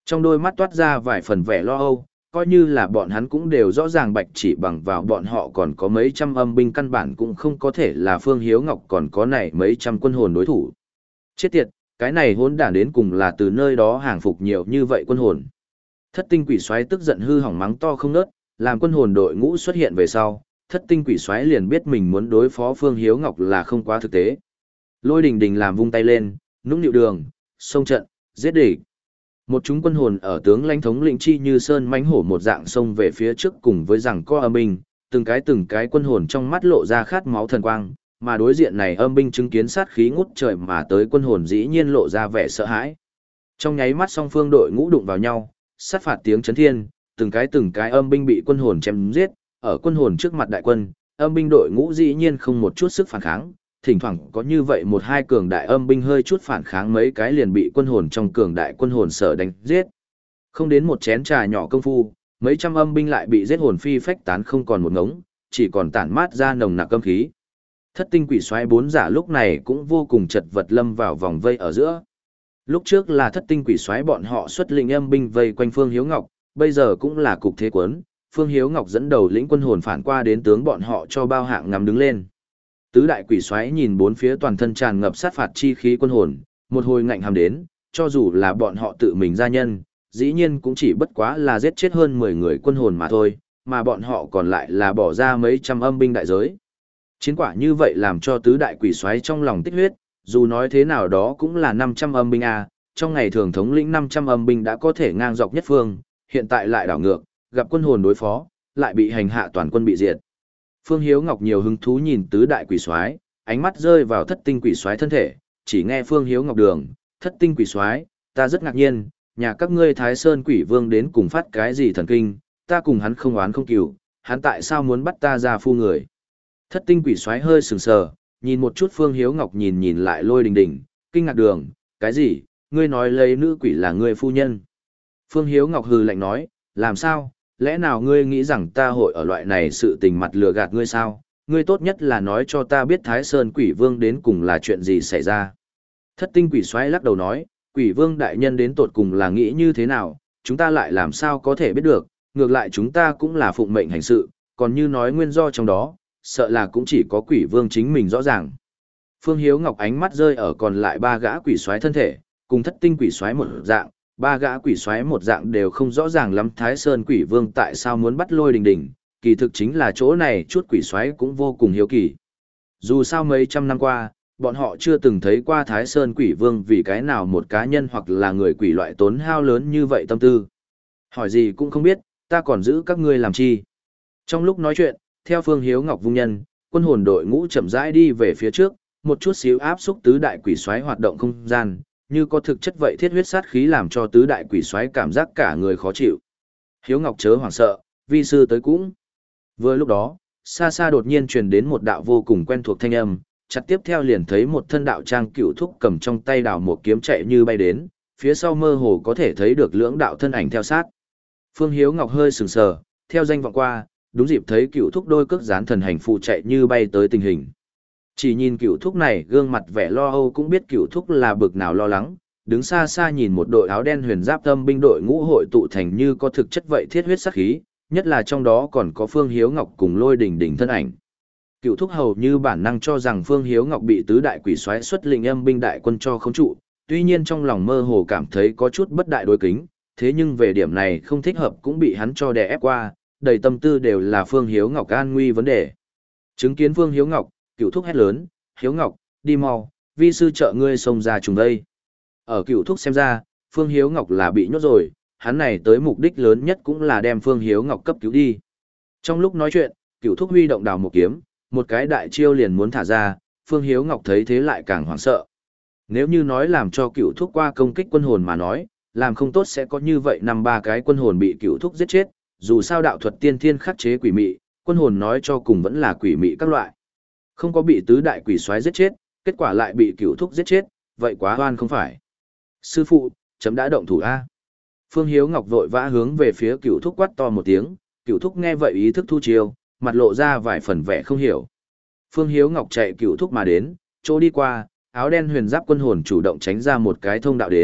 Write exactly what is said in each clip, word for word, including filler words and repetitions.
Trong đôi mắt toát ra vài phần vẻ lo âu, coi như là bọn hắn cũng đều rõ ràng Bạch Chỉ bằng vào bọn họ còn có mấy trăm âm binh căn bản cũng không có thể là Phương Hiếu Ngọc còn có này mấy trăm quân hồn đối thủ. Chết tiệt, cái này hỗn đản đến cùng là từ nơi đó hàng phục nhiều như vậy quân hồn. Thất tinh quỷ xoáy tức giận hư hỏng mắng to không ngớt, làm quân hồn đội ngũ xuất hiện về sau, thất tinh quỷ xoáy liền biết mình muốn đối phó Phương Hiếu Ngọc là không quá thực tế. Lôi đình đình làm vung tay lên, nũng nịu đường, xông trận, giết địch. Một chúng quân hồn ở tướng lãnh thống lĩnh chi như sơn mãnh hổ một dạng xông về phía trước cùng với rằng co âm binh, từng cái từng cái quân hồn trong mắt lộ ra khát máu thần quang, mà đối diện này âm binh chứng kiến sát khí ngút trời mà tới quân hồn dĩ nhiên lộ ra vẻ sợ hãi. Trong nháy mắt song phương đội ngũ đụng vào nhau, sát phạt tiếng chấn thiên, từng cái từng cái âm binh bị quân hồn chém giết, ở quân hồn trước mặt đại quân, âm binh đội ngũ dĩ nhiên không một chút sức phản kháng, thỉnh thoảng có như vậy một hai cường đại âm binh hơi chút phản kháng mấy cái liền bị quân hồn trong cường đại quân hồn sở đánh giết. Không đến một chén trà nhỏ công phu, mấy trăm âm binh lại bị giết hồn phi phách tán không còn một ngống, chỉ còn tản mát ra nồng nặc âm khí. Thất tinh quỷ xoáy bốn giả lúc này cũng vô cùng chật vật lâm vào vòng vây ở giữa. Lúc trước là thất tinh quỷ xoáy bọn họ xuất lĩnh âm binh vây quanh Phương Hiếu Ngọc, bây giờ cũng là cục thế quấn, Phương Hiếu Ngọc dẫn đầu lĩnh quân hồn phản qua đến tướng bọn họ cho bao hạng ngắm đứng lên. Tứ đại quỷ xoáy nhìn bốn phía toàn thân tràn ngập sát phạt chi khí quân hồn, một hồi ngạnh hàm đến, cho dù là bọn họ tự mình gia nhân, dĩ nhiên cũng chỉ bất quá là giết chết hơn mười người quân hồn mà thôi, mà bọn họ còn lại là bỏ ra mấy trăm âm binh đại giới. Chiến quả như vậy làm cho tứ đại quỷ xoáy trong lòng tích huyết, dù nói thế nào đó cũng là năm trăm âm binh a, trong ngày thường thống lĩnh năm trăm âm binh đã có thể ngang dọc nhất phương, hiện tại lại đảo ngược, gặp quân hồn đối phó, lại bị hành hạ toàn quân bị diệt. Phương Hiếu Ngọc nhiều hứng thú nhìn tứ đại quỷ soái, ánh mắt rơi vào thất tinh quỷ soái thân thể, chỉ nghe Phương Hiếu Ngọc đường, thất tinh quỷ soái, ta rất ngạc nhiên, nhà các ngươi Thái Sơn quỷ vương đến cùng phát cái gì thần kinh, ta cùng hắn không oán không cừu, hắn tại sao muốn bắt ta ra phu người. Thất tinh quỷ soái hơi sừng sờ, nhìn một chút Phương Hiếu Ngọc nhìn nhìn lại Lôi Đình Đình, kinh ngạc đường, cái gì, ngươi nói lấy nữ quỷ là ngươi phu nhân. Phương Hiếu Ngọc hừ lạnh nói, làm sao, lẽ nào ngươi nghĩ rằng ta hội ở loại này sự tình mặt lừa gạt ngươi sao, ngươi tốt nhất là nói cho ta biết Thái Sơn quỷ vương đến cùng là chuyện gì xảy ra. Thất tinh quỷ xoáy lắc đầu nói, quỷ vương đại nhân đến tột cùng là nghĩ như thế nào, chúng ta lại làm sao có thể biết được, ngược lại chúng ta cũng là phụng mệnh hành sự, còn như nói nguyên do trong đó, sợ là cũng chỉ có quỷ vương chính mình rõ ràng. Phương Hiếu Ngọc ánh mắt rơi ở còn lại ba gã quỷ xoáy thân thể, cùng thất tinh quỷ xoáy một dạng, ba gã quỷ xoáy một dạng đều không rõ ràng lắm Thái Sơn quỷ vương tại sao muốn bắt Lôi Đình Đình, kỳ thực chính là chỗ này chút quỷ xoáy cũng vô cùng hiếu kỳ. Dù sao mấy trăm năm qua, bọn họ chưa từng thấy qua Thái Sơn quỷ vương vì cái nào một cá nhân hoặc là người quỷ loại tốn hao lớn như vậy tâm tư. Hỏi gì cũng không biết, ta còn giữ các ngươi làm chi. Trong lúc nói chuyện, theo Phương Hiếu Ngọc vung nhân, quân hồn đội ngũ chậm rãi đi về phía trước, một chút xíu áp xúc tứ đại quỷ xoáy hoạt động không gian, như có thực chất vậy thiết huyết sát khí làm cho tứ đại quỷ xoáy cảm giác cả người khó chịu. Hiếu Ngọc chớ hoảng sợ, vi sư tới cũng. Vừa lúc đó, xa xa đột nhiên truyền đến một đạo vô cùng quen thuộc thanh âm, chặt tiếp theo liền thấy một thân đạo trang cựu thúc cầm trong tay đào một kiếm chạy như bay đến, phía sau mơ hồ có thể thấy được lưỡng đạo thân ảnh theo sát. Phương Hiếu Ngọc hơi sừng sờ, theo danh vọng qua, đúng dịp thấy cựu thúc đôi cước dán thần hành phụ chạy như bay tới tình hình. Chỉ nhìn cựu thúc này gương mặt vẻ lo âu cũng biết cựu thúc là bực nào lo lắng, đứng xa xa nhìn một đội áo đen huyền giáp tâm binh đội ngũ hội tụ thành như có thực chất vậy thiết huyết sát khí, nhất là trong đó còn có Phương Hiếu Ngọc cùng Lôi Đình Đình thân ảnh. Cựu thúc hầu như bản năng cho rằng Phương Hiếu Ngọc bị tứ đại quỷ xoáy xuất lĩnh âm binh đại quân cho khống trụ, tuy nhiên trong lòng mơ hồ cảm thấy có chút bất đại đối kính, thế nhưng về điểm này không thích hợp cũng bị hắn cho đè ép qua, đầy tâm tư đều là Phương Hiếu Ngọc an nguy vấn đề. Chứng kiến Phương Hiếu Ngọc, cựu thúc hét lớn, Hiếu Ngọc, đi mau, vi sư trợ ngươi xông ra trùng đây. Ở cựu thúc xem ra, Phương Hiếu Ngọc là bị nhốt rồi, hắn này tới mục đích lớn nhất cũng là đem Phương Hiếu Ngọc cấp cứu đi. Trong lúc nói chuyện, cựu thúc huy động đào một kiếm, một cái đại chiêu liền muốn thả ra, Phương Hiếu Ngọc thấy thế lại càng hoảng sợ. Nếu như nói làm cho cựu thúc qua công kích quân hồn mà nói, làm không tốt sẽ có như vậy năm ba cái quân hồn bị cựu thúc giết chết, dù sao đạo thuật tiên thiên khắc chế quỷ mị, quân hồn nói cho cùng vẫn là quỷ mị các loại. Không có bị tứ đại quỷ soái giết chết, kết quả lại bị cựu thúc giết chết, vậy quá oan không phải. Sư phụ, chấm đã động thủ A. Phương Hiếu Ngọc vội vã hướng về phía cựu thúc quát to một tiếng, cựu thúc nghe vậy ý thức thu chiêu, mặt lộ ra vài phần vẻ không hiểu. Phương Hiếu Ngọc chạy cựu thúc mà đến, chỗ đi qua, áo đen huyền giáp quân hồn chủ động tránh ra một cái thông đạo đến,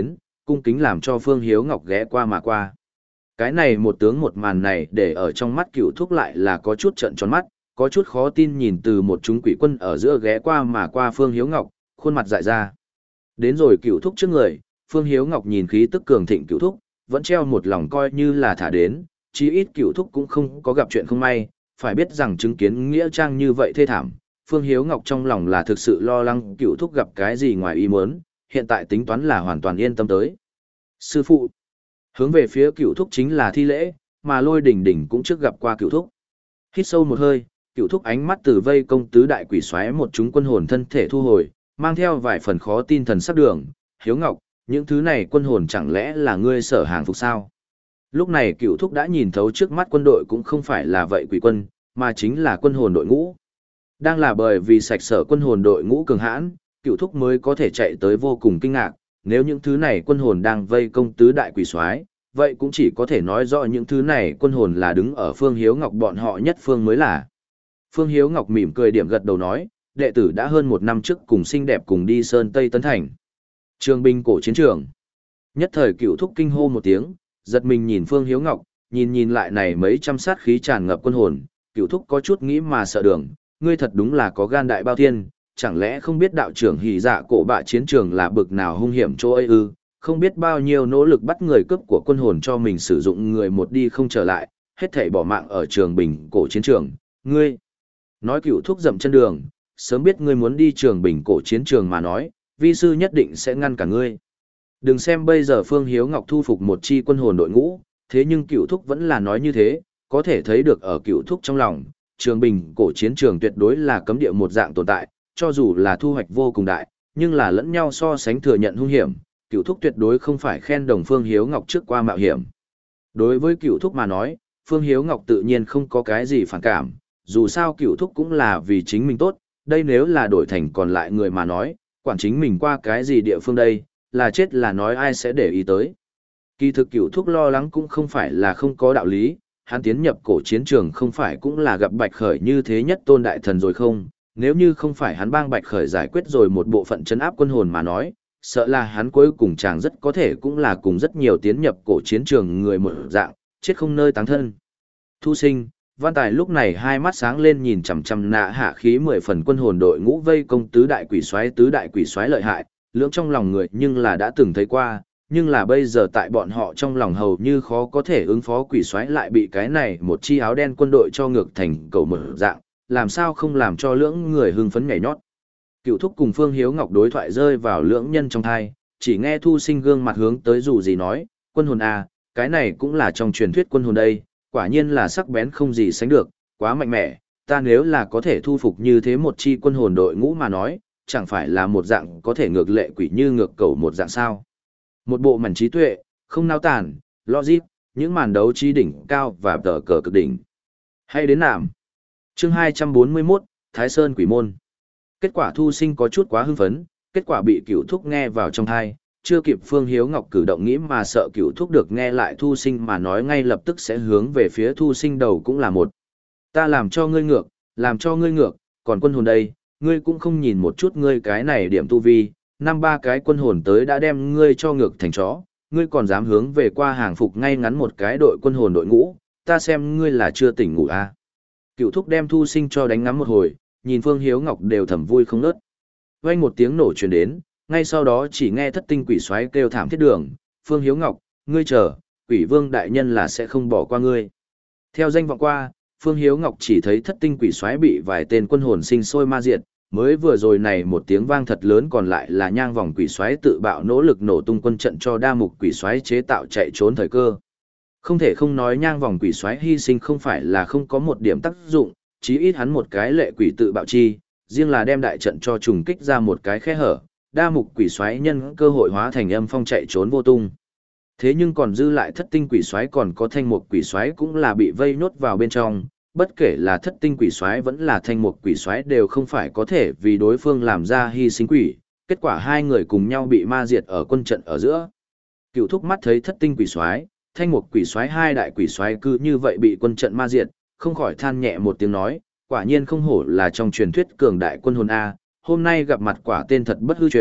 cung kính làm cho Phương Hiếu Ngọc ghé qua mà qua. Cái này một tướng một màn này để ở trong mắt Cửu Thúc lại là có chút trợn tròn mắt, có chút khó tin nhìn từ một chúng quỷ quân ở giữa ghé qua mà qua Phương Hiếu Ngọc, khuôn mặt dại ra. Đến rồi Cửu Thúc trước người, Phương Hiếu Ngọc nhìn khí tức cường thịnh Cửu Thúc, vẫn treo một lòng coi như là thả đến, chí ít Cửu Thúc cũng không có gặp chuyện không may, phải biết rằng chứng kiến nghĩa trang như vậy thê thảm, Phương Hiếu Ngọc trong lòng là thực sự lo lắng Cửu Thúc gặp cái gì ngoài ý muốn, hiện tại tính toán là hoàn toàn yên tâm tới. Sư phụ, hướng về phía Cửu Thúc chính là thi lễ, mà Lôi Đỉnh Đỉnh cũng trước gặp qua Cửu Thúc. Hít sâu một hơi, Cửu Thúc ánh mắt từ vây công tứ đại quỷ xoáy một chúng quân hồn thân thể thu hồi, mang theo vài phần khó tin thần sắc đường, Hiếu Ngọc, những thứ này quân hồn chẳng lẽ là ngươi sở hàng phục sao? Lúc này Cửu Thúc đã nhìn thấu trước mắt quân đội cũng không phải là vậy quỷ quân, mà chính là quân hồn đội ngũ. Đang là bởi vì sạch sở quân hồn đội ngũ cường hãn, Cửu Thúc mới có thể chạy tới vô cùng kinh ngạc, nếu những thứ này quân hồn đang vây công tứ đại quỷ soái, vậy cũng chỉ có thể nói rõ những thứ này quân hồn là đứng ở Phương Hiếu Ngọc bọn họ nhất phương mới là. Phương Hiếu Ngọc mỉm cười điểm gật đầu nói, đệ tử đã hơn một năm trước cùng xinh đẹp cùng đi Sơn Tây Tấn Thành. Trường binh cổ chiến trường. Nhất thời Cửu Thúc kinh hô một tiếng, giật mình nhìn Phương Hiếu Ngọc, nhìn nhìn lại này mấy trăm sát khí tràn ngập quân hồn, Cửu Thúc có chút nghĩ mà sợ đường, ngươi thật đúng là có gan đại bao thiên, chẳng lẽ không biết đạo trưởng hỉ dạ cổ bạ chiến trường là bực nào hung hiểm chỗ ấy ư, không biết bao nhiêu nỗ lực bắt người cướp của quân hồn cho mình sử dụng người một đi không trở lại, hết thảy bỏ mạng ở trường bình cổ chiến trường, ngươi. Nói Cửu Thúc dậm chân đường, sớm biết ngươi muốn đi trường bình cổ chiến trường mà nói, vi sư nhất định sẽ ngăn cả ngươi. Đừng xem bây giờ Phương Hiếu Ngọc thu phục một chi quân hồn đội ngũ, thế nhưng Cửu Thúc vẫn là nói như thế, có thể thấy được ở Cửu Thúc trong lòng, trường bình cổ chiến trường tuyệt đối là cấm địa một dạng tồn tại, cho dù là thu hoạch vô cùng đại, nhưng là lẫn nhau so sánh thừa nhận hung hiểm, Cửu Thúc tuyệt đối không phải khen đồng Phương Hiếu Ngọc trước qua mạo hiểm. Đối với Cửu Thúc mà nói, Phương Hiếu Ngọc tự nhiên không có cái gì phản cảm, dù sao Cửu Thúc cũng là vì chính mình tốt, đây nếu là đổi thành còn lại người mà nói, quản chính mình qua cái gì địa phương đây, là chết là nói ai sẽ để ý tới. Kỳ thực Cửu Thúc lo lắng cũng không phải là không có đạo lý, hắn tiến nhập cổ chiến trường không phải cũng là gặp Bạch Khởi như thế nhất tôn đại thần rồi không, nếu như không phải hắn bang Bạch Khởi giải quyết rồi một bộ phận chấn áp quân hồn mà nói, sợ là hắn cuối cùng chàng rất có thể cũng là cùng rất nhiều tiến nhập cổ chiến trường người một dạng, chết không nơi táng thân. Thu Sinh, Văn Tài lúc này hai mắt sáng lên nhìn chằm chằm nạ hạ khí mười phần quân hồn đội ngũ vây công tứ đại quỷ soái tứ đại quỷ soái lợi hại, lưỡng trong lòng người nhưng là đã từng thấy qua, nhưng là bây giờ tại bọn họ trong lòng hầu như khó có thể ứng phó quỷ soái lại bị cái này một chi áo đen quân đội cho ngược thành cầu một dạng, làm sao không làm cho lưỡng người hưng phấn nhảy nhót. Cửu Thúc cùng Phương Hiếu Ngọc đối thoại rơi vào lưỡng nhân trong thai, chỉ nghe Thu Sinh gương mặt hướng tới dù gì nói, quân hồn à, cái này cũng là trong truyền thuyết quân hồn đây, quả nhiên là sắc bén không gì sánh được, quá mạnh mẽ, ta nếu là có thể thu phục như thế một chi quân hồn đội ngũ mà nói, chẳng phải là một dạng có thể ngược lệ quỷ như ngược cầu một dạng sao. Một bộ mảnh trí tuệ, không nao tản, logic, những màn đấu trí đỉnh cao và tờ cờ cực đỉnh. Hay đến nạm. Chương hai trăm bốn mươi mốt, Thái Sơn Quỷ Môn. Kết quả Thu Sinh có chút quá hưng phấn, kết quả bị Cửu Thúc nghe vào trong tai, chưa kịp Phương Hiếu Ngọc cử động nghĩ mà sợ Cửu Thúc được nghe lại Thu Sinh mà nói ngay lập tức sẽ hướng về phía Thu Sinh đầu cũng là một. Ta làm cho ngươi ngược, làm cho ngươi ngược, còn quân hồn đây, ngươi cũng không nhìn một chút ngươi cái này điểm tu vi, năm ba cái quân hồn tới đã đem ngươi cho ngược thành chó, ngươi còn dám hướng về qua hàng phục ngay ngắn một cái đội quân hồn đội ngũ, ta xem ngươi là chưa tỉnh ngủ à. Cửu Thúc đem Thu Sinh cho đánh ngắm một hồi, nhìn Phương Hiếu Ngọc đều thầm vui không nớt. Vang một tiếng nổ truyền đến, ngay sau đó chỉ nghe thất tinh quỷ xoáy kêu thảm thiết đường, Phương Hiếu Ngọc, ngươi chờ, quỷ vương đại nhân là sẽ không bỏ qua ngươi. Theo danh vọng qua, Phương Hiếu Ngọc chỉ thấy thất tinh quỷ xoáy bị vài tên quân hồn sinh sôi ma diệt, mới vừa rồi này một tiếng vang thật lớn còn lại là nhang vòng quỷ xoáy tự bạo nỗ lực nổ tung quân trận cho đa mục quỷ xoáy chế tạo chạy trốn thời cơ. Không thể không nói nhang vòng quỷ xoáy hy sinh không phải là không có một điểm tác dụng, chí ít hắn một cái lệ quỷ tự bạo chi, riêng là đem đại trận cho trùng kích ra một cái khe hở, đa mục quỷ xoáy nhân cơ hội hóa thành âm phong chạy trốn vô tung. Thế nhưng còn dư lại thất tinh quỷ xoáy còn có thanh mục quỷ xoáy cũng là bị vây nhốt vào bên trong, bất kể là thất tinh quỷ xoáy vẫn là thanh mục quỷ xoáy đều không phải có thể vì đối phương làm ra hy sinh quỷ, kết quả hai người cùng nhau bị ma diệt ở quân trận ở giữa. Cửu Thúc mắt thấy thất tinh quỷ xoáy, thanh mục quỷ xoáy hai đại quỷ xoáy cứ như vậy bị quân trận ma diệt, không khỏi than nhẹ một tiếng nói, quả nhiên không hổ là trong truyền thuyết cường đại quân hồn A, hôm nay gặp mặt quả tên thật bất hư truyền,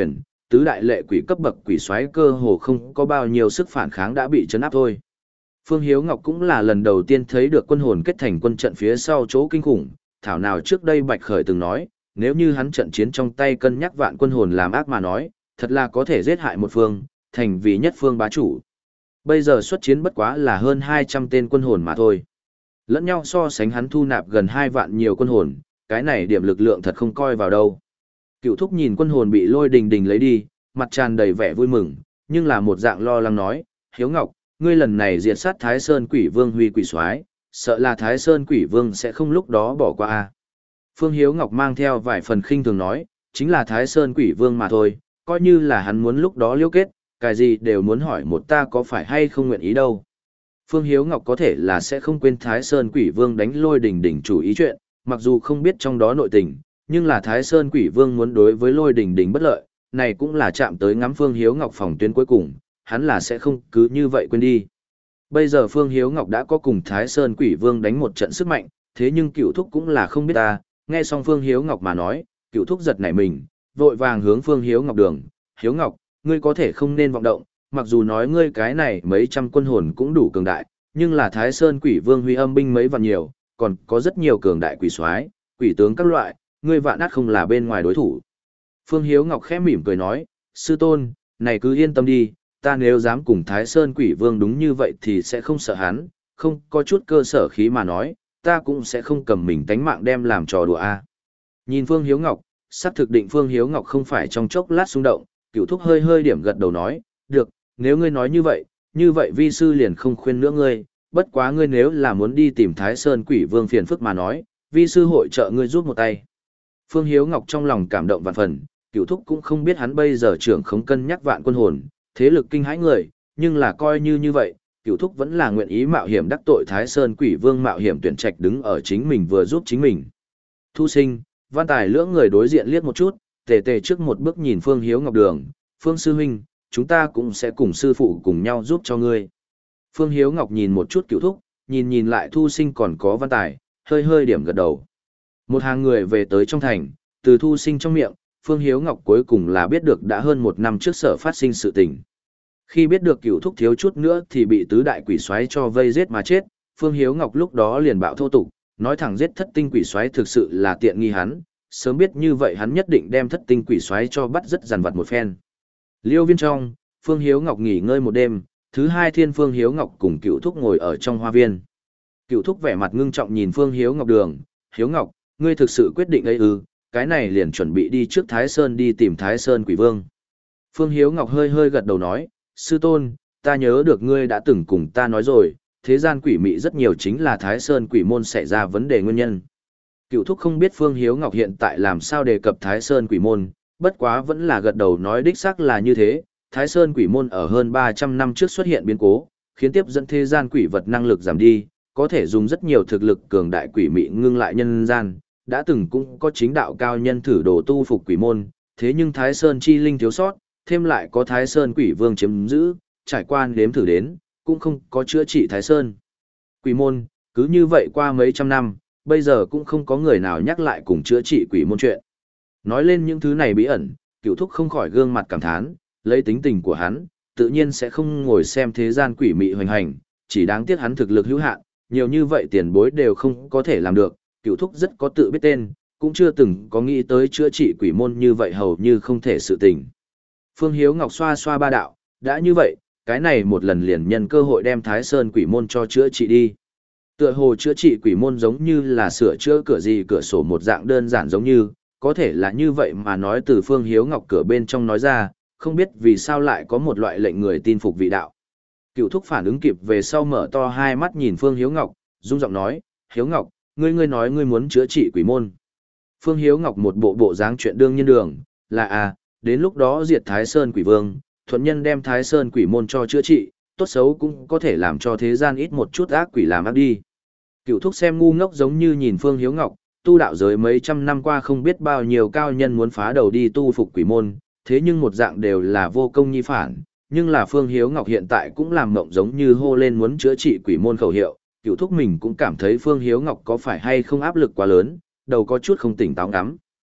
tứ đại lệ quỷ cấp bậc quỷ soái cơ hồ không có bao nhiêu sức phản kháng đã bị chấn áp thôi. Phương Hiếu Ngọc cũng là lần đầu tiên thấy được quân hồn kết thành quân trận phía sau chỗ kinh khủng, thảo nào trước đây Bạch Khởi từng nói, nếu như hắn trận chiến trong tay cân nhắc vạn quân hồn làm ác mà nói, thật là có thể giết hại một phương, thành vì nhất phương bá chủ. Bây giờ xuất chiến bất quá là hơn hai trăm tên quân hồn mà thôi. Lẫn nhau so sánh hắn thu nạp gần hai vạn nhiều quân hồn, cái này điểm lực lượng thật không coi vào đâu. Cựu thúc nhìn quân hồn bị lôi đình đình lấy đi, mặt tràn đầy vẻ vui mừng, nhưng là một dạng lo lắng nói, Hiếu Ngọc, ngươi lần này diệt sát Thái Sơn Quỷ Vương Huy Quỷ Soái, sợ là Thái Sơn Quỷ Vương sẽ không lúc đó bỏ qua a. Phương Hiếu Ngọc mang theo vài phần khinh thường nói, chính là Thái Sơn Quỷ Vương mà thôi, coi như là hắn muốn lúc đó liêu kết, cái gì đều muốn hỏi một ta có phải hay không nguyện ý đâu. Phương Hiếu Ngọc có thể là sẽ không quên Thái Sơn Quỷ Vương đánh lôi đình đỉnh chủ ý chuyện, mặc dù không biết trong đó nội tình, nhưng là Thái Sơn Quỷ Vương muốn đối với lôi đình đỉnh bất lợi, này cũng là chạm tới ngắm Phương Hiếu Ngọc phòng tuyến cuối cùng, hắn là sẽ không cứ như vậy quên đi. Bây giờ Phương Hiếu Ngọc đã có cùng Thái Sơn Quỷ Vương đánh một trận sức mạnh, thế nhưng cựu thúc cũng là không biết ta, nghe xong Phương Hiếu Ngọc mà nói, cựu thúc giật nảy mình, vội vàng hướng Phương Hiếu Ngọc đường, Hiếu Ngọc, ngươi có thể không nên vọng động, mặc dù nói ngươi cái này mấy trăm quân hồn cũng đủ cường đại, nhưng là Thái Sơn Quỷ Vương huy âm binh mấy vạn nhiều, còn có rất nhiều cường đại quỷ soái, quỷ tướng các loại, ngươi vạn át không là bên ngoài đối thủ. Phương Hiếu Ngọc khẽ mỉm cười nói, sư tôn, này cứ yên tâm đi, ta nếu dám cùng Thái Sơn Quỷ Vương đúng như vậy thì sẽ không sợ hắn, không có chút cơ sở khí mà nói, ta cũng sẽ không cầm mình tánh mạng đem làm trò đùa a. Nhìn Phương Hiếu Ngọc, sắp thực định Phương Hiếu Ngọc không phải trong chốc lát xung động, cựu thúc hơi hơi điểm gật đầu nói, được, nếu ngươi nói như vậy, như vậy vi sư liền không khuyên nữa ngươi, bất quá ngươi nếu là muốn đi tìm Thái Sơn Quỷ Vương phiền phức mà nói, vi sư hội trợ ngươi giúp một tay. Phương Hiếu Ngọc trong lòng cảm động vạn phần, cựu thúc cũng không biết hắn bây giờ trưởng không cân nhắc vạn quân hồn, thế lực kinh hãi người, nhưng là coi như như vậy, cựu thúc vẫn là nguyện ý mạo hiểm đắc tội Thái Sơn Quỷ Vương mạo hiểm tuyển trạch đứng ở chính mình vừa giúp chính mình. Thu Sinh, Văn Tài lưỡng người đối diện liếc một chút, tề tề trước một bước nhìn Phương Hiếu Ngọc đường, Phương Sư Huynh, chúng ta cũng sẽ cùng sư phụ cùng nhau giúp cho ngươi. Phương Hiếu Ngọc nhìn một chút cựu thúc, nhìn nhìn lại Thu Sinh còn có Văn Tài, hơi hơi điểm gật đầu. Một hàng người về tới trong thành, từ Thu Sinh trong miệng, Phương Hiếu Ngọc cuối cùng là biết được đã hơn một năm trước sở phát sinh sự tình. Khi biết được cựu thúc thiếu chút nữa thì bị tứ đại quỷ soái cho vây giết mà chết, Phương Hiếu Ngọc lúc đó liền bạo thô tục, nói thẳng giết thất tinh quỷ soái thực sự là tiện nghi hắn, sớm biết như vậy hắn nhất định đem thất tinh quỷ soái cho bắt rất dằn vặt một phen. Liêu viên trong, Phương Hiếu Ngọc nghỉ ngơi một đêm, thứ hai thiên Phương Hiếu Ngọc cùng cựu thúc ngồi ở trong hoa viên. Cựu thúc vẻ mặt ngưng trọng nhìn Phương Hiếu Ngọc đường, Hiếu Ngọc, ngươi thực sự quyết định ấy ư, cái này liền chuẩn bị đi trước Thái Sơn đi tìm Thái Sơn Quỷ Vương. Phương Hiếu Ngọc hơi hơi gật đầu nói, sư tôn, ta nhớ được ngươi đã từng cùng ta nói rồi, thế gian quỷ mị rất nhiều chính là Thái Sơn Quỷ môn xảy ra vấn đề nguyên nhân. Cựu thúc không biết Phương Hiếu Ngọc hiện tại làm sao đề cập Thái Sơn Quỷ môn, bất quá vẫn là gật đầu nói đích xác là như thế, Thái Sơn Quỷ môn ở hơn ba trăm năm trước xuất hiện biến cố, khiến tiếp dẫn thế gian quỷ vật năng lực giảm đi, có thể dùng rất nhiều thực lực cường đại quỷ mị ngưng lại nhân gian, đã từng cũng có chính đạo cao nhân thử đồ tu phục quỷ môn, thế nhưng Thái Sơn chi linh thiếu sót, thêm lại có Thái Sơn Quỷ Vương chiếm giữ, trải qua nếm thử đến, cũng không có chữa trị Thái Sơn Quỷ môn, cứ như vậy qua mấy trăm năm, bây giờ cũng không có người nào nhắc lại cùng chữa trị quỷ môn chuyện. Nói lên những thứ này bí ẩn, cựu thúc không khỏi gương mặt cảm thán, lấy tính tình của hắn, tự nhiên sẽ không ngồi xem thế gian quỷ mị hoành hành, chỉ đáng tiếc hắn thực lực hữu hạn, nhiều như vậy tiền bối đều không có thể làm được, cựu thúc rất có tự biết tên, cũng chưa từng có nghĩ tới chữa trị quỷ môn như vậy hầu như không thể sự tình. Phương Hiếu Ngọc xoa xoa ba đạo, đã như vậy, cái này một lần liền nhân cơ hội đem Thái Sơn Quỷ môn cho chữa trị đi. Tựa hồ chữa trị quỷ môn giống như là sửa chữa cửa gì cửa sổ một dạng đơn giản giống như, có thể là như vậy mà nói từ Phương Hiếu Ngọc cửa bên trong nói ra, không biết vì sao lại có một loại lệnh người tin phục vị đạo. Cựu thúc phản ứng kịp về sau mở to hai mắt nhìn Phương Hiếu Ngọc, rung giọng nói, Hiếu Ngọc, ngươi ngươi nói ngươi muốn chữa trị quỷ môn. Phương Hiếu Ngọc một bộ bộ dáng chuyện đương nhiên đường, là à, đến lúc đó diệt Thái Sơn Quỷ Vương, thuận nhân đem Thái Sơn Quỷ môn cho chữa trị, tốt xấu cũng có thể làm cho thế gian ít một chút ác quỷ làm ác đi. Cựu thúc xem ngu ngốc giống như nhìn Phương Hiếu Ngọc, tu đạo giới mấy trăm năm qua không biết bao nhiêu cao nhân muốn phá đầu đi tu phục quỷ môn, thế nhưng một dạng đều là vô công nhi phản, nhưng là Phương Hiếu Ngọc hiện tại cũng làm mộng giống như hô lên muốn chữa trị quỷ môn khẩu hiệu, cựu thúc mình cũng cảm thấy Phương Hiếu Ngọc có phải hay không áp lực quá lớn, đầu có chút không tỉnh táo ngắm.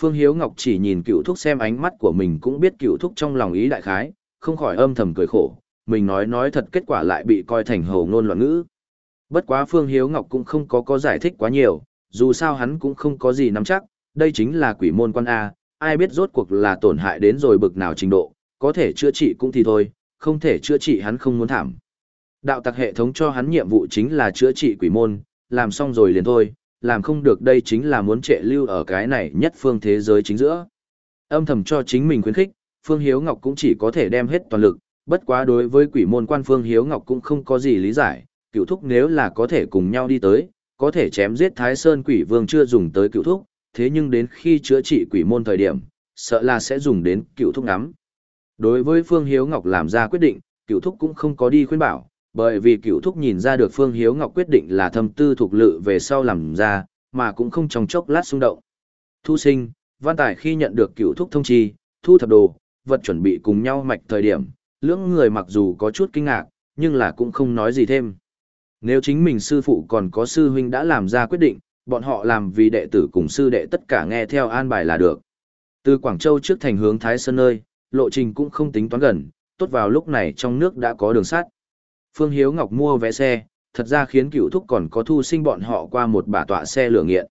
Phương Hiếu Ngọc chỉ nhìn cựu thúc xem ánh mắt của mình cũng biết cựu thúc trong lòng ý đại khái, không khỏi âm thầm cười khổ, mình nói nói thật kết quả lại bị coi thành hầu ngôn loạn ngữ. Bất quá Phương Hiếu Ngọc cũng không có có giải thích quá nhiều, dù sao hắn cũng không có gì nắm chắc, đây chính là quỷ môn quan A, ai biết rốt cuộc là tổn hại đến rồi bực nào trình độ, có thể chữa trị cũng thì thôi, không thể chữa trị hắn không muốn thảm. Đạo tặc hệ thống cho hắn nhiệm vụ chính là chữa trị quỷ môn, làm xong rồi liền thôi, làm không được đây chính là muốn trệ lưu ở cái này nhất phương thế giới chính giữa. Âm thầm cho chính mình khuyến khích, Phương Hiếu Ngọc cũng chỉ có thể đem hết toàn lực, bất quá đối với quỷ môn quan Phương Hiếu Ngọc cũng không có gì lý giải, cựu thúc nếu là có thể cùng nhau đi tới, có thể chém giết Thái Sơn quỷ vương chưa dùng tới cựu thúc, thế nhưng đến khi chữa trị quỷ môn thời điểm, sợ là sẽ dùng đến cựu thúc ngắm. Đối với Phương Hiếu Ngọc làm ra quyết định, cựu thúc cũng không có đi khuyên bảo, bởi vì cựu thúc nhìn ra được Phương Hiếu Ngọc quyết định là thâm tư thuộc lự về sau làm ra, mà cũng không trong chốc lát xung động. Thu Sinh, Văn Tài khi nhận được cựu thúc thông chi, thu thập đồ, vật chuẩn bị cùng nhau mạch thời điểm, lưỡng người mặc dù có chút kinh ngạc, nhưng là cũng không nói gì thêm. Nếu chính mình sư phụ còn có sư huynh đã làm ra quyết định, bọn họ làm vì đệ tử cùng sư đệ tất cả nghe theo an bài là được. Từ Quảng Châu trước thành hướng Thái Sơn nơi, lộ trình cũng không tính toán gần, tốt vào lúc này trong nước đã có đường sắt. Phương Hiếu Ngọc mua vé xe, thật ra khiến cựu thúc còn có Thu Sinh bọn họ qua một bả tọa xe lửa nghiện.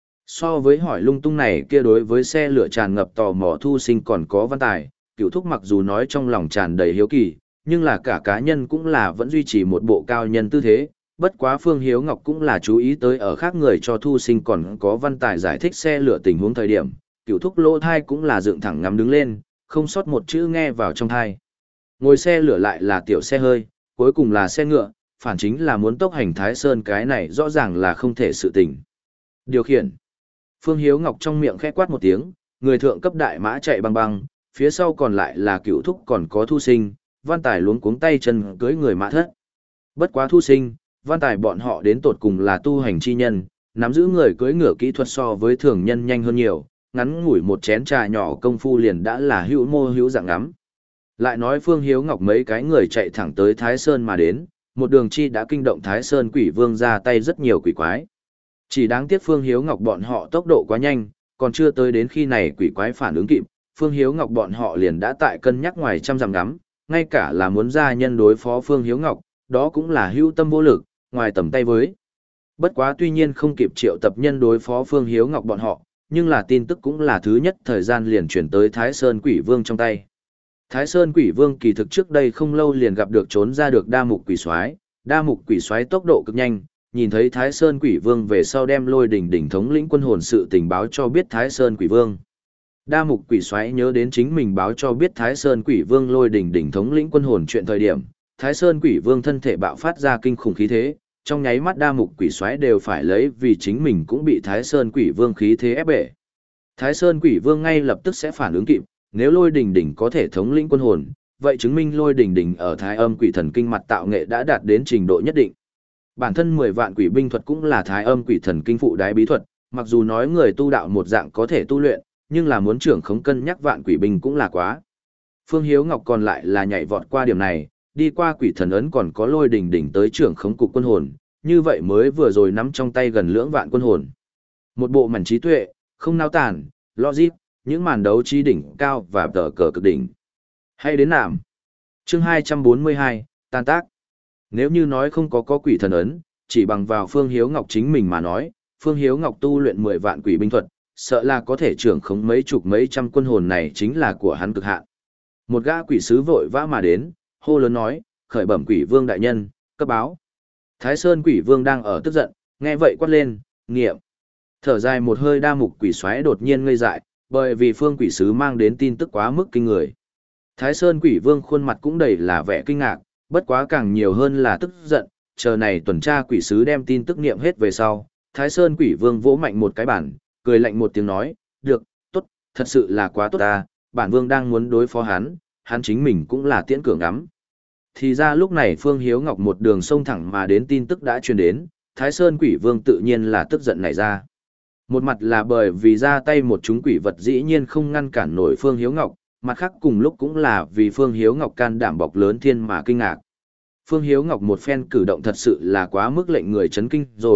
So với hỏi lung tung này kia đối với xe lửa tràn ngập tò mò Thu Sinh còn có Văn Tài, cựu thúc mặc dù nói trong lòng tràn đầy hiếu kỳ, nhưng là cả cá nhân cũng là vẫn duy trì một bộ cao nhân tư thế. Bất quá Phương Hiếu Ngọc cũng là chú ý tới ở khác người cho Thu Sinh còn có Văn Tài giải thích xe lửa tình huống thời điểm, cựu thúc lỗ thai cũng là dựng thẳng ngắm đứng lên, không sót một chữ nghe vào trong thai. Ngồi xe lửa lại là tiểu xe hơi, cuối cùng là xe ngựa, phản chính là muốn tốc hành Thái Sơn, cái này rõ ràng là không thể sự tình. Điều khiển. Phương Hiếu Ngọc trong miệng khẽ quát một tiếng, người thượng cấp đại mã chạy băng băng, phía sau còn lại là cựu thúc còn có Thu Sinh, Văn Tài luống cuống tay chân cưới người mã thất. Bất quá Thu Sinh, Văn Tài bọn họ đến tột cùng là tu hành chi nhân, nắm giữ người cưỡi ngựa kỹ thuật so với thường nhân nhanh hơn nhiều, ngắn ngủi một chén trà nhỏ công phu liền đã là hữu mô hữu dạng ngắm. Lại nói Phương Hiếu Ngọc mấy cái người chạy thẳng tới Thái Sơn mà đến, một đường chi đã kinh động Thái Sơn quỷ vương ra tay rất nhiều quỷ quái. Chỉ đáng tiếc Phương Hiếu Ngọc bọn họ tốc độ quá nhanh, còn chưa tới đến khi này quỷ quái phản ứng kịp, Phương Hiếu Ngọc bọn họ liền đã tại cân nhắc ngoài trăm dặm ngắm, ngay cả là muốn ra nhân đối phó Phương Hiếu Ngọc, đó cũng là hữu tâm vô lực, ngoài tầm tay với. Bất quá tuy nhiên không kịp triệu tập nhân đối phó Phương Hiếu Ngọc bọn họ, nhưng là tin tức cũng là thứ nhất thời gian liền chuyển tới Thái Sơn Quỷ Vương trong tay. Thái Sơn Quỷ Vương kỳ thực trước đây không lâu liền gặp được trốn ra được Đa Mục Quỷ Soái, Đa Mục Quỷ Soái tốc độ cực nhanh, nhìn thấy Thái Sơn Quỷ Vương về sau đem Lôi Đỉnh đỉnh thống lĩnh quân hồn sự tình báo cho biết Thái Sơn Quỷ Vương. Đa Mục Quỷ Soái nhớ đến chính mình báo cho biết Thái Sơn Quỷ Vương Lôi Đỉnh đỉnh thống lĩnh quân hồn chuyện thời điểm, Thái Sơn Quỷ Vương thân thể bạo phát ra kinh khủng khí thế, trong nháy mắt Đa Mục Quỷ Soái đều phải lấy vì chính mình cũng bị Thái Sơn Quỷ Vương khí thế ép bể. Thái Sơn Quỷ Vương ngay lập tức sẽ phản ứng kịp, nếu Lôi Đỉnh đỉnh có thể thống lĩnh quân hồn, vậy chứng minh Lôi Đỉnh đỉnh ở Thái Âm Quỷ Thần Kinh mặt tạo nghệ đã đạt đến trình độ nhất định. Bản thân mười vạn quỷ binh thuật cũng là Thái Âm Quỷ Thần Kinh phụ đái bí thuật, mặc dù nói người tu đạo một dạng có thể tu luyện, nhưng là muốn trưởng khống cân nhắc vạn quỷ binh cũng là quá. Phương Hiếu Ngọc còn lại là nhảy vọt qua điểm này, đi qua quỷ thần ấn còn có Lôi Đỉnh đỉnh tới trưởng khống cục quân hồn, như vậy mới vừa rồi nắm trong tay gần lưỡng vạn quân hồn. Một bộ mảnh trí tuệ, không nao tản, logic, những màn đấu trí đỉnh cao và tờ cờ cực đỉnh. Hay đến nạm. Chương hai trăm bốn mươi hai, tan tác. Nếu như nói không có có quỷ thần ấn, chỉ bằng vào Phương Hiếu Ngọc chính mình mà nói, Phương Hiếu Ngọc tu luyện mười vạn quỷ binh thuật, sợ là có thể trưởng khống mấy chục mấy trăm quân hồn này chính là của hắn cực hạn. Một gã quỷ sứ vội vã mà đến, hô lớn nói, khởi bẩm quỷ vương đại nhân, cấp báo. Thái Sơn quỷ vương đang ở tức giận, nghe vậy quát lên, nghiệm. Thở dài một hơi, Đa Mục Quỷ Soái đột nhiên ngây dại, bởi vì Phương quỷ sứ mang đến tin tức quá mức kinh người. Thái Sơn quỷ vương khuôn mặt cũng đầy là vẻ kinh ngạc, bất quá càng nhiều hơn là tức giận, chờ này tuần tra quỷ sứ đem tin tức niệm hết về sau, Thái Sơn quỷ vương vỗ mạnh một cái bản, cười lạnh một tiếng nói, được, tốt, thật sự là quá tốt ta, bản vương đang muốn đối phó hắn, hắn chính mình cũng là tiễn cường ngắm. Thì ra lúc này Phương Hiếu Ngọc một đường sông thẳng mà đến tin tức đã truyền đến, Thái Sơn quỷ vương tự nhiên là tức giận nảy ra. Một mặt là bởi vì ra tay một chúng quỷ vật dĩ nhiên không ngăn cản nổi Phương Hiếu Ngọc, mặt khác cùng lúc cũng là vì Phương Hiếu Ngọc can đảm bọc lớn thiên mà kinh ngạc. Phương Hiếu Ngọc một phen cử động thật sự là quá mức lệnh người chấn kinh rồi,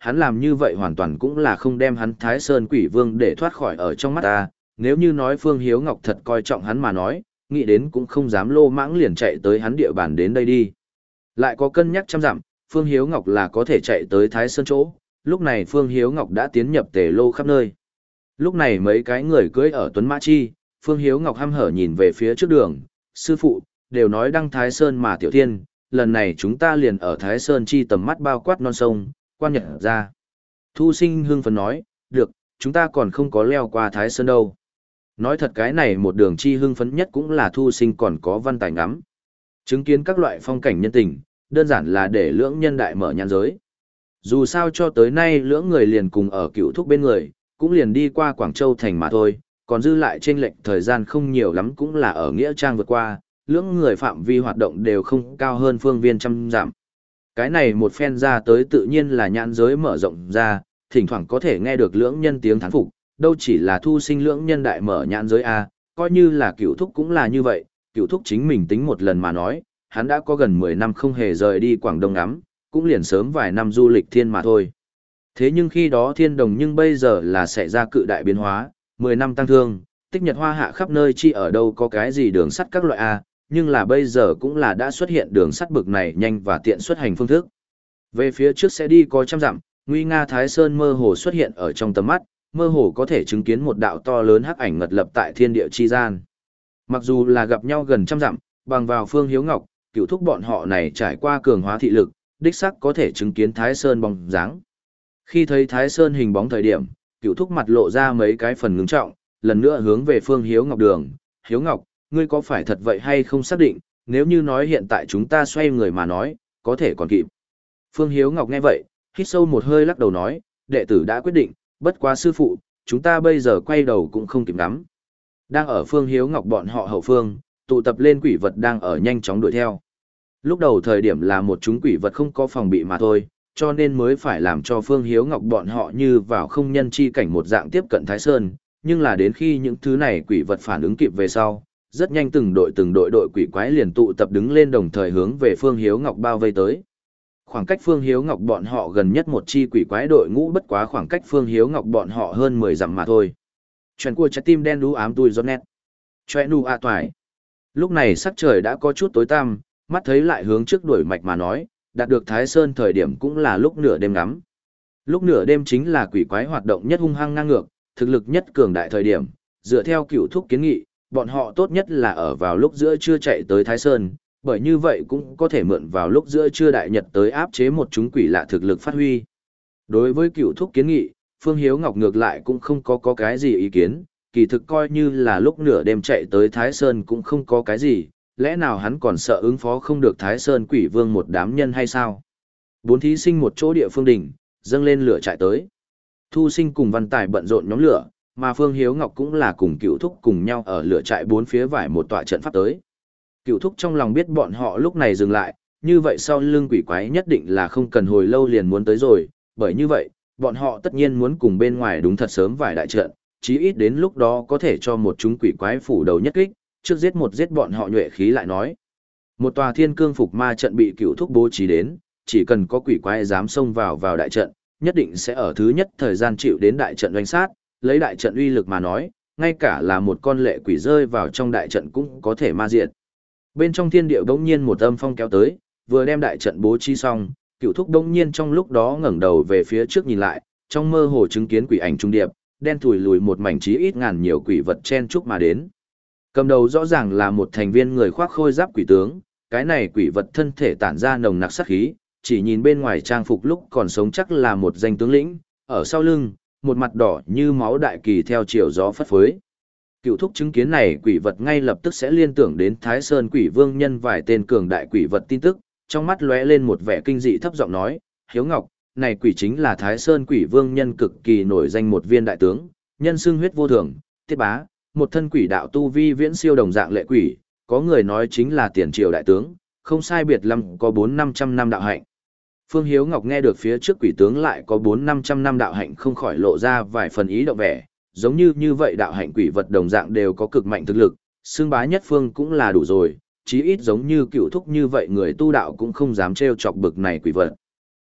hắn làm như vậy hoàn toàn cũng là không đem hắn Thái Sơn Quỷ Vương để thoát khỏi ở trong mắt ta, nếu như nói Phương Hiếu Ngọc thật coi trọng hắn mà nói, nghĩ đến cũng không dám lô mãng liền chạy tới hắn địa bàn đến đây đi. Lại có cân nhắc trăm dặm, Phương Hiếu Ngọc là có thể chạy tới Thái Sơn chỗ, lúc này Phương Hiếu Ngọc đã tiến nhập tề lô khắp nơi. Lúc này mấy cái người cưỡi ở Tuấn Mã Chi, Phương Hiếu Ngọc hăm hở nhìn về phía trước đường, sư phụ, đều nói đăng Thái Sơn mà tiểu thiên, lần này chúng ta liền ở Thái Sơn Chi tầm mắt bao quát non sông, quan nhật ra. Thu Sinh hưng phấn nói, được, chúng ta còn không có leo qua Thái Sơn đâu. Nói thật cái này một đường chi hưng phấn nhất cũng là Thu Sinh còn có văn tài ngắm. Chứng kiến các loại phong cảnh nhân tình, đơn giản là để lưỡng nhân đại mở nhãn giới. Dù sao cho tới nay lưỡng người liền cùng ở Cựu Thúc bên người, cũng liền đi qua Quảng Châu thành mà thôi, còn dư lại trên lệnh thời gian không nhiều lắm cũng là ở Nghĩa Trang vượt qua, lưỡng người phạm vi hoạt động đều không cao hơn phương viên trăm dặm. Cái này một phen ra tới tự nhiên là nhãn giới mở rộng ra, thỉnh thoảng có thể nghe được lưỡng nhân tiếng thán phục, đâu chỉ là Thu Sinh lưỡng nhân đại mở nhãn giới A, coi như là Cựu Thúc cũng là như vậy, Cựu Thúc chính mình tính một lần mà nói, hắn đã có gần mười năm không hề rời đi Quảng Đông ngắm, cũng liền sớm vài năm du lịch thiên mà thôi. Thế nhưng khi đó thiên đồng nhưng bây giờ là sẽ ra cự đại biến hóa, mười năm tăng thương, tích nhật hoa hạ khắp nơi chi ở đâu có cái gì đường sắt các loại A, nhưng là bây giờ cũng là đã xuất hiện đường sắt bực này nhanh và tiện xuất hành phương thức. Về phía trước sẽ đi có trăm dặm, nguy nga Thái Sơn mơ hồ xuất hiện ở trong tầm mắt, mơ hồ có thể chứng kiến một đạo to lớn hắc ảnh ngật lập tại thiên địa chi gian. Mặc dù là gặp nhau gần trăm dặm, bằng vào Phương Hiếu Ngọc, Cựu Thúc bọn họ này trải qua cường hóa thị lực, đích sắc có thể chứng kiến Thái Sơn bóng dáng. Khi thấy Thái Sơn hình bóng thời điểm, Cựu Thúc mặt lộ ra mấy cái phần ngưng trọng, lần nữa hướng về Phương Hiếu Ngọc đường, Hiếu Ngọc, ngươi có phải thật vậy hay không xác định, nếu như nói hiện tại chúng ta xoay người mà nói, có thể còn kịp. Phương Hiếu Ngọc nghe vậy, hít sâu một hơi lắc đầu nói, đệ tử đã quyết định, bất quá sư phụ, chúng ta bây giờ quay đầu cũng không kịp lắm. Đang ở Phương Hiếu Ngọc bọn họ hậu phương, tụ tập lên quỷ vật đang ở nhanh chóng đuổi theo. Lúc đầu thời điểm là một chúng quỷ vật không có phòng bị mà thôi, cho nên mới phải làm cho Phương Hiếu Ngọc bọn họ như vào không nhân chi cảnh một dạng tiếp cận Thái Sơn, nhưng là đến khi những thứ này quỷ vật phản ứng kịp về sau, rất nhanh từng đội từng đội đội quỷ quái liền tụ tập đứng lên đồng thời hướng về Phương Hiếu Ngọc bao vây tới. Khoảng cách Phương Hiếu Ngọc bọn họ gần nhất một chi quỷ quái đội ngũ bất quá khoảng cách Phương Hiếu Ngọc bọn họ hơn mười dặm mà thôi. Chuyện của trái tim đen đú ám tui gió nét. Chuyện nu a toài. Lúc này sắc trời đã có chút tối tăm, mắt thấy lại hướng trước đuổi mạch mà nói, đạt được Thái Sơn thời điểm cũng là lúc nửa đêm ngắm. Lúc nửa đêm chính là quỷ quái hoạt động nhất hung hăng ngang ngược, thực lực nhất cường đại thời điểm, dựa theo Cựu Thúc kiến nghị, bọn họ tốt nhất là ở vào lúc giữa trưa chạy tới Thái Sơn, bởi như vậy cũng có thể mượn vào lúc giữa trưa đại nhật tới áp chế một chúng quỷ lạ thực lực phát huy. Đối với Cựu Thúc kiến nghị, Phương Hiếu Ngọc ngược lại cũng không có có cái gì ý kiến, kỳ thực coi như là lúc nửa đêm chạy tới Thái Sơn cũng không có cái gì, lẽ nào hắn còn sợ ứng phó không được Thái Sơn Quỷ Vương một đám nhân hay sao? Bốn thí sinh một chỗ địa phương đỉnh, dâng lên lửa chạy tới. Thu Sinh cùng Văn Tài bận rộn nhóm lửa, mà Phương Hiếu Ngọc cũng là cùng Cựu Thúc cùng nhau ở lửa trại bốn phía vải một tọa trận pháp tới. Cựu Thúc trong lòng biết bọn họ lúc này dừng lại, như vậy sau lưng quỷ quái nhất định là không cần hồi lâu liền muốn tới rồi, bởi như vậy, bọn họ tất nhiên muốn cùng bên ngoài đúng thật sớm vải đại trận, chí ít đến lúc đó có thể cho một chúng quỷ quái phủ đầu nhất kích, trước giết một giết bọn họ nhuệ khí lại nói. Một tòa thiên cương phục ma trận bị Cựu Thúc bố trí đến, chỉ cần có quỷ quái dám xông vào vào đại trận, nhất định sẽ ở thứ nhất thời gian chịu đến đại trận doanh sát, lấy đại trận uy lực mà nói, ngay cả là một con lệ quỷ rơi vào trong đại trận cũng có thể ma diệt. Bên trong thiên địa bỗng nhiên một âm phong kéo tới, vừa đem đại trận bố trí xong, Cựu Thúc bỗng nhiên trong lúc đó ngẩng đầu về phía trước nhìn lại, trong mơ hồ chứng kiến quỷ ảnh trung điệp, đen thùi lùi một mảnh chí ít ngàn nhiều quỷ vật chen chúc mà đến. Cầm đầu rõ ràng là một thành viên người khoác khôi giáp quỷ tướng, cái này quỷ vật thân thể tản ra nồng nặc sát khí, chỉ nhìn bên ngoài trang phục lúc còn sống chắc là một danh tướng lĩnh, ở sau lưng, một mặt đỏ như máu đại kỳ theo chiều gió phất phới. Cựu Thúc chứng kiến này quỷ vật ngay lập tức sẽ liên tưởng đến Thái Sơn Quỷ Vương nhân vài tên cường đại quỷ vật tin tức, trong mắt lóe lên một vẻ kinh dị thấp giọng nói, Hiếu Ngọc, này quỷ chính là Thái Sơn Quỷ Vương nhân cực kỳ nổi danh một viên đại tướng, nhân xưng huyết vô thường, Tiết Bá, một thân quỷ đạo tu vi viễn siêu đồng dạng lệ quỷ, có người nói chính là tiền triều đại tướng, không sai biệt lắm có bốn năm trăm năm đạo hạnh. Phương Hiếu Ngọc nghe được phía trước quỷ tướng lại có bốn năm trăm năm đạo hạnh không khỏi lộ ra vài phần ý động vẻ, giống như như vậy đạo hạnh quỷ vật đồng dạng đều có cực mạnh thực lực, xương bá nhất phương cũng là đủ rồi, chí ít giống như Cựu Thúc như vậy người tu đạo cũng không dám trêu chọc bực này quỷ vật.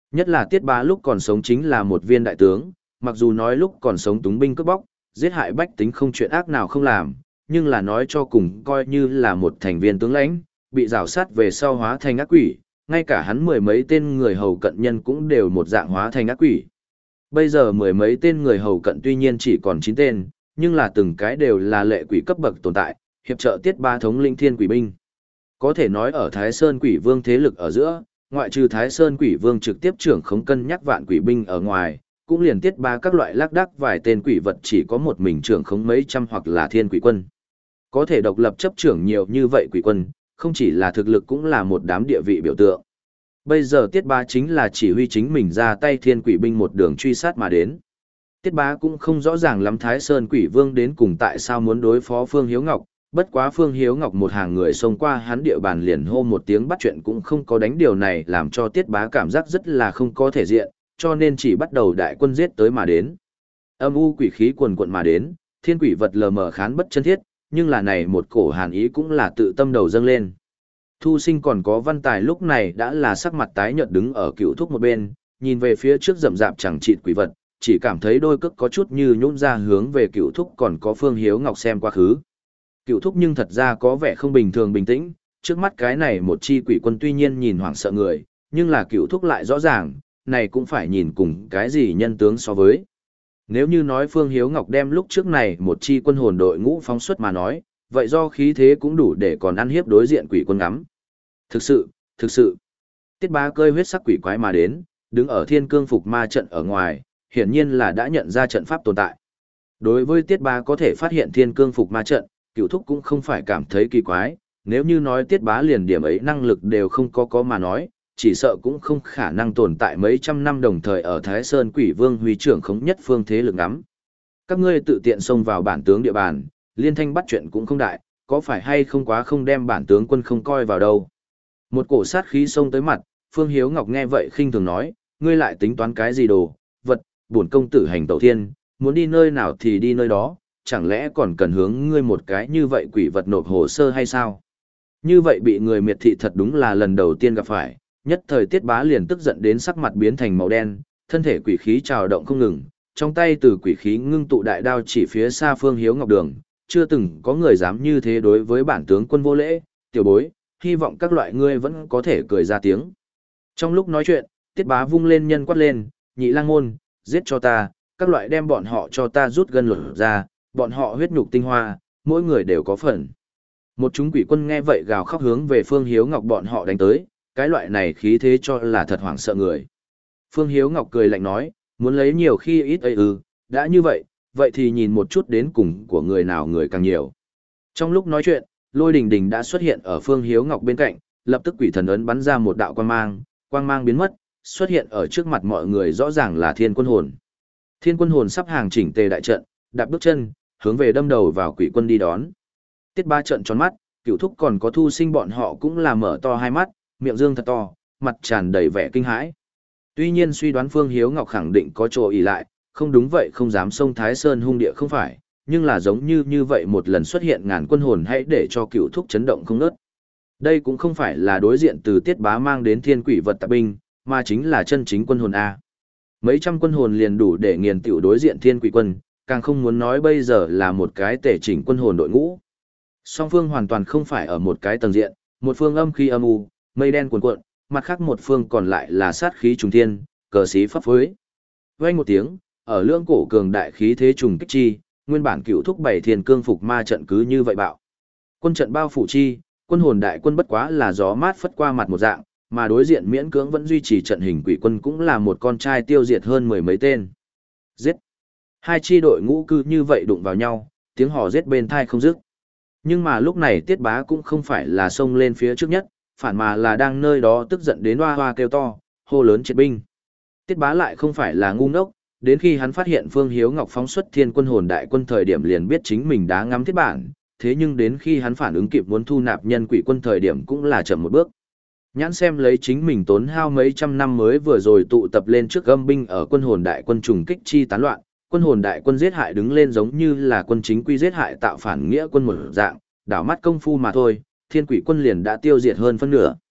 Nhất là Tiết Bá lúc còn sống chính là một viên đại tướng, mặc dù nói lúc còn sống túng binh cướp bóc, giết hại bách tính không chuyện ác nào không làm, nhưng là nói cho cùng coi như là một thành viên tướng lãnh, bị rào sát về sau hóa thành ác quỷ, ngay cả hắn mười mấy tên người hầu cận nhân cũng đều một dạng hóa thành ác quỷ. Bây giờ mười mấy tên người hầu cận tuy nhiên chỉ còn chín tên, nhưng là từng cái đều là lệ quỷ cấp bậc tồn tại, hiệp trợ Tiết Bá thống lĩnh thiên quỷ binh. Có thể nói ở Thái Sơn quỷ vương thế lực ở giữa, ngoại trừ Thái Sơn quỷ vương trực tiếp trưởng không cân nhắc vạn quỷ binh ở ngoài, cũng liền Tiết Bá các loại lác đác vài tên quỷ vật chỉ có một mình trưởng không mấy trăm hoặc là thiên quỷ quân. Có thể độc lập chấp trưởng nhiều như vậy quỷ quân, không chỉ là thực lực cũng là một đám địa vị biểu tượng. Bây giờ Tiết Bá chính là chỉ huy chính mình ra tay thiên quỷ binh một đường truy sát mà đến. Tiết Bá cũng không rõ ràng lắm Thái Sơn quỷ vương đến cùng tại sao muốn đối phó Phương Hiếu Ngọc, bất quá Phương Hiếu Ngọc một hàng người xông qua hắn địa bàn liền hô một tiếng bắt chuyện cũng không có đánh, điều này làm cho Tiết Bá cảm giác rất là không có thể diện, cho nên chỉ bắt đầu đại quân giết tới mà đến. Âm u quỷ khí quần quận mà đến, thiên quỷ vật lờ mờ khán bất chân thiết, nhưng là này một cổ hàn ý cũng là tự tâm đầu dâng lên. Thu Sinh còn có Văn Tài lúc này đã là sắc mặt tái nhợt đứng ở Cựu Thúc một bên, nhìn về phía trước rậm rạp chẳng chịt quỷ vật, chỉ cảm thấy đôi cước có chút như nhũn ra hướng về Cựu Thúc còn có Phương Hiếu Ngọc xem quá khứ. Cựu Thúc nhưng thật ra có vẻ không bình thường bình tĩnh, trước mắt cái này một chi quỷ quân tuy nhiên nhìn hoảng sợ người, nhưng là Cựu Thúc lại rõ ràng, này cũng phải nhìn cùng cái gì nhân tướng so với. Nếu như nói Phương Hiếu Ngọc đem lúc trước này một chi quân hồn đội ngũ phóng xuất mà nói, vậy do khí thế cũng đủ để còn ăn hiếp đối diện quỷ quân ngắm. Thực sự, thực sự, Tiết Bá cơi huyết sắc quỷ quái mà đến, đứng ở thiên cương phục ma trận ở ngoài, hiển nhiên là đã nhận ra trận pháp tồn tại. Đối với Tiết Bá có thể phát hiện thiên cương phục ma trận, Cựu Thúc cũng không phải cảm thấy kỳ quái, nếu như nói Tiết Bá liền điểm ấy năng lực đều không có có mà nói, chỉ sợ cũng không khả năng tồn tại mấy trăm năm đồng thời ở Thái Sơn Quỷ Vương huy trưởng khống nhất phương thế lực ngắm. Các ngươi tự tiện xông vào bản tướng địa bàn, liên thanh bắt chuyện cũng không đại, có phải hay không quá không đem bản tướng quân không coi vào đâu. Một cổ sát khí xông tới mặt, Phương Hiếu Ngọc nghe vậy khinh thường nói, ngươi lại tính toán cái gì đồ, vật, bổn công tử hành tẩu thiên, muốn đi nơi nào thì đi nơi đó, chẳng lẽ còn cần hướng ngươi một cái như vậy quỷ vật nộp hồ sơ hay sao? Như vậy bị người miệt thị thật đúng là lần đầu tiên gặp phải, nhất thời Tiết Bá liền tức giận đến sắc mặt biến thành màu đen, thân thể quỷ khí trào động không ngừng, trong tay từ quỷ khí ngưng tụ đại đao chỉ phía xa Phương Hiếu Ngọc đường, chưa từng có người dám như thế đối với bản tướng quân vô lễ, tiểu bối, hy vọng các loại ngươi vẫn có thể cười ra tiếng. Trong lúc nói chuyện, Tiết Bá vung lên nhân quát lên, nhị lang môn, giết cho ta, các loại đem bọn họ cho ta rút gân lột ra, bọn họ huyết nhục tinh hoa, mỗi người đều có phần. Một chúng quỷ quân nghe vậy gào khóc hướng về Phương Hiếu Ngọc bọn họ đánh tới, cái loại này khí thế cho là thật hoảng sợ người. Phương Hiếu Ngọc cười lạnh nói, muốn lấy nhiều khi ít ấy ư, đã như vậy, vậy thì nhìn một chút đến cùng của người nào người càng nhiều. Trong lúc nói chuyện, Lôi Đình Đình đã xuất hiện ở Phương Hiếu Ngọc bên cạnh, lập tức quỷ thần ấn bắn ra một đạo quang mang, quang mang biến mất, xuất hiện ở trước mặt mọi người rõ ràng là Thiên Quân Hồn. Thiên Quân Hồn sắp hàng chỉnh tề đại trận, đạp bước chân, hướng về đâm đầu vào quỷ quân đi đón. Tiết Bá trợn tròn mắt, Cửu Thúc còn có Thu Sinh bọn họ cũng là mở to hai mắt, miệng dương thật to, mặt tràn đầy vẻ kinh hãi. Tuy nhiên suy đoán Phương Hiếu Ngọc khẳng định có chỗ ỷ lại, không đúng vậy không dám xông Thái Sơn hung địa không phải, nhưng là giống như như vậy một lần xuất hiện ngàn quân hồn hãy để cho Cửu Thúc chấn động không ngớt. Đây cũng không phải là đối diện từ Tiết Bá mang đến thiên quỷ vật tạp binh, mà chính là chân chính quân hồn A. Mấy trăm quân hồn liền đủ để nghiền tiểu đối diện thiên quỷ quân, càng không muốn nói bây giờ là một cái tể chỉnh quân hồn đội ngũ. Song phương hoàn toàn không phải ở một cái tầng diện, một phương âm khí âm u, mây đen cuồn cuộn, mặt khác một phương còn lại là sát khí trùng thiên, cờ xí pháp phối. Vang một tiếng, ở lưỡng cổ cường đại khí thế trùng kích chi, nguyên bản Cửu Thúc bảy thiên cương phục ma trận cứ như vậy bạo. Quân trận bao phủ chi, quân hồn đại quân bất quá là gió mát phất qua mặt một dạng, mà đối diện miễn cưỡng vẫn duy trì trận hình quỷ quân cũng là một con trai tiêu diệt hơn mười mấy tên. Giết! Hai chi đội ngũ cứ như vậy đụng vào nhau, tiếng hò giết bên tai không dứt. Nhưng mà lúc này Tiết Bá cũng không phải là xông lên phía trước nhất, phản mà là đang nơi đó tức giận đến hoa hoa kêu to, hô lớn triệt binh. Tiết Bá lại không phải là ngu ngốc, đến khi hắn phát hiện Phương Hiếu Ngọc phóng xuất thiên quân hồn đại quân thời điểm liền biết chính mình đã ngắm thiết bản, thế nhưng đến khi hắn phản ứng kịp muốn thu nạp nhân quỷ quân thời điểm cũng là chậm một bước. Nhãn xem lấy chính mình tốn hao mấy trăm năm mới vừa rồi tụ tập lên trước âm binh ở quân hồn đại quân trùng kích chi tán loạn, quân hồn đại quân giết hại đứng lên giống như là quân chính quy giết hại tạo phản nghĩa quân một dạng, đảo mắt công phu mà thôi, thiên quỷ quân liền đã tiêu diệt hơn phân nửa.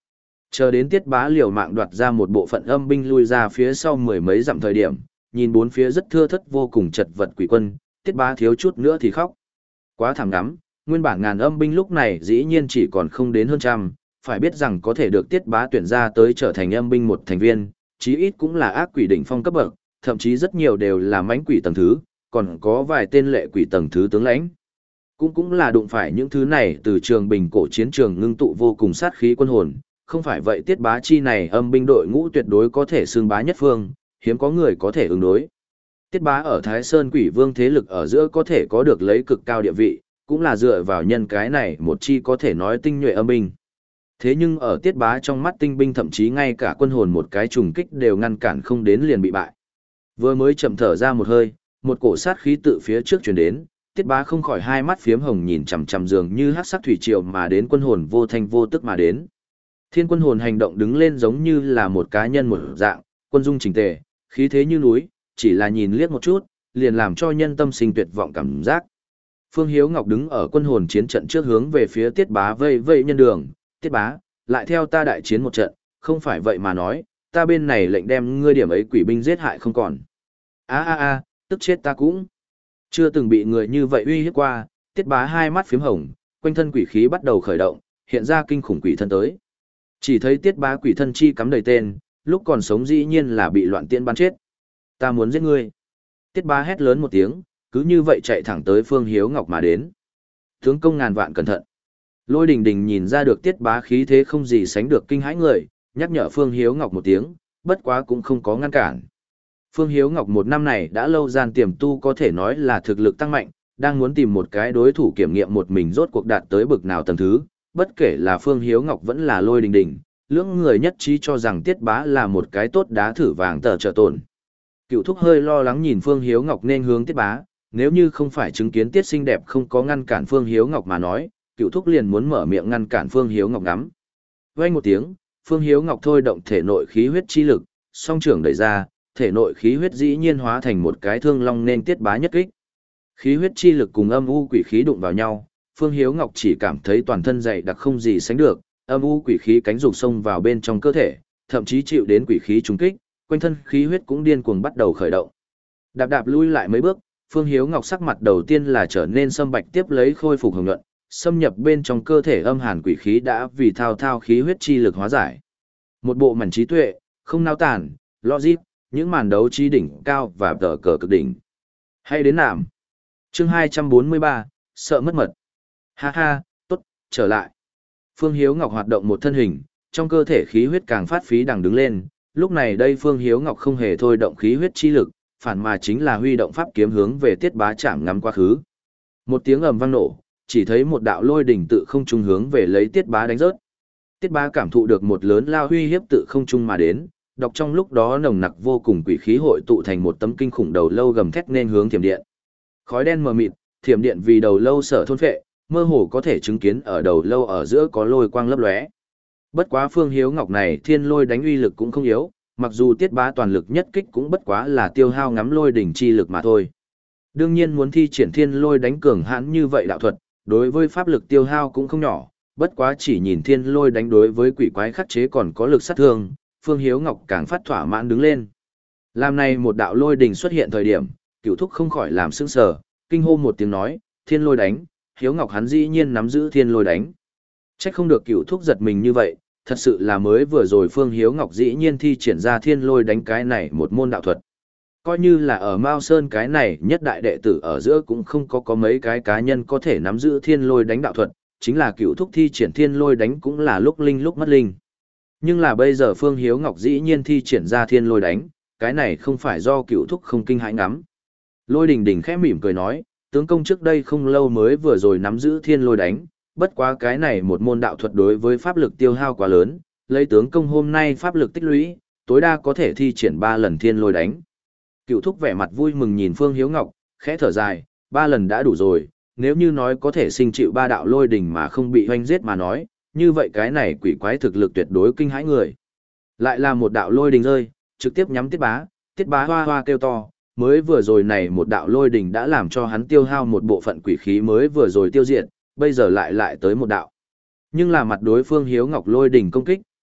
Chờ đến Tiết Bá liều mạng đoạt ra một bộ phận âm binh lui ra phía sau mười mấy dặm thời điểm, nhìn bốn phía rất thưa thất vô cùng chật vật quỷ quân, Tiết Bá thiếu chút nữa thì khóc. Quá thảm lắm, nguyên bản ngàn âm binh lúc này dĩ nhiên chỉ còn không đến hơn trăm, phải biết rằng có thể được Tiết Bá tuyển ra tới trở thành âm binh một thành viên, chí ít cũng là ác quỷ đỉnh phong cấp bậc, thậm chí rất nhiều đều là mãnh quỷ tầng thứ, còn có vài tên lệ quỷ tầng thứ tướng lãnh. Cũng cũng là đụng phải những thứ này từ trường bình cổ chiến trường ngưng tụ vô cùng sát khí quân hồn, không phải vậy Tiết Bá chi này âm binh đội ngũ tuyệt đối có thể xưng bá nhất phương, hiếm có người có thể ứng đối. Tiết Bá ở Thái Sơn Quỷ Vương thế lực ở giữa có thể có được lấy cực cao địa vị, cũng là dựa vào nhân cái này một chi có thể nói tinh nhuệ âm binh. Thế nhưng ở Tiết Bá trong mắt tinh binh thậm chí ngay cả quân hồn một cái trùng kích đều ngăn cản không đến liền bị bại. Vừa mới chậm thở ra một hơi, một cổ sát khí tự phía trước truyền đến, Tiết Bá không khỏi hai mắt phiếm hồng nhìn chằm chằm dường như hắc sắc thủy triều mà đến quân hồn vô thanh vô tức mà đến. Thiên quân hồn hành động đứng lên giống như là một cá nhân một dạng, quân dung chỉnh tề, khí thế như núi, chỉ là nhìn liếc một chút, liền làm cho nhân tâm sinh tuyệt vọng cảm giác. Phương Hiếu Ngọc đứng ở quân hồn chiến trận trước hướng về phía Tiết Bá vây vây nhân đường, Tiết Bá, lại theo ta đại chiến một trận, không phải vậy mà nói, ta bên này lệnh đem ngươi điểm ấy quỷ binh giết hại không còn. A a a, tức chết ta cũng. Chưa từng bị người như vậy uy hiếp qua, Tiết Bá hai mắt phiếm hồng, quanh thân quỷ khí bắt đầu khởi động, hiện ra kinh khủng quỷ thân tới. Chỉ thấy Tiết Bá quỷ thân chi cắm đầy tên, lúc còn sống dĩ nhiên là bị loạn tiễn bắn chết. Ta muốn giết ngươi. Tiết Bá hét lớn một tiếng, cứ như vậy chạy thẳng tới Phương Hiếu Ngọc mà đến. Tướng công ngàn vạn cẩn thận. Lôi Đình Đình nhìn ra được Tiết Bá khí thế không gì sánh được kinh hãi người, nhắc nhở Phương Hiếu Ngọc một tiếng, bất quá cũng không có ngăn cản. Phương Hiếu Ngọc một năm này đã lâu gian tiềm tu có thể nói là thực lực tăng mạnh, đang muốn tìm một cái đối thủ kiểm nghiệm một mình rốt cuộc đạt tới bực nào tầng thứ, bất kể là Phương Hiếu Ngọc vẫn là Lôi Đình Đình, lưỡng người nhất trí cho rằng Tiết Bá là một cái tốt đá thử vàng tờ trợ tồn. Cựu Thúc hơi lo lắng nhìn Phương Hiếu Ngọc nên hướng Tiết Bá, nếu như không phải chứng kiến Tiết xinh đẹp không có ngăn cản Phương Hiếu Ngọc mà nói, Cựu Thúc liền muốn mở miệng ngăn cản Phương Hiếu Ngọc ngắm. Vang một tiếng, Phương Hiếu Ngọc thôi động thể nội khí huyết chi lực, song trưởng đẩy ra, thể nội khí huyết dĩ nhiên hóa thành một cái thương long nên Tiết Bá nhất kích. Khí huyết chi lực cùng âm u quỷ khí đụng vào nhau, Phương Hiếu Ngọc chỉ cảm thấy toàn thân dày đặc không gì sánh được, âm u quỷ khí cánh dục xông vào bên trong cơ thể, thậm chí chịu đến quỷ khí trùng kích, quanh thân khí huyết cũng điên cuồng bắt đầu khởi động. Đạp đạp lui lại mấy bước, Phương Hiếu Ngọc sắc mặt đầu tiên là trở nên sâm bạch tiếp lấy khôi phục hồng nhuận, xâm nhập bên trong cơ thể âm hàn quỷ khí đã vì thao thao khí huyết chi lực hóa giải. Một bộ mảnh trí tuệ, không nao tản, logic, những màn đấu trí đỉnh cao và tờ cờ cực đỉnh. Hay đến nạm. Chương hai trăm bốn mươi ba, sợ mất mật. Ha ha, tốt, trở lại. Phương Hiếu Ngọc hoạt động một thân hình, trong cơ thể khí huyết càng phát phí đằng đứng lên, lúc này đây Phương Hiếu Ngọc không hề thôi động khí huyết chi lực, phản mà chính là huy động pháp kiếm hướng về Tiết Bá chạm ngắm quá khứ. Một tiếng ầm vang nổ, chỉ thấy một đạo lôi đỉnh tự không trung hướng về lấy Tiết Bá đánh rớt. Tiết Bá cảm thụ được một lớn lao huy hiếp tự không trung mà đến, đọc trong lúc đó nồng nặc vô cùng quỷ khí hội tụ thành một tấm kinh khủng đầu lâu gầm thét nên hướng thiểm điện. Khói đen mờ mịt, thiểm điện vì đầu lâu sở thôn phệ, mơ hồ có thể chứng kiến ở đầu lâu ở giữa có lôi quang lấp lóe. Bất quá Phương Hiếu Ngọc này thiên lôi đánh uy lực cũng không yếu, mặc dù Tiết Bá toàn lực nhất kích cũng bất quá là tiêu hao ngắm lôi đỉnh chi lực mà thôi. Đương nhiên muốn thi triển thiên lôi đánh cường hãn như vậy đạo thuật, đối với pháp lực tiêu hao cũng không nhỏ, bất quá chỉ nhìn thiên lôi đánh đối với quỷ quái khắc chế còn có lực sát thương, Phương Hiếu Ngọc càng phát thỏa mãn đứng lên. Làm này một đạo lôi đỉnh xuất hiện thời điểm, Cửu Thúc không khỏi làm sững sờ, kinh hô một tiếng nói, thiên lôi đánh, Hiếu Ngọc hắn dĩ nhiên nắm giữ thiên lôi đánh. Trách không được Cửu Thúc giật mình như vậy, thật sự là mới vừa rồi Phương Hiếu Ngọc dĩ nhiên thi triển ra thiên lôi đánh cái này một môn đạo thuật. Coi như là ở Mao Sơn cái này nhất đại đệ tử ở giữa cũng không có có mấy cái cá nhân có thể nắm giữ thiên lôi đánh đạo thuật, chính là Cửu Thúc thi triển thiên lôi đánh cũng là lúc linh lúc mất linh. Nhưng là bây giờ Phương Hiếu Ngọc dĩ nhiên thi triển ra thiên lôi đánh, cái này không phải do Cửu Thúc không kinh hãi ngắm. Lôi Đình Đình khẽ mỉm cười nói, tướng công trước đây không lâu mới vừa rồi nắm giữ thiên lôi đánh, bất quá cái này một môn đạo thuật đối với pháp lực tiêu hao quá lớn, lấy tướng công hôm nay pháp lực tích lũy, tối đa có thể thi triển ba lần thiên lôi đánh. Cửu Thúc vẻ mặt vui mừng nhìn Phương Hiếu Ngọc, khẽ thở dài, ba lần đã đủ rồi, nếu như nói có thể sinh chịu ba đạo lôi đình mà không bị hoanh giết mà nói, như vậy cái này quỷ quái thực lực tuyệt đối kinh hãi người. Lại là một đạo lôi đình rơi, trực tiếp nhắm Tiết Bá, Tiết Bá hoa hoa kêu to, mới vừa rồi này một đạo lôi đình đã làm cho hắn tiêu hao một bộ phận quỷ khí mới vừa rồi tiêu diệt, bây giờ lại lại tới một đạo. Nhưng là mặt đối Phương Hiếu Ngọc lôi đình công kích,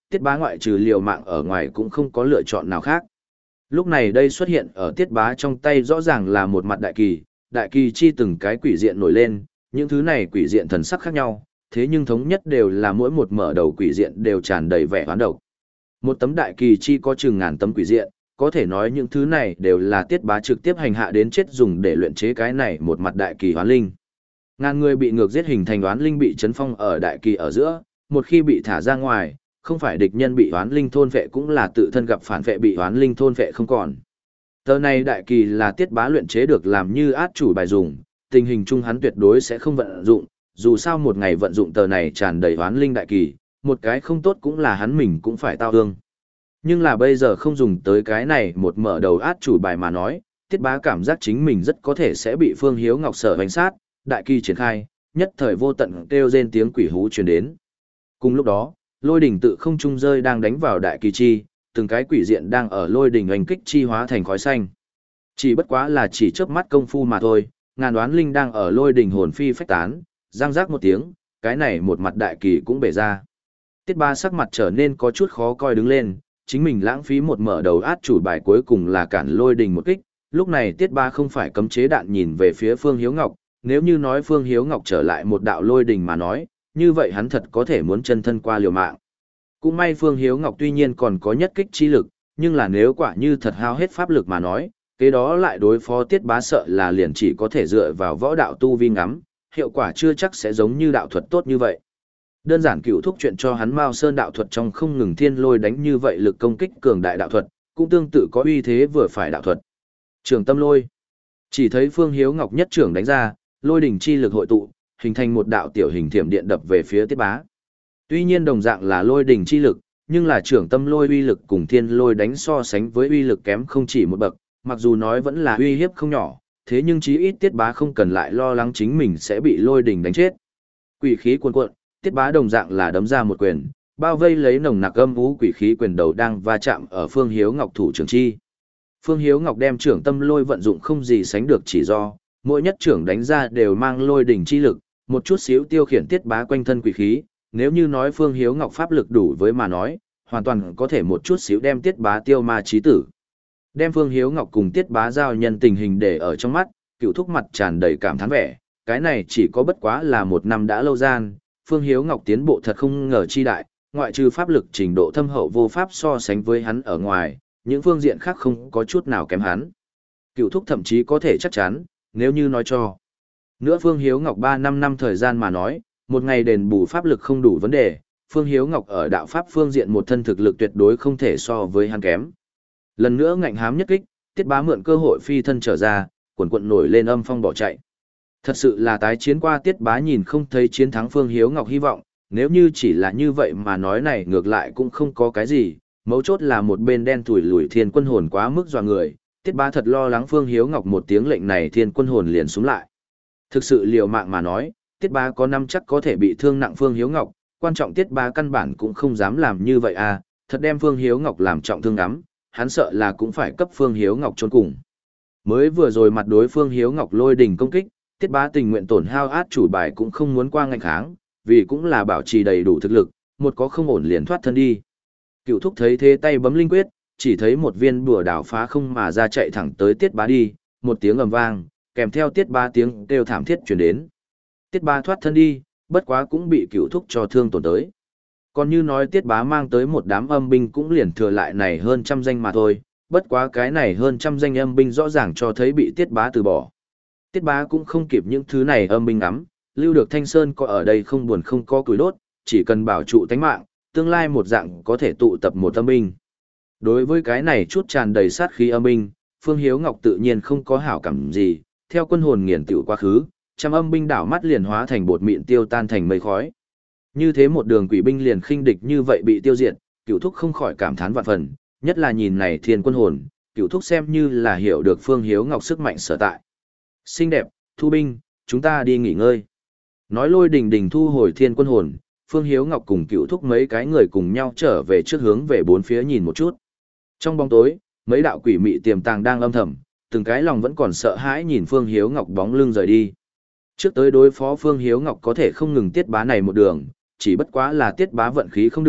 tiết bá ngoại trừ liều mạng ở ngoài cũng không có lựa chọn nào khác. Lúc này đây xuất hiện ở tiết bá trong tay rõ ràng là một mặt đại kỳ, đại kỳ chi từng cái quỷ diện nổi lên, những thứ này quỷ diện thần sắc khác nhau, thế nhưng thống nhất đều là mỗi một mở đầu quỷ diện đều tràn đầy vẻ hoán độc. Một tấm đại kỳ chi có chừng ngàn tấm quỷ diện, có thể nói những thứ này đều là tiết bá trực tiếp hành hạ đến chết dùng để luyện chế cái này một mặt đại kỳ hoán linh. Ngàn người bị ngược giết hình thành oán linh bị chấn phong ở đại kỳ ở giữa, một khi bị thả ra ngoài, không phải địch nhân bị oán linh thôn vệ cũng là tự thân gặp phản vệ bị oán linh thôn vệ không còn. Tờ này đại kỳ là tiết bá luyện chế được làm như át chủ bài dùng, tình hình chung hắn tuyệt đối sẽ không vận dụng, dù sao một ngày vận dụng tờ này tràn đầy oán linh đại kỳ, một cái không tốt cũng là hắn mình cũng phải tao ương. Nhưng là bây giờ không dùng tới cái này một mở đầu át chủ bài mà nói, tiết bá cảm giác chính mình rất có thể sẽ bị Phương Hiếu Ngọc sở bánh sát, đại kỳ triển khai, nhất thời vô tận kêu rên tiếng quỷ hú truyền đến. Cùng lúc đó, lôi đỉnh tự không trung rơi đang đánh vào đại kỳ chi, từng cái quỷ diện đang ở lôi đỉnh oanh kích chi hóa thành khói xanh. Chỉ bất quá là chỉ chớp mắt công phu mà thôi, ngàn đoán linh đang ở lôi đỉnh hồn phi phách tán, răng rác một tiếng, cái này một mặt đại kỳ cũng bể ra. Tiết Ba sắc mặt trở nên có chút khó coi đứng lên, chính mình lãng phí một mở đầu át chủ bài cuối cùng là cản lôi đỉnh một kích, lúc này Tiết Ba không phải cấm chế đạn nhìn về phía Phương Hiếu Ngọc, nếu như nói Phương Hiếu Ngọc trở lại một đạo lôi đỉnh mà nói, như vậy hắn thật có thể muốn chân thân qua liều mạng. Cũng may Phương Hiếu Ngọc tuy nhiên còn có nhất kích chi lực, nhưng là nếu quả như thật hao hết pháp lực mà nói, kế đó lại đối phó Tiết Bá sợ là liền chỉ có thể dựa vào võ đạo tu vi ngắm, hiệu quả chưa chắc sẽ giống như đạo thuật tốt như vậy. Đơn giản cựu thúc chuyện cho hắn Mao Sơn đạo thuật trong không ngừng thiên lôi đánh như vậy lực công kích cường đại đạo thuật, cũng tương tự có uy thế vừa phải đạo thuật. Trường tâm lôi. Chỉ thấy Phương Hiếu Ngọc nhất trưởng đánh ra, lôi đỉnh chi lực hội tụ, hình thành một đạo tiểu hình thiểm điện đập về phía Tiết Bá. Tuy nhiên đồng dạng là lôi đỉnh chi lực, nhưng là trưởng tâm lôi uy lực cùng thiên lôi đánh so sánh với uy lực kém không chỉ một bậc, mặc dù nói vẫn là uy hiếp không nhỏ, thế nhưng chí ít Tiết Bá không cần lại lo lắng chính mình sẽ bị lôi đỉnh đánh chết. Quỷ khí cuồn cuộn, Tiết Bá đồng dạng là đấm ra một quyền, bao vây lấy nồng nặc âm vũ quỷ khí quyền đầu đang va chạm ở Phương Hiếu Ngọc thủ trưởng chi. Phương Hiếu Ngọc đem trưởng tâm lôi vận dụng không gì sánh được chỉ do, mỗi nhất trưởng đánh ra đều mang lôi đỉnh chi lực, một chút xíu tiêu khiển Tiết Bá quanh thân quỷ khí, nếu như nói Phương Hiếu Ngọc pháp lực đủ với mà nói, hoàn toàn có thể một chút xíu đem Tiết Bá tiêu ma chí tử. Đem Phương Hiếu Ngọc cùng Tiết Bá giao nhân tình hình để ở trong mắt, Cựu Thúc mặt tràn đầy cảm thán vẻ, cái này chỉ có bất quá là một năm đã lâu gian, Phương Hiếu Ngọc tiến bộ thật không ngờ chi đại, ngoại trừ pháp lực trình độ thâm hậu vô pháp so sánh với hắn ở ngoài, những phương diện khác không có chút nào kém hắn. Cựu Thúc thậm chí có thể chắc chắn, nếu như nói cho nữa Phương Hiếu Ngọc ba năm năm thời gian mà nói, một ngày đền bù pháp lực không đủ vấn đề, Phương Hiếu Ngọc ở đạo pháp phương diện một thân thực lực tuyệt đối không thể so với hắn kém. Lần nữa ngạnh hám nhất kích, Tiết Bá mượn cơ hội phi thân trở ra, quần quận nổi lên âm phong bỏ chạy. Thật sự là tái chiến qua Tiết Bá nhìn không thấy chiến thắng Phương Hiếu Ngọc hy vọng, nếu như chỉ là như vậy mà nói này ngược lại cũng không có cái gì, mấu chốt là một bên đen thủi lùi thiên quân hồn quá mức dọa người, Tiết Bá thật lo lắng Phương Hiếu Ngọc một tiếng lệnh này thiên quân hồn liền xuống lại. Thực sự liều mạng mà nói, Tiết Bá có năm chắc có thể bị thương nặng Phương Hiếu Ngọc, quan trọng Tiết Bá căn bản cũng không dám làm như vậy à, thật đem Phương Hiếu Ngọc làm trọng thương lắm, hắn sợ là cũng phải cấp Phương Hiếu Ngọc chôn cùng. Mới vừa rồi mặt đối Phương Hiếu Ngọc lôi đỉnh công kích, Tiết Bá tình nguyện tổn hao át chủ bài cũng không muốn qua ngạnh kháng, vì cũng là bảo trì đầy đủ thực lực, một có không ổn liền thoát thân đi. Cựu Thúc thấy thế tay bấm linh quyết, chỉ thấy một viên bùa đảo phá không mà ra chạy thẳng tới Tiết Bá đi, một tiếng ầm vang, kèm theo Tiết Bá tiếng kêu thảm thiết truyền đến. Tiết Bá thoát thân đi, bất quá cũng bị Cựu Thúc cho thương tổn tới. Còn như nói Tiết Bá mang tới một đám âm binh cũng liền thừa lại này hơn trăm danh mà thôi, bất quá cái này hơn trăm danh âm binh rõ ràng cho thấy bị Tiết Bá từ bỏ. Tiết Bá cũng không kịp những thứ này âm binh ngắm, lưu được Thanh Sơn có ở đây không buồn không có củi đốt, chỉ cần bảo trụ tánh mạng, tương lai một dạng có thể tụ tập một âm binh. Đối với cái này chút tràn đầy sát khí âm binh, Phương Hiếu Ngọc tự nhiên không có hảo cảm gì, theo quân hồn nghiền tiểu quá khứ, trăm âm binh đảo mắt liền hóa thành bột mịn tiêu tan thành mây khói. Như thế một đường quỷ binh liền khinh địch như vậy bị tiêu diệt, Cửu Thúc không khỏi cảm thán vạn phần, nhất là nhìn này thiên quân hồn, Cửu Thúc xem như là hiểu được Phương Hiếu Ngọc sức mạnh sở tại. Xinh đẹp, thu binh, chúng ta đi nghỉ ngơi. Nói Lôi Đình Đình thu hồi thiên quân hồn, Phương Hiếu Ngọc cùng Cửu Thúc mấy cái người cùng nhau trở về trước hướng về bốn phía nhìn một chút. Trong bóng tối, mấy đạo quỷ mị tiềm tàng đang âm thầm, từng cái lòng vẫn còn sợ hãi nhìn Phương Hiếu Ngọc bóng lưng rời đi. Trước tới đối phó Phương Hiếu Ngọc có thể không ngừng Tiết Bá này một đường, chỉ bất quá là Tiết Bá vận khí không được,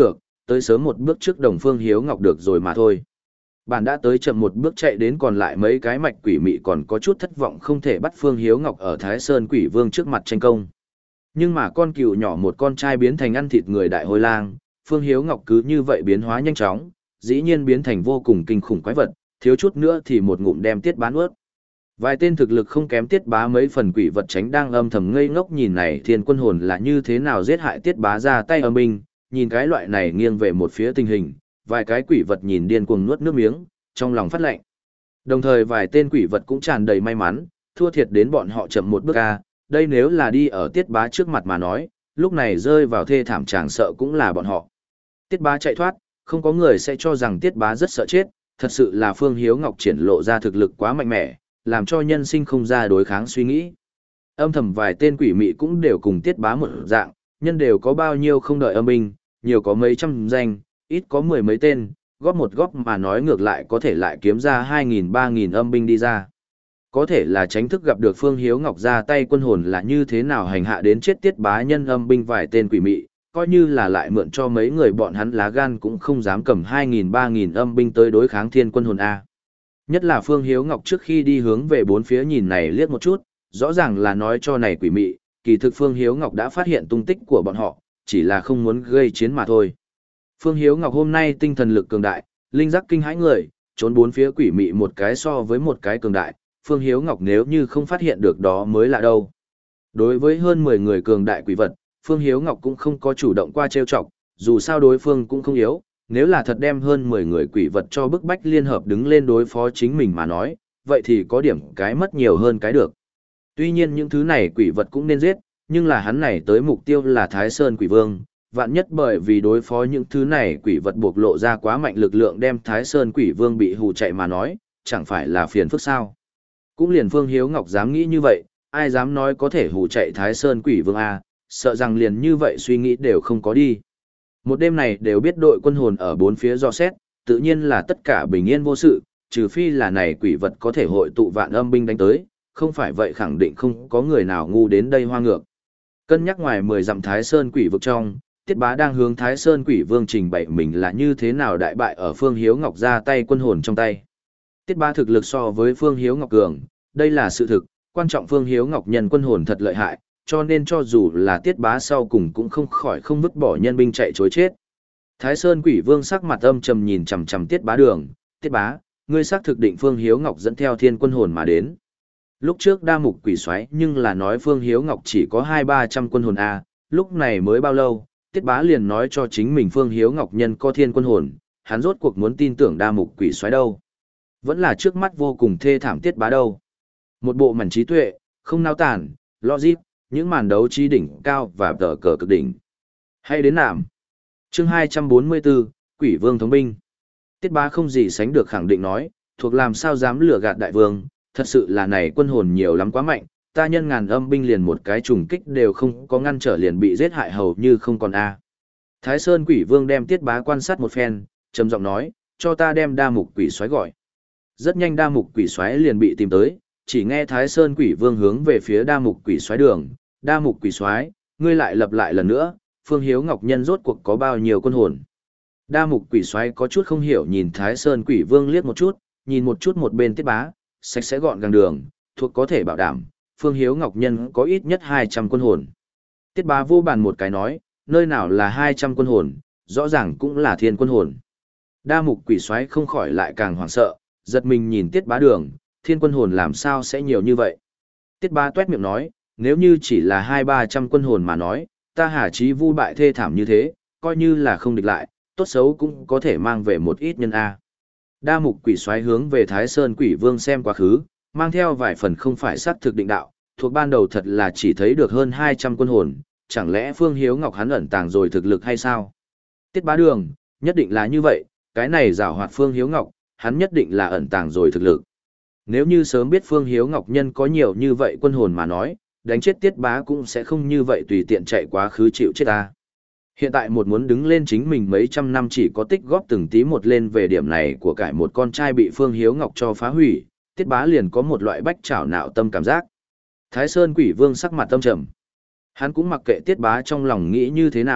tới sớm một bước trước Đồng Phương Hiếu Ngọc được rồi mà thôi. Bạn đã tới chậm một bước chạy đến còn lại mấy cái mạch quỷ mị còn có chút thất vọng không thể bắt Phương Hiếu Ngọc ở Thái Sơn Quỷ Vương trước mặt tranh công. Nhưng mà con cừu nhỏ một con trai biến thành ăn thịt người đại hôi lang, Phương Hiếu Ngọc cứ như vậy biến hóa nhanh chóng, dĩ nhiên biến thành vô cùng kinh khủng quái vật, thiếu chút nữa thì một ngụm đem Tiết Bá nuốt. Vài tên thực lực không kém Tiết Bá mấy phần quỷ vật tránh đang âm thầm ngây ngốc nhìn này thiên quân hồn là như thế nào giết hại Tiết Bá ra tay âm binh, nhìn cái loại này nghiêng về một phía tình hình, vài cái quỷ vật nhìn điên cuồng nuốt nước miếng, trong lòng phát lạnh. Đồng thời vài tên quỷ vật cũng tràn đầy may mắn, thua thiệt đến bọn họ chậm một bước a, đây nếu là đi ở Tiết Bá trước mặt mà nói, lúc này rơi vào thê thảm chàng sợ cũng là bọn họ. Tiết Bá chạy thoát, không có người sẽ cho rằng Tiết Bá rất sợ chết, thật sự là Phương Hiếu Ngọc triển lộ ra thực lực quá mạnh mẽ, làm cho nhân sinh không ra đối kháng suy nghĩ. Âm thầm vài tên quỷ mị cũng đều cùng Tiết Bá một dạng, nhân đều có bao nhiêu không đợi âm binh, nhiều có mấy trăm danh, ít có mười mấy tên, góp một góp mà nói ngược lại có thể lại kiếm ra hai nghìn ba nghìn âm binh đi ra. Có thể là tránh thức gặp được Phương Hiếu Ngọc ra tay quân hồn là như thế nào hành hạ đến chết Tiết Bá nhân âm binh vài tên quỷ mị, coi như là lại mượn cho mấy người bọn hắn lá gan cũng không dám cầm hai nghìn ba nghìn âm binh tới đối kháng thiên quân hồn A. Nhất là Phương Hiếu Ngọc trước khi đi hướng về bốn phía nhìn này liếc một chút, rõ ràng là nói cho này quỷ mị, kỳ thực Phương Hiếu Ngọc đã phát hiện tung tích của bọn họ, chỉ là không muốn gây chiến mà thôi. Phương Hiếu Ngọc hôm nay tinh thần lực cường đại, linh giác kinh hãi người, trốn bốn phía quỷ mị một cái so với một cái cường đại, Phương Hiếu Ngọc nếu như không phát hiện được đó mới lạ đâu. Đối với hơn mười người cường đại quỷ vật, Phương Hiếu Ngọc cũng không có chủ động qua trêu chọc, dù sao đối phương cũng không yếu, nếu là thật đem hơn mười người quỷ vật cho bức bách liên hợp đứng lên đối phó chính mình mà nói, vậy thì có điểm cái mất nhiều hơn cái được. Tuy nhiên những thứ này quỷ vật cũng nên giết, nhưng là hắn này tới mục tiêu là Thái Sơn Quỷ Vương, vạn nhất bởi vì đối phó những thứ này quỷ vật buộc lộ ra quá mạnh lực lượng đem Thái Sơn Quỷ Vương bị hù chạy mà nói, chẳng phải là phiền phức sao. Cũng liền Phương Hiếu Ngọc dám nghĩ như vậy, ai dám nói có thể hù chạy Thái Sơn Quỷ Vương A, sợ rằng liền như vậy suy nghĩ đều không có đi. Một đêm này đều biết đội quân hồn ở bốn phía do xét, tự nhiên là tất cả bình yên vô sự, trừ phi là này quỷ vật có thể hội tụ vạn âm binh đánh tới, không phải vậy khẳng định không có người nào ngu đến đây hoa ngược. Cân nhắc ngoài mười dặm Thái Sơn Quỷ vực trong, Tiết Bá đang hướng Thái Sơn Quỷ Vương trình bày mình là như thế nào đại bại ở Phương Hiếu Ngọc ra tay quân hồn trong tay. Tiết Bá thực lực so với Phương Hiếu Ngọc cường, đây là sự thực, quan trọng Phương Hiếu Ngọc nhân quân hồn thật lợi hại, cho nên cho dù là Tiết Bá sau cùng cũng không khỏi không vứt bỏ nhân binh chạy chối chết. Thái Sơn Quỷ Vương sắc mặt âm trầm nhìn chằm chằm Tiết Bá đường, "Tiết Bá, ngươi xác thực định Phương Hiếu Ngọc dẫn theo thiên quân hồn mà đến?" Lúc trước đa mục quỷ xoáy nhưng là nói Phương Hiếu Ngọc chỉ có hai ba trăm quân hồn a, lúc này mới bao lâu, Tiết Bá liền nói cho chính mình Phương Hiếu Ngọc nhân có thiên quân hồn, hắn rốt cuộc muốn tin tưởng đa mục quỷ xoáy đâu. Vẫn là trước mắt vô cùng thê thảm Tiết Bá đâu. Một bộ mảnh trí tuệ, không nao tản, logic, những màn đấu trí đỉnh cao và tờ cờ cực đỉnh. Hay đến nạm. Chương hai trăm bốn mươi bốn, Quỷ Vương thống binh. Tiết Bá không gì sánh được khẳng định nói, thuộc làm sao dám lừa gạt đại vương, thật sự là này quân hồn nhiều lắm quá mạnh, ta nhân ngàn âm binh liền một cái trùng kích đều không có ngăn trở liền bị giết hại hầu như không còn a. Thái Sơn Quỷ Vương đem Tiết Bá quan sát một phen, trầm giọng nói, cho ta đem đa mục quỷ xoáy gọi. Rất nhanh đa mục quỷ xoáy liền bị tìm tới, chỉ nghe Thái Sơn Quỷ Vương hướng về phía đa mục quỷ xoáy đường, đa mục quỷ xoáy, ngươi lại lập lại lần nữa, Phương Hiếu Ngọc nhân rốt cuộc có bao nhiêu quân hồn. Đa mục quỷ xoáy có chút không hiểu nhìn Thái Sơn Quỷ Vương liếc một chút, nhìn một chút một bên Tiết Bá, sạch sẽ gọn gàng đường, thuộc có thể bảo đảm, Phương Hiếu Ngọc nhân có ít nhất hai trăm quân hồn. Tiết Bá vô bàn một cái nói, nơi nào là hai trăm quân hồn, rõ ràng cũng là thiên quân hồn. Đa mục quỷ xoáy không khỏi lại càng hoảng sợ, giật mình nhìn Tiết Bá đường, thiên quân hồn làm sao sẽ nhiều như vậy. Tiết Bá tuét miệng nói, nếu như chỉ là hai ba trăm quân hồn mà nói, ta hà chí vu bại thê thảm như thế, coi như là không địch lại, tốt xấu cũng có thể mang về một ít nhân A. Đa mục quỷ xoáy hướng về Thái Sơn Quỷ Vương xem quá khứ, mang theo vài phần không phải xác thực định đạo, thuộc ban đầu thật là chỉ thấy được hơn hai trăm quân hồn, chẳng lẽ Phương Hiếu Ngọc hắn ẩn tàng rồi thực lực hay sao? Tiết Bá đường, nhất định là như vậy, cái này giảo hoạt Phương Hiếu Ngọc, hắn nhất định là ẩn tàng rồi thực lực. Nếu như sớm biết Phương Hiếu Ngọc nhân có nhiều như vậy quân hồn mà nói, đánh chết Tiết Bá cũng sẽ không như vậy tùy tiện chạy quá khứ chịu chết ta. Hiện tại một muốn đứng lên chính mình mấy trăm năm chỉ có tích góp từng tí một lên về điểm này của cải một con trai bị Phương Hiếu Ngọc cho phá hủy, Tiết Bá liền có một loại bách trảo nạo tâm cảm giác. Thái Sơn Quỷ Vương sắc mặt tâm trầm. Hắn cũng mặc kệ Tiết Bá trong lòng nghĩ như thế nào,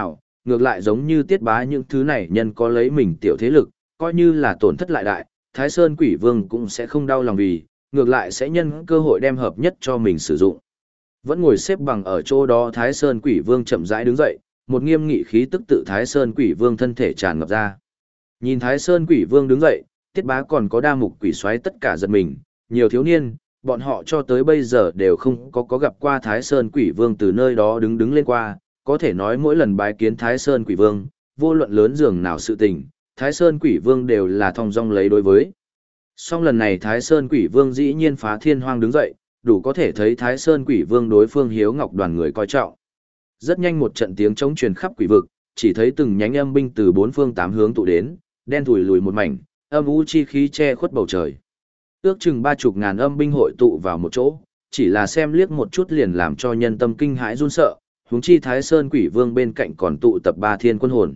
ngược lại giống như Tiết Bá những thứ này nhân có lấy mình tiểu thế lực, coi như là tổn thất lại đại, Thái Sơn Quỷ Vương cũng sẽ không đau lòng vì, ngược lại sẽ nhân cơ hội đem hợp nhất cho mình sử dụng. Vẫn ngồi xếp bằng ở chỗ đó Thái Sơn Quỷ Vương chậm rãi đứng dậy, một nghiêm nghị khí tức tự Thái Sơn Quỷ Vương thân thể tràn ngập ra. Nhìn Thái Sơn Quỷ Vương đứng dậy, Tiết Bá còn có Đa Mục Quỷ Soái tất cả giật mình, nhiều thiếu niên, bọn họ cho tới bây giờ đều không có có gặp qua Thái Sơn Quỷ Vương từ nơi đó đứng đứng lên qua, có thể nói mỗi lần bái kiến Thái Sơn Quỷ Vương, vô luận lớn dường nào sự tình, Thái Sơn Quỷ Vương đều là thong dong lấy đối với. Song lần này Thái Sơn Quỷ Vương dĩ nhiên phá thiên hoang đứng dậy, đủ có thể thấy Thái Sơn Quỷ Vương đối phương Hiếu Ngọc đoàn người coi trọng. Rất nhanh một trận tiếng trống truyền khắp quỷ vực, chỉ thấy từng nhánh âm binh từ bốn phương tám hướng tụ đến, đen thùi lùi một mảnh, âm u chi khí che khuất bầu trời. Ước chừng ba chục ngàn âm binh hội tụ vào một chỗ, chỉ là xem liếc một chút liền làm cho nhân tâm kinh hãi run sợ, huống chi Thái Sơn Quỷ Vương bên cạnh còn tụ tập ba thiên quân hồn.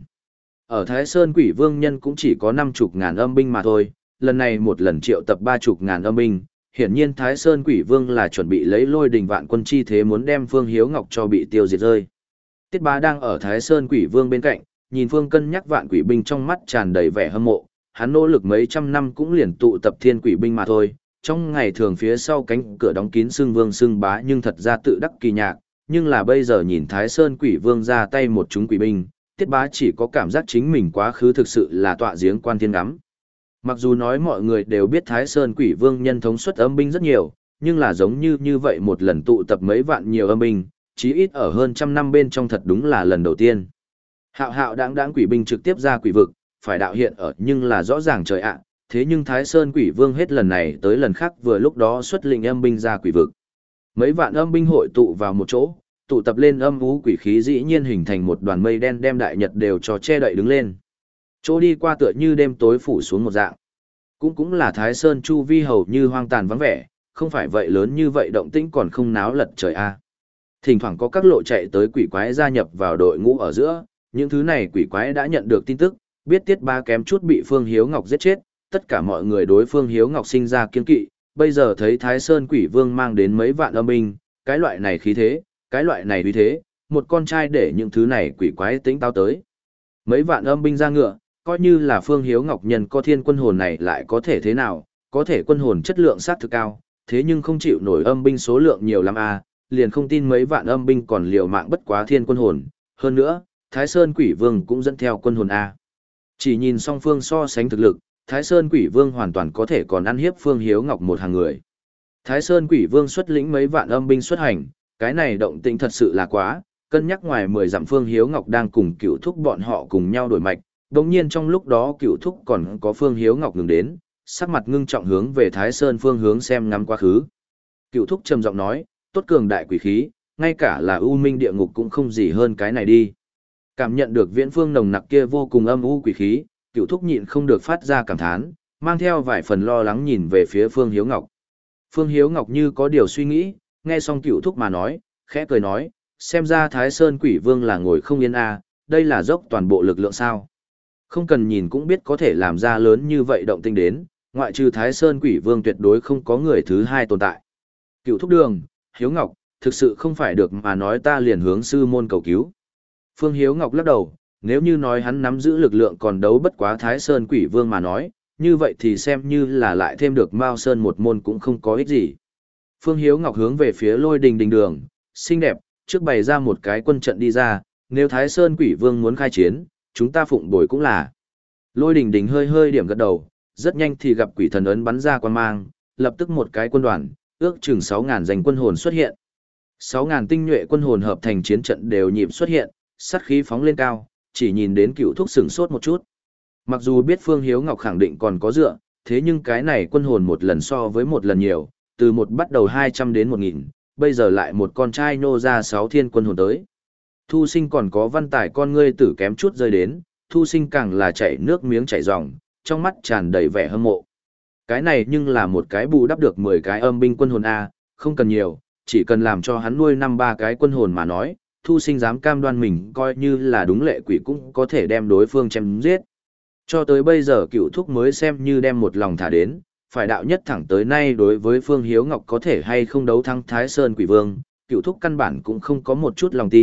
Ở Thái Sơn Quỷ Vương nhân cũng chỉ có năm chục ngàn âm binh mà thôi, lần này một lần triệu tập ba chục ngàn âm binh, hiển nhiên Thái Sơn Quỷ Vương là chuẩn bị lấy lôi đình vạn quân chi thế muốn đem Phương Hiếu Ngọc cho bị tiêu diệt rơi. Tiết Bá đang ở Thái Sơn Quỷ Vương bên cạnh, nhìn Phương cân nhắc vạn quỷ binh trong mắt tràn đầy vẻ hâm mộ, hắn nỗ lực mấy trăm năm cũng liền tụ tập thiên quỷ binh mà thôi, trong ngày thường phía sau cánh cửa đóng kín xưng vương xưng bá nhưng thật ra tự đắc kỳ nhạc, nhưng là bây giờ nhìn Thái Sơn Quỷ Vương ra tay một chúng quỷ binh, Tiết Bá chỉ có cảm giác chính mình quá khứ thực sự là tọa giếng quan thiên ngắm. Mặc dù nói mọi người đều biết Thái Sơn Quỷ Vương nhân thống suất âm binh rất nhiều, nhưng là giống như như vậy một lần tụ tập mấy vạn nhiều âm binh, chí ít ở hơn trăm năm bên trong thật đúng là lần đầu tiên. Hạo hạo đáng đáng quỷ binh trực tiếp ra quỷ vực, phải đạo hiện ở nhưng là rõ ràng trời ạ, thế nhưng Thái Sơn Quỷ Vương hết lần này tới lần khác vừa lúc đó xuất lĩnh âm binh ra quỷ vực. Mấy vạn âm binh hội tụ vào một chỗ, tụ tập lên âm vũ quỷ khí dĩ nhiên hình thành một đoàn mây đen đem đại nhật đều cho che đậy đứng lên. Chỗ đi qua tựa như đêm tối phủ xuống một dạng. Cũng cũng là Thái Sơn chu vi hầu như hoang tàn vắng vẻ, không phải vậy lớn như vậy động tĩnh còn không náo lật trời a. Thỉnh thoảng có các lộ chạy tới quỷ quái gia nhập vào đội ngũ ở giữa, những thứ này quỷ quái đã nhận được tin tức, biết Tiết Bá kém chút bị Phương Hiếu Ngọc giết chết, tất cả mọi người đối Phương Hiếu Ngọc sinh ra kiên kỵ, bây giờ thấy Thái Sơn Quỷ Vương mang đến mấy vạn âm binh, cái loại này khí thế, cái loại này uy thế, một con trai để những thứ này quỷ quái tính tao tới. Mấy vạn âm binh ra ngựa, coi như là Phương Hiếu Ngọc nhân có thiên quân hồn này lại có thể thế nào, có thể quân hồn chất lượng sát thực cao, thế nhưng không chịu nổi âm binh số lượng nhiều lắm a, liền không tin mấy vạn âm binh còn liều mạng bất quá thiên quân hồn, hơn nữa, Thái Sơn Quỷ Vương cũng dẫn theo quân hồn a. Chỉ nhìn song phương so sánh thực lực, Thái Sơn Quỷ Vương hoàn toàn có thể còn ăn hiếp Phương Hiếu Ngọc một hàng người. Thái Sơn Quỷ Vương xuất lĩnh mấy vạn âm binh xuất hành, cái này động tĩnh thật sự là quá, cân nhắc ngoài mười dặm Phương Hiếu Ngọc đang cùng Cửu Thúc bọn họ cùng nhau đổi mạch, đồng nhiên trong lúc đó Cửu Thúc còn có Phương Hiếu Ngọc ngừng đến, sắc mặt ngưng trọng hướng về Thái Sơn phương hướng xem ngắm quá khứ. Cửu Thúc trầm giọng nói, tốt cường đại quỷ khí, ngay cả là u minh địa ngục cũng không gì hơn cái này đi. Cảm nhận được viễn phương nồng nặc kia vô cùng âm u quỷ khí, Cửu Thúc nhịn không được phát ra cảm thán, mang theo vài phần lo lắng nhìn về phía Phương Hiếu Ngọc. Phương Hiếu Ngọc như có điều suy nghĩ, nghe xong Cửu Thúc mà nói, khẽ cười nói, xem ra Thái Sơn Quỷ Vương là ngồi không yên a, đây là dốc toàn bộ lực lượng sao? Không cần nhìn cũng biết có thể làm ra lớn như vậy động tinh đến, ngoại trừ Thái Sơn Quỷ Vương tuyệt đối không có người thứ hai tồn tại. Cửu Thúc Đường, Hiếu Ngọc, thực sự không phải được mà nói ta liền hướng sư môn cầu cứu. Phương Hiếu Ngọc lắc đầu, nếu như nói hắn nắm giữ lực lượng còn đấu bất quá Thái Sơn Quỷ Vương mà nói, như vậy thì xem như là lại thêm được Mao Sơn một môn cũng không có ích gì. Phương Hiếu Ngọc hướng về phía Lôi Đình Đình Đường, xinh đẹp, trước bày ra một cái quân trận đi ra, nếu Thái Sơn Quỷ Vương muốn khai chiến, chúng ta phụng bồi cũng là. Lôi Đình Đình hơi hơi điểm gật đầu, rất nhanh thì gặp quỷ thần ấn bắn ra quan mang, lập tức một cái quân đoàn, ước chừng sáu ngàn danh quân hồn xuất hiện. sáu ngàn tinh nhuệ quân hồn hợp thành chiến trận đều nhịp xuất hiện, sát khí phóng lên cao, chỉ nhìn đến Cửu Thúc sửng sốt một chút. Mặc dù biết Phương Hiếu Ngọc khẳng định còn có dựa, thế nhưng cái này quân hồn một lần so với một lần nhiều, từ một bắt đầu hai trăm đến một nghìn, bây giờ lại một con trai nô ra sáu thiên quân hồn tới. Thu Sinh còn có văn tải con ngươi tử kém chút rơi đến, Thu Sinh càng là chảy nước miếng chảy ròng, trong mắt tràn đầy vẻ hâm mộ. Cái này nhưng là một cái bù đắp được mười cái âm binh quân hồn A, không cần nhiều, chỉ cần làm cho hắn nuôi năm ba cái quân hồn mà nói, Thu Sinh dám cam đoan mình coi như là đúng lệ quỷ cũng có thể đem đối phương chém giết. Cho tới bây giờ Cửu Thúc mới xem như đem một lòng thả đến, phải đạo nhất thẳng tới nay đối với Phương Hiếu Ngọc có thể hay không đấu thắng Thái Sơn Quỷ Vương, Cửu Thúc căn bản cũng không có một chút lòng tin,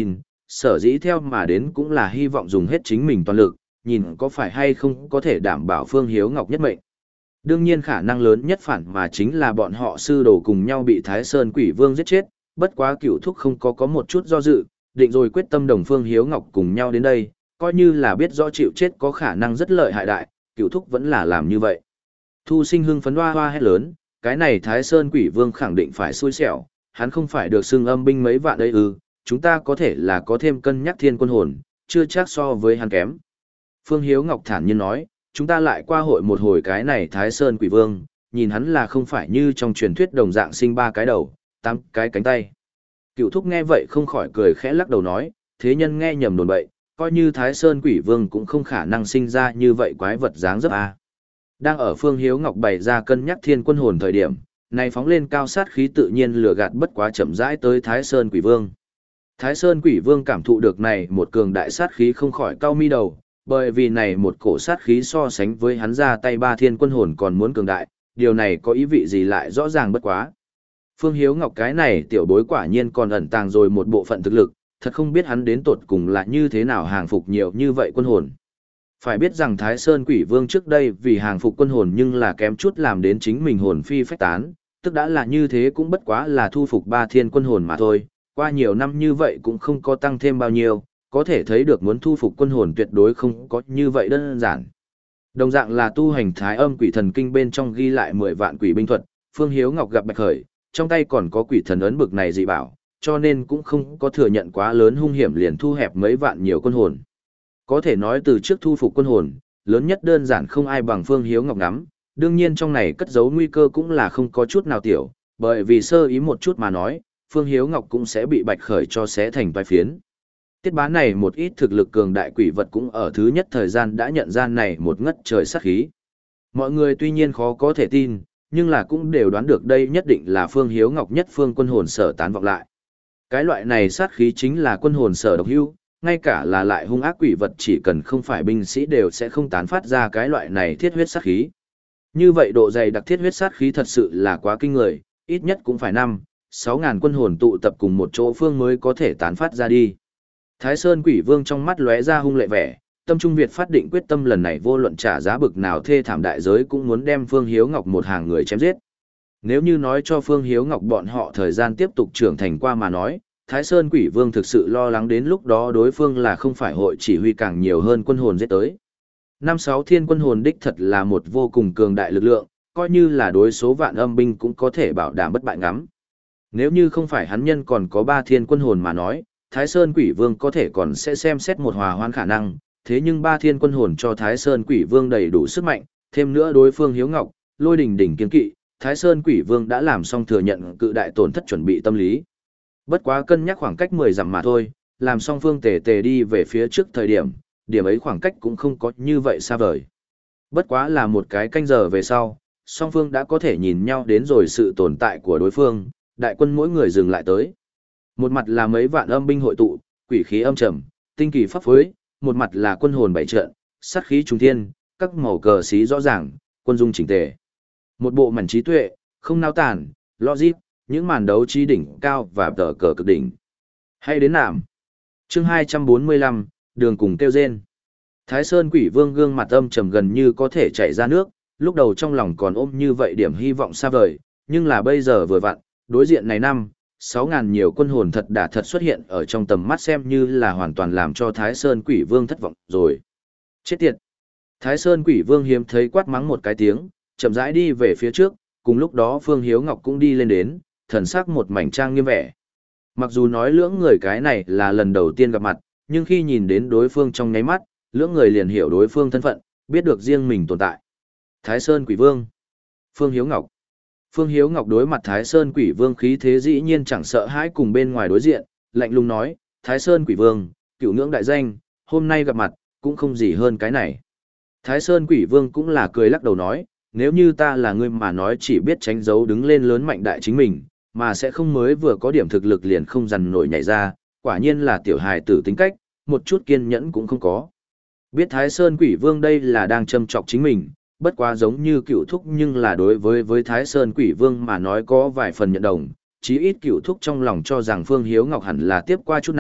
sở dĩ theo mà đến cũng là hy vọng dùng hết chính mình toàn lực, nhìn có phải hay không có thể đảm bảo Phương Hiếu Ngọc nhất mệnh. Đương nhiên khả năng lớn nhất phản mà chính là bọn họ sư đồ cùng nhau bị Thái Sơn Quỷ Vương giết chết, bất quá Cửu Thúc không có có một chút do dự, định rồi quyết tâm đồng Phương Hiếu Ngọc cùng nhau đến đây, coi như là biết rõ chịu chết có khả năng rất lợi hại đại, Cửu Thúc vẫn là làm như vậy. Thu Sinh hưng phấn hoa hoa hét lớn, cái này Thái Sơn Quỷ Vương khẳng định phải xui xẻo, hắn không phải được xưng âm binh mấy vạn đấy ư, chúng ta có thể là có thêm cân nhắc thiên quân hồn, chưa chắc so với hắn kém. Phương Hiếu Ngọc thản nhiên nói, chúng ta lại qua hội một hồi cái này Thái Sơn Quỷ Vương, nhìn hắn là không phải như trong truyền thuyết đồng dạng sinh ba cái đầu, tám cái cánh tay. Cựu Thúc nghe vậy không khỏi cười khẽ lắc đầu nói, thế nhân nghe nhầm đồn bậy, coi như Thái Sơn Quỷ Vương cũng không khả năng sinh ra như vậy quái vật dáng dấp a. Đang ở Phương Hiếu Ngọc bày ra cân nhắc thiên quân hồn thời điểm, này phóng lên cao sát khí tự nhiên lừa gạt bất quá chậm rãi tới Thái Sơn Quỷ Vương. Thái Sơn Quỷ Vương cảm thụ được này một cường đại sát khí không khỏi cau mi đầu, bởi vì này một cổ sát khí so sánh với hắn ra tay ba thiên quân hồn còn muốn cường đại, điều này có ý vị gì lại rõ ràng bất quá. Phương Hiếu Ngọc cái này tiểu bối quả nhiên còn ẩn tàng rồi một bộ phận thực lực, thật không biết hắn đến tột cùng là như thế nào hàng phục nhiều như vậy quân hồn. Phải biết rằng Thái Sơn Quỷ Vương trước đây vì hàng phục quân hồn nhưng là kém chút làm đến chính mình hồn phi phách tán, tức đã là như thế cũng bất quá là thu phục ba thiên quân hồn mà thôi, qua nhiều năm như vậy cũng không có tăng thêm bao nhiêu, có thể thấy được muốn thu phục quân hồn tuyệt đối không có như vậy đơn giản. Đồng dạng là tu hành Thái Âm Quỷ Thần Kinh bên trong ghi lại mười vạn quỷ binh thuật, Phương Hiếu Ngọc gặp Bạch Khởi, trong tay còn có quỷ thần ấn bực này dị bảo, cho nên cũng không có thừa nhận quá lớn hung hiểm liền thu hẹp mấy vạn nhiều quân hồn. Có thể nói từ trước thu phục quân hồn, lớn nhất đơn giản không ai bằng Phương Hiếu Ngọc nắm, đương nhiên trong này cất giấu nguy cơ cũng là không có chút nào tiểu, bởi vì sơ ý một chút mà nói, Phương Hiếu Ngọc cũng sẽ bị Bạch Khởi cho xé thành vài phiến. Tiết bá này một ít thực lực cường đại quỷ vật cũng ở thứ nhất thời gian đã nhận ra này một ngất trời sát khí. Mọi người tuy nhiên khó có thể tin, nhưng là cũng đều đoán được đây nhất định là Phương Hiếu Ngọc nhất phương quân hồn sở tán vọng lại. Cái loại này sát khí chính là quân hồn sở độc hưu, ngay cả là lại hung ác quỷ vật chỉ cần không phải binh sĩ đều sẽ không tán phát ra cái loại này thiết huyết sát khí. Như vậy độ dày đặc thiết huyết sát khí thật sự là quá kinh người, ít nhất cũng phải năm, sáu ngàn quân hồn tụ tập cùng một chỗ phương mới có thể tán phát ra đi. Thái Sơn Quỷ Vương trong mắt lóe ra hung lệ vẻ, tâm trung Việt phát định quyết tâm lần này vô luận trả giá bực nào thê thảm đại giới cũng muốn đem Phương Hiếu Ngọc một hàng người chém giết. Nếu như nói cho Phương Hiếu Ngọc bọn họ thời gian tiếp tục trưởng thành qua mà nói, Thái Sơn Quỷ Vương thực sự lo lắng đến lúc đó đối phương là không phải hội chỉ huy càng nhiều hơn quân hồn giết tới. Năm sáu thiên quân hồn đích thật là một vô cùng cường đại lực lượng, coi như là đối số vạn âm binh cũng có thể bảo đảm bất bại ngắm. Nếu như không phải hắn nhân còn có ba thiên quân hồn mà nói, Thái Sơn Quỷ Vương có thể còn sẽ xem xét một hòa hoãn khả năng, thế nhưng ba thiên quân hồn cho Thái Sơn Quỷ Vương đầy đủ sức mạnh, thêm nữa đối phương Hiếu Ngọc, Lôi Đình đỉnh kiên kỵ, Thái Sơn Quỷ Vương đã làm xong thừa nhận cự đại tổn thất chuẩn bị tâm lý. Bất quá cân nhắc khoảng cách mười dặm mà thôi, làm song phương tề tề đi về phía trước thời điểm, điểm ấy khoảng cách cũng không có như vậy xa vời. Bất quá là một cái canh giờ về sau, song phương đã có thể nhìn nhau đến rồi sự tồn tại của đối phương, đại quân mỗi người dừng lại tới. Một mặt là mấy vạn âm binh hội tụ, quỷ khí âm trầm, tinh kỳ pháp phối, một mặt là quân hồn bảy trận, sát khí trùng thiên, các màu cờ xí rõ ràng, quân dung chỉnh tề. Một bộ mảnh trí tuệ, không nao tản, logic, những màn đấu trí đỉnh cao và tờ cờ cực đỉnh. Hay đến nạm. Chương hai trăm bốn mươi lăm, đường cùng kêu rên. Thái Sơn Quỷ Vương gương mặt âm trầm gần như có thể chảy ra nước, lúc đầu trong lòng còn ôm như vậy điểm hy vọng xa vời, nhưng là bây giờ vừa vặn, đối diện này năm, sáu ngàn nhiều quân hồn thật đã thật xuất hiện ở trong tầm mắt xem như là hoàn toàn làm cho Thái Sơn Quỷ Vương thất vọng rồi. Chết tiệt! Thái Sơn Quỷ Vương hiếm thấy quát mắng một cái tiếng, chậm rãi đi về phía trước, cùng lúc đó Phương Hiếu Ngọc cũng đi lên đến, thần sắc một mảnh trang nghiêm vẻ. Mặc dù nói lưỡng người cái này là lần đầu tiên gặp mặt, nhưng khi nhìn đến đối phương trong nháy mắt, lưỡng người liền hiểu đối phương thân phận, biết được riêng mình tồn tại. Thái Sơn Quỷ Vương, Phương Hiếu Ngọc. Phương Hiếu Ngọc đối mặt Thái Sơn Quỷ Vương khí thế dĩ nhiên chẳng sợ hãi cùng bên ngoài đối diện, lạnh lùng nói, Thái Sơn Quỷ Vương, cửu ngưỡng đại danh, hôm nay gặp mặt, cũng không gì hơn cái này. Thái Sơn Quỷ Vương cũng là cười lắc đầu nói, nếu như ta là người mà nói chỉ biết tránh giấu đứng lên lớn mạnh đại chính mình, mà sẽ không mới vừa có điểm thực lực liền không dằn nổi nhảy ra, quả nhiên là tiểu hài tử tính cách, một chút kiên nhẫn cũng không có. Biết Thái Sơn Quỷ Vương đây là đang châm chọc chính mình, bất quá giống như cựu thúc nhưng là đối với với Thái Sơn Quỷ Vương mà nói có vài phần nhận đồng, chí ít cựu thúc trong lòng cho rằng Phương Hiếu Ngọc hẳn là tiếp qua chút năm,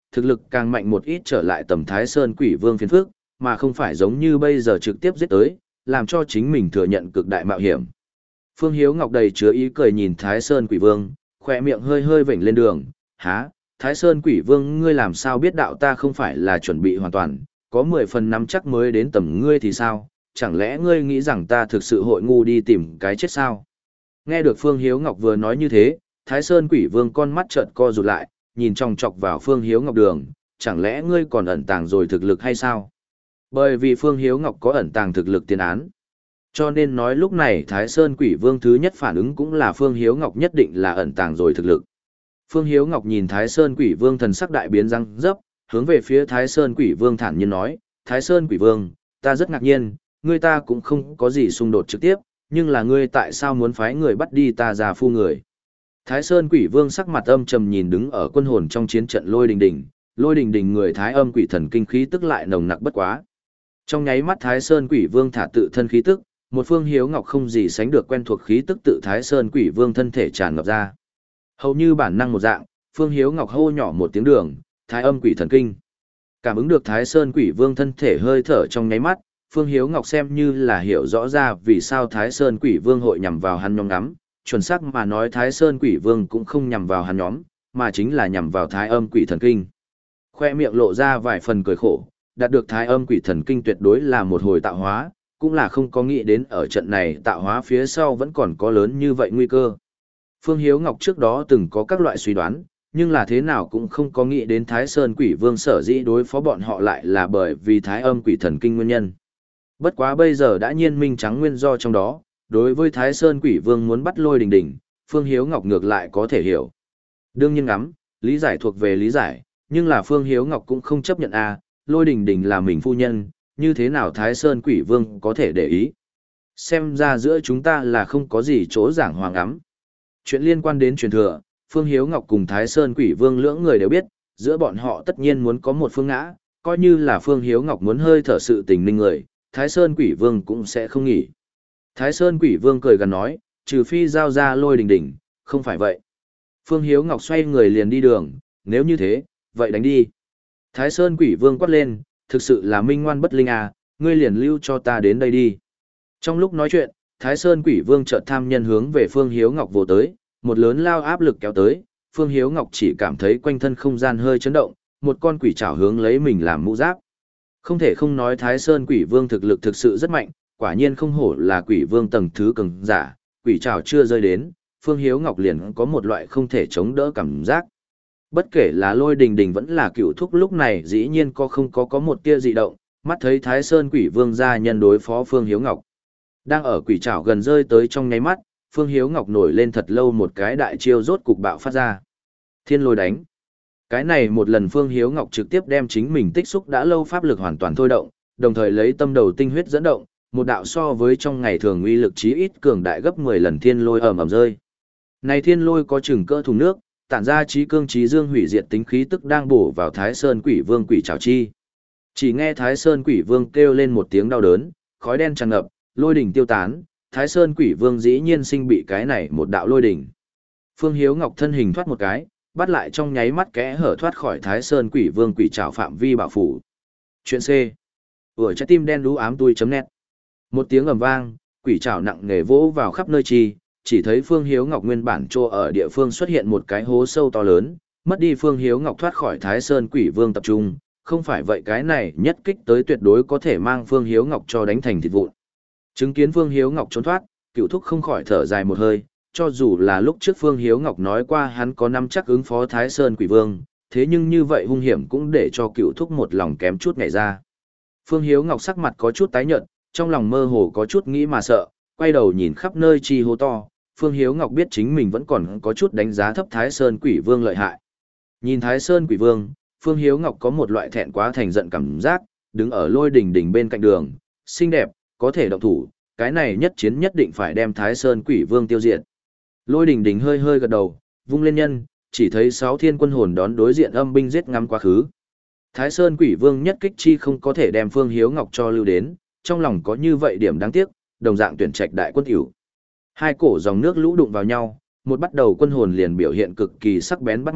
thực lực càng mạnh một ít trở lại tầm Thái Sơn Quỷ Vương phiền phức, mà không phải giống như bây giờ trực tiếp giết tới, làm cho chính mình thừa nhận cực đại mạo hiểm. Phương Hiếu Ngọc đầy chứa ý cười nhìn Thái Sơn Quỷ Vương, khỏe miệng hơi hơi vểnh lên đường, há, Thái Sơn Quỷ Vương ngươi làm sao biết đạo ta không phải là chuẩn bị hoàn toàn, có mười phần nắm chắc mới đến tầm ngươi thì sao, chẳng lẽ ngươi nghĩ rằng ta thực sự hội ngu đi tìm cái chết sao? Nghe được Phương Hiếu Ngọc vừa nói như thế, Thái Sơn Quỷ Vương con mắt trợn co rụt lại, nhìn chòng chọc vào Phương Hiếu Ngọc đường, chẳng lẽ ngươi còn ẩn tàng rồi thực lực hay sao? Bởi vì Phương Hiếu Ngọc có ẩn tàng thực lực tiền án. Cho nên nói lúc này Thái Sơn Quỷ Vương thứ nhất phản ứng cũng là Phương Hiếu Ngọc nhất định là ẩn tàng rồi thực lực. Phương Hiếu Ngọc nhìn Thái Sơn Quỷ Vương thần sắc đại biến răng dấp, hướng về phía Thái Sơn Quỷ Vương thản nhiên nói, Thái Sơn Quỷ Vương, ta rất ngạc nhiên, ngươi ta cũng không có gì xung đột trực tiếp, nhưng là ngươi tại sao muốn phái người bắt đi ta già phu người. Thái Sơn Quỷ Vương sắc mặt âm trầm nhìn đứng ở quân hồn trong chiến trận Lôi Đình Đình, Lôi Đình Đình người Thái Âm Quỷ Thần kinh khí tức lại nồng nặc bất quá. Trong nháy mắt Thái Sơn Quỷ Vương thả tự thân khí tức, một Phương Hiếu Ngọc không gì sánh được quen thuộc khí tức tự Thái Sơn Quỷ Vương thân thể tràn ngập ra. Hầu như bản năng một dạng, Phương Hiếu Ngọc hô nhỏ một tiếng đường, Thái Âm Quỷ Thần kinh. Cảm ứng được Thái Sơn Quỷ Vương thân thể hơi thở trong nháy mắt, Phương Hiếu Ngọc xem như là hiểu rõ ra vì sao Thái Sơn Quỷ Vương hội nhằm vào hắn nhóm ngắm, chuẩn xác mà nói Thái Sơn Quỷ Vương cũng không nhằm vào hắn nhóm, mà chính là nhằm vào Thái Âm Quỷ Thần kinh. Khoe miệng lộ ra vài phần cười khổ, đạt được Thái Âm Quỷ Thần kinh tuyệt đối là một hồi tạo hóa, cũng là không có nghĩ đến ở trận này tạo hóa phía sau vẫn còn có lớn như vậy nguy cơ. Phương Hiếu Ngọc trước đó từng có các loại suy đoán, nhưng là thế nào cũng không có nghĩ đến Thái Sơn Quỷ Vương sở dĩ đối phó bọn họ lại là bởi vì Thái Âm Quỷ Thần kinh nguyên nhân. Bất quá bây giờ đã nhiên minh trắng nguyên do trong đó, đối với Thái Sơn Quỷ Vương muốn bắt Lôi Đình Đình, Phương Hiếu Ngọc ngược lại có thể hiểu. Đương nhiên ngắm, lý giải thuộc về lý giải, nhưng là Phương Hiếu Ngọc cũng không chấp nhận a, Lôi Đình Đình là mình phu nhân, như thế nào Thái Sơn Quỷ Vương có thể để ý. Xem ra giữa chúng ta là không có gì chỗ giảng hòa ngắm. Chuyện liên quan đến truyền thừa, Phương Hiếu Ngọc cùng Thái Sơn Quỷ Vương lưỡng người đều biết, giữa bọn họ tất nhiên muốn có một phương ngã, coi như là Phương Hiếu Ngọc muốn hơi thở sự tình ninh người, Thái Sơn Quỷ Vương cũng sẽ không nghỉ. Thái Sơn Quỷ Vương cười gần nói, trừ phi giao ra Lôi Đình Đình, không phải vậy. Phương Hiếu Ngọc xoay người liền đi đường, nếu như thế, vậy đánh đi. Thái Sơn Quỷ Vương quát lên, thực sự là minh ngoan bất linh à, ngươi liền lưu cho ta đến đây đi. Trong lúc nói chuyện, Thái Sơn Quỷ Vương chợt tham nhân hướng về Phương Hiếu Ngọc vồ tới, một lớn lao áp lực kéo tới, Phương Hiếu Ngọc chỉ cảm thấy quanh thân không gian hơi chấn động, một con quỷ trảo hướng lấy mình làm mũ giáp. Không thể không nói Thái Sơn Quỷ Vương thực lực thực sự rất mạnh, quả nhiên không hổ là Quỷ Vương tầng thứ cường giả, quỷ trảo chưa rơi đến, Phương Hiếu Ngọc liền có một loại không thể chống đỡ cảm giác. Bất kể là Lôi Đình Đình vẫn là Cửu Thúc lúc này dĩ nhiên có không có có một tia dị động, mắt thấy Thái Sơn Quỷ Vương ra nhân đối phó Phương Hiếu Ngọc. Đang ở quỷ trảo gần rơi tới trong nháy mắt, Phương Hiếu Ngọc nổi lên thật lâu một cái đại chiêu rốt cục bạo phát ra. Thiên lôi đánh. Cái này một lần Phương Hiếu Ngọc trực tiếp đem chính mình tích xúc đã lâu pháp lực hoàn toàn thôi động, đồng thời lấy tâm đầu tinh huyết dẫn động, một đạo so với trong ngày thường uy lực chí ít cường đại gấp mười lần thiên lôi ầm ầm rơi. Này thiên lôi có chừng cỡ thùng nước, tản ra chí cương chí dương hủy diệt tính khí tức đang bổ vào Thái Sơn Quỷ Vương quỷ trảo chi. Chỉ nghe Thái Sơn Quỷ Vương kêu lên một tiếng đau đớn, khói đen tràn ngập, lôi đỉnh tiêu tán, Thái Sơn Quỷ Vương dĩ nhiên sinh bị cái này một đạo lôi đỉnh. Phương Hiếu Ngọc thân hình thoát một cái, bắt lại trong nháy mắt kẽ hở thoát khỏi Thái Sơn Quỷ Vương quỷ trảo phạm vi bảo phủ. Chuyện C. Ở trái tim đen đú ám tui chấm net. Một tiếng ầm vang, quỷ trảo nặng nề vỗ vào khắp nơi chi, chỉ thấy Phương Hiếu Ngọc nguyên bản trô ở địa phương xuất hiện một cái hố sâu to lớn, mất đi Phương Hiếu Ngọc thoát khỏi Thái Sơn Quỷ Vương tập trung, không phải vậy cái này nhất kích tới tuyệt đối có thể mang Phương Hiếu Ngọc cho đánh thành thịt vụn. Chứng kiến Phương Hiếu Ngọc trốn thoát, Cửu Thúc không khỏi thở dài một hơi, cho dù là lúc trước Phương Hiếu Ngọc nói qua hắn có nắm chắc ứng phó Thái Sơn Quỷ Vương, thế nhưng như vậy hung hiểm cũng để cho Cửu Thúc một lòng kém chút nhảy ra. Phương Hiếu Ngọc sắc mặt có chút tái nhợt, trong lòng mơ hồ có chút nghĩ mà sợ, quay đầu nhìn khắp nơi chi hố to, Phương Hiếu Ngọc biết chính mình vẫn còn có chút đánh giá thấp Thái Sơn Quỷ Vương lợi hại. Nhìn Thái Sơn Quỷ Vương, Phương Hiếu Ngọc có một loại thẹn quá thành giận cảm giác, đứng ở Lôi Đình Đình bên cạnh đường, xinh đẹp, có thể động thủ, cái này nhất chiến nhất định phải đem Thái Sơn Quỷ Vương tiêu diệt. Lôi Đình Đình hơi hơi gật đầu, vung lên nhân, chỉ thấy sáu thiên quân hồn đón đối diện âm binh giết ngắm quá khứ. Thái Sơn Quỷ Vương nhất kích chi không có thể đem Phương Hiếu Ngọc cho lưu đến, trong lòng có như vậy điểm đáng tiếc, đồng dạng tuyển trạch đại quân tiểu. Hai cổ dòng nước lũ đụng vào nhau, một bắt đầu quân hồn liền biểu hiện cực kỳ sắc bén bắt mắt,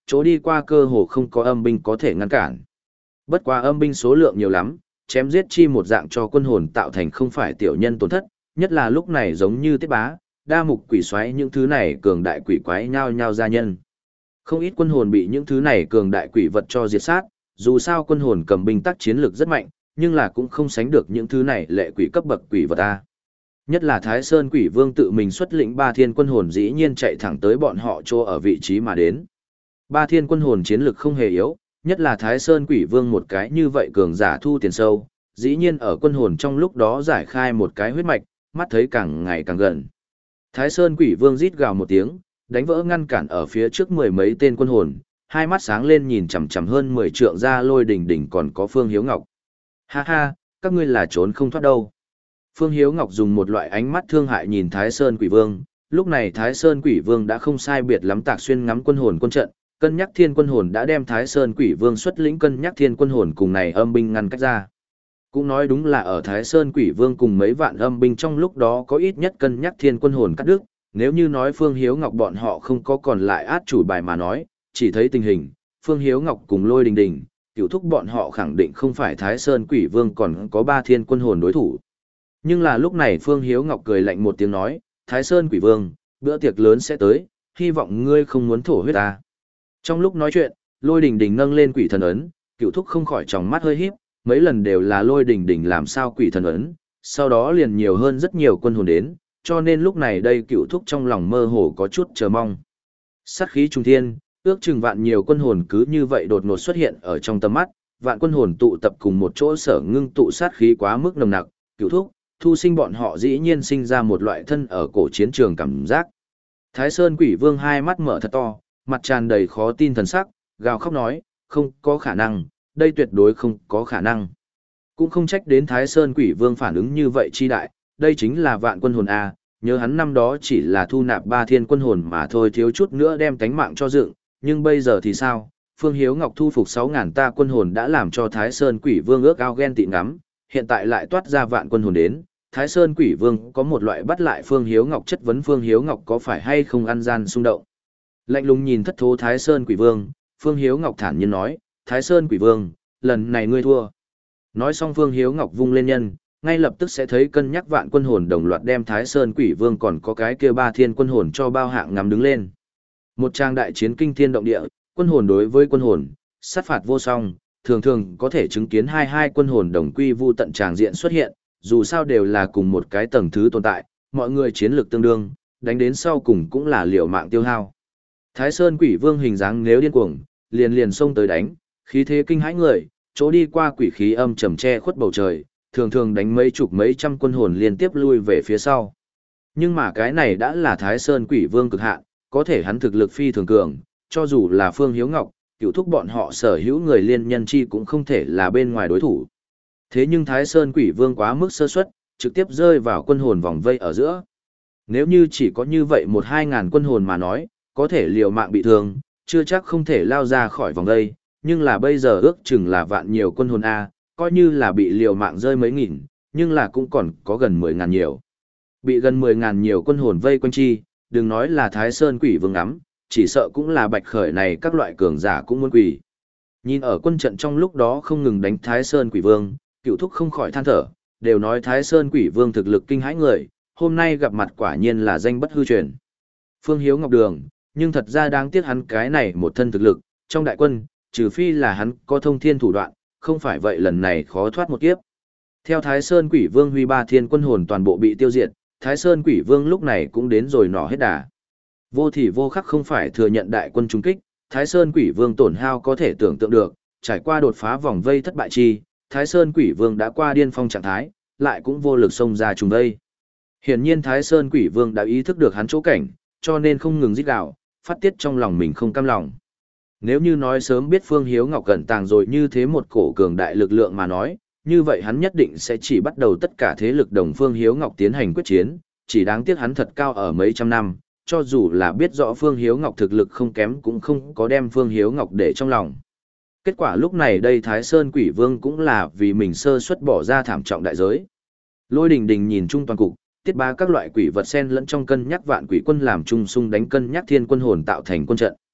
chỗ đi qua cơ hồ không có âm binh có thể ngăn cản. Bất quá âm binh số lượng nhiều lắm, chém giết chi một dạng cho quân hồn tạo thành không phải tiểu nhân tổn thất, nhất là lúc này giống như Tiết Bá, Đa Mục quỷ xoáy những thứ này cường đại quỷ quái nhao nhao ra nhân. Không ít quân hồn bị những thứ này cường đại quỷ vật cho diệt sát, dù sao quân hồn cầm binh tác chiến lực rất mạnh, nhưng là cũng không sánh được những thứ này lệ quỷ cấp bậc quỷ vật a. Nhất là Thái Sơn Quỷ Vương tự mình xuất lĩnh Ba Thiên quân hồn dĩ nhiên chạy thẳng tới bọn họ chỗ ở vị trí mà đến. Ba Thiên quân hồn chiến lực không hề yếu, nhất là Thái Sơn Quỷ Vương một cái như vậy cường giả thu tiền sâu, dĩ nhiên ở quân hồn trong lúc đó giải khai một cái huyết mạch, mắt thấy càng ngày càng gần. Thái Sơn Quỷ Vương rít gào một tiếng, đánh vỡ ngăn cản ở phía trước mười mấy tên quân hồn, hai mắt sáng lên nhìn chằm chằm hơn mười trượng ra Lôi Đình Đình còn có Phương Hiếu Ngọc. Ha ha, các ngươi là trốn không thoát đâu. Phương Hiếu Ngọc dùng một loại ánh mắt thương hại nhìn Thái Sơn Quỷ Vương, lúc này Thái Sơn Quỷ Vương đã không sai biệt lắm tạc xuyên ngắm quân hồn quân trận, cân nhắc thiên quân hồn đã đem Thái Sơn Quỷ Vương xuất lĩnh cân nhắc thiên quân hồn cùng này âm binh ngăn cách ra. Cũng nói đúng là ở Thái Sơn Quỷ Vương cùng mấy vạn âm binh trong lúc đó có ít nhất cân nhắc thiên quân hồn cắt đứt, nếu như nói Phương Hiếu Ngọc bọn họ không có còn lại át chủ bài mà nói, chỉ thấy tình hình, Phương Hiếu Ngọc cùng Lôi Đình Đình, Cửu Thúc bọn họ khẳng định không phải Thái Sơn Quỷ Vương còn có ba thiên quân hồn đối thủ. Nhưng là lúc này Phương Hiếu Ngọc cười lạnh một tiếng nói, Thái Sơn Quỷ Vương, bữa tiệc lớn sẽ tới, hy vọng ngươi không muốn thổ huyết ta. Trong lúc nói chuyện, Lôi Đình Đình nâng lên quỷ thần ấn, Cửu Thúc không khỏi tròng mắt hơi híp, mấy lần đều là Lôi Đình Đình làm sao quỷ thần ấn, sau đó liền nhiều hơn rất nhiều quân hồn đến, cho nên lúc này đây Cửu Thúc trong lòng mơ hồ có chút chờ mong. Sát khí trung thiên, ước chừng vạn nhiều quân hồn cứ như vậy đột ngột xuất hiện ở trong tầm mắt, vạn quân hồn tụ tập cùng một chỗ sở ngưng tụ sát khí quá mức nồng nặc, Cửu Thúc, Thu Sinh bọn họ dĩ nhiên sinh ra một loại thân ở cổ chiến trường cảm giác. Thái Sơn Quỷ Vương hai mắt mở thật to, mặt tràn đầy khó tin thần sắc, gào khóc nói, không có khả năng, đây tuyệt đối không có khả năng. Cũng không trách đến Thái Sơn Quỷ Vương phản ứng như vậy chi đại, đây chính là vạn quân hồn A, nhớ hắn năm đó chỉ là thu nạp ba thiên quân hồn mà thôi thiếu chút nữa đem tánh mạng cho dựng, nhưng bây giờ thì sao? Phương Hiếu Ngọc thu phục sáu ngàn ta quân hồn đã làm cho Thái Sơn Quỷ Vương ước ao ghen tị ngắm, hiện tại lại toát ra vạn quân hồn đến. Thái Sơn Quỷ Vương có một loại bắt lại Phương Hiếu Ngọc chất vấn Phương Hiếu Ngọc có phải hay không ăn gian xung động. Lạnh lùng nhìn thất thố Thái Sơn Quỷ Vương, Phương Hiếu Ngọc thản nhiên nói, Thái Sơn Quỷ Vương, lần này ngươi thua. Nói xong Phương Hiếu Ngọc vung lên nhân, ngay lập tức sẽ thấy cân nhắc vạn quân hồn đồng loạt đem Thái Sơn Quỷ Vương còn có cái kia ba thiên quân hồn cho bao hạng ngắm đứng lên. Một trang đại chiến kinh thiên động địa, quân hồn đối với quân hồn, sát phạt vô song, thường thường có thể chứng kiến hai hai quân hồn đồng quy vu tận tràng diện xuất hiện, dù sao đều là cùng một cái tầng thứ tồn tại, mọi người chiến lược tương đương, đánh đến sau cùng cũng là liều mạng tiêu hao. Thái Sơn Quỷ Vương hình dáng nếu điên cuồng, liền liền xông tới đánh, khí thế kinh hãi người, chỗ đi qua quỷ khí âm trầm che khuất bầu trời, thường thường đánh mấy chục mấy trăm quân hồn liên tiếp lui về phía sau. Nhưng mà cái này đã là Thái Sơn Quỷ Vương cực hạn, có thể hắn thực lực phi thường cường, cho dù là Phương Hiếu Ngọc, Cửu Thúc bọn họ sở hữu người liên nhân chi cũng không thể là bên ngoài đối thủ. Thế nhưng Thái Sơn Quỷ Vương quá mức sơ suất, trực tiếp rơi vào quân hồn vòng vây ở giữa. Nếu như chỉ có như vậy một hai ngàn quân hồn mà nói, có thể liều mạng bị thương, chưa chắc không thể lao ra khỏi vòng vây, nhưng là bây giờ ước chừng là vạn nhiều quân hồn A, coi như là bị liều mạng rơi mấy nghìn, nhưng là cũng còn có gần mười ngàn nhiều. Bị gần mười ngàn nhiều quân hồn vây quanh chi, đừng nói là Thái Sơn Quỷ Vương ngắm, chỉ sợ cũng là Bạch Khởi này các loại cường giả cũng muốn quỷ. Nhìn ở quân trận trong lúc đó không ngừng đánh Thái Sơn Quỷ Vương, Cửu Thúc không khỏi than thở, đều nói Thái Sơn Quỷ Vương thực lực kinh hãi người, hôm nay gặp mặt quả nhiên là danh bất hư truyền. Phương Hiếu Ngọc Đường, nhưng thật ra đáng tiếc hắn cái này một thân thực lực, trong đại quân, trừ phi là hắn có thông thiên thủ đoạn, không phải vậy lần này khó thoát một kiếp. Theo Thái Sơn Quỷ Vương huy ba thiên quân hồn toàn bộ bị tiêu diệt, Thái Sơn Quỷ Vương lúc này cũng đến rồi nỏ hết đà. Vô thì vô khắc không phải thừa nhận đại quân trung kích, Thái Sơn Quỷ Vương tổn hao có thể tưởng tượng được, trải qua đột phá vòng vây thất bại chi, Thái Sơn Quỷ Vương đã qua điên phong trạng thái, lại cũng vô lực xông ra trùng vây. Hiển nhiên Thái Sơn Quỷ Vương đã ý thức được hắn chỗ cảnh, cho nên không ngừng rít gào, phát tiết trong lòng mình không cam lòng. Nếu như nói sớm biết Phương Hiếu Ngọc cẩn tàng rồi như thế một cổ cường đại lực lượng mà nói, như vậy hắn nhất định sẽ chỉ bắt đầu tất cả thế lực đồng Phương Hiếu Ngọc tiến hành quyết chiến, chỉ đáng tiếc hắn thật cao ở mấy trăm năm, cho dù là biết rõ Phương Hiếu Ngọc thực lực không kém cũng không có đem Phương Hiếu Ngọc để trong lòng. Kết quả lúc này đây Thái Sơn Quỷ Vương cũng là vì mình sơ suất bỏ ra thảm trọng đại giới. Lôi Đình Đình nhìn chung toàn cục, tiết ba các loại quỷ vật xen lẫn trong cân nhắc vạn quỷ quân làm chung xung đánh cân nhắc thiên quân hồn tạo thành quân trận.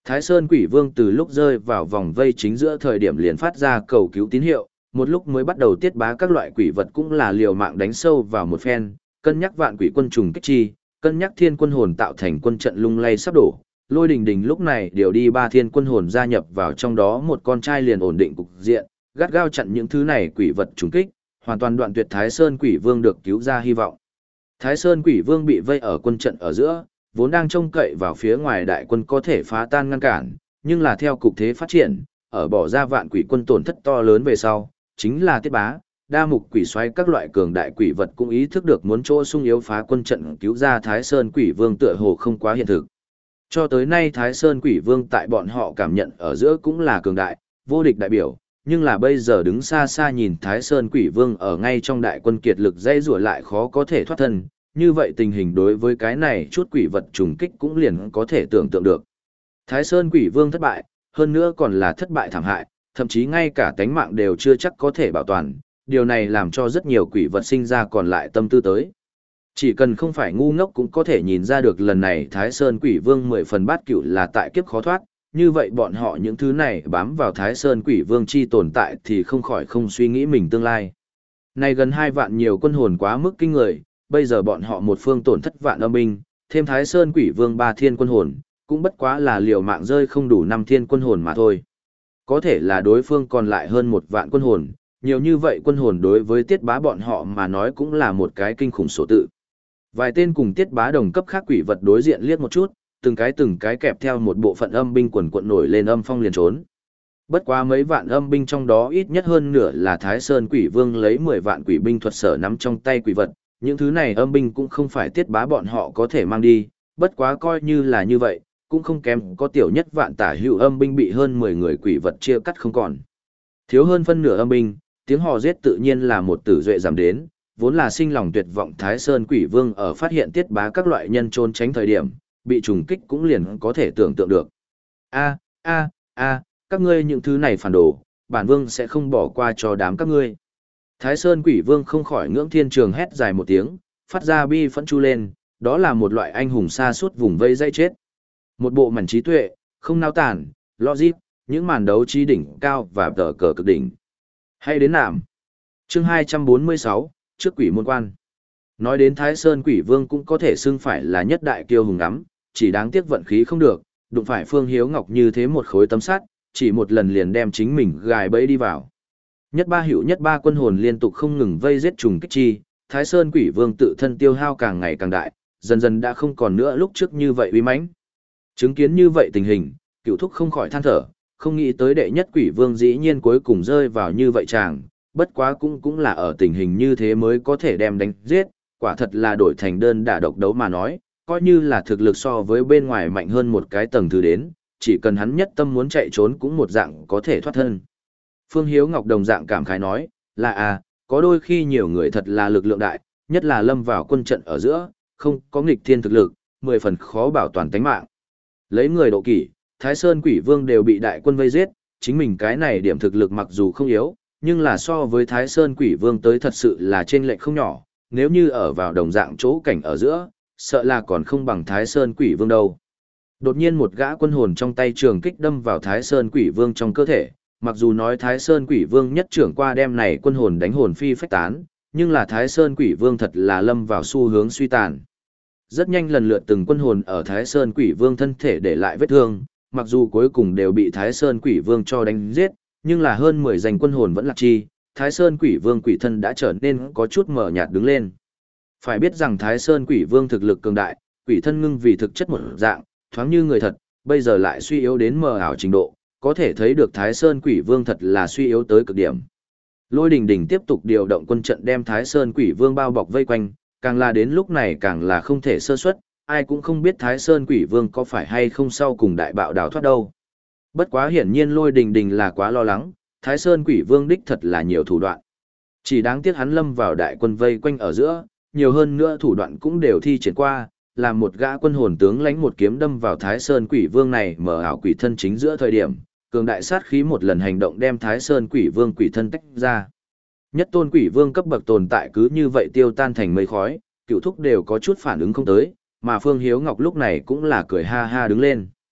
Thái Sơn Quỷ Vương từ lúc rơi vào vòng vây chính giữa thời điểm liền phát ra cầu cứu tín hiệu, một lúc mới bắt đầu tiết bá các loại quỷ vật cũng là liều mạng đánh sâu vào một phen, cân nhắc vạn quỷ quân trùng kích chi, cân nhắc thiên quân hồn tạo thành quân trận lung lay sắp đổ. Lôi Đình Đình lúc này điều đi ba thiên quân hồn gia nhập vào trong đó một con trai liền ổn định cục diện, gắt gao chặn những thứ này quỷ vật trùng kích, hoàn toàn đoạn tuyệt Thái Sơn Quỷ Vương được cứu ra hy vọng. Thái Sơn Quỷ Vương bị vây ở quân trận ở giữa, vốn đang trông cậy vào phía ngoài đại quân có thể phá tan ngăn cản, nhưng là theo cục thế phát triển, ở bỏ ra vạn quỷ quân tổn thất to lớn về sau, chính là Tiết Bá, đa mục quỷ xoáy các loại cường đại quỷ vật cũng ý thức được muốn chỗ sung yếu phá quân trận cứu ra Thái Sơn Quỷ Vương tựa hồ không quá hiện thực. Cho tới nay Thái Sơn Quỷ Vương tại bọn họ cảm nhận ở giữa cũng là cường đại, vô địch đại biểu, nhưng là bây giờ đứng xa xa nhìn Thái Sơn Quỷ Vương ở ngay trong đại quân kiệt lực dây rủa lại khó có thể thoát thân, như vậy tình hình đối với cái này chút quỷ vật trùng kích cũng liền có thể tưởng tượng được. Thái Sơn Quỷ Vương thất bại, hơn nữa còn là thất bại thảm hại, thậm chí ngay cả tánh mạng đều chưa chắc có thể bảo toàn, điều này làm cho rất nhiều quỷ vật sinh ra còn lại tâm tư tới. Chỉ cần không phải ngu ngốc cũng có thể nhìn ra được lần này Thái Sơn Quỷ Vương mười phần bát cửu là tại kiếp khó thoát, như vậy bọn họ những thứ này bám vào Thái Sơn Quỷ Vương chi tồn tại thì không khỏi không suy nghĩ mình tương lai. Này gần hai vạn nhiều quân hồn quá mức kinh người, bây giờ bọn họ một phương tổn thất vạn âm binh, thêm Thái Sơn Quỷ Vương ba thiên quân hồn, cũng bất quá là liều mạng rơi không đủ năm thiên quân hồn mà thôi. Có thể là đối phương còn lại hơn một vạn quân hồn, nhiều như vậy quân hồn đối với Tiết Bá bọn họ mà nói cũng là một cái kinh khủng số tự. Vài tên cùng Tiết Bá đồng cấp khác quỷ vật đối diện liếc một chút, từng cái từng cái kẹp theo một bộ phận âm binh quần quận nổi lên âm phong liền trốn. Bất quá mấy vạn âm binh trong đó ít nhất hơn nửa là Thái Sơn Quỷ Vương lấy mười vạn quỷ binh thuật sở nắm trong tay quỷ vật, những thứ này âm binh cũng không phải Tiết Bá bọn họ có thể mang đi, bất quá coi như là như vậy, cũng không kém có tiểu nhất vạn tả hữu âm binh bị hơn mười người quỷ vật chia cắt không còn. Thiếu hơn phân nửa âm binh, tiếng hò giết tự nhiên là một tử duệ giảm đến, vốn là sinh lòng tuyệt vọng Thái Sơn Quỷ Vương ở phát hiện Tiết Bá các loại nhân trốn tránh thời điểm, bị trùng kích cũng liền có thể tưởng tượng được. A a a, các ngươi những thứ này phản đồ, bản vương sẽ không bỏ qua cho đám các ngươi. Thái Sơn Quỷ Vương không khỏi ngưỡng thiên trường hét dài một tiếng, phát ra bi phẫn chu lên, đó là một loại anh hùng xa suốt vùng vây dây chết. Một bộ mảnh trí tuệ, không nao tản, logic, những màn đấu trí đỉnh cao và tờ cờ cực đỉnh. Hay đến nạm. Chương hai trăm bốn mươi sáu, trước quỷ môn quan. Nói đến Thái Sơn Quỷ Vương cũng có thể xưng phải là nhất đại kiêu hùng lắm, chỉ đáng tiếc vận khí không được, đụng phải Phương Hiếu Ngọc như thế một khối tấm sắt, chỉ một lần liền đem chính mình gài bẫy đi vào. Nhất ba hữu nhất ba quân hồn liên tục không ngừng vây giết trùng kích chi, Thái Sơn Quỷ Vương tự thân tiêu hao càng ngày càng đại, dần dần đã không còn nữa lúc trước như vậy uy mãnh. Chứng kiến như vậy tình hình, Cửu Thúc không khỏi than thở, không nghĩ tới đệ nhất Quỷ Vương dĩ nhiên cuối cùng rơi vào như vậy chàng, bất quá cũng cũng là ở tình hình như thế mới có thể đem đánh giết, quả thật là đổi thành đơn đả độc đấu mà nói, coi như là thực lực so với bên ngoài mạnh hơn một cái tầng thứ đến, chỉ cần hắn nhất tâm muốn chạy trốn cũng một dạng có thể thoát thân. Phương Hiếu Ngọc đồng dạng cảm khái nói, là à, có đôi khi nhiều người thật là lực lượng đại, nhất là lâm vào quân trận ở giữa, không có nghịch thiên thực lực, mười phần khó bảo toàn tánh mạng. Lấy người độ kỷ, Thái Sơn Quỷ Vương đều bị đại quân vây giết, chính mình cái này điểm thực lực mặc dù không yếu, nhưng là so với Thái Sơn Quỷ Vương tới thật sự là trên lệch không nhỏ, nếu như ở vào đồng dạng chỗ cảnh ở giữa, sợ là còn không bằng Thái Sơn Quỷ Vương đâu. Đột nhiên một gã quân hồn trong tay trường kích đâm vào Thái Sơn Quỷ Vương trong cơ thể, mặc dù nói Thái Sơn Quỷ Vương nhất trưởng qua đem này quân hồn đánh hồn phi phách tán, nhưng là Thái Sơn Quỷ Vương thật là lâm vào xu hướng suy tàn. Rất nhanh lần lượt từng quân hồn ở Thái Sơn Quỷ Vương thân thể để lại vết thương, mặc dù cuối cùng đều bị Thái Sơn Quỷ Vương cho đánh giết, nhưng là hơn mười danh quân hồn vẫn lạc chi, Thái Sơn Quỷ Vương quỷ thân đã trở nên có chút mờ nhạt đứng lên. Phải biết rằng Thái Sơn Quỷ Vương thực lực cường đại, quỷ thân ngưng vì thực chất một dạng, thoáng như người thật, bây giờ lại suy yếu đến mờ ảo trình độ, có thể thấy được Thái Sơn Quỷ Vương thật là suy yếu tới cực điểm. Lôi Đình Đình tiếp tục điều động quân trận đem Thái Sơn Quỷ Vương bao bọc vây quanh, càng là đến lúc này càng là không thể sơ suất, ai cũng không biết Thái Sơn Quỷ Vương có phải hay không sau cùng đại bạo đào thoát đâu. Bất quá hiển nhiên Lôi Đình Đình là quá lo lắng, Thái Sơn Quỷ Vương đích thật là nhiều thủ đoạn. Chỉ đáng tiếc hắn lâm vào đại quân vây quanh ở giữa, nhiều hơn nữa thủ đoạn cũng đều thi triển qua, làm một gã quân hồn tướng lãnh một kiếm đâm vào Thái Sơn Quỷ Vương này mở ảo quỷ thân chính giữa thời điểm, cường đại sát khí một lần hành động đem Thái Sơn Quỷ Vương quỷ thân tách ra. Nhất tôn quỷ vương cấp bậc tồn tại cứ như vậy tiêu tan thành mây khói, Cửu Thúc đều có chút phản ứng không tới, mà Phương Hiếu Ngọc lúc này cũng là cười ha ha đứng lên.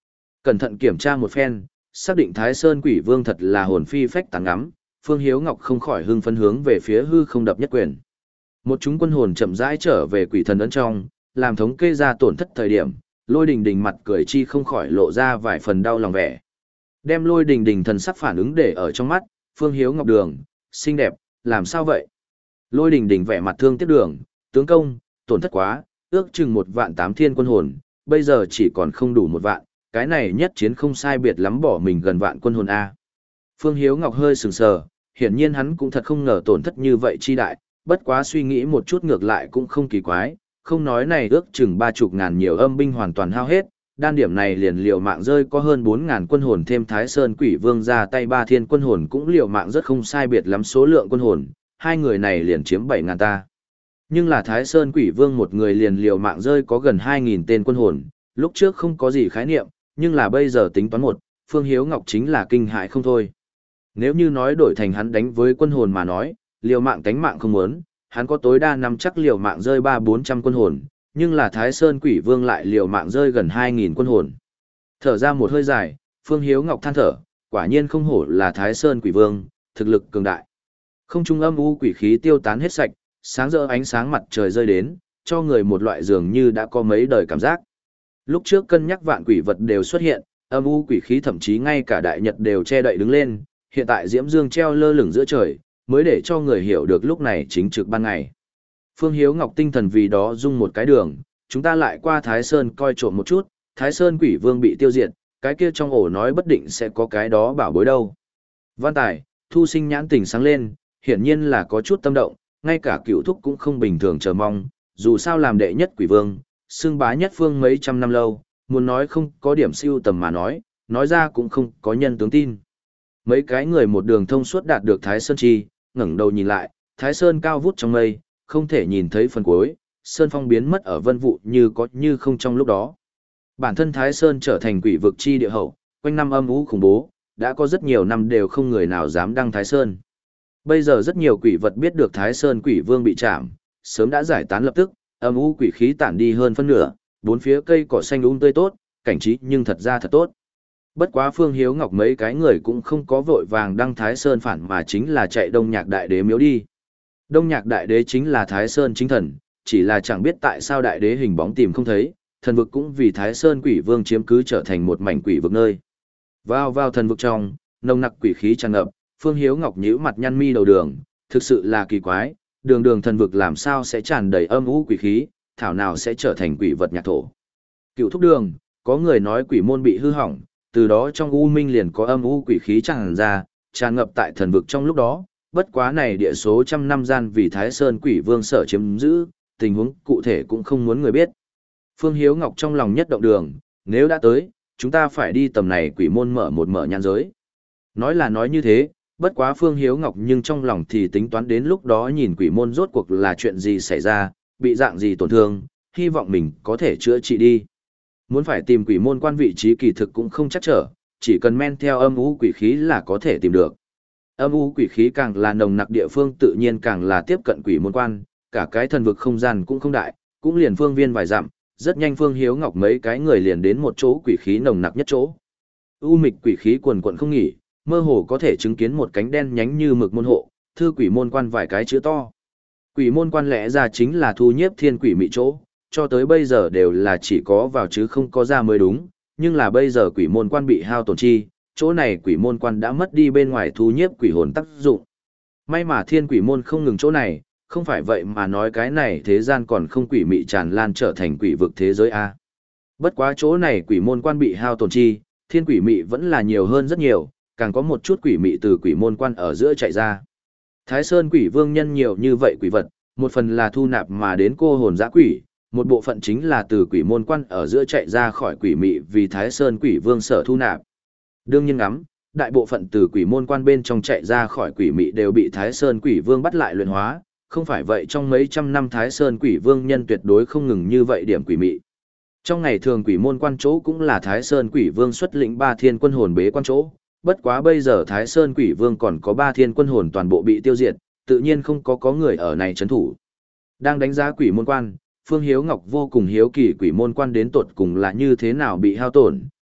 Cẩn thận kiểm tra một phen, xác định Thái Sơn Quỷ Vương thật là hồn phi phách tán ngắm, Phương Hiếu Ngọc không khỏi hưng phấn hướng về phía hư không đập nhất quyền. Một chúng quân hồn chậm rãi trở về quỷ thần ấn trong, làm thống kê ra tổn thất thời điểm, Lôi Đình Đình mặt cười chi không khỏi lộ ra vài phần đau lòng vẻ. Đem Lôi Đình Đình thần sắc phản ứng để ở trong mắt, Phương Hiếu Ngọc đường, xinh đẹp, làm sao vậy? Lôi Đình Đình vẻ mặt thương tiếc đường, tướng công, tổn thất quá, ước chừng một vạn tám thiên quân hồn, bây giờ chỉ còn không đủ một vạn, cái này nhất chiến không sai biệt lắm bỏ mình gần vạn quân hồn A. Phương Hiếu Ngọc hơi sừng sờ, hiển nhiên hắn cũng thật không ngờ tổn thất như vậy chi đại, bất quá suy nghĩ một chút ngược lại cũng không kỳ quái, không nói này ước chừng ba chục ngàn nhiều âm binh hoàn toàn hao hết, đan điểm này liền liều mạng rơi có hơn bốn ngàn quân hồn thêm Thái Sơn Quỷ Vương ra tay ba thiên quân hồn cũng liều mạng rất không sai biệt lắm số lượng quân hồn, hai người này liền chiếm bảy ngàn ta. Nhưng là Thái Sơn Quỷ Vương một người liền liều mạng rơi có gần hai nghìn tên quân hồn, lúc trước không có gì khái niệm, nhưng là bây giờ tính toán một, Phương Hiếu Ngọc chính là kinh hại không thôi. Nếu như nói đổi thành hắn đánh với quân hồn mà nói, liều mạng tánh mạng không muốn, hắn có tối đa nắm chắc liều mạng rơi ba bốn trăm quân hồn, nhưng là Thái Sơn Quỷ Vương lại liều mạng rơi gần hai nghìn quân hồn. Thở ra một hơi dài, Phương Hiếu Ngọc than thở, quả nhiên không hổ là Thái Sơn Quỷ Vương, thực lực cường đại. Không trung âm u quỷ khí tiêu tán hết sạch, sáng rỡ ánh sáng mặt trời rơi đến, cho người một loại dường như đã có mấy đời cảm giác. Lúc trước cân nhắc vạn quỷ vật đều xuất hiện, âm u quỷ khí thậm chí ngay cả đại nhật đều che đậy đứng lên, hiện tại diễm dương treo lơ lửng giữa trời, mới để cho người hiểu được lúc này chính trực ban ngày. Phương Hiếu Ngọc tinh thần vì đó dung một cái đường, chúng ta lại qua Thái Sơn coi trộm một chút, Thái Sơn Quỷ Vương bị tiêu diệt, cái kia trong ổ nói bất định sẽ có cái đó bảo bối đâu. Văn Tài, Thu Sinh nhãn tỉnh sáng lên, hiển nhiên là có chút tâm động, ngay cả cựu thúc cũng không bình thường chờ mong, dù sao làm đệ nhất quỷ vương, xưng bá nhất phương mấy trăm năm lâu, muốn nói không có điểm siêu tầm mà nói, nói ra cũng không có nhân tướng tin. Mấy cái người một đường thông suốt đạt được Thái Sơn chi, ngẩng đầu nhìn lại, Thái Sơn cao vút trong mây, không thể nhìn thấy phần cuối, Sơn phong biến mất ở vân vụ như có như không trong lúc đó. Bản thân Thái Sơn trở thành quỷ vực chi địa hậu, quanh năm âm u khủng bố, đã có rất nhiều năm đều không người nào dám đăng Thái Sơn. Bây giờ rất nhiều quỷ vật biết được Thái Sơn Quỷ Vương bị chạm, sớm đã giải tán lập tức, âm u quỷ khí tản đi hơn phân nửa, bốn phía cây cỏ xanh um tươi tốt, cảnh trí nhưng thật ra thật tốt. Bất quá Phương Hiếu Ngọc mấy cái người cũng không có vội vàng đăng Thái Sơn phản mà chính là chạy Đông Nhạc Đại Đế miếu đi. Đông Nhạc Đại Đế chính là Thái Sơn chính thần, chỉ là chẳng biết tại sao Đại Đế hình bóng tìm không thấy, thần vực cũng vì Thái Sơn Quỷ Vương chiếm cứ trở thành một mảnh quỷ vực nơi. Vào vào thần vực trong, nồng nặc quỷ khí tràn ngập, Phương Hiếu Ngọc nhíu mặt nhăn mi đầu đường, thực sự là kỳ quái, đường đường thần vực làm sao sẽ tràn đầy âm u quỷ khí, thảo nào sẽ trở thành quỷ vật nhạc thổ. Cựu thúc đường, có người nói quỷ môn bị hư hỏng, từ đó trong u minh liền có âm u quỷ khí tràn ra, tràn ngập tại thần vực trong lúc đó, bất quá này địa số trăm năm gian vì Thái Sơn Quỷ Vương sở chiếm giữ, tình huống cụ thể cũng không muốn người biết. Phương Hiếu Ngọc trong lòng nhất động đường, nếu đã tới, chúng ta phải đi tầm này quỷ môn mở một mở nhan giới. Nói là nói như thế, bất quá Phương Hiếu Ngọc nhưng trong lòng thì tính toán đến lúc đó nhìn quỷ môn rốt cuộc là chuyện gì xảy ra, bị dạng gì tổn thương, hy vọng mình có thể chữa trị đi. Muốn phải tìm quỷ môn quan vị trí kỳ thực cũng không chắc trở, chỉ cần men theo âm u quỷ khí là có thể tìm được. Âm u quỷ khí càng là nồng nặc địa phương tự nhiên càng là tiếp cận quỷ môn quan, cả cái thần vực không gian cũng không đại, cũng liền phương viên vài dặm, rất nhanh Phương Hiếu Ngọc mấy cái người liền đến một chỗ quỷ khí nồng nặc nhất chỗ. U mịch quỷ khí quần quần không nghỉ, mơ hồ có thể chứng kiến một cánh đen nhánh như mực môn hộ, thư quỷ môn quan vài cái chữ to. Quỷ môn quan lẽ ra chính là thu nhiếp thiên quỷ mị chỗ, cho tới bây giờ đều là chỉ có vào chứ không có ra mới đúng, nhưng là bây giờ quỷ môn quan bị hao tổn chi, chỗ này quỷ môn quan đã mất đi bên ngoài thu nhiếp quỷ hồn tác dụng. May mà thiên quỷ môn không ngừng chỗ này, không phải vậy mà nói cái này thế gian còn không quỷ mị tràn lan trở thành quỷ vực thế giới a. Bất quá chỗ này quỷ môn quan bị hao tổn chi, thiên quỷ mị vẫn là nhiều hơn rất nhiều, càng có một chút quỷ mị từ quỷ môn quan ở giữa chạy ra. Thái Sơn Quỷ Vương nhân nhiều như vậy quỷ vật, một phần là thu nạp mà đến cô hồn dã quỷ, một bộ phận chính là từ quỷ môn quan ở giữa chạy ra khỏi quỷ mị vì Thái Sơn Quỷ Vương sở thu nạp. Đương nhiên ngắm, đại bộ phận từ quỷ môn quan bên trong chạy ra khỏi quỷ mị đều bị Thái Sơn Quỷ Vương bắt lại luyện hóa, không phải vậy trong mấy trăm năm Thái Sơn Quỷ Vương nhân tuyệt đối không ngừng như vậy điểm quỷ mị. Trong ngày thường quỷ môn quan chỗ cũng là Thái Sơn Quỷ Vương xuất lĩnh ba thiên quân hồn bế quan chỗ, bất quá bây giờ Thái Sơn Quỷ Vương còn có ba thiên quân hồn toàn bộ bị tiêu diệt, tự nhiên không có có người ở này trấn thủ. Đang đánh giá quỷ môn quan, Phương Hiếu Ngọc vô cùng hiếu kỳ quỷ môn quan đến tột cùng là như thế nào bị hao tổn,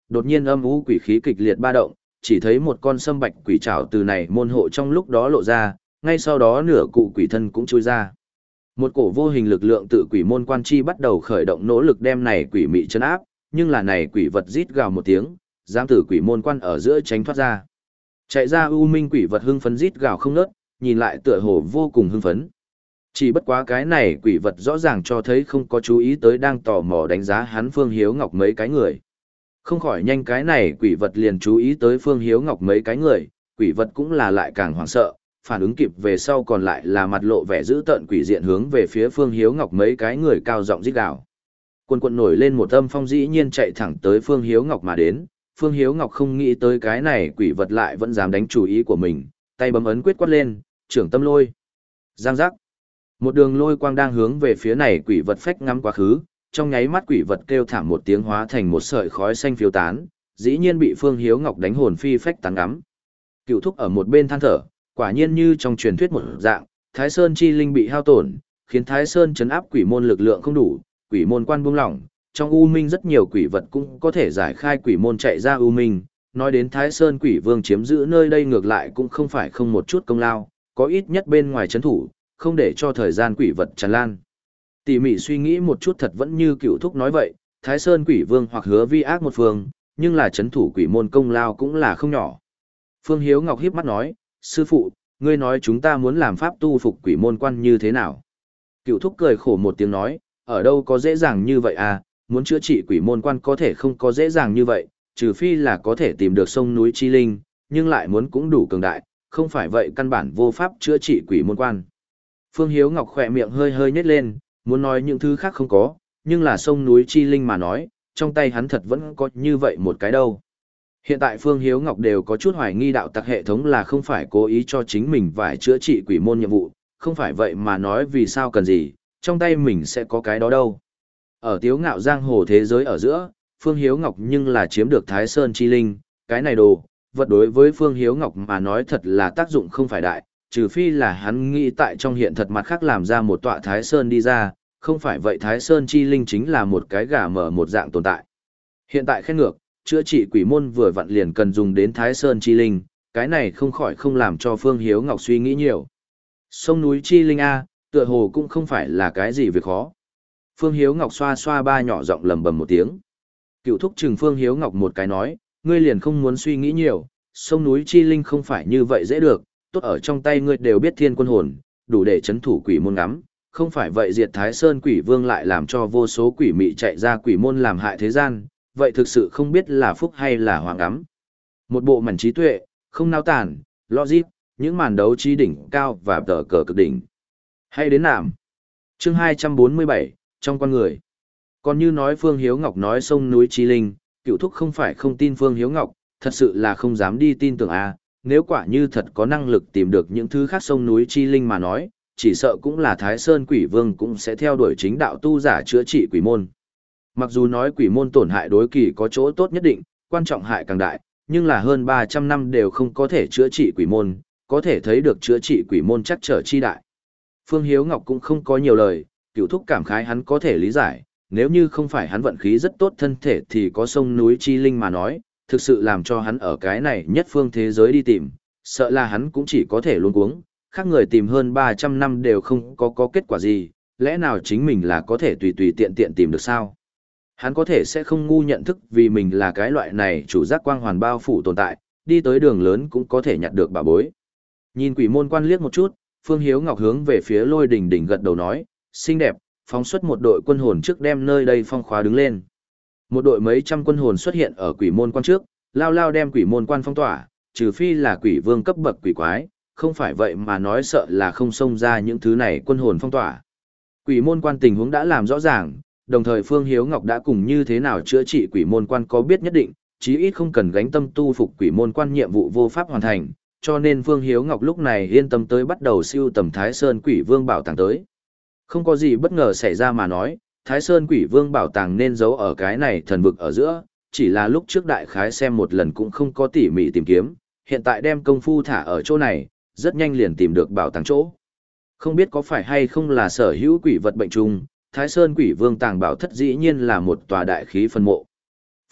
đột nhiên âm u quỷ khí kịch liệt ba động, chỉ thấy một con sâm bạch quỷ trảo từ này môn hộ trong lúc đó lộ ra, ngay sau đó nửa cụ quỷ thân cũng chui ra. Một cổ vô hình lực lượng tự quỷ môn quan chi bắt đầu khởi động nỗ lực đem này quỷ mị chân áp, nhưng là này quỷ vật rít gào một tiếng, dám từ quỷ môn quan ở giữa tránh thoát ra. Chạy ra u minh quỷ vật hưng phấn rít gào không ngớt, nhìn lại tựa hồ vô cùng hưng phấn. Chỉ bất quá cái này quỷ vật rõ ràng cho thấy không có chú ý tới đang tò mò đánh giá hắn Phương Hiếu Ngọc mấy cái người. Không khỏi nhanh cái này quỷ vật liền chú ý tới Phương Hiếu Ngọc mấy cái người, quỷ vật cũng là lại càng hoảng sợ, phản ứng kịp về sau còn lại là mặt lộ vẻ dữ tợn quỷ diện hướng về phía Phương Hiếu Ngọc mấy cái người cao giọng rít gào. Quần quần nổi lên một âm phong dĩ nhiên chạy thẳng tới Phương Hiếu Ngọc mà đến, Phương Hiếu Ngọc không nghĩ tới cái này quỷ vật lại vẫn dám đánh chủ ý của mình, tay bấm ấn quyết quát lên, trưởng tâm lôi. Giang giác. Một đường lôi quang đang hướng về phía này quỷ vật phách ngắm quá khứ, trong nháy mắt quỷ vật kêu thảm một tiếng hóa thành một sợi khói xanh phiêu tán, dĩ nhiên bị Phương Hiếu Ngọc đánh hồn phi phách tán ngắm. Cựu thúc ở một bên than thở, quả nhiên như trong truyền thuyết một dạng, Thái Sơn chi linh bị hao tổn, khiến Thái Sơn chấn áp quỷ môn lực lượng không đủ, quỷ môn quan buông lỏng, trong u minh rất nhiều quỷ vật cũng có thể giải khai quỷ môn chạy ra u minh. Nói đến Thái Sơn quỷ vương chiếm giữ nơi đây ngược lại cũng không phải không một chút công lao, có ít nhất bên ngoài chấn thủ, không để cho thời gian quỷ vật tràn lan. Tỉ mỉ suy nghĩ một chút thật vẫn như cựu thúc nói vậy, Thái Sơn quỷ vương hoặc hứa vi ác một phương, nhưng là chấn thủ quỷ môn công lao cũng là không nhỏ. Phương Hiếu Ngọc hiếp mắt nói, sư phụ, ngươi nói chúng ta muốn làm pháp tu phục quỷ môn quan như thế nào? Cựu thúc cười khổ một tiếng nói, ở đâu có dễ dàng như vậy à, muốn chữa trị quỷ môn quan có thể không có dễ dàng như vậy, trừ phi là có thể tìm được sông núi chi linh, nhưng lại muốn cũng đủ cường đại, không phải vậy căn bản vô pháp chữa trị quỷ môn quan. Phương Hiếu Ngọc khỏe miệng hơi hơi nhếch lên, muốn nói những thứ khác không có, nhưng là sông núi chi linh mà nói, trong tay hắn thật vẫn có như vậy một cái đâu. Hiện tại Phương Hiếu Ngọc đều có chút hoài nghi đạo tặc hệ thống là không phải cố ý cho chính mình phải chữa trị quỷ môn nhiệm vụ, không phải vậy mà nói vì sao cần gì, trong tay mình sẽ có cái đó đâu. Ở tiếu ngạo giang hồ thế giới ở giữa, Phương Hiếu Ngọc nhưng là chiếm được Thái Sơn chi linh, cái này đồ, vật đối với Phương Hiếu Ngọc mà nói thật là tác dụng không phải đại, trừ phi là hắn nghĩ tại trong hiện thật mặt khác làm ra một tọa Thái Sơn đi ra, không phải vậy Thái Sơn chi linh chính là một cái gà mở một dạng tồn tại. Hiện tại khen ngược, chữa trị quỷ môn vừa vặn liền cần dùng đến Thái Sơn chi linh, cái này không khỏi không làm cho Phương Hiếu Ngọc suy nghĩ nhiều. Sông núi chi linh A, tựa hồ cũng không phải là cái gì việc khó. Phương Hiếu Ngọc xoa xoa ba nhỏ giọng lầm bầm một tiếng. Cựu thúc trừng Phương Hiếu Ngọc một cái nói, ngươi liền không muốn suy nghĩ nhiều, sông núi chi linh không phải như vậy dễ được, tốt ở trong tay ngươi đều biết thiên quân hồn, đủ để chấn thủ quỷ môn ngắm, không phải vậy diệt Thái Sơn quỷ vương lại làm cho vô số quỷ mị chạy ra quỷ môn làm hại thế gian, vậy thực sự không biết là phúc hay là hoàng ngắm. Một bộ mảnh trí tuệ, không nao tản, logic, những màn đấu trí đỉnh cao và tờ cờ cực đỉnh. Hay đến nạm. Chương hai trăm bốn mươi bảy, trong con người. Còn như nói Phương Hiếu Ngọc nói sông núi chi linh, cựu thúc không phải không tin Phương Hiếu Ngọc, thật sự là không dám đi tin tưởng a. Nếu quả như thật có năng lực tìm được những thứ khác sông núi chi linh mà nói, chỉ sợ cũng là Thái Sơn quỷ vương cũng sẽ theo đuổi chính đạo tu giả chữa trị quỷ môn. Mặc dù nói quỷ môn tổn hại đối kỳ có chỗ tốt nhất định, quan trọng hại càng đại, nhưng là hơn ba trăm năm đều không có thể chữa trị quỷ môn, có thể thấy được chữa trị quỷ môn chắc trở chi đại. Phương Hiếu Ngọc cũng không có nhiều lời, cựu thúc cảm khái hắn có thể lý giải, nếu như không phải hắn vận khí rất tốt thân thể thì có sông núi chi linh mà nói, thực sự làm cho hắn ở cái này nhất phương thế giới đi tìm, sợ là hắn cũng chỉ có thể luống cuống, khác người tìm hơn ba trăm năm đều không có có kết quả gì, lẽ nào chính mình là có thể tùy tùy tiện tiện tìm được sao? Hắn có thể sẽ không ngu nhận thức vì mình là cái loại này chủ giác quang hoàn bao phủ tồn tại, đi tới đường lớn cũng có thể nhặt được bà bối. Nhìn quỷ môn quan liếc một chút, Phương Hiếu Ngọc hướng về phía Lôi Đình Đình gật đầu nói, xinh đẹp, phóng xuất một đội quân hồn trước đem nơi đây phong khóa đứng lên. Một đội mấy trăm quân hồn xuất hiện ở quỷ môn quan trước, lao lao đem quỷ môn quan phong tỏa, trừ phi là quỷ vương cấp bậc quỷ quái, không phải vậy mà nói sợ là không xông ra những thứ này quân hồn phong tỏa. Quỷ môn quan tình huống đã làm rõ ràng, đồng thời Phương Hiếu Ngọc đã cùng như thế nào chữa trị quỷ môn quan có biết nhất định, chí ít không cần gánh tâm tu phục quỷ môn quan nhiệm vụ vô pháp hoàn thành, cho nên Phương Hiếu Ngọc lúc này yên tâm tới bắt đầu siêu tầm Thái Sơn Quỷ Vương bảo tàng tới. Không có gì bất ngờ xảy ra mà nói, Thái Sơn Quỷ Vương bảo tàng nên giấu ở cái này thần vực ở giữa, chỉ là lúc trước đại khái xem một lần cũng không có tỉ mỉ tìm kiếm, hiện tại đem công phu thả ở chỗ này, rất nhanh liền tìm được bảo tàng chỗ. Không biết có phải hay không là sở hữu quỷ vật bệnh trùng, Thái Sơn Quỷ Vương tàng bảo thất dĩ nhiên là một tòa đại khí phân mộ.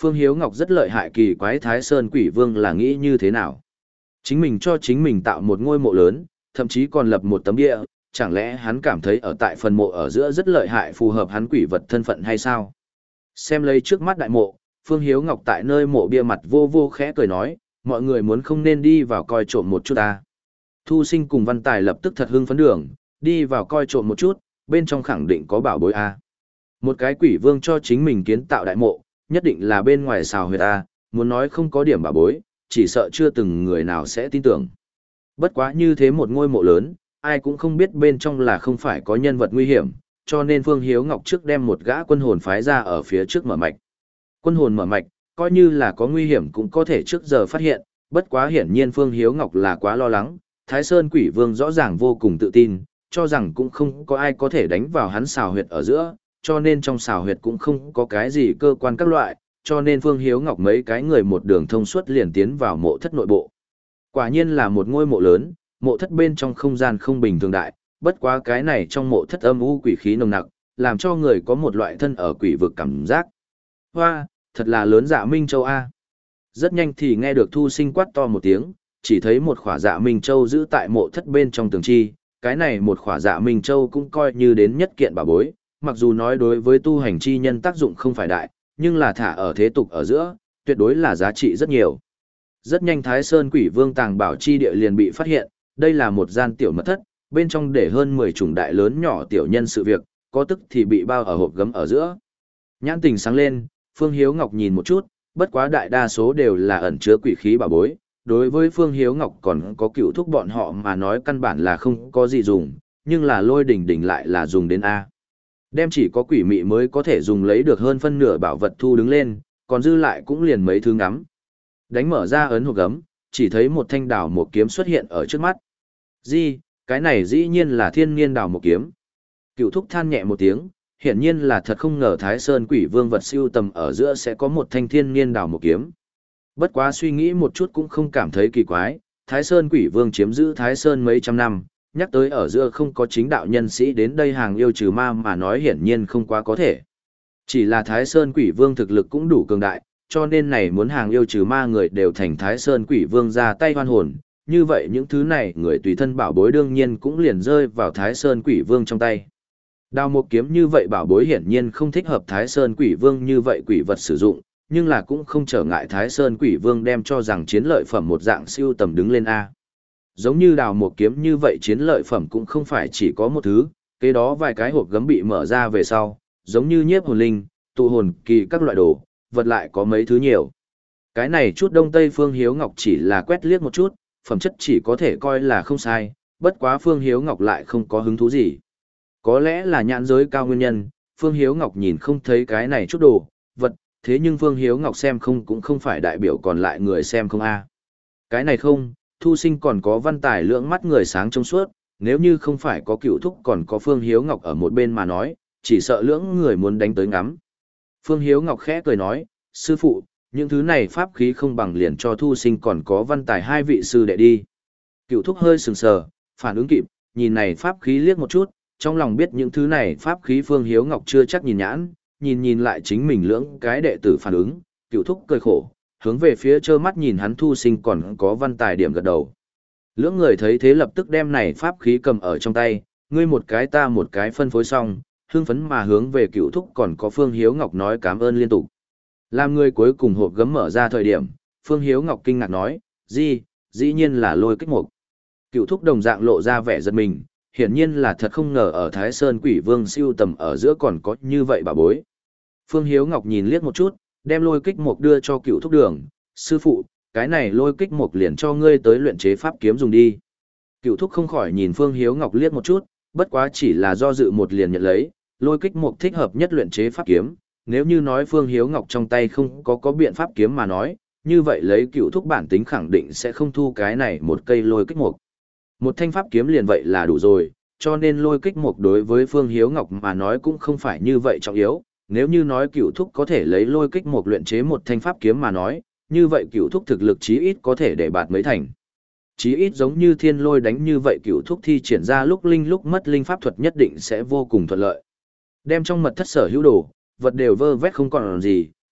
Phương Hiếu Ngọc rất lợi hại kỳ quái Thái Sơn Quỷ Vương là nghĩ như thế nào. Chính mình cho chính mình tạo một ngôi mộ lớn, thậm chí còn lập một tấm địa, chẳng lẽ hắn cảm thấy ở tại phần mộ ở giữa rất lợi hại phù hợp hắn quỷ vật thân phận hay sao? Xem lấy trước mắt đại mộ, Phương Hiếu Ngọc tại nơi mộ bia mặt vô vô khẽ cười nói, mọi người muốn không nên đi vào coi trộm một chút ta. Thu Sinh cùng Văn Tài lập tức thật hưng phấn đường, đi vào coi trộm một chút, bên trong khẳng định có bảo bối a. Một cái quỷ vương cho chính mình kiến tạo đại mộ, nhất định là bên ngoài xào huyệt a, muốn nói không có điểm bảo bối, chỉ sợ chưa từng người nào sẽ tin tưởng. Bất quá như thế một ngôi mộ lớn, ai cũng không biết bên trong là không phải có nhân vật nguy hiểm, cho nên Phương Hiếu Ngọc trước đem một gã quân hồn phái ra ở phía trước mở mạch. Quân hồn mở mạch, coi như là có nguy hiểm cũng có thể trước giờ phát hiện, bất quá hiển nhiên Phương Hiếu Ngọc là quá lo lắng, Thái Sơn Quỷ Vương rõ ràng vô cùng tự tin, cho rằng cũng không có ai có thể đánh vào hắn xào huyệt ở giữa, cho nên trong xào huyệt cũng không có cái gì cơ quan các loại, cho nên Phương Hiếu Ngọc mấy cái người một đường thông suốt liền tiến vào mộ thất nội bộ. Quả nhiên là một ngôi mộ lớn, mộ thất bên trong không gian không bình thường đại, bất quá cái này trong mộ thất âm u quỷ khí nồng nặc, làm cho người có một loại thân ở quỷ vực cảm giác. Hoa, thật là lớn Dạ Minh Châu a. Rất nhanh thì nghe được Thu Sinh quát to một tiếng, chỉ thấy một khỏa Dạ Minh Châu giữ tại mộ thất bên trong tường chi, cái này một khỏa Dạ Minh Châu cũng coi như đến nhất kiện bảo bối, mặc dù nói đối với tu hành chi nhân tác dụng không phải đại, nhưng là thả ở thế tục ở giữa, tuyệt đối là giá trị rất nhiều. Rất nhanh Thái Sơn Quỷ Vương tàng bảo chi địa liền bị phát hiện, đây là một gian tiểu mật thất, bên trong để hơn mười chủng đại lớn nhỏ tiểu nhân sự việc, có tức thì bị bao ở hộp gấm ở giữa. Nhãn tình sáng lên, Phương Hiếu Ngọc nhìn một chút, bất quá đại đa số đều là ẩn chứa quỷ khí bảo bối, đối với Phương Hiếu Ngọc còn có cựu thúc bọn họ mà nói căn bản là không có gì dùng, nhưng là Lôi Đỉnh Đỉnh lại là dùng đến A. Đem chỉ có quỷ mị mới có thể dùng lấy được hơn phân nửa bảo vật thu đứng lên, còn dư lại cũng liền mấy thứ ngắm. Đánh mở ra ấn hộp gấm, chỉ thấy một thanh đào một kiếm xuất hiện ở trước mắt. Di, cái này dĩ nhiên là thiên niên đào một kiếm. Cựu thúc than nhẹ một tiếng, hiển nhiên là thật không ngờ Thái Sơn Quỷ Vương vật siêu tầm ở giữa sẽ có một thanh thiên niên đào một kiếm. Bất quá suy nghĩ một chút cũng không cảm thấy kỳ quái, Thái Sơn Quỷ Vương chiếm giữ Thái Sơn mấy trăm năm, nhắc tới ở giữa không có chính đạo nhân sĩ đến đây hàng yêu trừ ma mà nói hiển nhiên không quá có thể. Chỉ là Thái Sơn Quỷ Vương thực lực cũng đủ cường đại, cho nên này muốn hàng yêu trừ ma người đều thành Thái Sơn Quỷ Vương ra tay hoan hồn, như vậy những thứ này người tùy thân bảo bối đương nhiên cũng liền rơi vào Thái Sơn Quỷ Vương trong tay. Đao một kiếm như vậy bảo bối hiển nhiên không thích hợp Thái Sơn Quỷ Vương như vậy quỷ vật sử dụng, nhưng là cũng không trở ngại Thái Sơn Quỷ Vương đem cho rằng chiến lợi phẩm một dạng siêu tầm đứng lên A. Giống như đào một kiếm như vậy chiến lợi phẩm cũng không phải chỉ có một thứ, kế đó vài cái hộp gấm bị mở ra về sau, giống như nhiếp hồn linh, tụ hồn kỳ các loại đồ, vật lại có mấy thứ nhiều. Cái này chút Đông Tây Phương Hiếu Ngọc chỉ là quét liếc một chút, phẩm chất chỉ có thể coi là không sai, bất quá Phương Hiếu Ngọc lại không có hứng thú gì. Có lẽ là nhãn giới cao nguyên nhân, Phương Hiếu Ngọc nhìn không thấy cái này chút đồ, vật, thế nhưng Phương Hiếu Ngọc xem không cũng không phải đại biểu còn lại người xem không a. Cái này không, Thu Sinh còn có Văn Tài lưỡng mắt người sáng trong suốt, nếu như không phải có cựu thúc còn có Phương Hiếu Ngọc ở một bên mà nói, chỉ sợ lưỡng người muốn đánh tới ngắm. Phương Hiếu Ngọc khẽ cười nói, sư phụ, những thứ này pháp khí không bằng liền cho Thu Sinh còn có Văn Tài hai vị sư đệ đi. Cựu thúc hơi sừng sờ, phản ứng kịp, nhìn này pháp khí liếc một chút, trong lòng biết những thứ này pháp khí Phương Hiếu Ngọc chưa chắc nhìn nhãn, nhìn nhìn lại chính mình lưỡng cái đệ tử phản ứng, cựu thúc cười khổ, hướng về phía trơ mắt nhìn hắn Thu Sinh còn có Văn Tài điểm gật đầu. Lưỡng người thấy thế lập tức đem này pháp khí cầm ở trong tay, ngươi một cái ta một cái phân phối xong, hưng phấn mà hướng về cựu thúc còn có Phương Hiếu Ngọc nói cảm ơn liên tục. Làm người cuối cùng hộp gấm mở ra thời điểm, Phương Hiếu Ngọc kinh ngạc nói, gì, dĩ nhiên là lôi kích mục. Cựu thúc đồng dạng lộ ra vẻ giật mình, hiển nhiên là thật không ngờ ở Thái Sơn Quỷ Vương siêu tầm ở giữa còn có như vậy bà bối. Phương Hiếu Ngọc nhìn liếc một chút, đem lôi kích mục đưa cho cựu thúc đường, sư phụ, cái này lôi kích mục liền cho ngươi tới luyện chế pháp kiếm dùng đi. Cựu thúc không khỏi nhìn Phương Hiếu Ngọc liếc một chút, bất quá chỉ là do dự một liền nhận lấy, lôi kích mục thích hợp nhất luyện chế pháp kiếm, nếu như nói Phương Hiếu Ngọc trong tay không có có biện pháp kiếm mà nói, như vậy lấy cựu thúc bản tính khẳng định sẽ không thu cái này một cây lôi kích mục. Một thanh pháp kiếm liền vậy là đủ rồi, cho nên lôi kích mục đối với Phương Hiếu Ngọc mà nói cũng không phải như vậy trọng yếu, nếu như nói cựu thúc có thể lấy lôi kích mục luyện chế một thanh pháp kiếm mà nói, như vậy cựu thúc thực lực chí ít có thể để bạt mấy thành. Chí ít giống như thiên lôi đánh như vậy cựu thúc thi triển ra lúc linh lúc mất linh pháp thuật nhất định sẽ vô cùng thuận lợi. Đem trong mật thất sở hữu đồ, vật đều vơ vét không còn gì,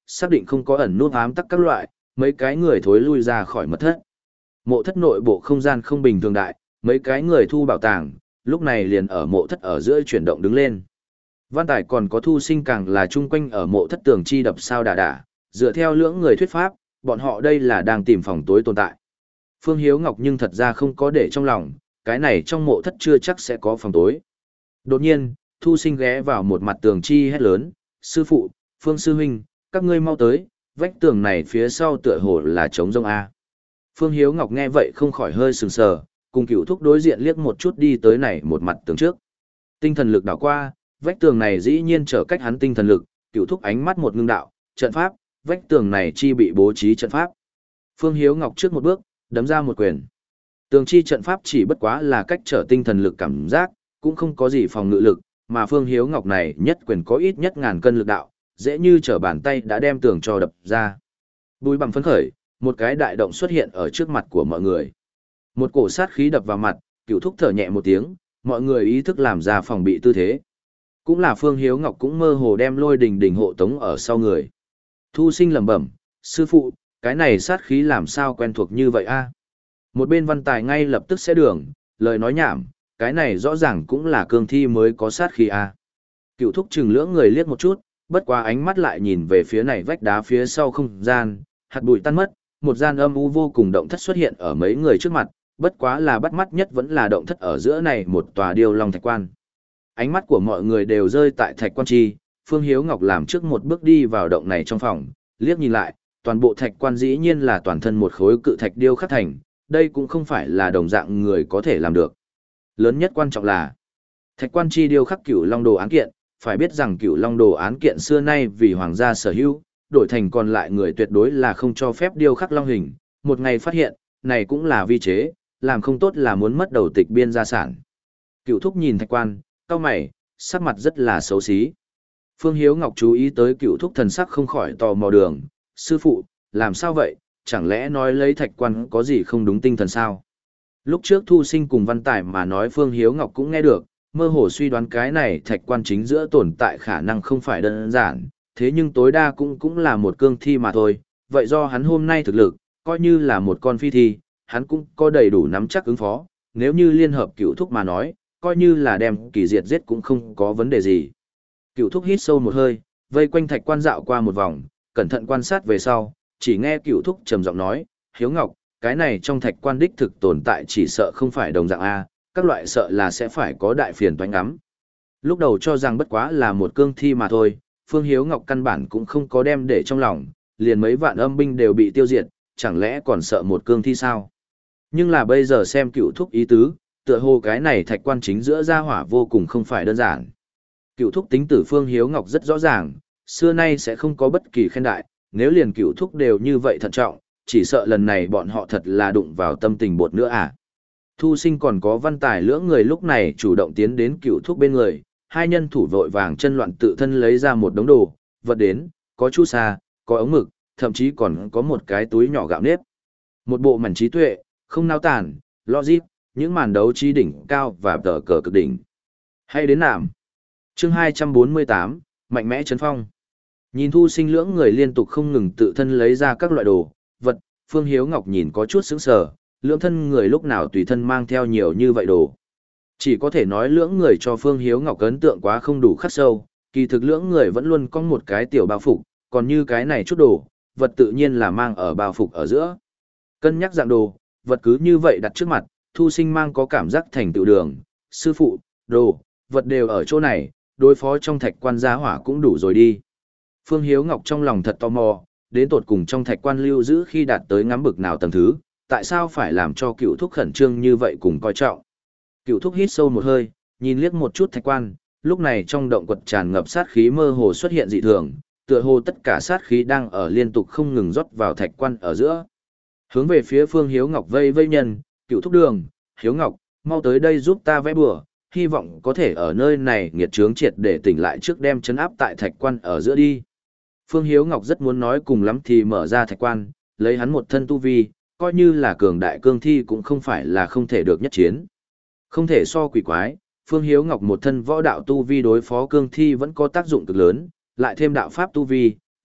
xác định không có ẩn nút ám tắc các loại, mấy cái người thối lui ra khỏi mật thất. Mộ thất nội bộ không gian không bình thường đại, mấy cái người thu bảo tàng, lúc này liền ở mộ thất ở giữa chuyển động đứng lên. Văn Tài còn có Thu Sinh càng là chung quanh ở mộ thất tường chi đập sao đà đà, dựa theo lưỡng người thuyết pháp, bọn họ đây là đang tìm phòng tối tồn tại. Phương Hiếu Ngọc nhưng thật ra không có để trong lòng, cái này trong mộ thất chưa chắc sẽ có phòng tối. Đột nhiên, Thu Sinh ghé vào một mặt tường chi hét lớn, sư phụ, Phương sư huynh, các ngươi mau tới, vách tường này phía sau tựa hồ là trống rông A. Phương Hiếu Ngọc nghe vậy không khỏi hơi sừng sờ, cùng cửu thúc đối diện liếc một chút đi tới này một mặt tường trước. Tinh thần lực đảo qua, vách tường này dĩ nhiên trở cách hắn tinh thần lực, cửu thúc ánh mắt một ngưng đạo, trận pháp, vách tường này chi bị bố trí trận pháp. Phương Hiếu Ngọc trước một bước, đấm ra một quyền. Tường chi trận pháp chỉ bất quá là cách trở tinh thần lực cảm giác, cũng không có gì phòng ngự lực, mà Phương Hiếu Ngọc này nhất quyền có ít nhất ngàn cân lực đạo, dễ như trở bàn tay đã đem tường cho đập ra. Bùi bằng phấn khởi, một cái đại động xuất hiện ở trước mặt của mọi người. Một cổ sát khí đập vào mặt, cửu thúc thở nhẹ một tiếng, mọi người ý thức làm ra phòng bị tư thế. Cũng là Phương Hiếu Ngọc cũng mơ hồ đem Lôi Đình Đình hộ tống ở sau người. Thu Sinh lẩm bẩm, sư phụ, cái này sát khí làm sao quen thuộc như vậy a? Một bên Văn Tài ngay lập tức sẽ đường, lời nói nhảm, cái này rõ ràng cũng là cương thi mới có sát khí a. Cựu thúc chừng lưỡng người liếc một chút, bất quá ánh mắt lại nhìn về phía này vách đá phía sau không gian, hạt bụi tan mất, một gian âm u vô cùng động thất xuất hiện ở mấy người trước mặt, bất quá là bắt mắt nhất vẫn là động thất ở giữa này một tòa điêu long thạch quan. Ánh mắt của mọi người đều rơi tại thạch quan chi, Phương Hiếu Ngọc làm trước một bước đi vào động này trong phòng, liếc nhìn lại, toàn bộ thạch quan dĩ nhiên là toàn thân một khối cự thạch điêu khắc thành, đây cũng không phải là đồng dạng người có thể làm được. Lớn nhất quan trọng là, thạch quan chi điêu khắc cửu long đồ án kiện, phải biết rằng cửu long đồ án kiện xưa nay vì hoàng gia sở hữu, đổi thành còn lại người tuyệt đối là không cho phép điêu khắc long hình, một ngày phát hiện, này cũng là vi chế, làm không tốt là muốn mất đầu tịch biên gia sản. Cửu thúc nhìn thạch quan, cau mày, sắc mặt rất là xấu xí. Phương Hiếu Ngọc chú ý tới cửu thúc thần sắc không khỏi tò mò đường, sư phụ, làm sao vậy, chẳng lẽ nói lấy thạch quan có gì không đúng tinh thần sao? Lúc trước Thu Sinh cùng Văn Tài mà nói Phương Hiếu Ngọc cũng nghe được, mơ hồ suy đoán cái này thạch quan chính giữa tồn tại khả năng không phải đơn giản, thế nhưng tối đa cũng cũng là một cương thi mà thôi, vậy do hắn hôm nay thực lực, coi như là một con phi thi, hắn cũng có đầy đủ nắm chắc ứng phó, nếu như liên hợp cửu thúc mà nói, coi như là đem kỳ diệt giết cũng không có vấn đề gì. Cửu thúc hít sâu một hơi, vây quanh thạch quan dạo qua một vòng, cẩn thận quan sát về sau, chỉ nghe cửu thúc trầm giọng nói, Hiếu Ngọc, cái này trong thạch quan đích thực tồn tại chỉ sợ không phải đồng dạng A, các loại sợ là sẽ phải có đại phiền toái ngắm. Lúc đầu cho rằng bất quá là một cương thi mà thôi, Phương Hiếu Ngọc căn bản cũng không có đem để trong lòng, liền mấy vạn âm binh đều bị tiêu diệt, chẳng lẽ còn sợ một cương thi sao? Nhưng là bây giờ xem cửu thúc ý tứ, tựa hồ cái này thạch quan chính giữa gia hỏa vô cùng không phải đơn giản. Cửu thúc tính tử Phương Hiếu Ngọc rất rõ ràng, xưa nay sẽ không có bất kỳ khen đại, nếu liền cửu thúc đều như vậy thận trọng, chỉ sợ lần này bọn họ thật là đụng vào tâm tình bột nữa à. Thu Sinh còn có Văn Tài lưỡng người lúc này chủ động tiến đến cửu thúc bên người, hai nhân thủ vội vàng chân loạn tự thân lấy ra một đống đồ, vật đến, có chu sa, có ống mực, thậm chí còn có một cái túi nhỏ gạo nếp. Một bộ mảnh trí tuệ, không nao tản, logic, những màn đấu trí đỉnh cao và tờ cờ cực đỉnh. Hay đến nạm. Chương hai trăm bốn mươi tám, mạnh mẽ chấn phong. Nhìn Thu Sinh lưỡng người liên tục không ngừng tự thân lấy ra các loại đồ, vật, Phương Hiếu Ngọc nhìn có chút sững sờ, lưỡng thân người lúc nào tùy thân mang theo nhiều như vậy đồ. Chỉ có thể nói lưỡng người cho Phương Hiếu Ngọc ấn tượng quá không đủ khắc sâu, kỳ thực lưỡng người vẫn luôn có một cái tiểu bao phục, còn như cái này chút đồ, vật tự nhiên là mang ở bao phục ở giữa. Cân nhắc dạng đồ, vật cứ như vậy đặt trước mặt, Thu Sinh mang có cảm giác thành tựu đường, sư phụ, đồ, vật đều ở chỗ này, đối phó trong thạch quan gia hỏa cũng đủ rồi đi. Phương Hiếu Ngọc trong lòng thật tò mò, đến tột cùng trong thạch quan lưu giữ khi đạt tới ngắm bực nào tầng thứ, tại sao phải làm cho cựu thúc khẩn trương như vậy cùng coi trọng. Cựu thúc hít sâu một hơi, nhìn liếc một chút thạch quan, lúc này trong động quật tràn ngập sát khí mơ hồ xuất hiện dị thường, tựa hồ tất cả sát khí đang ở liên tục không ngừng rót vào thạch quan ở giữa. Hướng về phía Phương Hiếu Ngọc vây vây nhân, cựu thúc đường, Hiếu Ngọc, mau tới đây giúp ta vẽ bừa, hy vọng có thể ở nơi này nghiệt chướng triệt để tỉnh lại trước đem chấn áp tại thạch quan ở giữa đi. Phương Hiếu Ngọc rất muốn nói cùng lắm thì mở ra thạch quan, lấy hắn một thân tu vi, coi như là cường đại cương thi cũng không phải là không thể được nhất chiến. Không thể so quỷ quái, Phương Hiếu Ngọc một thân võ đạo tu vi đối phó cương thi vẫn có tác dụng cực lớn, lại thêm đạo pháp tu vi,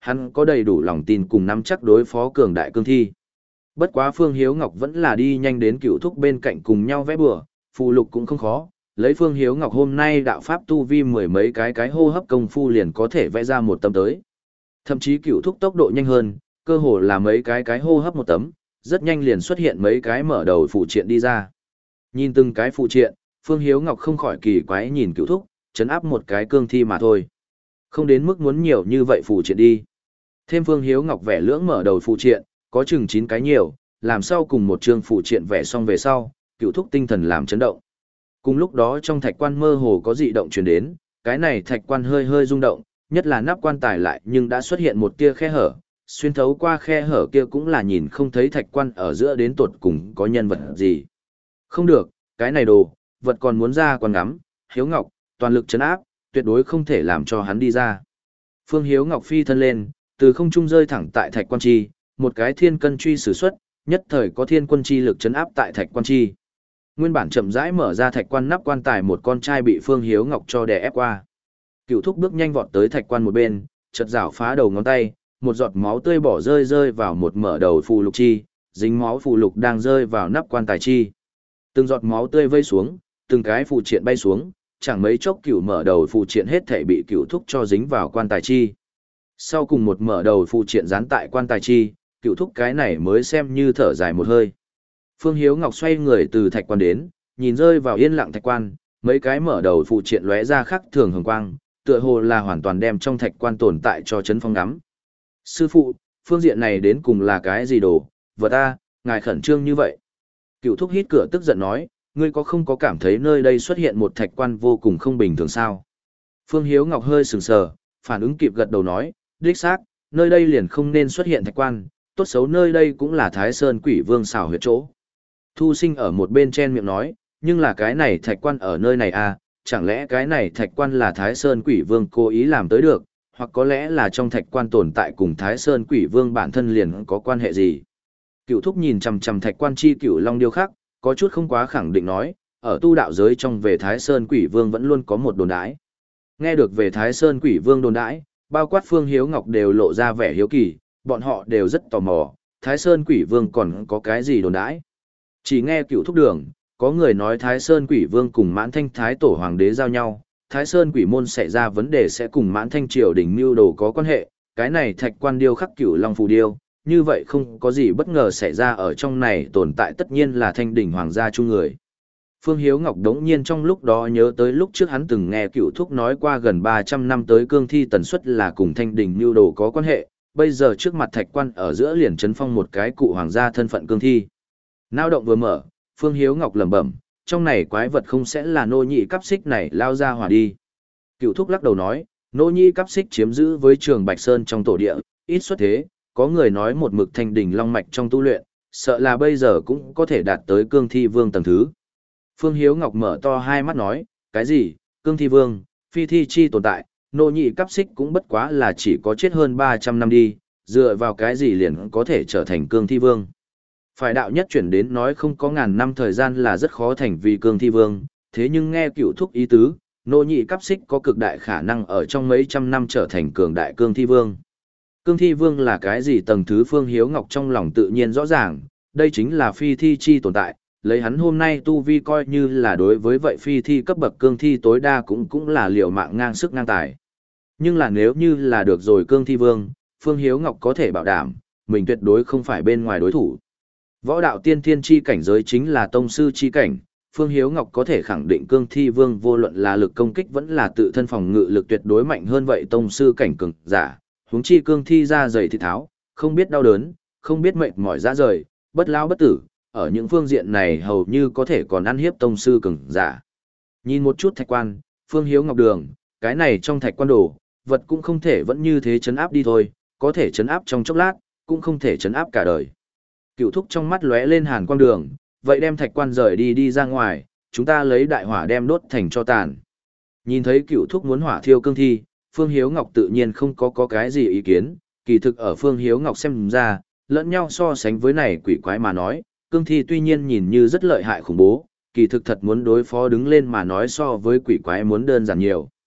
hắn có đầy đủ lòng tin cùng nắm chắc đối phó cường đại cương thi. Bất quá Phương Hiếu Ngọc vẫn là đi nhanh đến Cựu Thúc bên cạnh cùng nhau vẽ bừa, phù lục cũng không khó, lấy Phương Hiếu Ngọc hôm nay đạo pháp tu vi mười mấy cái cái hô hấp công phu liền có thể vẽ ra một tấm tới. Thậm chí Cựu Thúc tốc độ nhanh hơn, cơ hồ là mấy cái cái hô hấp một tấm, rất nhanh liền xuất hiện mấy cái mở đầu phụ triện đi ra. Nhìn từng cái phụ triện, Phương Hiếu Ngọc không khỏi kỳ quái nhìn Cựu Thúc, chấn áp một cái cương thi mà thôi. Không đến mức muốn nhiều như vậy phụ triện đi. Thêm Phương Hiếu Ngọc vẽ lưỡng mở đầu phụ triện, có chừng chín cái nhiều, làm sau cùng một chương phụ triện vẽ xong về sau, Cựu Thúc tinh thần làm chấn động. Cùng lúc đó trong thạch quan mơ hồ có dị động truyền đến, cái này thạch quan hơi hơi rung động, nhất là nắp quan tài lại nhưng đã xuất hiện một tia khe hở, xuyên thấu qua khe hở kia cũng là nhìn không thấy thạch quan ở giữa đến tột cùng có nhân vật gì. Không được, cái này đồ, vật còn muốn ra quan ngắm, Hiếu Ngọc, toàn lực chấn áp, tuyệt đối không thể làm cho hắn đi ra. Phương Hiếu Ngọc phi thân lên, từ không trung rơi thẳng tại thạch quan chi, một cái thiên cân truy sử xuất, nhất thời có thiên quân chi lực chấn áp tại thạch quan chi. Nguyên bản chậm rãi mở ra thạch quan nắp quan tài một con trai bị Phương Hiếu Ngọc cho đè ép qua. Cựu Thúc bước nhanh vọt tới thạch quan một bên, chật rảo phá đầu ngón tay, một giọt máu tươi bỏ rơi rơi vào một mở đầu phù lục chi, dính máu phù lục đang rơi vào nắp quan tài chi. Từng giọt máu tươi vây xuống, từng cái phù triện bay xuống, chẳng mấy chốc cựu mở đầu phù triện hết thể bị Cựu Thúc cho dính vào quan tài chi. Sau cùng một mở đầu phù triện dán tại quan tài chi, Cựu Thúc cái này mới xem như thở dài một hơi. Phương Hiếu Ngọc xoay người từ thạch quan đến, nhìn rơi vào yên lặng thạch quan, mấy cái mở đầu phụ triện lóe ra khắc thường hồng quang, tựa hồ là hoàn toàn đem trong thạch quan tồn tại cho chấn phong ngắm. Sư phụ, phương diện này đến cùng là cái gì đồ, vật ta, ngài khẩn trương như vậy. Cựu Thúc hít cửa tức giận nói, ngươi có không có cảm thấy nơi đây xuất hiện một thạch quan vô cùng không bình thường sao? Phương Hiếu Ngọc hơi sừng sờ, phản ứng kịp gật đầu nói, đích xác, nơi đây liền không nên xuất hiện thạch quan, tốt xấu nơi đây cũng là Thái Sơn Quỷ Vương xảo huyệt chỗ. Thu Sinh ở một bên chen miệng nói, nhưng là cái này thạch quan ở nơi này à, chẳng lẽ cái này thạch quan là Thái Sơn Quỷ Vương cố ý làm tới được, hoặc có lẽ là trong thạch quan tồn tại cùng Thái Sơn Quỷ Vương bản thân liền có quan hệ gì? Cựu Thúc nhìn chằm chằm thạch quan chi cựu long điêu khắc, có chút không quá khẳng định nói, ở tu đạo giới trong về Thái Sơn Quỷ Vương vẫn luôn có một đồn đãi. Nghe được về Thái Sơn Quỷ Vương đồn đãi, bao quát Phương Hiếu Ngọc đều lộ ra vẻ hiếu kỳ, bọn họ đều rất tò mò, Thái Sơn Quỷ Vương còn có cái gì đồn đãi. Chỉ nghe Cựu Thúc đường, có người nói Thái Sơn Quỷ Vương cùng Mãn Thanh Thái Tổ Hoàng đế giao nhau, Thái Sơn Quỷ môn xảy ra vấn đề sẽ cùng Mãn Thanh triều đình mưu đồ có quan hệ, cái này thạch quan điêu khắc Cửu Long phù điêu, như vậy không có gì bất ngờ xảy ra ở trong này tồn tại tất nhiên là Thanh đỉnh hoàng gia chung người. Phương Hiếu Ngọc đống nhiên trong lúc đó nhớ tới lúc trước hắn từng nghe Cựu Thúc nói qua gần ba trăm năm tới cương thi tần suất là cùng Thanh đỉnh mưu đồ có quan hệ, bây giờ trước mặt thạch quan ở giữa liền chấn phong một cái cụ hoàng gia thân phận cương thi. Nao động vừa mở, Phương Hiếu Ngọc lẩm bẩm, trong này quái vật không sẽ là nô nhị cắp xích này lao ra hỏa đi. Cựu Thúc lắc đầu nói, nô nhị cắp xích chiếm giữ với trường Bạch Sơn trong tổ địa, ít xuất thế, có người nói một mực thanh đỉnh long mạch trong tu luyện, sợ là bây giờ cũng có thể đạt tới cương thi vương tầng thứ. Phương Hiếu Ngọc mở to hai mắt nói, cái gì, cương thi vương, phi thi chi tồn tại, nô nhị cắp xích cũng bất quá là chỉ có chết hơn ba trăm năm đi, dựa vào cái gì liền có thể trở thành cương thi vương. Phải đạo nhất chuyển đến nói không có ngàn năm thời gian là rất khó thành vì cương thi vương, thế nhưng nghe Cựu Thúc ý tứ, nô nhị cắp xích có cực đại khả năng ở trong mấy trăm năm trở thành cường đại cương thi vương. Cương thi vương là cái gì tầng thứ Phương Hiếu Ngọc trong lòng tự nhiên rõ ràng, đây chính là phi thi chi tồn tại, lấy hắn hôm nay tu vi coi như là đối với vậy phi thi cấp bậc cương thi tối đa cũng cũng là liều mạng ngang sức ngang tài. Nhưng là nếu như là được rồi cương thi vương, Phương Hiếu Ngọc có thể bảo đảm, mình tuyệt đối không phải bên ngoài đối thủ. Võ đạo tiên thiên chi cảnh giới chính là tông sư chi cảnh, Phương Hiếu Ngọc có thể khẳng định cương thi vương vô luận là lực công kích vẫn là tự thân phòng ngự lực tuyệt đối mạnh hơn vậy tông sư cảnh cường giả, huống chi cương thi ra dày thịt tháo, không biết đau đớn, không biết mệt mỏi ra rời, bất lao bất tử, ở những phương diện này hầu như có thể còn ăn hiếp tông sư cường giả. Nhìn một chút thạch quan, Phương Hiếu Ngọc đường, cái này trong thạch quan đồ, vật cũng không thể vẫn như thế chấn áp đi thôi, có thể chấn áp trong chốc lát, cũng không thể chấn áp cả đời. Cựu Thúc trong mắt lóe lên hàn quang đường, vậy đem thạch quan rời đi đi ra ngoài, chúng ta lấy đại hỏa đem đốt thành cho tàn. Nhìn thấy Cựu Thúc muốn hỏa thiêu cương thi, Phương Hiếu Ngọc tự nhiên không có có cái gì ý kiến, kỳ thực ở Phương Hiếu Ngọc xem ra, lẫn nhau so sánh với này quỷ quái mà nói, cương thi tuy nhiên nhìn như rất lợi hại khủng bố, kỳ thực thật muốn đối phó đứng lên mà nói so với quỷ quái muốn đơn giản nhiều.